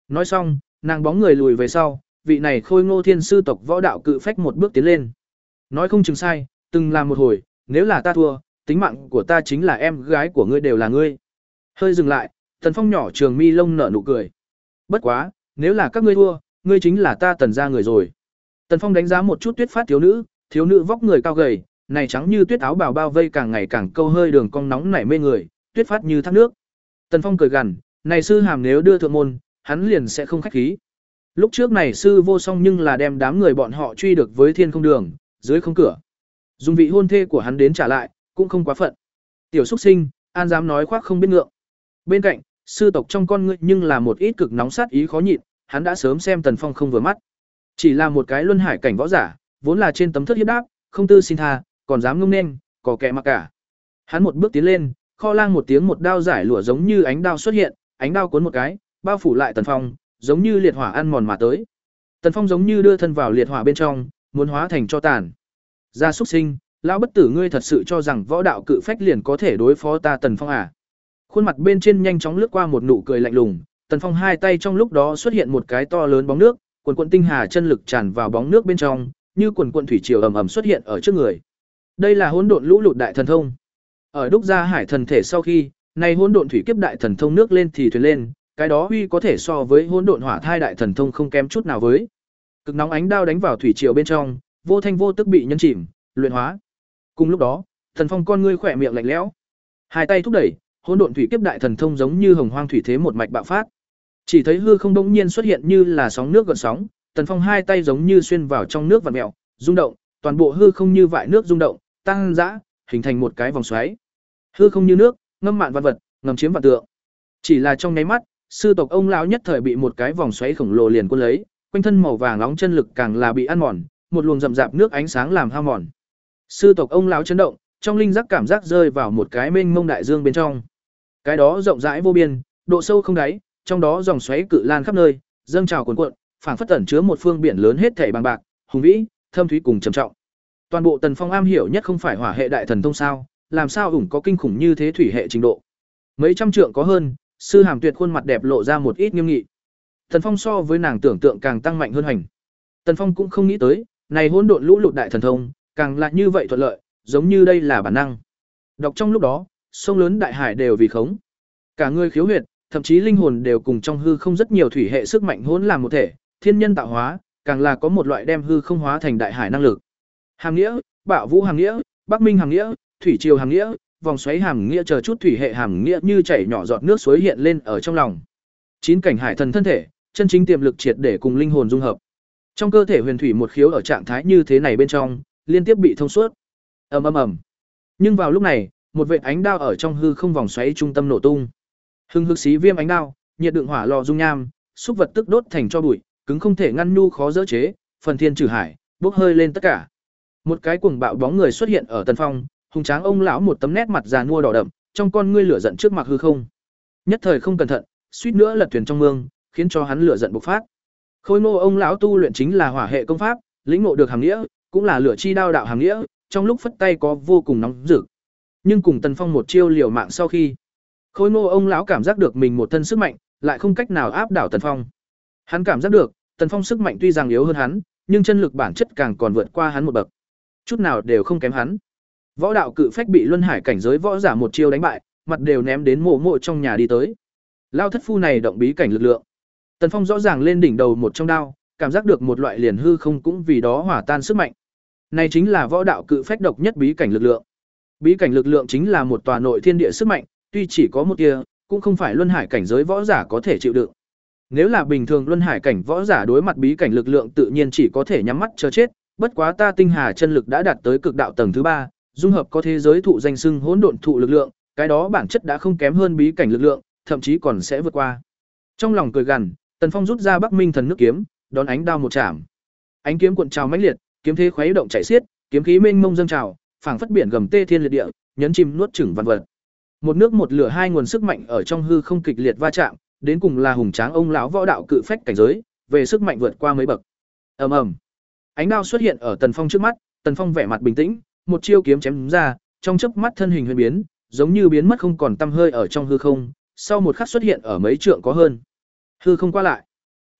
Nói xong, nàng bóng người lùi về sau, vị này khôi ngô thiên sư tộc võ đạo cự phách một bước tiến lên. Nói không chừng sai, từng làm một hồi, nếu là ta thua, tính mạng của ta chính là em gái của ngươi đều là ngươi. Hơi dừng lại, Tần Phong nhỏ trường mi lông nở nụ cười. Bất quá, nếu là các ngươi thua, ngươi chính là ta Tần gia người rồi. Tần Phong đánh giá một chút Tuyết Phát thiếu nữ, thiếu nữ vóc người cao gầy, này trắng như tuyết áo bào bao vây càng ngày càng câu hơi đường cong nóng nảy mê người, tuyết phát như thác nước. Tần Phong cười gằn, này sư hàm nếu đưa thượng môn, hắn liền sẽ không khách khí. Lúc trước này sư vô song nhưng là đem đám người bọn họ truy được với thiên không đường, dưới không cửa. Dùng vị hôn thê của hắn đến trả lại, cũng không quá phận. Tiểu xuất sinh, an dám nói khoác không biết ngượng. Bên cạnh, sư tộc trong con ngươi nhưng là một ít cực nóng sát ý khó nhịn, hắn đã sớm xem Tần Phong không vừa mắt. Chỉ là một cái luân hải cảnh võ giả, vốn là trên tấm thất hiếp đáp, không tư xin tha, còn dám ngông nên, có kẻ mặc cả. Hắn một bước tiến lên, kho lang một tiếng một đao giải lụa giống như ánh đao xuất hiện, ánh đao cuốn một cái, bao phủ lại Tần Phong, giống như liệt hỏa ăn mòn mà tới. Tần Phong giống như đưa thân vào liệt hỏa bên trong, muốn hóa thành tro tàn. Gia súc sinh, lão bất tử ngươi thật sự cho rằng võ đạo cự phách liền có thể đối phó ta Tần Phong à? Khuôn mặt bên trên nhanh chóng lướt qua một nụ cười lạnh lùng, Tần Phong hai tay trong lúc đó xuất hiện một cái to lớn bóng nước, quần quần tinh hà chân lực tràn vào bóng nước bên trong, như quần quần thủy triều ầm ầm xuất hiện ở trước người. Đây là hỗn độn lũ lụt đại thần thông. Ở đúc ra hải thần thể sau khi, này hỗn độn thủy kiếp đại thần thông nước lên thì thuyền lên, cái đó uy có thể so với hỗn độn hỏa thai đại thần thông không kém chút nào với. Cực nóng ánh đao đánh vào thủy triều bên trong, vô thanh vô tức bị nhấn chìm, luyện hóa. Cùng lúc đó, Thần Phong con ngươi khỏe miệng lạnh lẽo, hai tay thúc đẩy, hỗn độn thủy kiếp đại thần thông giống như hồng hoang thủy thế một mạch bạo phát. Chỉ thấy hư không bỗng nhiên xuất hiện như là sóng nước gợn sóng, Tần Phong hai tay giống như xuyên vào trong nước vặn mèo, rung động, toàn bộ hư không như vại nước rung động, tăng dã, hình thành một cái vòng xoáy. Hư không như nước, ngâm mạn vạn vật, ngầm chiếm vạn tượng. Chỉ là trong nháy mắt, sư tộc ông lão nhất thời bị một cái vòng xoáy khổng lồ liền cuốn lấy, quanh thân màu vàng nóng chân lực càng là bị ăn mòn, một luồng rậm rạp nước ánh sáng làm hao mòn. Sư tộc ông lão chấn động, trong linh giác cảm giác rơi vào một cái mênh mông đại dương bên trong. Cái đó rộng rãi vô biên, độ sâu không đáy, trong đó dòng xoáy cự lan khắp nơi, dâng trào cuồn cuộn, phảng phất ẩn chứa một phương biển lớn hết thảy bằng bạc, hùng vĩ, thâm thúy cùng trầm trọng. Toàn bộ Tần Phong am hiểu nhất không phải hỏa hệ đại thần thông sao, làm sao ủng có kinh khủng như thế thủy hệ trình độ. Mấy trăm trượng có hơn, sư hàm tuyệt khuôn mặt đẹp lộ ra một ít nghiêm nghị. Tần Phong so với nàng tưởng tượng càng tăng mạnh hơn hành. Tần Phong cũng không nghĩ tới, này hỗn độn lũ lụt đại thần thông, càng là như vậy thuận lợi, giống như đây là bản năng. Đọc trong lúc đó, sông lớn đại hải đều vì khống. Cả người khiếu huyệt, thậm chí linh hồn đều cùng trong hư không rất nhiều thủy hệ sức mạnh hỗn làm một thể, thiên nhân tạo hóa, càng là có một loại đem hư không hóa thành đại hải năng lực. Hàm nghĩa, Bạo Vũ hàm nghĩa, Bắc Minh hàm nghĩa, Thủy Triều hàm nghĩa, vòng xoáy hàm nghĩa chờ chút thủy hệ hàm nghĩa như chảy nhỏ giọt nước suối hiện lên ở trong lòng. Chín cảnh hải thần thân thể, chân chính tiềm lực triệt để cùng linh hồn dung hợp. Trong cơ thể huyền thủy một khiếu ở trạng thái như thế này bên trong, liên tiếp bị thông suốt. Ầm ầm ầm. Nhưng vào lúc này, một vệt ánh đao ở trong hư không vòng xoáy trung tâm nổ tung. Hưng hực xí viêm ánh đao, nhiệt đựng hỏa lò dung nham, xúc vật tức đốt thành cho bụi, cứng không thể ngăn nhu khó dỡ chế, phần thiên trừ hải, bốc hơi lên tất cả. Một cái cuồng bạo bóng người xuất hiện ở Tần Phong, hùng tráng ông lão một tấm nét mặt già nua đỏ đậm, trong con ngươi lửa giận trước mặt hư không. Nhất thời không cẩn thận, suýt nữa lật thuyền trong mương, khiến cho hắn lửa giận bộc phát. Khôi Ngô ông lão tu luyện chính là hỏa hệ công pháp, lĩnh ngộ được hàm nghĩa, cũng là lửa chi đao đạo hàm nghĩa, trong lúc phất tay có vô cùng nóng rực. Nhưng cùng Tần Phong một chiêu liều mạng sau khi, Khôi Ngô ông lão cảm giác được mình một thân sức mạnh, lại không cách nào áp đảo Tần Phong. Hắn cảm giác được, Tần Phong sức mạnh tuy rằng yếu hơn hắn, nhưng chân lực bản chất càng còn vượt qua hắn một bậc. Chút nào đều không kém hắn. Võ đạo cự phách bị luân hải cảnh giới võ giả một chiêu đánh bại, mặt đều ném đến mộ mộ trong nhà đi tới. Lao thất phu này động bí cảnh lực lượng. Tần Phong rõ ràng lên đỉnh đầu một trong đao, cảm giác được một loại liền hư không cũng vì đó hỏa tan sức mạnh. Này chính là võ đạo cự phách độc nhất bí cảnh lực lượng. Bí cảnh lực lượng chính là một tòa nội thiên địa sức mạnh, tuy chỉ có một tia, cũng không phải luân hải cảnh giới võ giả có thể chịu đựng. Nếu là bình thường luân hải cảnh võ giả đối mặt bí cảnh lực lượng tự nhiên chỉ có thể nhắm mắt chờ chết, bất quá ta tinh hà chân lực đã đạt tới cực đạo tầng thứ ba, dung hợp có thế giới thụ danh xưng hỗn độn thụ lực lượng, cái đó bản chất đã không kém hơn bí cảnh lực lượng, thậm chí còn sẽ vượt qua. Trong lòng cười gằn, Tần Phong rút ra Bắc Minh thần nước kiếm, đón ánh đao một chạm. Ánh kiếm cuộn trào mãnh liệt, kiếm thế khuấy động chảy xiết, kiếm khí mênh mông dâng trào, phảng phất biển gầm tê thiên liệt địa, nhấn chìm nuốt chửng vạn vật. Một nước một lửa hai nguồn sức mạnh ở trong hư không kịch liệt va chạm, đến cùng là hùng tráng ông lão võ đạo cự phách cảnh giới, về sức mạnh vượt qua mấy bậc. Ầm ầm. Ánh đao xuất hiện ở Tần Phong trước mắt, Tần Phong vẻ mặt bình tĩnh, một chiêu kiếm chém ra, trong chớp mắt thân hình huyền biến, giống như biến mất không còn tăm hơi ở trong hư không, sau một khắc xuất hiện ở mấy trượng có hơn. Hư không qua lại.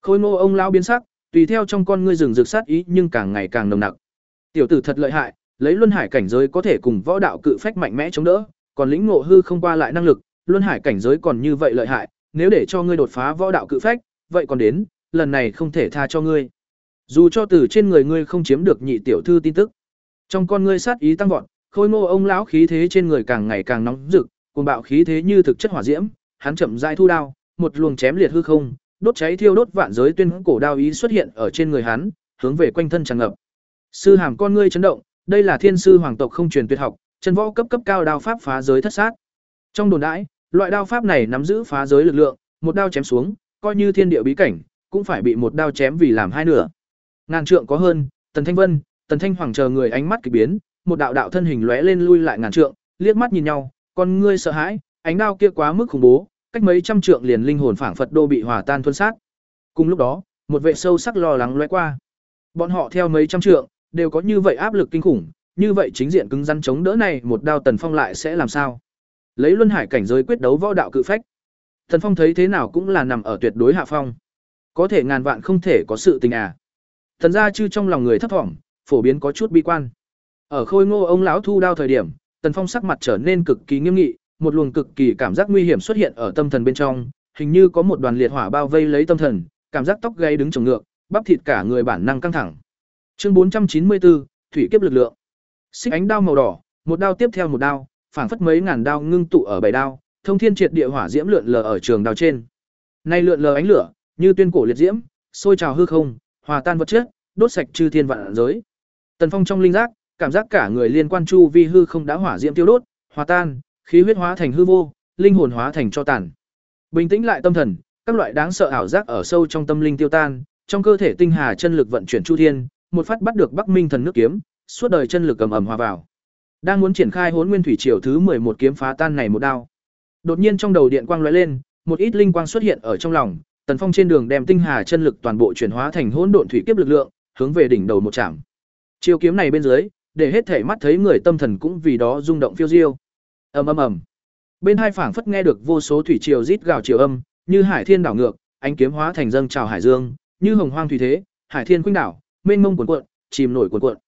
Khôi Ngô ông lão biến sắc, tùy theo trong con ngươi rừng rực sát ý nhưng càng ngày càng nồng nặc. Tiểu tử thật lợi hại, lấy luân hải cảnh giới có thể cùng võ đạo cự phách mạnh mẽ chống đỡ, còn lĩnh ngộ hư không qua lại năng lực, luân hải cảnh giới còn như vậy lợi hại, nếu để cho ngươi đột phá võ đạo cự phách, vậy còn đến, lần này không thể tha cho ngươi. Dù cho từ trên người ngươi không chiếm được nhị tiểu thư tin tức. Trong con ngươi sát ý tăng vọt, Khôi Ngô ông lão khí thế trên người càng ngày càng nóng rực, cuồng bạo khí thế như thực chất hỏa diễm, hắn chậm rãi thu đao, một luồng chém liệt hư không, đốt cháy thiêu đốt vạn giới tuyên cổ đao ý xuất hiện ở trên người hắn, hướng về quanh thân tràn ngập. Sư Hàm con ngươi chấn động, đây là thiên sư hoàng tộc không truyền tuyệt học, chân võ cấp cấp cao đao pháp phá giới thất sát. Trong đồn đãi, loại đao pháp này nắm giữ phá giới lực lượng, một đao chém xuống, coi như thiên địa bí cảnh, cũng phải bị một đao chém vì làm hai nửa. Ngàn trượng có hơn, Tần Thanh Vân, Tần Thanh Hoàng chờ người ánh mắt kỳ biến, một đạo đạo thân hình lóe lên lui lại ngàn trượng, liếc mắt nhìn nhau, con ngươi sợ hãi, ánh đao kia quá mức khủng bố, cách mấy trăm trượng liền linh hồn phảng phật đô bị hòa tan thuần sát. Cùng lúc đó, một vệ sâu sắc lo lắng lóe qua. Bọn họ theo mấy trăm trượng, đều có như vậy áp lực kinh khủng, như vậy chính diện cứng rắn chống đỡ này một đao Tần Phong lại sẽ làm sao? Lấy luân hải cảnh giới quyết đấu võ đạo cự phách. Tần Phong thấy thế nào cũng là nằm ở tuyệt đối hạ phong. Có thể ngàn vạn không thể có sự tình à? Thần gia chư trong lòng người thấp thỏm, phổ biến có chút bi quan. Ở Khôi Ngô ông lão thu đao thời điểm, Tần Phong sắc mặt trở nên cực kỳ nghiêm nghị, một luồng cực kỳ cảm giác nguy hiểm xuất hiện ở tâm thần bên trong, hình như có một đoàn liệt hỏa bao vây lấy tâm thần, cảm giác tóc gáy đứng chồng ngược, bắp thịt cả người bản năng căng thẳng. Chương bốn trăm chín mươi bốn, thủy kiếp lực lượng. Xích ánh đao màu đỏ, một đao tiếp theo một đao, phảng phất mấy ngàn đao ngưng tụ ở bảy đao, thông thiên triệt địa hỏa diễm lượn lờ ở trường đao trên. Nay lượn lờ ánh lửa, như tuyên cổ liệt diễm, sôi trào hư không, hòa tan vật chất, đốt sạch chư thiên vạn giới. Tần Phong trong linh giác, cảm giác cả người liên quan chu vi hư không đã hỏa diễm tiêu đốt, hòa tan, khí huyết hóa thành hư vô, linh hồn hóa thành cho tàn. Bình tĩnh lại tâm thần, các loại đáng sợ ảo giác ở sâu trong tâm linh tiêu tan, trong cơ thể tinh hà chân lực vận chuyển chu thiên, một phát bắt được Bắc Minh thần nước kiếm, suốt đời chân lực ầm ầm hòa vào. Đang muốn triển khai Hỗn Nguyên Thủy Triều thứ mười một kiếm phá tan này một đao. Đột nhiên trong đầu điện quang lóe lên, một ít linh quang xuất hiện ở trong lòng, Tần Phong trên đường đem tinh hà chân lực toàn bộ chuyển hóa thành hỗn độn thủy kiếp lực lượng, hướng về đỉnh đầu một chạm. Chiêu kiếm này bên dưới, để hết thể mắt thấy người tâm thần cũng vì đó rung động phiêu diêu. Ầm ầm ầm. Bên hai phảng phất nghe được vô số thủy triều rít gào triều âm, như hải thiên đảo ngược, ánh kiếm hóa thành dâng trào hải dương, như hồng hoang thủy thế, hải thiên khuynh đảo, mênh mông cuồn cuộn, chìm nổi cuồn cuộn.